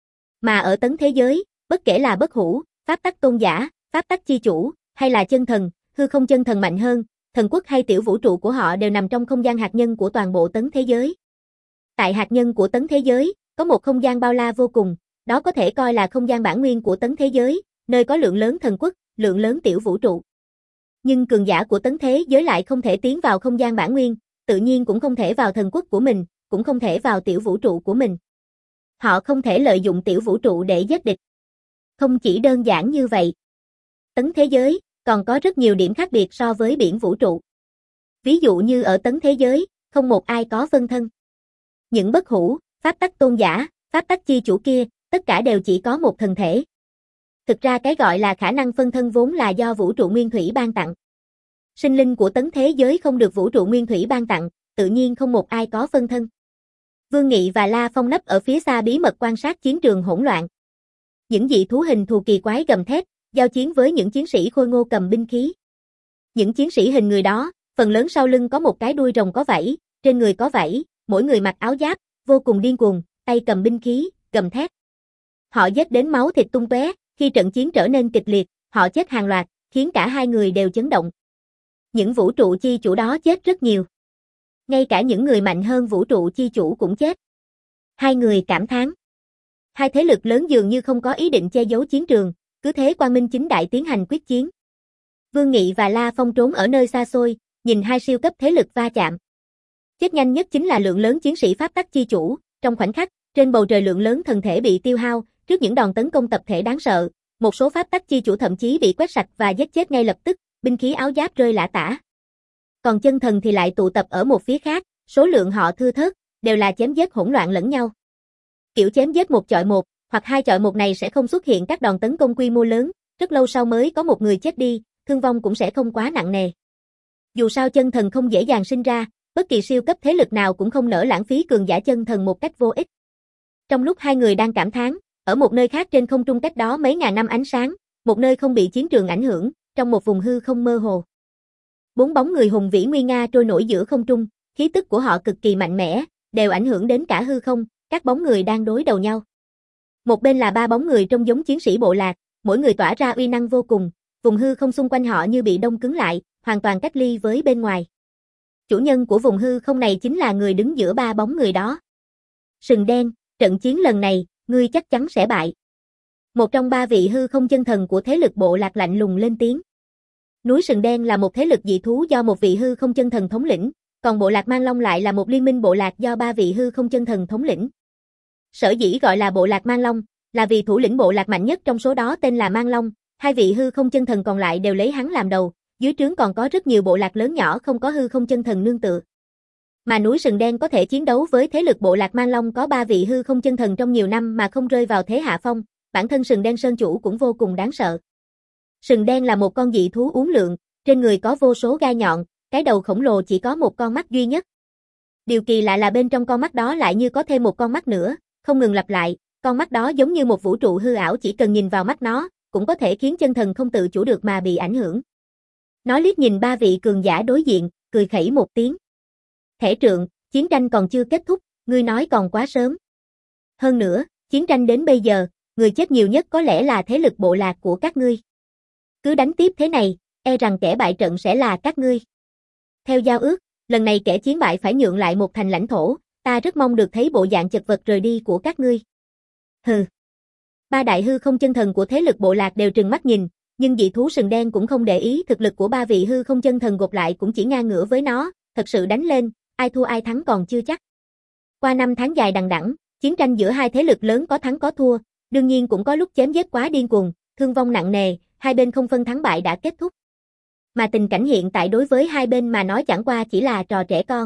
Mà ở tấn thế giới, bất kể là bất hủ, pháp tắc tôn giả, pháp tắc chi chủ, hay là chân thần, hư không chân thần mạnh hơn, thần quốc hay tiểu vũ trụ của họ đều nằm trong không gian hạt nhân của toàn bộ tấn thế giới. Tại hạt nhân của tấn thế giới, có một không gian bao la vô cùng, đó có thể coi là không gian bản nguyên của tấn thế giới, nơi có lượng lớn thần quốc, lượng lớn tiểu vũ trụ. Nhưng cường giả của tấn thế giới lại không thể tiến vào không gian bản nguyên, tự nhiên cũng không thể vào thần quốc của mình, cũng không thể vào tiểu vũ trụ của mình. Họ không thể lợi dụng tiểu vũ trụ để giết địch. Không chỉ đơn giản như vậy. Tấn thế giới còn có rất nhiều điểm khác biệt so với biển vũ trụ. Ví dụ như ở tấn thế giới, không một ai có phân thân. Những bất hủ, pháp tắc tôn giả, pháp tắc chi chủ kia, tất cả đều chỉ có một thần thể. Thực ra cái gọi là khả năng phân thân vốn là do vũ trụ nguyên thủy ban tặng. Sinh linh của tấn thế giới không được vũ trụ nguyên thủy ban tặng, tự nhiên không một ai có phân thân. Vương Nghị và La Phong nấp ở phía xa bí mật quan sát chiến trường hỗn loạn. Những dị thú hình thù kỳ quái gầm thét, giao chiến với những chiến sĩ khôi ngô cầm binh khí. Những chiến sĩ hình người đó, phần lớn sau lưng có một cái đuôi rồng có vảy, trên người có vảy, mỗi người mặc áo giáp, vô cùng điên cuồng, tay cầm binh khí, gầm thét. Họ giết đến máu thịt tung tóe, khi trận chiến trở nên kịch liệt, họ chết hàng loạt, khiến cả hai người đều chấn động. Những vũ trụ chi chủ đó chết rất nhiều. Ngay cả những người mạnh hơn vũ trụ chi chủ cũng chết. Hai người cảm thán. Hai thế lực lớn dường như không có ý định che giấu chiến trường, cứ thế quang minh chính đại tiến hành quyết chiến. Vương Nghị và La Phong trốn ở nơi xa xôi, nhìn hai siêu cấp thế lực va chạm. Chết nhanh nhất chính là lượng lớn chiến sĩ pháp tắc chi chủ, trong khoảnh khắc, trên bầu trời lượng lớn thần thể bị tiêu hao, trước những đòn tấn công tập thể đáng sợ, một số pháp tắc chi chủ thậm chí bị quét sạch và giết chết ngay lập tức, binh khí áo giáp rơi lả tả. Còn chân thần thì lại tụ tập ở một phía khác, số lượng họ thưa thớt, đều là chém giết hỗn loạn lẫn nhau. Kiểu chém giết một chọi một, hoặc hai chọi một này sẽ không xuất hiện các đòn tấn công quy mô lớn, rất lâu sau mới có một người chết đi, thương vong cũng sẽ không quá nặng nề. Dù sao chân thần không dễ dàng sinh ra, bất kỳ siêu cấp thế lực nào cũng không nỡ lãng phí cường giả chân thần một cách vô ích. Trong lúc hai người đang cảm thán, ở một nơi khác trên không trung cách đó mấy ngàn năm ánh sáng, một nơi không bị chiến trường ảnh hưởng, trong một vùng hư không mơ hồ. Bốn bóng người hùng vĩ nguy nga trôi nổi giữa không trung, khí tức của họ cực kỳ mạnh mẽ, đều ảnh hưởng đến cả hư không, các bóng người đang đối đầu nhau. Một bên là ba bóng người trông giống chiến sĩ bộ lạc, mỗi người tỏa ra uy năng vô cùng, vùng hư không xung quanh họ như bị đông cứng lại, hoàn toàn cách ly với bên ngoài. Chủ nhân của vùng hư không này chính là người đứng giữa ba bóng người đó. Sừng đen, trận chiến lần này, ngươi chắc chắn sẽ bại. Một trong ba vị hư không chân thần của thế lực bộ lạc lạnh lùng lên tiếng. Núi Sừng Đen là một thế lực dị thú do một vị hư không chân thần thống lĩnh, còn bộ lạc Mang Long lại là một liên minh bộ lạc do ba vị hư không chân thần thống lĩnh. Sở dĩ gọi là bộ lạc Mang Long, là vì thủ lĩnh bộ lạc mạnh nhất trong số đó tên là Mang Long, hai vị hư không chân thần còn lại đều lấy hắn làm đầu, dưới trướng còn có rất nhiều bộ lạc lớn nhỏ không có hư không chân thần nương tựa. Mà núi Sừng Đen có thể chiến đấu với thế lực bộ lạc Mang Long có ba vị hư không chân thần trong nhiều năm mà không rơi vào thế hạ phong, bản thân Sừng Đen Sơn chủ cũng vô cùng đáng sợ. Sừng đen là một con dị thú uốn lượn, trên người có vô số gai nhọn, cái đầu khổng lồ chỉ có một con mắt duy nhất. Điều kỳ lạ là bên trong con mắt đó lại như có thêm một con mắt nữa, không ngừng lặp lại, con mắt đó giống như một vũ trụ hư ảo, chỉ cần nhìn vào mắt nó, cũng có thể khiến chân thần không tự chủ được mà bị ảnh hưởng. Nó liếc nhìn ba vị cường giả đối diện, cười khẩy một tiếng. Thể trượng, chiến tranh còn chưa kết thúc, ngươi nói còn quá sớm. Hơn nữa, chiến tranh đến bây giờ, người chết nhiều nhất có lẽ là thế lực bộ lạc của các ngươi. Cứ đánh tiếp thế này, e rằng kẻ bại trận sẽ là các ngươi. Theo giao ước, lần này kẻ chiến bại phải nhượng lại một thành lãnh thổ, ta rất mong được thấy bộ dạng chật vật rời đi của các ngươi. Hừ. Ba đại hư không chân thần của thế lực bộ lạc đều trừng mắt nhìn, nhưng dị thú sừng đen cũng không để ý, thực lực của ba vị hư không chân thần gộp lại cũng chỉ ngang ngửa với nó, thật sự đánh lên, ai thua ai thắng còn chưa chắc. Qua năm tháng dài đằng đẵng, chiến tranh giữa hai thế lực lớn có thắng có thua, đương nhiên cũng có lúc chém giết quá điên cuồng, thương vong nặng nề, hai bên không phân thắng bại đã kết thúc. Mà tình cảnh hiện tại đối với hai bên mà nói chẳng qua chỉ là trò trẻ con.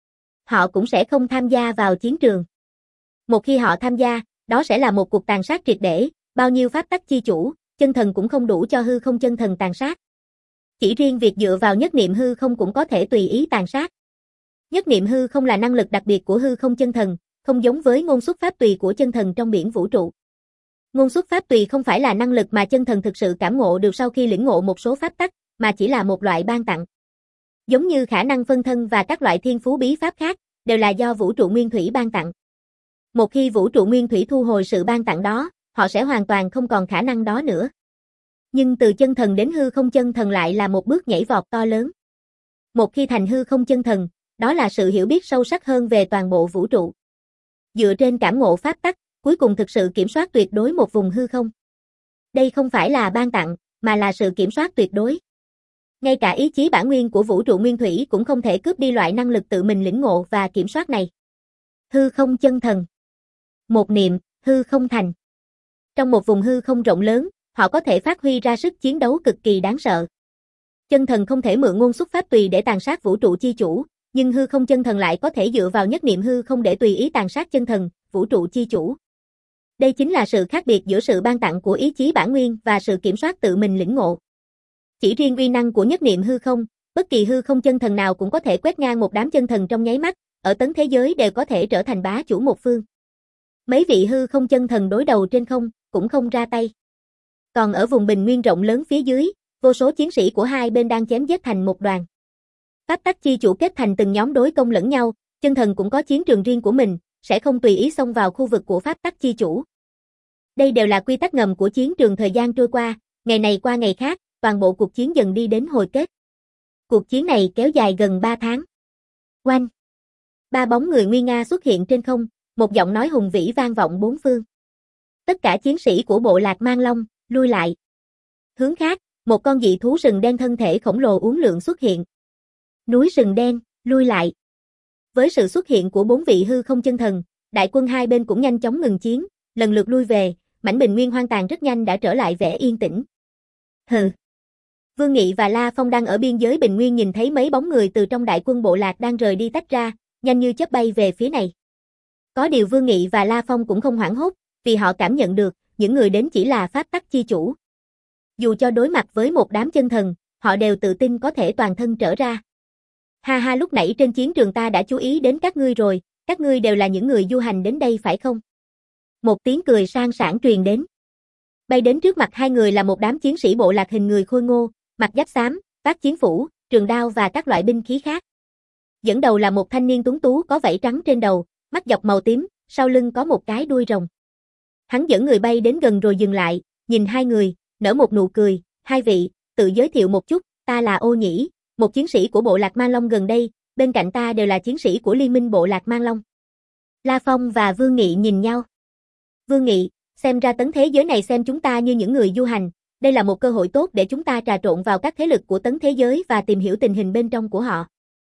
Họ cũng sẽ không tham gia vào chiến trường. Một khi họ tham gia, đó sẽ là một cuộc tàn sát triệt để, bao nhiêu pháp tắc chi chủ, chân thần cũng không đủ cho hư không chân thần tàn sát. Chỉ riêng việc dựa vào nhất niệm hư không cũng có thể tùy ý tàn sát. Nhất niệm hư không là năng lực đặc biệt của hư không chân thần, không giống với ngôn xuất pháp tùy của chân thần trong biển vũ trụ. Ngôn xuất pháp tùy không phải là năng lực mà chân thần thực sự cảm ngộ được sau khi lĩnh ngộ một số pháp tắc, mà chỉ là một loại ban tặng. Giống như khả năng phân thân và các loại thiên phú bí pháp khác, đều là do vũ trụ nguyên thủy ban tặng. Một khi vũ trụ nguyên thủy thu hồi sự ban tặng đó, họ sẽ hoàn toàn không còn khả năng đó nữa. Nhưng từ chân thần đến hư không chân thần lại là một bước nhảy vọt to lớn. Một khi thành hư không chân thần, đó là sự hiểu biết sâu sắc hơn về toàn bộ vũ trụ. Dựa trên cảm ngộ pháp tắc, cuối cùng thực sự kiểm soát tuyệt đối một vùng hư không. Đây không phải là ban tặng, mà là sự kiểm soát tuyệt đối. Ngay cả ý chí bản nguyên của vũ trụ nguyên thủy cũng không thể cướp đi loại năng lực tự mình lĩnh ngộ và kiểm soát này. Hư không chân thần. Một niệm, hư không thành. Trong một vùng hư không rộng lớn, họ có thể phát huy ra sức chiến đấu cực kỳ đáng sợ. Chân thần không thể mượn ngôn xuất pháp tùy để tàn sát vũ trụ chi chủ, nhưng hư không chân thần lại có thể dựa vào nhất niệm hư không để tùy ý tàn sát chân thần, vũ trụ chi chủ. Đây chính là sự khác biệt giữa sự ban tặng của ý chí bản nguyên và sự kiểm soát tự mình lĩnh ngộ. Chỉ riêng uy năng của nhất niệm hư không, bất kỳ hư không chân thần nào cũng có thể quét ngang một đám chân thần trong nháy mắt, ở tấn thế giới đều có thể trở thành bá chủ một phương. Mấy vị hư không chân thần đối đầu trên không, cũng không ra tay. Còn ở vùng bình nguyên rộng lớn phía dưới, vô số chiến sĩ của hai bên đang chém giết thành một đoàn. Pháp tắc chi chủ kết thành từng nhóm đối công lẫn nhau, chân thần cũng có chiến trường riêng của mình, sẽ không tùy ý xông vào khu vực của pháp tắc chi chủ. Đây đều là quy tắc ngầm của chiến trường. Thời gian trôi qua, ngày này qua ngày khác, toàn bộ cuộc chiến dần đi đến hồi kết. Cuộc chiến này kéo dài gần ba tháng. Oanh! Ba bóng người nguy nga xuất hiện trên không, một giọng nói hùng vĩ vang vọng bốn phương. Tất cả chiến sĩ của bộ lạc Mang Long, lui lại. Hướng khác, một con dị thú sừng đen thân thể khổng lồ uốn lượn xuất hiện. Núi sừng đen, lui lại. Với sự xuất hiện của bốn vị hư không chân thần, đại quân hai bên cũng nhanh chóng ngừng chiến, lần lượt lui về, mảnh bình nguyên hoang tàn rất nhanh đã trở lại vẻ yên tĩnh. Hừ. Vương Nghị và La Phong đang ở biên giới bình nguyên nhìn thấy mấy bóng người từ trong đại quân bộ lạc đang rời đi tách ra, nhanh như chớp bay về phía này. Có điều Vương Nghị và La Phong cũng không hoảng hốt, vì họ cảm nhận được, những người đến chỉ là pháp tắc chi chủ. Dù cho đối mặt với một đám chân thần, họ đều tự tin có thể toàn thân trở ra. Ha ha, lúc nãy trên chiến trường ta đã chú ý đến các ngươi rồi, các ngươi đều là những người du hành đến đây phải không? Một tiếng cười sang sảng truyền đến. Bay đến trước mặt hai người là một đám chiến sĩ bộ lạc hình người khôi ngô, mặc giáp xám, vác chiến phủ, trường đao và các loại binh khí khác. Dẫn đầu là một thanh niên tuấn tú có vảy trắng trên đầu, mắt dọc màu tím, sau lưng có một cái đuôi rồng. Hắn dẫn người bay đến gần rồi dừng lại, nhìn hai người, nở một nụ cười. Hai vị, tự giới thiệu một chút, ta là Ô Nhĩ, một chiến sĩ của bộ lạc Mang Long gần đây, bên cạnh ta đều là chiến sĩ của liên minh bộ lạc Mang Long. La Phong và Vương Nghị nhìn nhau. Vương Nghị, xem ra tấn thế giới này xem chúng ta như những người du hành, đây là một cơ hội tốt để chúng ta trà trộn vào các thế lực của tấn thế giới và tìm hiểu tình hình bên trong của họ.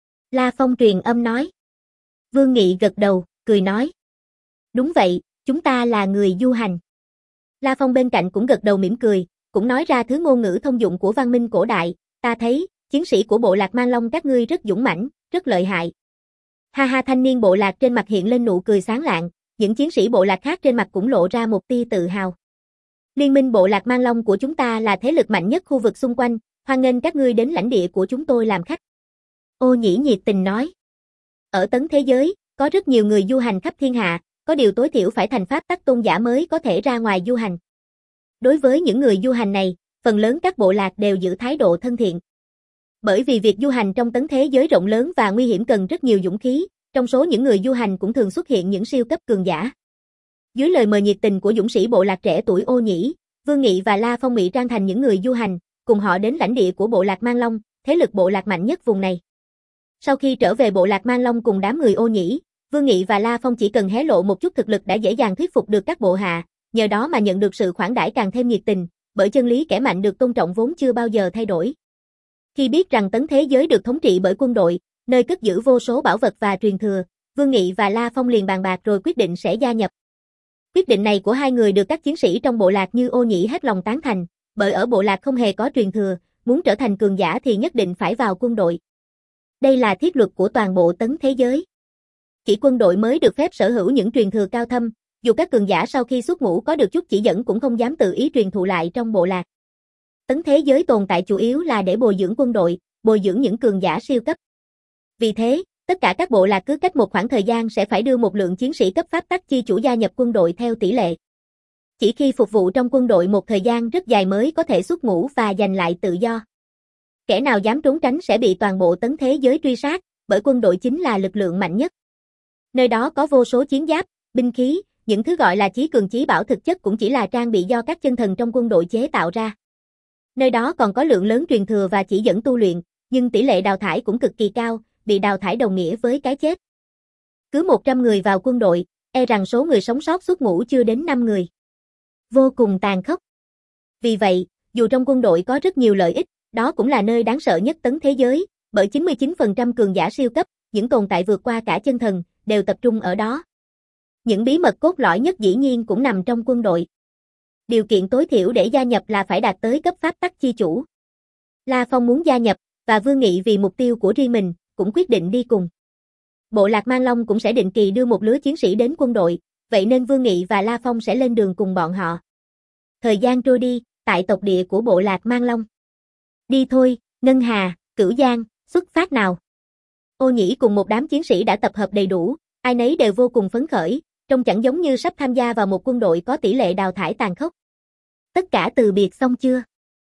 La Phong truyền âm nói. Vương Nghị gật đầu, cười nói. Đúng vậy, chúng ta là người du hành. La Phong bên cạnh cũng gật đầu mỉm cười, cũng nói ra thứ ngôn ngữ thông dụng của văn minh cổ đại, ta thấy, chiến sĩ của bộ lạc Mang Long các ngươi rất dũng mãnh, rất lợi hại. Ha ha, thanh niên bộ lạc trên mặt hiện lên nụ cười sáng lạng, những chiến sĩ bộ lạc khác trên mặt cũng lộ ra một tia tự hào. Liên minh bộ lạc Mang Long của chúng ta là thế lực mạnh nhất khu vực xung quanh, hoan nghênh các ngươi đến lãnh địa của chúng tôi làm khách. Ô Nhĩ nhiệt tình nói. Ở tấn thế giới, có rất nhiều người du hành khắp thiên hạ, có điều tối thiểu phải thành pháp tắc tôn giả mới có thể ra ngoài du hành. Đối với những người du hành này, phần lớn các bộ lạc đều giữ thái độ thân thiện. Bởi vì việc du hành trong tấn thế giới rộng lớn và nguy hiểm cần rất nhiều dũng khí, trong số những người du hành cũng thường xuất hiện những siêu cấp cường giả. Dưới lời mời nhiệt tình của dũng sĩ bộ lạc trẻ tuổi Ô Nhĩ, Vương Nghị và La Phong ngụy trang thành những người du hành, cùng họ đến lãnh địa của bộ lạc Mang Long, thế lực bộ lạc mạnh nhất vùng này. Sau khi trở về bộ lạc Mang Long cùng đám người Ô Nhĩ, Vương Nghị và La Phong chỉ cần hé lộ một chút thực lực đã dễ dàng thuyết phục được các bộ hạ, nhờ đó mà nhận được sự khoản đãi càng thêm nhiệt tình, bởi chân lý kẻ mạnh được tôn trọng vốn chưa bao giờ thay đổi. Khi biết rằng tấn thế giới được thống trị bởi quân đội, nơi cất giữ vô số bảo vật và truyền thừa, Vương Nghị và La Phong liền bàn bạc rồi quyết định sẽ gia nhập. Quyết định này của hai người được các chiến sĩ trong bộ lạc như Ô Nhĩ hết lòng tán thành, bởi ở bộ lạc không hề có truyền thừa, muốn trở thành cường giả thì nhất định phải vào quân đội. Đây là thiết luật của toàn bộ tấn thế giới. Chỉ quân đội mới được phép sở hữu những truyền thừa cao thâm, dù các cường giả sau khi xuất ngũ có được chút chỉ dẫn cũng không dám tự ý truyền thụ lại trong bộ lạc. Tấn thế giới tồn tại chủ yếu là để bồi dưỡng quân đội, bồi dưỡng những cường giả siêu cấp. Vì thế, tất cả các bộ lạc cứ cách một khoảng thời gian sẽ phải đưa một lượng chiến sĩ cấp pháp tắc chi chủ gia nhập quân đội theo tỷ lệ. Chỉ khi phục vụ trong quân đội một thời gian rất dài mới có thể xuất ngũ và giành lại tự do. Kẻ nào dám trốn tránh sẽ bị toàn bộ tấn thế giới truy sát, bởi quân đội chính là lực lượng mạnh nhất. Nơi đó có vô số chiến giáp, binh khí, những thứ gọi là chí cường chí bảo thực chất cũng chỉ là trang bị do các chân thần trong quân đội chế tạo ra. Nơi đó còn có lượng lớn truyền thừa và chỉ dẫn tu luyện, nhưng tỷ lệ đào thải cũng cực kỳ cao, bị đào thải đồng nghĩa với cái chết. Cứ một trăm người vào quân đội, e rằng số người sống sót xuất ngũ chưa đến năm người. Vô cùng tàn khốc. Vì vậy, dù trong quân đội có rất nhiều lợi ích, đó cũng là nơi đáng sợ nhất tấn thế giới, bởi chín mươi chín phần trăm cường giả siêu cấp, những tồn tại vượt qua cả chân thần, đều tập trung ở đó. Những bí mật cốt lõi nhất dĩ nhiên cũng nằm trong quân đội. Điều kiện tối thiểu để gia nhập là phải đạt tới cấp pháp tắc chi chủ. La Phong muốn gia nhập, và Vương Nghị vì mục tiêu của riêng mình, cũng quyết định đi cùng. Bộ lạc Mang Long cũng sẽ định kỳ đưa một lứa chiến sĩ đến quân đội, vậy nên Vương Nghị và La Phong sẽ lên đường cùng bọn họ. Thời gian trôi đi, tại tộc địa của bộ lạc Mang Long. Đi thôi, Ngân Hà, Cửu Giang, xuất phát nào. Ô Nhĩ cùng một đám chiến sĩ đã tập hợp đầy đủ, ai nấy đều vô cùng phấn khởi, trông chẳng giống như sắp tham gia vào một quân đội có tỷ lệ đào thải tàn khốc. Tất cả từ biệt xong chưa?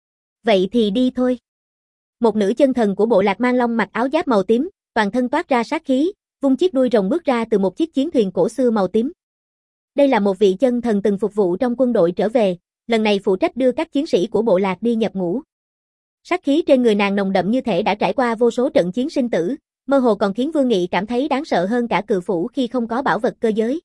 Vậy thì đi thôi. Một nữ chân thần của bộ lạc Mang Long mặc áo giáp màu tím, toàn thân toát ra sát khí, vung chiếc đuôi rồng bước ra từ một chiếc chiến thuyền cổ xưa màu tím. Đây là một vị chân thần từng phục vụ trong quân đội trở về, lần này phụ trách đưa các chiến sĩ của bộ lạc đi nhập ngũ. Sát khí trên người nàng nồng đậm như thể đã trải qua vô số trận chiến sinh tử, mơ hồ còn khiến Vương Nghị cảm thấy đáng sợ hơn cả cự phủ khi không có bảo vật cơ giới.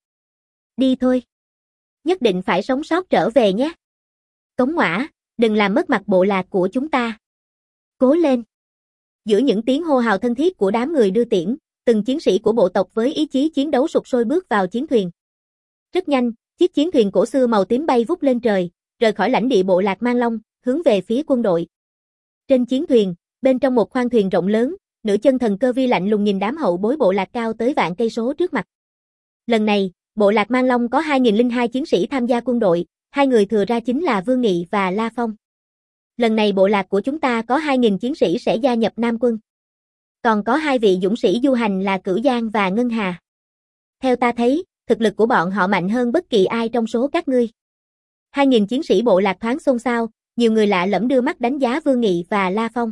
Đi thôi. Nhất định phải sống sót trở về nhé. Cống Ngoã, đừng làm mất mặt bộ lạc của chúng ta. Cố lên. Giữa những tiếng hô hào thân thiết của đám người đưa tiễn, từng chiến sĩ của bộ tộc với ý chí chiến đấu sục sôi bước vào chiến thuyền. Rất nhanh, chiếc chiến thuyền cổ xưa màu tím bay vút lên trời, rời khỏi lãnh địa bộ lạc Mang Long, hướng về phía quân đội. Trên chiến thuyền, bên trong một khoang thuyền rộng lớn, nữ chân thần Cơ Vi lạnh lùng nhìn đám hậu bối bộ lạc cao tới vạn cây số trước mặt. Lần này, bộ lạc Mang Long có hai nghìn lẻ hai chiến sĩ tham gia quân đội, hai người thừa ra chính là Vương Nghị và La Phong. Lần này bộ lạc của chúng ta có hai nghìn chiến sĩ sẽ gia nhập Nam quân. Còn có hai vị dũng sĩ du hành là Cửu Giang và Ngân Hà. Theo ta thấy, thực lực của bọn họ mạnh hơn bất kỳ ai trong số các ngươi. Hai nghìn chiến sĩ bộ lạc thoáng xôn xao, nhiều người lạ lẫm đưa mắt đánh giá Vương Nghị và La Phong.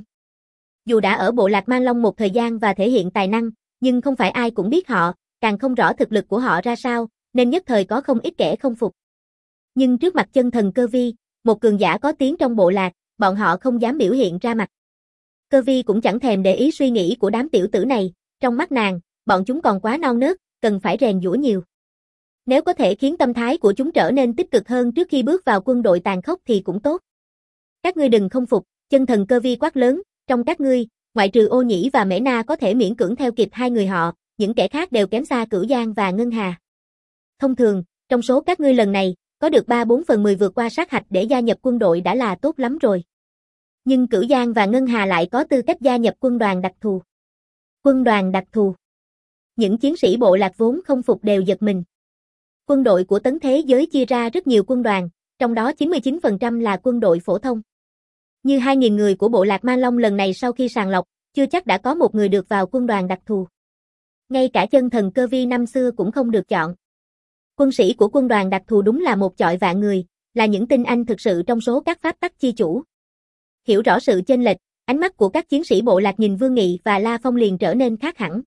Dù đã ở bộ lạc Mang Long một thời gian và thể hiện tài năng, nhưng không phải ai cũng biết họ, càng không rõ thực lực của họ ra sao, nên nhất thời có không ít kẻ không phục. Nhưng trước mặt chân thần Cơ Vi, một cường giả có tiếng trong bộ lạc, bọn họ không dám biểu hiện ra mặt. Cơ Vi cũng chẳng thèm để ý suy nghĩ của đám tiểu tử này, trong mắt nàng, bọn chúng còn quá non nớt, cần phải rèn giũa nhiều. Nếu có thể khiến tâm thái của chúng trở nên tích cực hơn trước khi bước vào quân đội tàn khốc thì cũng tốt. Các ngươi đừng không phục, chân thần Cơ Vi quát lớn, trong các ngươi, ngoại trừ Ô Nhĩ và Mễ Na có thể miễn cưỡng theo kịp hai người họ, những kẻ khác đều kém xa Cửu Giang và Ngân Hà. Thông thường, trong số các ngươi lần này, có được ba bốn phần mười vượt qua sát hạch để gia nhập quân đội đã là tốt lắm rồi. Nhưng Cửu Giang và Ngân Hà lại có tư cách gia nhập quân đoàn đặc thù. Quân đoàn đặc thù. Những chiến sĩ bộ lạc vốn không phục đều giật mình. Quân đội của tấn thế giới chia ra rất nhiều quân đoàn, trong đó chín mươi chín phần trăm là quân đội phổ thông. Như hai nghìn người của bộ lạc Mang Long lần này sau khi sàng lọc, chưa chắc đã có một người được vào quân đoàn đặc thù. Ngay cả chân thần Cơ Vi năm xưa cũng không được chọn. Quân sĩ của quân đoàn đặc thù đúng là một chọi vạn người, là những tinh anh thực sự trong số các pháp tắc chi chủ. Hiểu rõ sự chênh lệch, ánh mắt của các chiến sĩ bộ lạc nhìn Vương Nghị và La Phong liền trở nên khác hẳn.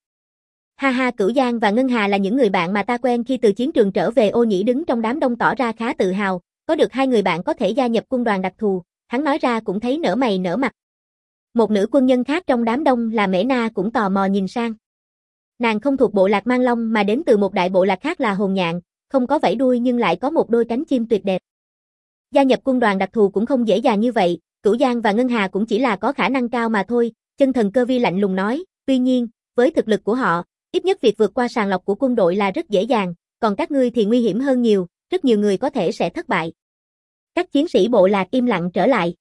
Ha ha, Cửu Giang và Ngân Hà là những người bạn mà ta quen khi từ chiến trường trở về. Ô Nhĩ đứng trong đám đông tỏ ra khá tự hào, có được hai người bạn có thể gia nhập quân đoàn đặc thù, hắn nói ra cũng thấy nở mày nở mặt. Một nữ quân nhân khác trong đám đông là Mễ Na cũng tò mò nhìn sang. Nàng không thuộc bộ lạc Mang Long mà đến từ một đại bộ lạc khác là Hồn Nhạn, không có vảy đuôi nhưng lại có một đôi cánh chim tuyệt đẹp. Gia nhập quân đoàn đặc thù cũng không dễ dàng như vậy, Cửu Giang và Ngân Hà cũng chỉ là có khả năng cao mà thôi, chân thần Cơ Vi lạnh lùng nói, tuy nhiên, với thực lực của họ, ít nhất việc vượt qua sàng lọc của quân đội là rất dễ dàng, còn các ngươi thì nguy hiểm hơn nhiều, rất nhiều người có thể sẽ thất bại. Các chiến sĩ bộ lạc im lặng trở lại.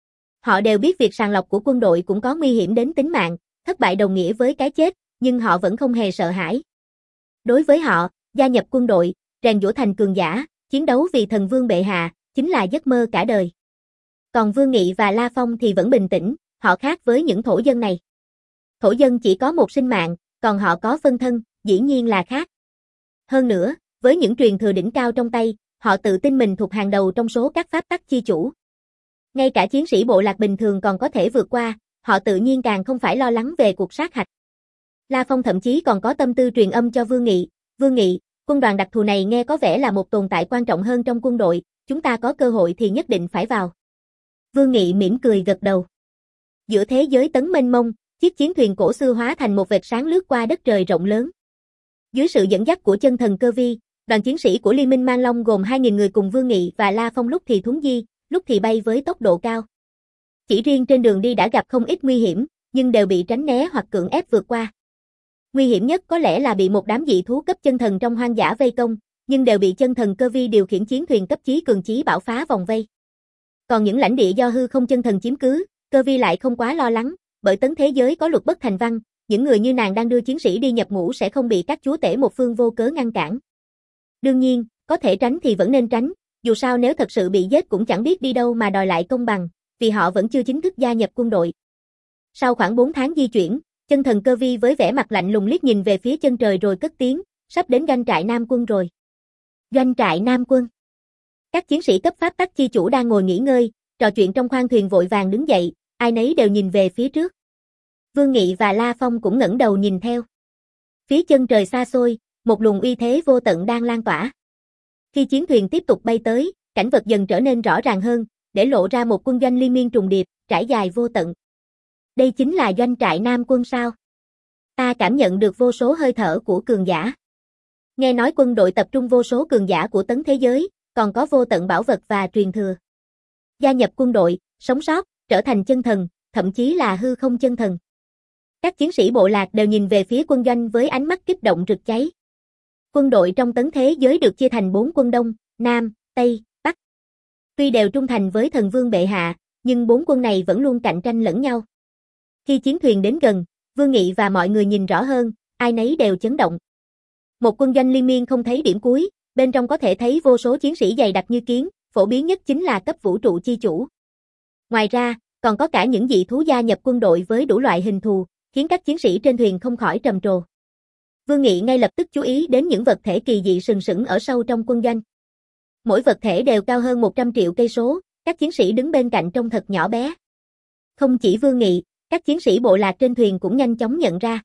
Họ đều biết việc sàng lọc của quân đội cũng có nguy hiểm đến tính mạng, thất bại đồng nghĩa với cái chết, nhưng họ vẫn không hề sợ hãi. Đối với họ, gia nhập quân đội, rèn giũa thành cường giả, chiến đấu vì thần vương bệ hạ, chính là giấc mơ cả đời. Còn Vương Nghị và La Phong thì vẫn bình tĩnh, họ khác với những thổ dân này. Thổ dân chỉ có một sinh mạng, còn họ có phân thân, dĩ nhiên là khác. Hơn nữa, với những truyền thừa đỉnh cao trong tay, họ tự tin mình thuộc hàng đầu trong số các pháp tắc chi chủ. Ngay cả chiến sĩ bộ lạc bình thường còn có thể vượt qua, họ tự nhiên càng không phải lo lắng về cuộc sát hạch. La Phong thậm chí còn có tâm tư truyền âm cho Vương Nghị, Vương Nghị, quân đoàn đặc thù này nghe có vẻ là một tồn tại quan trọng hơn trong quân đội, chúng ta có cơ hội thì nhất định phải vào. Vương Nghị mỉm cười gật đầu. Giữa thế giới tấn mênh mông, chiếc chiến thuyền cổ xưa hóa thành một vệt sáng lướt qua đất trời rộng lớn. Dưới sự dẫn dắt của chân thần Cơ Vi, đoàn chiến sĩ của Liên minh Mang Long gồm hai nghìn người cùng Vương Nghị và La Phong lúc thì thuấn di, lúc thì bay với tốc độ cao. Chỉ riêng trên đường đi đã gặp không ít nguy hiểm, nhưng đều bị tránh né hoặc cưỡng ép vượt qua. Nguy hiểm nhất có lẽ là bị một đám dị thú cấp chân thần trong hoang dã vây công, nhưng đều bị chân thần Cơ Vi điều khiển chiến thuyền cấp chí cường chí bảo phá vòng vây. Còn những lãnh địa do hư không chân thần chiếm cứ, Cơ Vi lại không quá lo lắng, bởi tấn thế giới có luật bất thành văn, những người như nàng đang đưa chiến sĩ đi nhập ngũ sẽ không bị các chúa tể một phương vô cớ ngăn cản. Đương nhiên, có thể tránh thì vẫn nên tránh, dù sao nếu thật sự bị giết cũng chẳng biết đi đâu mà đòi lại công bằng, vì họ vẫn chưa chính thức gia nhập quân đội. Sau khoảng bốn tháng di chuyển, chân thần Cơ Vi với vẻ mặt lạnh lùng liếc nhìn về phía chân trời rồi cất tiếng, sắp đến doanh trại Nam Quân rồi. Doanh trại Nam Quân. Các chiến sĩ cấp pháp tắc chi chủ đang ngồi nghỉ ngơi, trò chuyện trong khoang thuyền vội vàng đứng dậy, ai nấy đều nhìn về phía trước. Vương Nghị và La Phong cũng ngẩng đầu nhìn theo. Phía chân trời xa xôi, một luồng uy thế vô tận đang lan tỏa. Khi chiến thuyền tiếp tục bay tới, cảnh vật dần trở nên rõ ràng hơn, để lộ ra một quân doanh liên miên trùng điệp, trải dài vô tận. Đây chính là doanh trại Nam Quân sao? Ta cảm nhận được vô số hơi thở của cường giả. Nghe nói quân đội tập trung vô số cường giả của tấn thế giới, còn có vô tận bảo vật và truyền thừa. Gia nhập quân đội, sống sót, trở thành chân thần, thậm chí là hư không chân thần. Các chiến sĩ bộ lạc đều nhìn về phía quân doanh với ánh mắt kích động rực cháy. Quân đội trong tấn thế giới được chia thành bốn quân Đông, Nam, Tây, Bắc. Tuy đều trung thành với thần vương bệ hạ, nhưng bốn quân này vẫn luôn cạnh tranh lẫn nhau. Khi chiến thuyền đến gần, Vương Nghị và mọi người nhìn rõ hơn, ai nấy đều chấn động. Một quân doanh liên miên không thấy điểm cuối, bên trong có thể thấy vô số chiến sĩ dày đặc như kiến, phổ biến nhất chính là cấp vũ trụ chi chủ. Ngoài ra, còn có cả những dị thú gia nhập quân đội với đủ loại hình thù, khiến các chiến sĩ trên thuyền không khỏi trầm trồ. Vương Nghị ngay lập tức chú ý đến những vật thể kỳ dị sừng sững ở sâu trong quân doanh. Mỗi vật thể đều cao hơn một trăm triệu cây số, các chiến sĩ đứng bên cạnh trông thật nhỏ bé. Không chỉ Vương Nghị, các chiến sĩ bộ lạc trên thuyền cũng nhanh chóng nhận ra.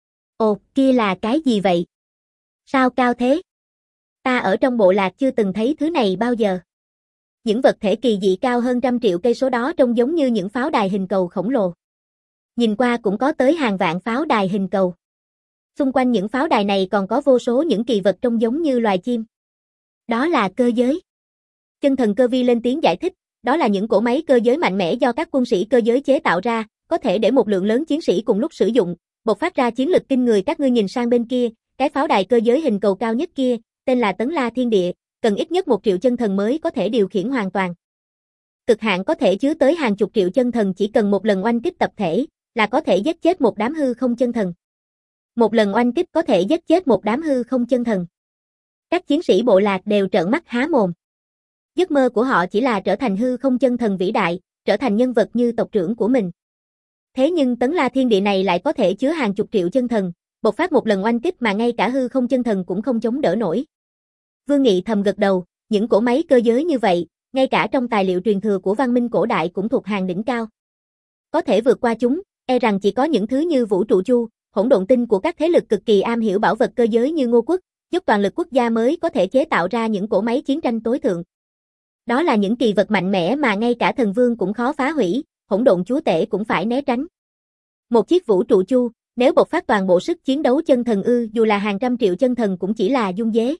Ồ, kia là cái gì vậy? Sao cao thế? Ta ở trong bộ lạc chưa từng thấy thứ này bao giờ. Những vật thể kỳ dị cao hơn trăm triệu cây số đó trông giống như những pháo đài hình cầu khổng lồ. Nhìn qua cũng có tới hàng vạn pháo đài hình cầu. Xung quanh những pháo đài này còn có vô số những kỳ vật trông giống như loài chim. Đó là cơ giới. Chân thần Cơ Vi lên tiếng giải thích, đó là những cỗ máy cơ giới mạnh mẽ do các quân sĩ cơ giới chế tạo ra, có thể để một lượng lớn chiến sĩ cùng lúc sử dụng, bộc phát ra chiến lực kinh người. Các ngươi nhìn sang bên kia, cái pháo đài cơ giới hình cầu cao nhất kia, tên là Tấn La Thiên Địa, cần ít nhất một triệu chân thần mới có thể điều khiển hoàn toàn. Cực hạn có thể chứa tới hàng chục triệu chân thần, chỉ cần một lần oanh kích tập thể, là có thể giết chết một đám hư không chân thần. Một lần oanh kích có thể giết chết một đám hư không chân thần. Các chiến sĩ bộ lạc đều trợn mắt há mồm. Giấc mơ của họ chỉ là trở thành hư không chân thần vĩ đại, trở thành nhân vật như tộc trưởng của mình. Thế nhưng Tấn La Thiên Địa này lại có thể chứa hàng chục triệu chân thần, bộc phát một lần oanh kích mà ngay cả hư không chân thần cũng không chống đỡ nổi. Vương Nghị thầm gật đầu, những cỗ máy cơ giới như vậy, ngay cả trong tài liệu truyền thừa của văn minh cổ đại cũng thuộc hàng đỉnh cao. Có thể vượt qua chúng, e rằng chỉ có những thứ như vũ trụ chu, hỗn độn tinh của các thế lực cực kỳ am hiểu bảo vật cơ giới như Ngô quốc, giúp toàn lực quốc gia mới có thể chế tạo ra những cỗ máy chiến tranh tối thượng. Đó là những kỳ vật mạnh mẽ mà ngay cả thần vương cũng khó phá hủy, hỗn độn chúa tể cũng phải né tránh. Một chiếc vũ trụ chu, nếu bộc phát toàn bộ sức chiến đấu chân thần ư, dù là hàng trăm triệu chân thần cũng chỉ là dung dế.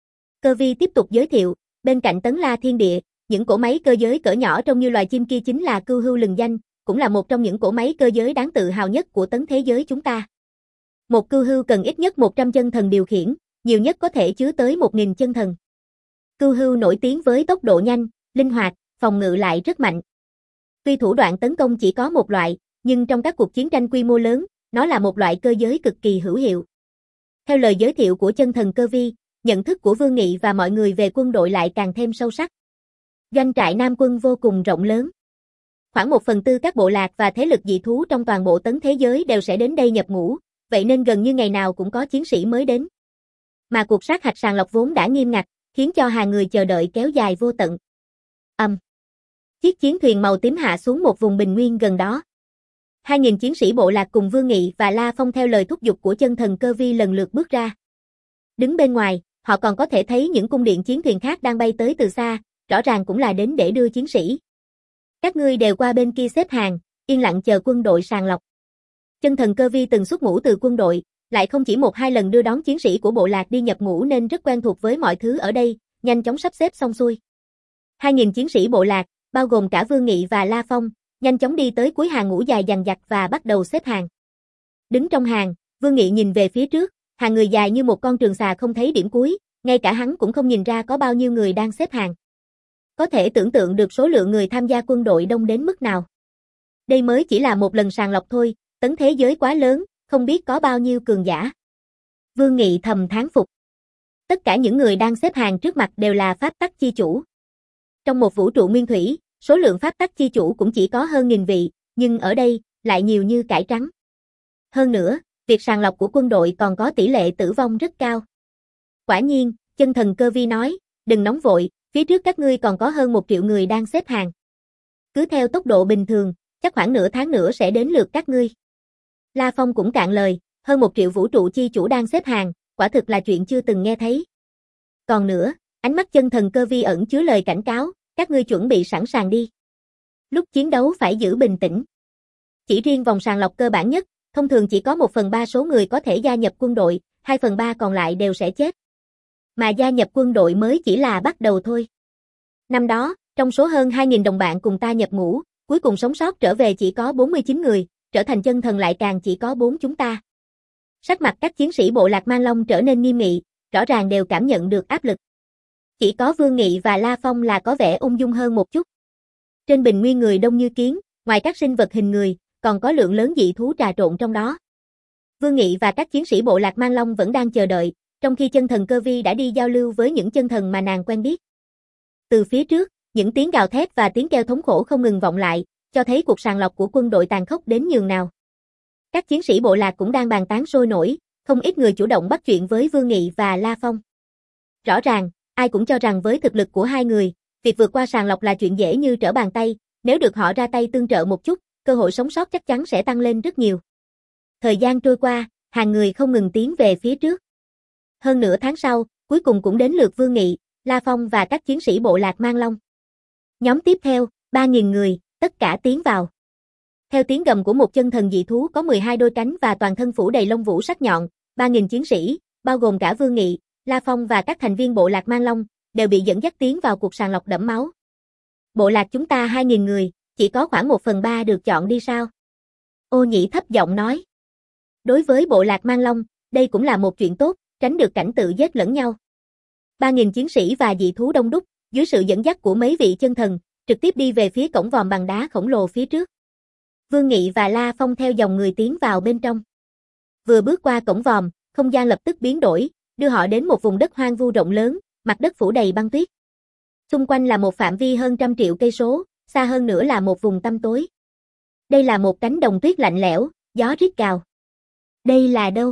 Cơ Vi tiếp tục giới thiệu, bên cạnh Tấn La Thiên Địa, những cỗ máy cơ giới cỡ nhỏ trông như loài chim kia chính là Cưu Hưu lừng danh, cũng là một trong những cỗ máy cơ giới đáng tự hào nhất của tấn thế giới chúng ta. Một Cưu Hưu cần ít nhất một trăm chân thần điều khiển, nhiều nhất có thể chứa tới một nghìn chân thần. Cưu Hưu nổi tiếng với tốc độ nhanh, linh hoạt, phòng ngự lại rất mạnh. Tuy thủ đoạn tấn công chỉ có một loại, nhưng trong các cuộc chiến tranh quy mô lớn, nó là một loại cơ giới cực kỳ hữu hiệu. Theo lời giới thiệu của chân thần Cơ Vi, nhận thức của Vương Nghị và mọi người về quân đội lại càng thêm sâu sắc. Doanh trại Nam quân vô cùng rộng lớn. Khoảng một phần tư các bộ lạc và thế lực dị thú trong toàn bộ tấn thế giới đều sẽ đến đây nhập ngũ, vậy nên gần như ngày nào cũng có chiến sĩ mới đến. Mà cuộc sát hạch sàng lọc vốn đã nghiêm ngặt, khiến cho hàng người chờ đợi kéo dài vô tận. Âm. Um. Chiếc chiến thuyền màu tím hạ xuống một vùng bình nguyên gần đó. Hai nghìn chiến sĩ bộ lạc cùng Vương Nghị và La Phong theo lời thúc giục của chân thần Cơ Vi lần lượt bước ra. Đứng bên ngoài, họ còn có thể thấy những cung điện chiến thuyền khác đang bay tới từ xa, rõ ràng cũng là đến để đưa chiến sĩ. Các ngươi đều qua bên kia xếp hàng, yên lặng chờ quân đội sàng lọc. Chân thần Cơ Vi từng xuất ngũ từ quân đội, lại không chỉ một hai lần đưa đón chiến sĩ của bộ lạc đi nhập ngũ nên rất quen thuộc với mọi thứ ở đây, nhanh chóng sắp xếp xong xuôi. Hai nghìn chiến sĩ bộ lạc, bao gồm cả Vương Nghị và La Phong, nhanh chóng đi tới cuối hàng ngũ dài dằng dặc và bắt đầu xếp hàng. Đứng trong hàng, Vương Nghị nhìn về phía trước, hàng người dài như một con trường xà không thấy điểm cuối, ngay cả hắn cũng không nhìn ra có bao nhiêu người đang xếp hàng. Có thể tưởng tượng được số lượng người tham gia quân đội đông đến mức nào. Đây mới chỉ là một lần sàng lọc thôi, tấn thế giới quá lớn, không biết có bao nhiêu cường giả. Vương Nghị thầm thán phục. Tất cả những người đang xếp hàng trước mặt đều là pháp tắc chi chủ. Trong một vũ trụ nguyên thủy, số lượng pháp tắc chi chủ cũng chỉ có hơn nghìn vị, nhưng ở đây, lại nhiều như cải trắng. Hơn nữa, việc sàng lọc của quân đội còn có tỷ lệ tử vong rất cao. Quả nhiên, chân thần Cơ Vi nói, đừng nóng vội, phía trước các ngươi còn có hơn một triệu người đang xếp hàng. Cứ theo tốc độ bình thường, chắc khoảng nửa tháng nữa sẽ đến lượt các ngươi. La Phong cũng cạn lời, hơn một triệu vũ trụ chi chủ đang xếp hàng, quả thực là chuyện chưa từng nghe thấy. Còn nữa, ánh mắt chân thần Cơ Vi ẩn chứa lời cảnh cáo, các ngươi chuẩn bị sẵn sàng đi. Lúc chiến đấu phải giữ bình tĩnh. Chỉ riêng vòng sàng lọc cơ bản nhất, thông thường chỉ có một phần ba số người có thể gia nhập quân đội, hai phần ba còn lại đều sẽ chết. Mà gia nhập quân đội mới chỉ là bắt đầu thôi. Năm đó, trong số hơn hai nghìn đồng bạn cùng ta nhập ngũ, cuối cùng sống sót trở về chỉ có bốn mươi chín người, trở thành chân thần lại càng chỉ có bốn chúng ta. Sắc mặt các chiến sĩ bộ lạc Mang Long trở nên nghiêm nghị, rõ ràng đều cảm nhận được áp lực. Chỉ có Vương Nghị và La Phong là có vẻ ung dung hơn một chút. Trên bình nguyên người đông như kiến, ngoài các sinh vật hình người, còn có lượng lớn dị thú trà trộn trong đó. Vương Nghị và các chiến sĩ bộ lạc Mang Long vẫn đang chờ đợi, trong khi chân thần Cơ Vi đã đi giao lưu với những chân thần mà nàng quen biết. Từ phía trước, những tiếng gào thét và tiếng kêu thống khổ không ngừng vọng lại, cho thấy cuộc sàng lọc của quân đội tàn khốc đến nhường nào. Các chiến sĩ bộ lạc cũng đang bàn tán sôi nổi, không ít người chủ động bắt chuyện với Vương Nghị và La Phong. Rõ ràng, ai cũng cho rằng với thực lực của hai người, việc vượt qua sàng lọc là chuyện dễ như trở bàn tay, nếu được họ ra tay tương trợ một chút, cơ hội sống sót chắc chắn sẽ tăng lên rất nhiều. Thời gian trôi qua, hàng người không ngừng tiến về phía trước. Hơn nửa tháng sau, cuối cùng cũng đến lượt Vương Nghị, La Phong và các chiến sĩ bộ lạc Mang Long. Nhóm tiếp theo, ba nghìn người, tất cả tiến vào. Theo tiếng gầm của một chân thần dị thú có mười hai đôi cánh và toàn thân phủ đầy lông vũ sắc nhọn, ba nghìn chiến sĩ, bao gồm cả Vương Nghị, La Phong và các thành viên bộ lạc Mang Long, đều bị dẫn dắt tiến vào cuộc sàng lọc đẫm máu. Bộ lạc chúng ta hai nghìn người, chỉ có khoảng một phần ba được chọn đi sao? Ô Nhĩ thấp giọng nói. Đối với bộ lạc Mang Long, đây cũng là một chuyện tốt, tránh được cảnh tự giết lẫn nhau. ba nghìn chiến sĩ và dị thú đông đúc, dưới sự dẫn dắt của mấy vị chân thần, trực tiếp đi về phía cổng vòm bằng đá khổng lồ phía trước. Vương Nghị và La Phong theo dòng người tiến vào bên trong. Vừa bước qua cổng vòm, không gian lập tức biến đổi, đưa họ đến một vùng đất hoang vu rộng lớn, mặt đất phủ đầy băng tuyết. Xung quanh là một phạm vi hơn trăm triệu cây số, xa hơn nữa là một vùng tăm tối. Đây là một cánh đồng tuyết lạnh lẽo, gió rít gào. Đây là đâu?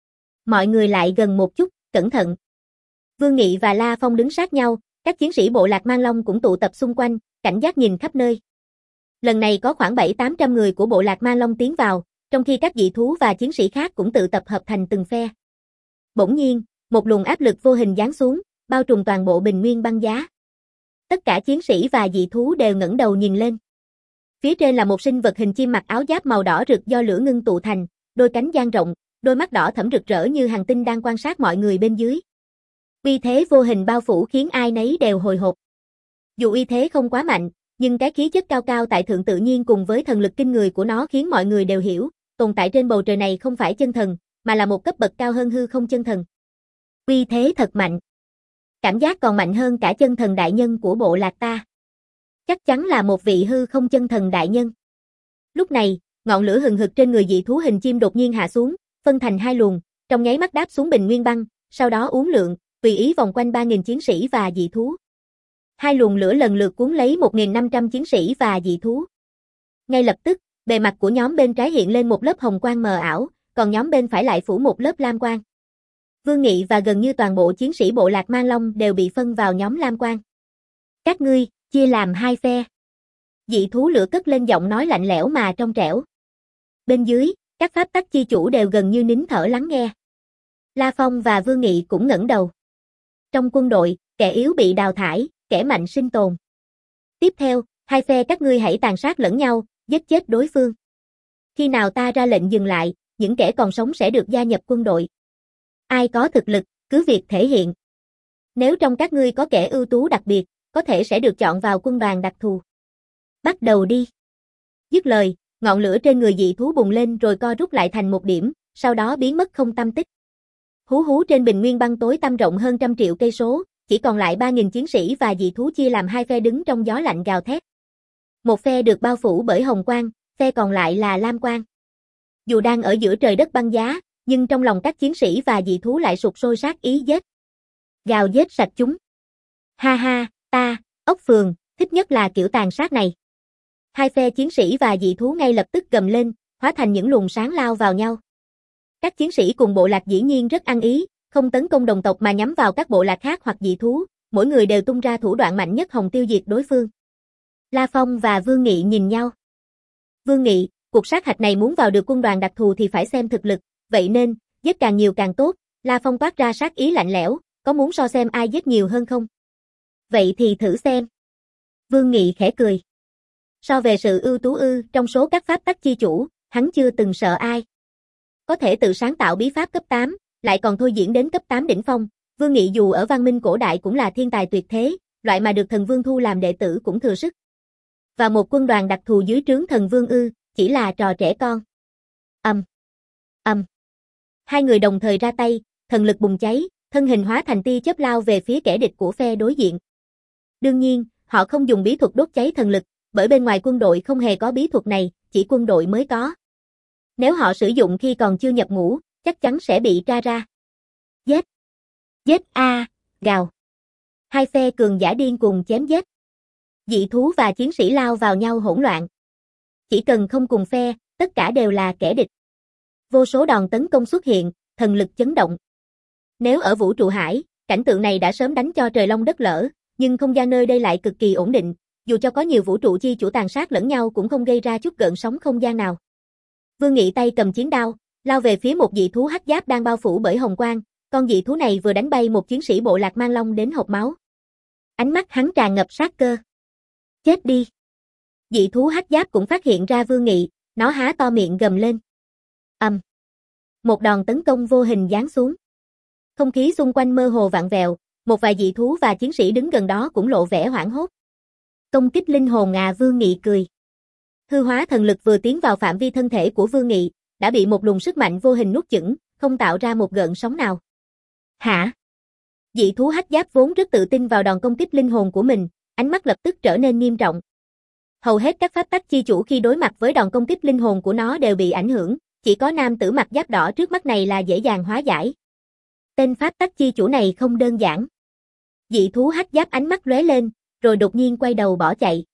Mọi người lại gần một chút, cẩn thận. Vương Nghị và La Phong đứng sát nhau, các chiến sĩ bộ lạc Mang Long cũng tụ tập xung quanh, cảnh giác nhìn khắp nơi. Lần này có khoảng bảy tám trăm người của bộ lạc Mang Long tiến vào, trong khi các dị thú và chiến sĩ khác cũng tự tập hợp thành từng phe. Bỗng nhiên, một luồng áp lực vô hình giáng xuống, bao trùm toàn bộ bình nguyên băng giá. Tất cả chiến sĩ và dị thú đều ngẩng đầu nhìn lên. Phía trên là một sinh vật hình chim mặc áo giáp màu đỏ rực do lửa ngưng tụ thành, đôi cánh dang rộng, đôi mắt đỏ thẫm rực rỡ như hành tinh đang quan sát mọi người bên dưới. Uy thế vô hình bao phủ khiến ai nấy đều hồi hộp. Dù uy thế không quá mạnh, nhưng cái khí chất cao cao tại thượng tự nhiên cùng với thần lực kinh người của nó khiến mọi người đều hiểu, tồn tại trên bầu trời này không phải chân thần, mà là một cấp bậc cao hơn hư không chân thần. Uy thế thật mạnh. Cảm giác còn mạnh hơn cả chân thần đại nhân của bộ lạc ta. Chắc chắn là một vị hư không chân thần đại nhân. Lúc này, ngọn lửa hừng hực trên người dị thú hình chim đột nhiên hạ xuống, phân thành hai luồng, trong nháy mắt đáp xuống bình nguyên băng, sau đó uốn lượn, tùy ý vòng quanh ba nghìn chiến sĩ và dị thú. Hai luồng lửa lần lượt cuốn lấy một nghìn năm trăm chiến sĩ và dị thú. Ngay lập tức, bề mặt của nhóm bên trái hiện lên một lớp hồng quang mờ ảo, còn nhóm bên phải lại phủ một lớp lam quang. Vương Nghị và gần như toàn bộ chiến sĩ bộ lạc Mang Long đều bị phân vào nhóm lam quang. Các ngươi, chia làm hai phe. Dị thú lửa cất lên giọng nói lạnh lẽo mà trong trẻo. Bên dưới, các pháp tắc chi chủ đều gần như nín thở lắng nghe. La Phong và Vương Nghị cũng ngẩng đầu. Trong quân đội, kẻ yếu bị đào thải, kẻ mạnh sinh tồn. Tiếp theo, hai phe các ngươi hãy tàn sát lẫn nhau, giết chết đối phương. Khi nào ta ra lệnh dừng lại, những kẻ còn sống sẽ được gia nhập quân đội. Ai có thực lực, cứ việc thể hiện. Nếu trong các ngươi có kẻ ưu tú đặc biệt, có thể sẽ được chọn vào quân đoàn đặc thù. Bắt đầu đi. Dứt lời, ngọn lửa trên người dị thú bùng lên rồi co rút lại thành một điểm, sau đó biến mất không tăm tích. Hú hú trên bình nguyên băng tối tăm rộng hơn trăm triệu cây số, chỉ còn lại ba nghìn chiến sĩ và dị thú chia làm hai phe đứng trong gió lạnh gào thét. Một phe được bao phủ bởi hồng quang, phe còn lại là lam quang. Dù đang ở giữa trời đất băng giá, nhưng trong lòng các chiến sĩ và dị thú lại sục sôi sát ý giết. Gào giết sạch chúng. Ha ha, ta, ốc phường, thích nhất là kiểu tàn sát này. Hai phe chiến sĩ và dị thú ngay lập tức gầm lên, hóa thành những luồng sáng lao vào nhau. Các chiến sĩ cùng bộ lạc dĩ nhiên rất ăn ý, không tấn công đồng tộc mà nhắm vào các bộ lạc khác hoặc dị thú, mỗi người đều tung ra thủ đoạn mạnh nhất hòng tiêu diệt đối phương. La Phong và Vương Nghị nhìn nhau. Vương Nghị, cuộc sát hạch này muốn vào được quân đoàn đặc thù thì phải xem thực lực, vậy nên, giết càng nhiều càng tốt. La Phong toát ra sát ý lạnh lẽo, có muốn so xem ai giết nhiều hơn không? Vậy thì thử xem. Vương Nghị khẽ cười. So về sự ưu tú ư, trong số các pháp tắc chi chủ, hắn chưa từng sợ ai. Có thể tự sáng tạo bí pháp cấp tám, lại còn thôi diễn đến cấp tám đỉnh phong, Vương Nghị dù ở văn minh cổ đại cũng là thiên tài tuyệt thế, loại mà được thần vương thu làm đệ tử cũng thừa sức. Và một quân đoàn đặc thù dưới trướng thần vương ư, chỉ là trò trẻ con. Ầm. Um. Ầm. Um. Hai người đồng thời ra tay, thần lực bùng cháy, thân hình hóa thành tia chớp lao về phía kẻ địch của phe đối diện. Đương nhiên, họ không dùng bí thuật đốt cháy thần lực, bởi bên ngoài quân đội không hề có bí thuật này, chỉ quân đội mới có. Nếu họ sử dụng khi còn chưa nhập ngũ, chắc chắn sẽ bị tra ra. Giết! Giết a, à, gào. Hai phe cường giả điên cùng chém giết. Dị thú và chiến sĩ lao vào nhau hỗn loạn. Chỉ cần không cùng phe, tất cả đều là kẻ địch. Vô số đòn tấn công xuất hiện, thần lực chấn động. Nếu ở vũ trụ hải, cảnh tượng này đã sớm đánh cho trời long đất lở, nhưng không gian nơi đây lại cực kỳ ổn định, dù cho có nhiều vũ trụ chi chủ tàn sát lẫn nhau cũng không gây ra chút gợn sóng không gian nào. Vương Nghị tay cầm chiến đao, lao về phía một dị thú hắc giáp đang bao phủ bởi hồng quang, con dị thú này vừa đánh bay một chiến sĩ bộ lạc Mang Long đến hộc máu. Ánh mắt hắn tràn ngập sát cơ. Chết đi. Dị thú hắc giáp cũng phát hiện ra Vương Nghị, nó há to miệng gầm lên. Ầm. Um. Một đòn tấn công vô hình giáng xuống. Không khí xung quanh mơ hồ vặn vẹo, một vài dị thú và chiến sĩ đứng gần đó cũng lộ vẻ hoảng hốt. Công kích linh hồn à, Vương Nghị cười. Hư hóa thần lực vừa tiến vào phạm vi thân thể của Vương Nghị, đã bị một luồng sức mạnh vô hình nuốt chửng, không tạo ra một gợn sóng nào. Hả? Dị thú hắc giáp vốn rất tự tin vào đòn công kích linh hồn của mình, ánh mắt lập tức trở nên nghiêm trọng. Hầu hết các pháp tắc chi chủ khi đối mặt với đòn công kích linh hồn của nó đều bị ảnh hưởng, chỉ có nam tử mặc giáp đỏ trước mắt này là dễ dàng hóa giải. Tên pháp tắc chi chủ này không đơn giản. Dị thú hắc giáp ánh mắt lóe lên, rồi đột nhiên quay đầu bỏ chạy.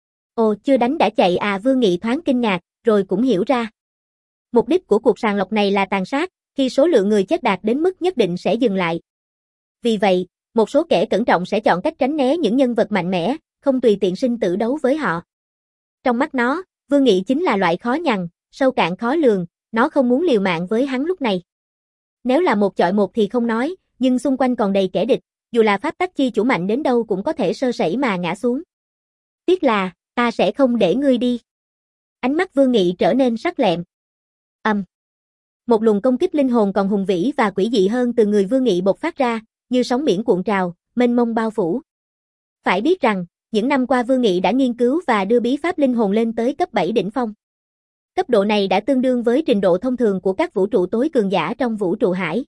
Ồ, chưa đánh đã chạy à, Vương Nghị thoáng kinh ngạc, rồi cũng hiểu ra. Mục đích của cuộc sàng lọc này là tàn sát, khi số lượng người chết đạt đến mức nhất định sẽ dừng lại. Vì vậy, một số kẻ cẩn trọng sẽ chọn cách tránh né những nhân vật mạnh mẽ, không tùy tiện sinh tử đấu với họ. Trong mắt nó, Vương Nghị chính là loại khó nhằn, sâu cạn khó lường, nó không muốn liều mạng với hắn lúc này. Nếu là một chọi một thì không nói, nhưng xung quanh còn đầy kẻ địch, Dù là pháp tắc chi chủ mạnh đến đâu cũng có thể sơ sẩy mà ngã xuống. Tiếc là, ta sẽ không để ngươi đi. Ánh mắt Vương Nghị trở nên sắc lẹm. Ầm. Um. Một luồng công kích linh hồn còn hùng vĩ và quỷ dị hơn từ người Vương Nghị bộc phát ra, như sóng biển cuộn trào, mênh mông bao phủ. Phải biết rằng, những năm qua Vương Nghị đã nghiên cứu và đưa bí pháp linh hồn lên tới cấp bảy đỉnh phong. Cấp độ này đã tương đương với trình độ thông thường của các vũ trụ tối cường giả trong vũ trụ hải.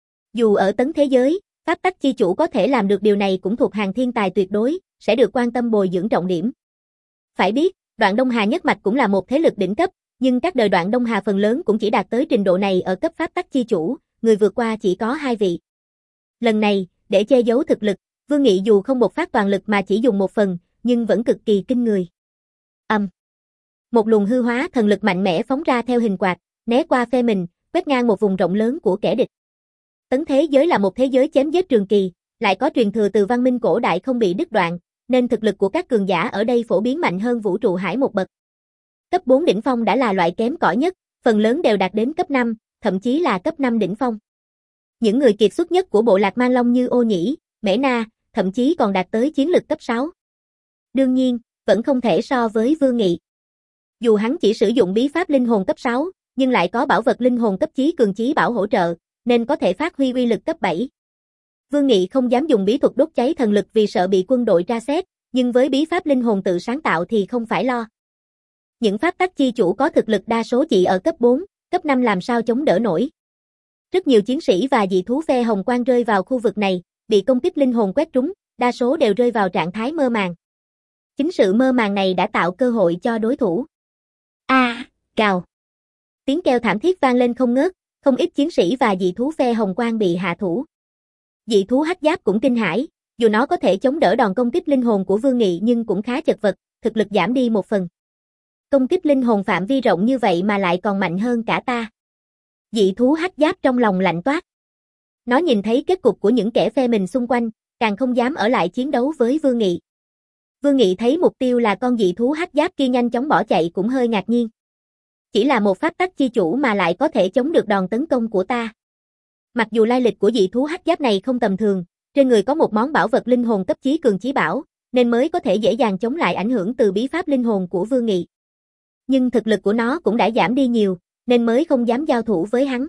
Dù ở tấn thế giới, pháp tắc chi chủ có thể làm được điều này cũng thuộc hàng thiên tài tuyệt đối, sẽ được quan tâm bồi dưỡng trọng điểm. Phải biết, Đoạn Đông Hà nhất mạch cũng là một thế lực đỉnh cấp, nhưng các đời Đoạn Đông Hà phần lớn cũng chỉ đạt tới trình độ này ở cấp pháp tắc chi chủ, người vượt qua chỉ có hai vị. Lần này, để che giấu thực lực, Vương Nghị dù không bộc phát toàn lực mà chỉ dùng một phần, nhưng vẫn cực kỳ kinh người. Âm. Um. Một luồng hư hóa thần lực mạnh mẽ phóng ra theo hình quạt, né qua phe mình, quét ngang một vùng rộng lớn của kẻ địch. Tấn thế giới là một thế giới chém giết trường kỳ, lại có truyền thừa từ văn minh cổ đại không bị đứt đoạn, nên thực lực của các cường giả ở đây phổ biến mạnh hơn vũ trụ hải một bậc. Cấp bốn đỉnh phong đã là loại kém cỏi nhất, phần lớn đều đạt đến cấp năm, thậm chí là cấp năm đỉnh phong. Những người kiệt xuất nhất của bộ lạc Mang Long như Ô Nhĩ, Mễ Na, thậm chí còn đạt tới chiến lực cấp sáu. Đương nhiên, vẫn không thể so với Vương Nghị. Dù hắn chỉ sử dụng bí pháp linh hồn cấp sáu, nhưng lại có bảo vật linh hồn cấp chí cường chí bảo hỗ trợ, nên có thể phát huy uy lực cấp bảy. Vương Nghị không dám dùng bí thuật đốt cháy thần lực vì sợ bị quân đội tra xét, nhưng với bí pháp linh hồn tự sáng tạo thì không phải lo. Những pháp tắc chi chủ có thực lực đa số chỉ ở cấp bốn, cấp năm làm sao chống đỡ nổi. Rất nhiều chiến sĩ và dị thú phe hồng quang rơi vào khu vực này, bị công kích linh hồn quét trúng, đa số đều rơi vào trạng thái mơ màng. Chính sự mơ màng này đã tạo cơ hội cho đối thủ. A, à, cào. Tiếng kêu thảm thiết vang lên không ngớt, không ít chiến sĩ và dị thú phe hồng quang bị hạ thủ. Dị thú hắc giáp cũng kinh hãi, dù nó có thể chống đỡ đòn công kích linh hồn của Vương Nghị nhưng cũng khá chật vật, thực lực giảm đi một phần. Công kích linh hồn phạm vi rộng như vậy mà lại còn mạnh hơn cả ta. Dị thú hắc giáp trong lòng lạnh toát. Nó nhìn thấy kết cục của những kẻ phe mình xung quanh, càng không dám ở lại chiến đấu với Vương Nghị. Vương Nghị thấy mục tiêu là con dị thú hắc giáp kia nhanh chóng bỏ chạy cũng hơi ngạc nhiên. Chỉ là một pháp tắc chi chủ mà lại có thể chống được đòn tấn công của ta. Mặc dù lai lịch của dị thú hắc giáp này không tầm thường, trên người có một món bảo vật linh hồn cấp chí cường chí bảo, nên mới có thể dễ dàng chống lại ảnh hưởng từ bí pháp linh hồn của Vương Nghị. Nhưng thực lực của nó cũng đã giảm đi nhiều, nên mới không dám giao thủ với hắn.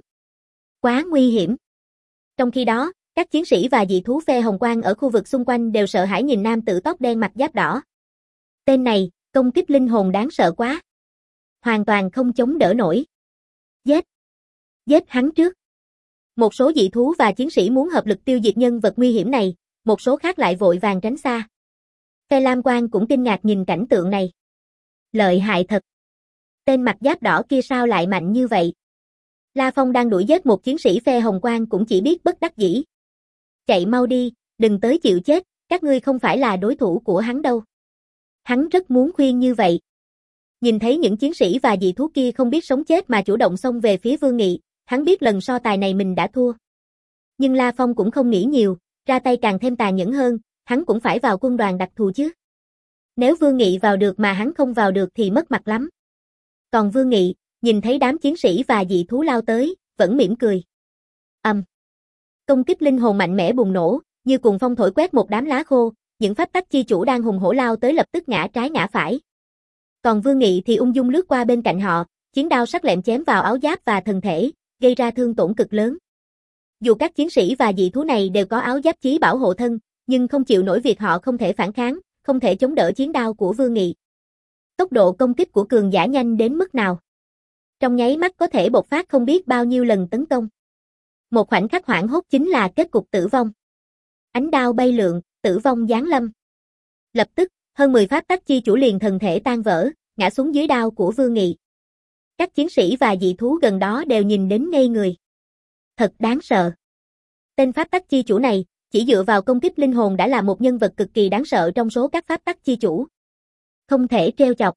Quá nguy hiểm. Trong khi đó, các chiến sĩ và dị thú phe hồng quang ở khu vực xung quanh đều sợ hãi nhìn nam tử tóc đen mặc giáp đỏ. Tên này, công kích linh hồn đáng sợ quá. Hoàn toàn không chống đỡ nổi. Giết! Giết hắn trước! Một số dị thú và chiến sĩ muốn hợp lực tiêu diệt nhân vật nguy hiểm này, một số khác lại vội vàng tránh xa. Phe Lam Quang cũng kinh ngạc nhìn cảnh tượng này. Lợi hại thật! Tên mặc giáp đỏ kia sao lại mạnh như vậy? La Phong đang đuổi giết một chiến sĩ phe hồng quang cũng chỉ biết bất đắc dĩ. Chạy mau đi, đừng tới chịu chết, các ngươi không phải là đối thủ của hắn đâu. Hắn rất muốn khuyên như vậy. Nhìn thấy những chiến sĩ và dị thú kia không biết sống chết mà chủ động xông về phía Vương Nghị, hắn biết lần so tài này mình đã thua. Nhưng La Phong cũng không nghĩ nhiều, ra tay càng thêm tàn nhẫn hơn, hắn cũng phải vào quân đoàn đặc thù chứ. Nếu Vương Nghị vào được mà hắn không vào được thì mất mặt lắm. Còn Vương Nghị, nhìn thấy đám chiến sĩ và dị thú lao tới, vẫn mỉm cười. Ầm. Um. Công kích linh hồn mạnh mẽ bùng nổ, như cuồng phong thổi quét một đám lá khô, những pháp tắc chi chủ đang hùng hổ lao tới lập tức ngã trái ngã phải. Còn Vương Nghị thì ung dung lướt qua bên cạnh họ, chiến đao sắc lẹm chém vào áo giáp và thân thể, gây ra thương tổn cực lớn. Dù các chiến sĩ và dị thú này đều có áo giáp chí bảo hộ thân, nhưng không chịu nổi việc họ không thể phản kháng, không thể chống đỡ chiến đao của Vương Nghị. Tốc độ công kích của cường giả nhanh đến mức nào? Trong nháy mắt có thể bộc phát không biết bao nhiêu lần tấn công. Một khoảnh khắc hoảng hốt chính là kết cục tử vong. Ánh đao bay lượn, tử vong giáng lâm. Lập tức, hơn mười pháp tắc chi chủ liền thần thể tan vỡ, ngã xuống dưới đao của Vương Nghị. Các chiến sĩ và dị thú gần đó đều nhìn đến ngây người. Thật đáng sợ. Tên pháp tắc chi chủ này, chỉ dựa vào công kích linh hồn đã là một nhân vật cực kỳ đáng sợ trong số các pháp tắc chi chủ. Không thể trêu chọc.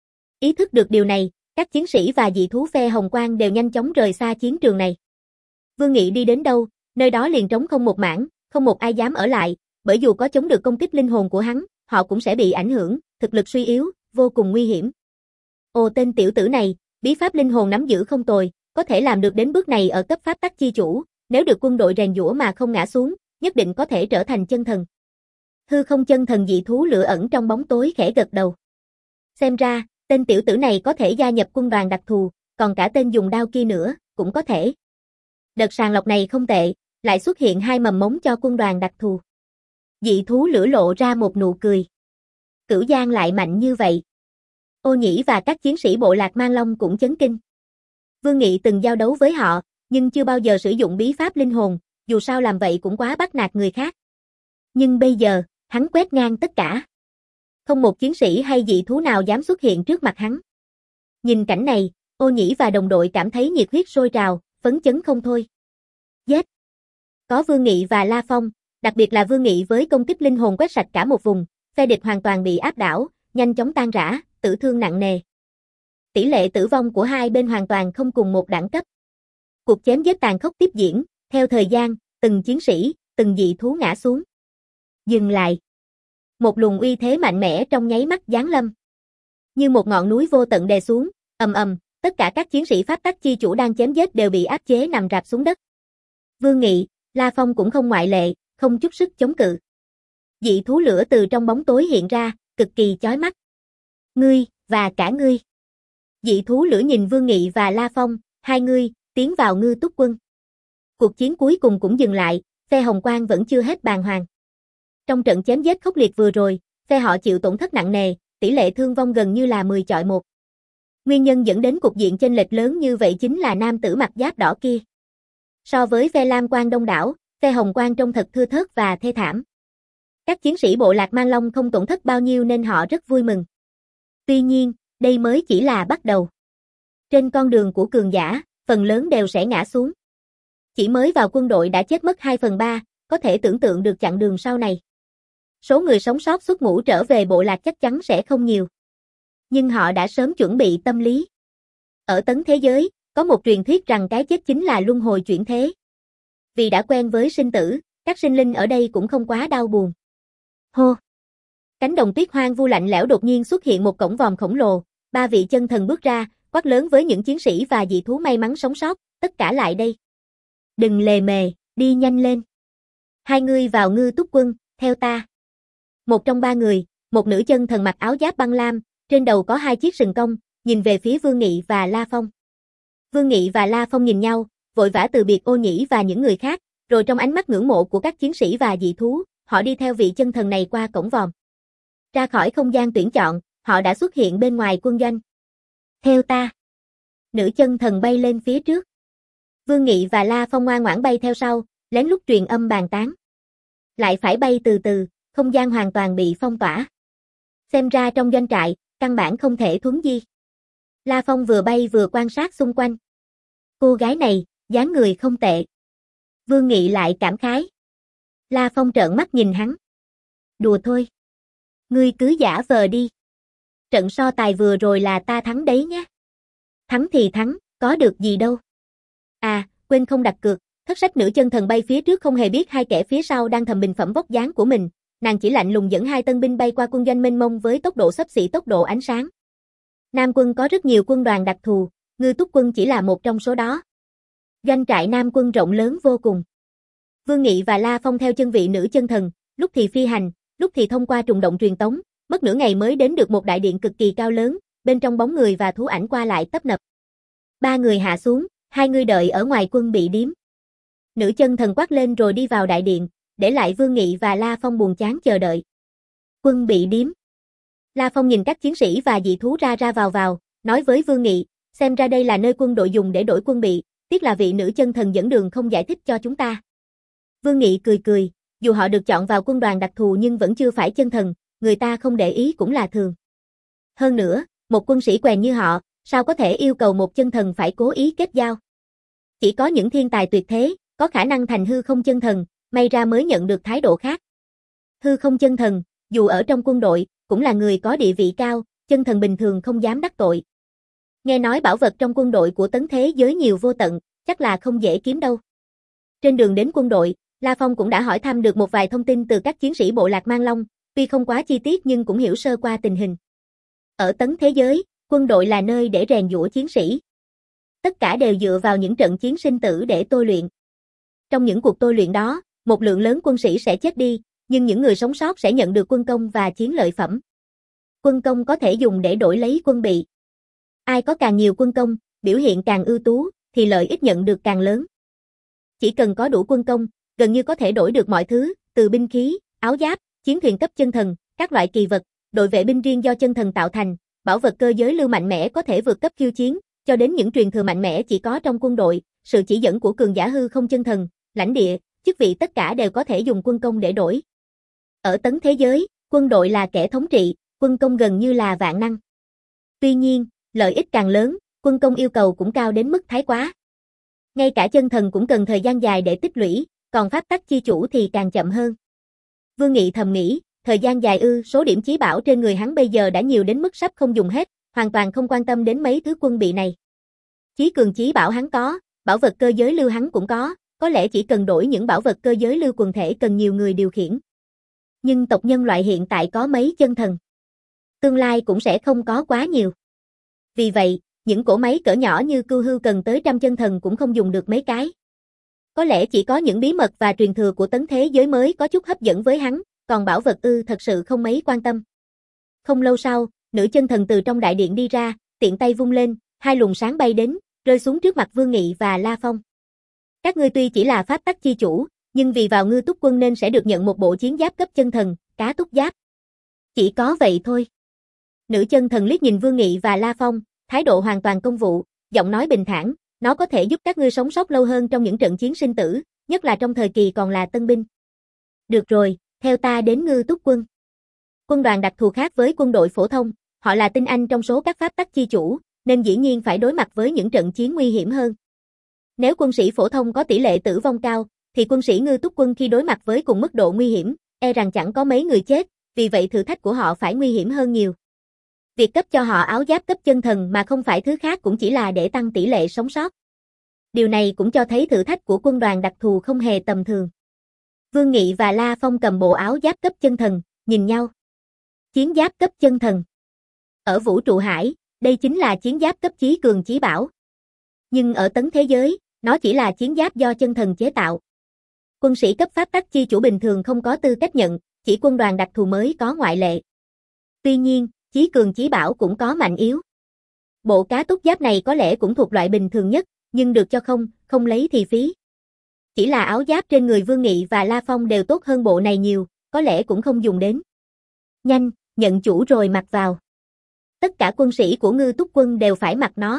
Ý thức được điều này, các chiến sĩ và dị thú phe hồng quang đều nhanh chóng rời xa chiến trường này. Vương Nghị đi đến đâu, nơi đó liền trống không một mảng, không một ai dám ở lại, bởi dù có chống được công kích linh hồn của hắn, họ cũng sẽ bị ảnh hưởng, thực lực suy yếu, vô cùng nguy hiểm. Ồ, tên tiểu tử này, bí pháp linh hồn nắm giữ không tồi, có thể làm được đến bước này ở cấp pháp tắc chi chủ, nếu được quân đội rèn giũa mà không ngã xuống, nhất định có thể trở thành chân thần. Hư không chân thần dị thú lửa ẩn trong bóng tối khẽ gật đầu. Xem ra, tên tiểu tử này có thể gia nhập quân đoàn đặc thù, còn cả tên dùng đao kia nữa, cũng có thể. Đợt sàng lọc này không tệ, lại xuất hiện hai mầm mống cho quân đoàn đặc thù. Dị thú lửa lộ ra một nụ cười. Cửu Giang lại mạnh như vậy. Ô Nhĩ và các chiến sĩ bộ lạc Mang Long cũng chấn kinh. Vương Nghị từng giao đấu với họ, nhưng chưa bao giờ sử dụng bí pháp linh hồn, dù sao làm vậy cũng quá bắt nạt người khác. Nhưng bây giờ, hắn quét ngang tất cả. Không một chiến sĩ hay dị thú nào dám xuất hiện trước mặt hắn. Nhìn cảnh này, Ô Nhĩ và đồng đội cảm thấy nhiệt huyết sôi trào, phấn chấn không thôi. Giết! Có Vương Nghị và La Phong, đặc biệt là Vương Nghị với công kích linh hồn quét sạch cả một vùng, phe địch hoàn toàn bị áp đảo, nhanh chóng tan rã, tử thương nặng nề. Tỷ lệ tử vong của hai bên hoàn toàn không cùng một đẳng cấp. Cuộc chém giết tàn khốc tiếp diễn, theo thời gian, từng chiến sĩ, từng dị thú ngã xuống. Dừng lại. Một luồng uy thế mạnh mẽ trong nháy mắt giáng lâm. Như một ngọn núi vô tận đè xuống, ầm ầm, tất cả các chiến sĩ pháp tắc chi chủ đang chém giết đều bị áp chế nằm rạp xuống đất. Vương Nghị, La Phong cũng không ngoại lệ, không chút sức chống cự. Dị thú lửa từ trong bóng tối hiện ra, cực kỳ chói mắt. Ngươi, và cả ngươi. Dị thú lửa nhìn Vương Nghị và La Phong, hai ngươi, tiến vào Ngư Túc quân. Cuộc chiến cuối cùng cũng dừng lại, phe Hồng Quang vẫn chưa hết bàng hoàng. Trong trận chém giết khốc liệt vừa rồi, phe họ chịu tổn thất nặng nề, tỷ lệ thương vong gần như là mười chọi một. Nguyên nhân dẫn đến cục diện chênh lệch lớn như vậy chính là nam tử mặc giáp đỏ kia. So với phe Lam Quang đông đảo, phe Hồng Quang trông thật thưa thớt và thê thảm. Các chiến sĩ bộ lạc Mang Long không tổn thất bao nhiêu nên họ rất vui mừng. Tuy nhiên, đây mới chỉ là bắt đầu. Trên con đường của cường giả, phần lớn đều sẽ ngã xuống. Chỉ mới vào quân đội đã chết mất hai phần ba, có thể tưởng tượng được chặng đường sau này. Số người sống sót xuất ngũ trở về bộ lạc chắc chắn sẽ không nhiều. Nhưng họ đã sớm chuẩn bị tâm lý. Ở tấn thế giới, có một truyền thuyết rằng cái chết chính là luân hồi chuyển thế. Vì đã quen với sinh tử, các sinh linh ở đây cũng không quá đau buồn. Hô! Cánh đồng tuyết hoang vu lạnh lẽo đột nhiên xuất hiện một cổng vòm khổng lồ, ba vị chân thần bước ra, quát lớn với những chiến sĩ và dị thú may mắn sống sót, tất cả lại đây. Đừng lề mề, đi nhanh lên. Hai người vào Ngư Túc quân, theo ta. Một trong ba người, một nữ chân thần mặc áo giáp băng lam, trên đầu có hai chiếc sừng cong, nhìn về phía Vương Nghị và La Phong. Vương Nghị và La Phong nhìn nhau, vội vã từ biệt Ô Nhĩ và những người khác, rồi trong ánh mắt ngưỡng mộ của các chiến sĩ và dị thú, họ đi theo vị chân thần này qua cổng vòm. Ra khỏi không gian tuyển chọn, họ đã xuất hiện bên ngoài quân doanh. Theo ta. Nữ chân thần bay lên phía trước. Vương Nghị và La Phong ngoan ngoãn bay theo sau, lén lút truyền âm bàn tán. Lại phải bay từ từ, không gian hoàn toàn bị phong tỏa. Xem ra trong doanh trại, căn bản không thể thuấn di. La Phong vừa bay vừa quan sát xung quanh. Cô gái này, dáng người không tệ. Vương Nghị lại cảm khái. La Phong trợn mắt nhìn hắn. Đùa thôi. Ngươi cứ giả vờ đi. Trận so tài vừa rồi là ta thắng đấy nhé. Thắng thì thắng, có được gì đâu. À, quên không đặt cược, thất sách nữ chân thần bay phía trước không hề biết hai kẻ phía sau đang thầm bình phẩm vóc dáng của mình, nàng chỉ lạnh lùng dẫn hai tân binh bay qua quân doanh mênh mông với tốc độ xấp xỉ tốc độ ánh sáng. Nam quân có rất nhiều quân đoàn đặc thù, Ngư Túc quân chỉ là một trong số đó. Doanh trại Nam quân rộng lớn vô cùng. Vương Nghị và La Phong theo chân vị nữ chân thần, lúc thì phi hành, lúc thì thông qua trùng động truyền tống, mất nửa ngày mới đến được một đại điện cực kỳ cao lớn, bên trong bóng người và thú ảnh qua lại tấp nập. Ba người hạ xuống, hai người đợi ở ngoài quân bị điếm. Nữ chân thần quát lên rồi đi vào đại điện, để lại Vương Nghị và La Phong buồn chán chờ đợi. Quân bị điếm. La Phong nhìn các chiến sĩ và dị thú ra ra vào vào, nói với Vương Nghị, xem ra đây là nơi quân đội dùng để đổi quân bị, tiếc là vị nữ chân thần dẫn đường không giải thích cho chúng ta. Vương Nghị cười cười, dù họ được chọn vào quân đoàn đặc thù nhưng vẫn chưa phải chân thần, người ta không để ý cũng là thường. Hơn nữa, một quân sĩ quèn như họ, sao có thể yêu cầu một chân thần phải cố ý kết giao. Chỉ có những thiên tài tuyệt thế, có khả năng thành hư không chân thần, may ra mới nhận được thái độ khác. Hư không chân thần, dù ở trong quân đội, cũng là người có địa vị cao, chân thần bình thường không dám đắc tội. Nghe nói bảo vật trong quân đội của tấn thế giới nhiều vô tận, chắc là không dễ kiếm đâu. Trên đường đến quân đội, La Phong cũng đã hỏi thăm được một vài thông tin từ các chiến sĩ bộ lạc Mang Long, tuy không quá chi tiết nhưng cũng hiểu sơ qua tình hình. Ở tấn thế giới, quân đội là nơi để rèn giũa chiến sĩ. Tất cả đều dựa vào những trận chiến sinh tử để tôi luyện. Trong những cuộc tôi luyện đó, một lượng lớn quân sĩ sẽ chết đi, nhưng những người sống sót sẽ nhận được quân công và chiến lợi phẩm. Quân công có thể dùng để đổi lấy quân bị. Ai có càng nhiều quân công, biểu hiện càng ưu tú, thì lợi ích nhận được càng lớn. Chỉ cần có đủ quân công, gần như có thể đổi được mọi thứ, từ binh khí, áo giáp, chiến thuyền cấp chân thần, các loại kỳ vật, đội vệ binh riêng do chân thần tạo thành, bảo vật cơ giới lưu mạnh mẽ có thể vượt cấp khiêu chiến, cho đến những truyền thừa mạnh mẽ chỉ có trong quân đội, sự chỉ dẫn của cường giả hư không chân thần, lãnh địa, chức vị tất cả đều có thể dùng quân công để đổi. Ở tấn thế giới, quân đội là kẻ thống trị, quân công gần như là vạn năng. Tuy nhiên, lợi ích càng lớn, quân công yêu cầu cũng cao đến mức thái quá. Ngay cả chân thần cũng cần thời gian dài để tích lũy, còn pháp tắc chi chủ thì càng chậm hơn. Vương Nghị thầm nghĩ, thời gian dài ư, số điểm chí bảo trên người hắn bây giờ đã nhiều đến mức sắp không dùng hết, hoàn toàn không quan tâm đến mấy thứ quân bị này. Chí cường chí bảo hắn có, bảo vật cơ giới lưu hắn cũng có, có lẽ chỉ cần đổi những bảo vật cơ giới lưu quần thể cần nhiều người điều khiển. Nhưng tộc nhân loại hiện tại có mấy chân thần. Tương lai cũng sẽ không có quá nhiều. Vì vậy, những cỗ máy cỡ nhỏ như Cưu Hưu cần tới trăm chân thần cũng không dùng được mấy cái. Có lẽ chỉ có những bí mật và truyền thừa của tấn thế giới mới có chút hấp dẫn với hắn, còn bảo vật ư thật sự không mấy quan tâm. Không lâu sau, nữ chân thần từ trong đại điện đi ra, tiện tay vung lên, hai luồng sáng bay đến, rơi xuống trước mặt Vương Nghị và La Phong. Các ngươi tuy chỉ là pháp tắc chi chủ, nhưng vì vào Ngư Túc Quân nên sẽ được nhận một bộ chiến giáp cấp chân thần, cá túc giáp. Chỉ có vậy thôi. Nữ chân thần liếc nhìn Vương Nghị và La Phong, thái độ hoàn toàn công vụ, giọng nói bình thản, nó có thể giúp các ngươi sống sót lâu hơn trong những trận chiến sinh tử, nhất là trong thời kỳ còn là tân binh. Được rồi, theo ta đến Ngư Túc Quân. Quân đoàn đặc thù khác với quân đội phổ thông, họ là tinh anh trong số các pháp tắc chi chủ, nên dĩ nhiên phải đối mặt với những trận chiến nguy hiểm hơn. Nếu quân sĩ phổ thông có tỷ lệ tử vong cao, thì quân sĩ Ngư Túc Quân khi đối mặt với cùng mức độ nguy hiểm, e rằng chẳng có mấy người chết, vì vậy thử thách của họ phải nguy hiểm hơn nhiều. Việc cấp cho họ áo giáp cấp chân thần mà không phải thứ khác cũng chỉ là để tăng tỷ lệ sống sót. Điều này cũng cho thấy thử thách của quân đoàn đặc thù không hề tầm thường. Vương Nghị và La Phong cầm bộ áo giáp cấp chân thần, nhìn nhau. Chiến giáp cấp chân thần. Ở vũ trụ hải, đây chính là chiến giáp cấp chí cường chí bảo. Nhưng ở tấn thế giới, nó chỉ là chiến giáp do chân thần chế tạo. Quân sĩ cấp pháp tắc chi chủ bình thường không có tư cách nhận, chỉ quân đoàn đặc thù mới có ngoại lệ. Tuy nhiên, chí cường chí bảo cũng có mạnh yếu. Bộ cá túc giáp này có lẽ cũng thuộc loại bình thường nhất, nhưng được cho không, không lấy thì phí. Chỉ là áo giáp trên người Vương Nghị và La Phong đều tốt hơn bộ này nhiều, có lẽ cũng không dùng đến. Nhanh, nhận chủ rồi mặc vào. Tất cả quân sĩ của Ngư Túc Quân đều phải mặc nó.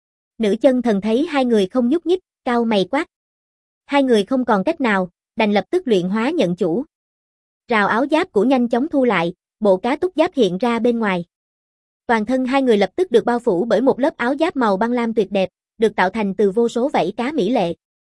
Nữ chân thần thấy hai người không nhúc nhích, cau mày quát. Hai người không còn cách nào, đành lập tức luyện hóa nhận chủ. Rào áo giáp của nhanh chóng thu lại, bộ cá túc giáp hiện ra bên ngoài. Toàn thân hai người lập tức được bao phủ bởi một lớp áo giáp màu băng lam tuyệt đẹp, được tạo thành từ vô số vảy cá mỹ lệ.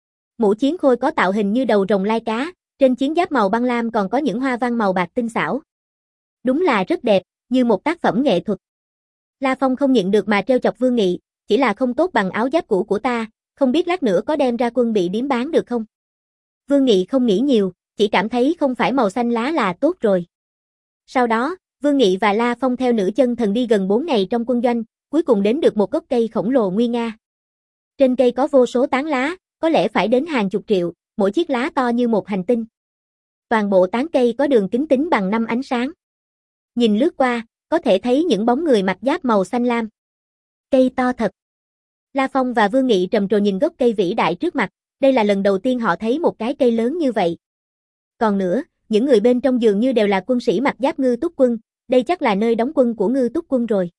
Mũ chiến khôi có tạo hình như đầu rồng lai cá, trên chiến giáp màu băng lam còn có những hoa văn màu bạc tinh xảo. Đúng là rất đẹp, như một tác phẩm nghệ thuật. La Phong không nhịn được mà trêu chọc Vương Nghị, chỉ là không tốt bằng áo giáp cũ của ta, không biết lát nữa có đem ra quân bị điếm bán được không? Vương Nghị không nghĩ nhiều, chỉ cảm thấy không phải màu xanh lá là tốt rồi. Sau đó, Vương Nghị và La Phong theo nữ chân thần đi gần bốn ngày trong quân doanh, cuối cùng đến được một gốc cây khổng lồ nguy nga. Trên cây có vô số tán lá, có lẽ phải đến hàng chục triệu, mỗi chiếc lá to như một hành tinh. Toàn bộ tán cây có đường kính tính bằng năm ánh sáng. Nhìn lướt qua, có thể thấy những bóng người mặc giáp màu xanh lam. Cây to thật. La Phong và Vương Nghị trầm trồ nhìn gốc cây vĩ đại trước mặt, đây là lần đầu tiên họ thấy một cái cây lớn như vậy. Còn nữa, những người bên trong dường như đều là quân sĩ mặc giáp Ngư Túc Quân, đây chắc là nơi đóng quân của Ngư Túc Quân rồi.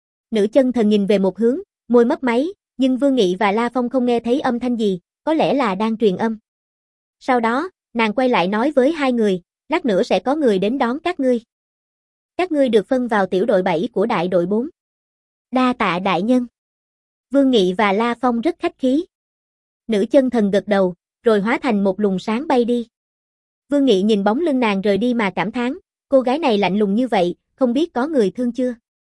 Nữ chân thần nhìn về một hướng, môi mấp máy, nhưng Vương Nghị và La Phong không nghe thấy âm thanh gì, có lẽ là đang truyền âm. Sau đó, nàng quay lại nói với hai người, lát nữa sẽ có người đến đón các ngươi. Các ngươi được phân vào tiểu đội bảy của đại đội bốn. Đa tạ đại nhân. Vương Nghị và La Phong rất khách khí. Nữ chân thần gật đầu, rồi hóa thành một luồng sáng bay đi. Vương Nghị nhìn bóng lưng nàng rời đi mà cảm thán, cô gái này lạnh lùng như vậy, không biết có người thương chưa?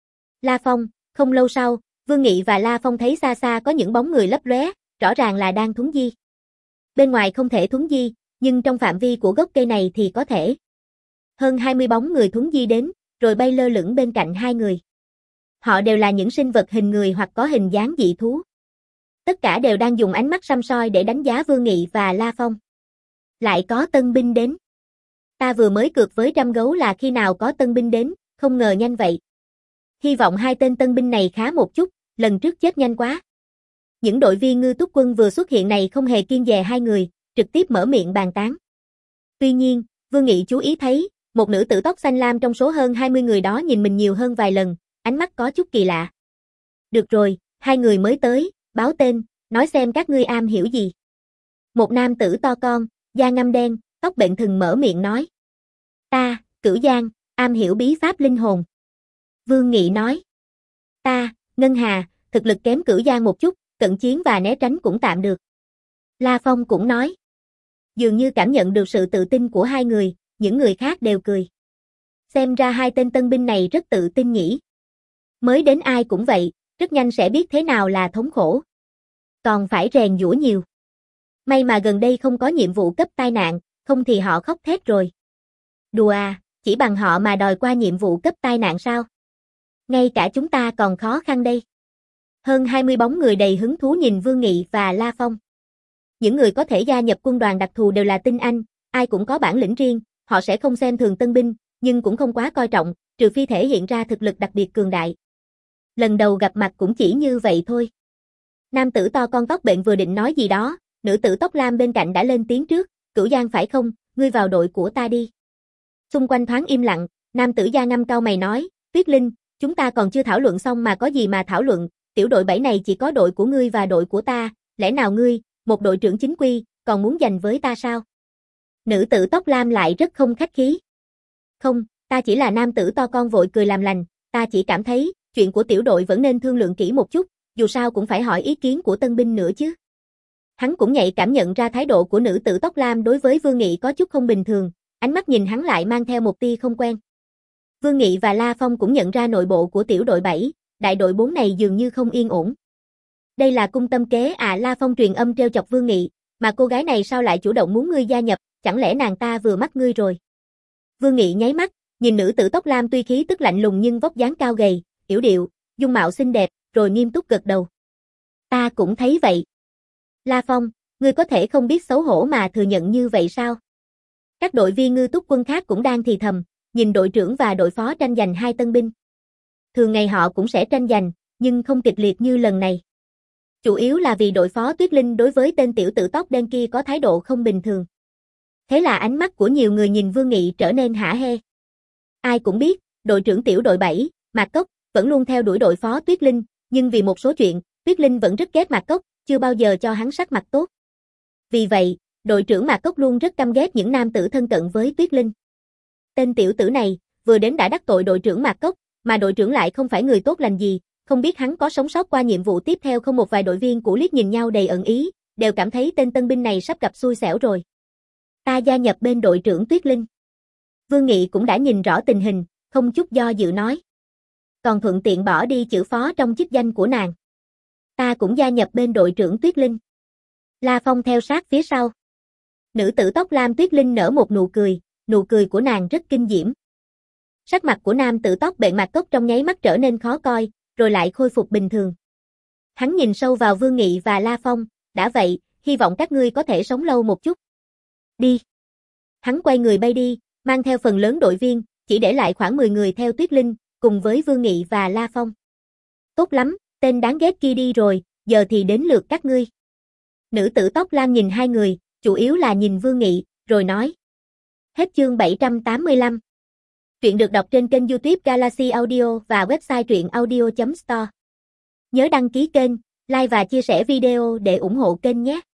La Phong, không lâu sau, Vương Nghị và La Phong thấy xa xa có những bóng người lấp lóe, rõ ràng là đang thuấn di. Bên ngoài không thể thuấn di, nhưng trong phạm vi của gốc cây này thì có thể. Hơn hai mươi bóng người thuấn di đến, rồi bay lơ lửng bên cạnh hai người. Họ đều là những sinh vật hình người hoặc có hình dáng dị thú. Tất cả đều đang dùng ánh mắt săm soi để đánh giá Vương Nghị và La Phong. Lại có tân binh đến. Ta vừa mới cược với trăm gấu là khi nào có tân binh đến, không ngờ nhanh vậy. Hy vọng hai tên tân binh này khá một chút, lần trước chết nhanh quá. Những đội viên Ngư Túc Quân vừa xuất hiện này không hề kiêng dè hai người, trực tiếp mở miệng bàn tán. Tuy nhiên, Vương Nghị chú ý thấy, một nữ tử tóc xanh lam trong số hơn hai mươi người đó nhìn mình nhiều hơn vài lần, ánh mắt có chút kỳ lạ. Được rồi, hai người mới tới, báo tên, nói xem các ngươi am hiểu gì. Một nam tử to con, da ngăm đen, tóc bện thừng mở miệng nói. Ta, Cửu Giang, am hiểu bí pháp linh hồn. Vương Nghị nói. Ta, Ngân Hà, thực lực kém Cửu Giang một chút, cận chiến và né tránh cũng tạm được. La Phong cũng nói. Dường như cảm nhận được sự tự tin của hai người, những người khác đều cười. Xem ra hai tên tân binh này rất tự tin nhỉ. Mới đến ai cũng vậy, rất nhanh sẽ biết thế nào là thống khổ. Còn phải rèn giũa nhiều. May mà gần đây không có nhiệm vụ cấp tai nạn, không thì họ khóc thét rồi. Đùa à, chỉ bằng họ mà đòi qua nhiệm vụ cấp tai nạn sao? Ngay cả chúng ta còn khó khăn đây. Hơn hai mươi bóng người đầy hứng thú nhìn Vương Nghị và La Phong. Những người có thể gia nhập quân đoàn đặc thù đều là tinh anh, ai cũng có bản lĩnh riêng, họ sẽ không xem thường tân binh, nhưng cũng không quá coi trọng, trừ phi thể hiện ra thực lực đặc biệt cường đại. Lần đầu gặp mặt cũng chỉ như vậy thôi. Nam tử to con tóc bện vừa định nói gì đó, nữ tử tóc lam bên cạnh đã lên tiếng trước, Cửu Giang phải không, ngươi vào đội của ta đi. Xung quanh thoáng im lặng, nam tử da ngăm cau mày nói, Tuyết Linh, chúng ta còn chưa thảo luận xong mà có gì mà thảo luận, tiểu đội bảy này chỉ có đội của ngươi và đội của ta, lẽ nào ngươi, một đội trưởng chính quy, còn muốn giành với ta sao? Nữ tử tóc lam lại rất không khách khí. Không, ta chỉ là nam tử to con vội cười làm lành, ta chỉ cảm thấy, chuyện của tiểu đội vẫn nên thương lượng kỹ một chút, dù sao cũng phải hỏi ý kiến của tân binh nữa chứ. Hắn cũng nhạy cảm nhận ra thái độ của nữ tử tóc lam đối với Vương Nghị có chút không bình thường, ánh mắt nhìn hắn lại mang theo một tia không quen. Vương Nghị và La Phong cũng nhận ra nội bộ của tiểu đội bảy, đại đội bốn này dường như không yên ổn. Đây là cung tâm kế à? La Phong truyền âm trêu chọc Vương Nghị, mà cô gái này sao lại chủ động muốn ngươi gia nhập, chẳng lẽ nàng ta vừa mắc ngươi rồi? Vương Nghị nháy mắt, nhìn nữ tử tóc lam tuy khí tức lạnh lùng nhưng vóc dáng cao gầy, yểu điệu, dung mạo xinh đẹp, rồi nghiêm túc gật đầu. Ta cũng thấy vậy. La Phong, ngươi có thể không biết xấu hổ mà thừa nhận như vậy sao? Các đội viên Ngư Túc Quân khác cũng đang thì thầm, nhìn đội trưởng và đội phó tranh giành hai tân binh. Thường ngày họ cũng sẽ tranh giành, nhưng không kịch liệt như lần này. Chủ yếu là vì đội phó Tuyết Linh đối với tên tiểu tử tóc đen kia có thái độ không bình thường. Thế là ánh mắt của nhiều người nhìn Vương Nghị trở nên hả hê. Ai cũng biết, đội trưởng tiểu đội bảy, Mạc Cốc, vẫn luôn theo đuổi đội phó Tuyết Linh, nhưng vì một số chuyện, Tuyết Linh vẫn rất ghét Mạc Cốc, chưa bao giờ cho hắn sắc mặt tốt. Vì vậy, đội trưởng Mạc Cốc luôn rất căm ghét những nam tử thân cận với Tuyết Linh. Tên tiểu tử này, vừa đến đã đắc tội đội trưởng Mạc Cốc, mà đội trưởng lại không phải người tốt lành gì, không biết hắn có sống sót qua nhiệm vụ tiếp theo không? Một vài đội viên cũ liếc nhìn nhau đầy ẩn ý, đều cảm thấy tên tân binh này sắp gặp xui xẻo rồi. Ta gia nhập bên đội trưởng Tuyết Linh. Vương Nghị cũng đã nhìn rõ tình hình, không chút do dự nói. Còn thuận tiện bỏ đi chữ phó trong chức danh của nàng. Ta cũng gia nhập bên đội trưởng Tuyết Linh. La Phong theo sát phía sau. Nữ tử tóc lam Tuyết Linh nở một nụ cười, nụ cười của nàng rất kinh diễm. Sắc mặt của nam tử tóc bện Mạc Cốc trong nháy mắt trở nên khó coi, rồi lại khôi phục bình thường. Hắn nhìn sâu vào Vương Nghị và La Phong, đã vậy, hy vọng các ngươi có thể sống lâu một chút. Đi. Hắn quay người bay đi, mang theo phần lớn đội viên, chỉ để lại khoảng mười người theo Tuyết Linh, cùng với Vương Nghị và La Phong. Tốt lắm, tên đáng ghét kia đi rồi, giờ thì đến lượt các ngươi. Nữ tử tóc lam nhìn hai người, chủ yếu là nhìn Vương Nghị, rồi nói. Hết chương bảy trăm tám mươi lăm. Truyện được đọc trên kênh YouTube Galaxy Audio và website truyện audio chấm store. Nhớ đăng ký kênh, like và chia sẻ video để ủng hộ kênh nhé.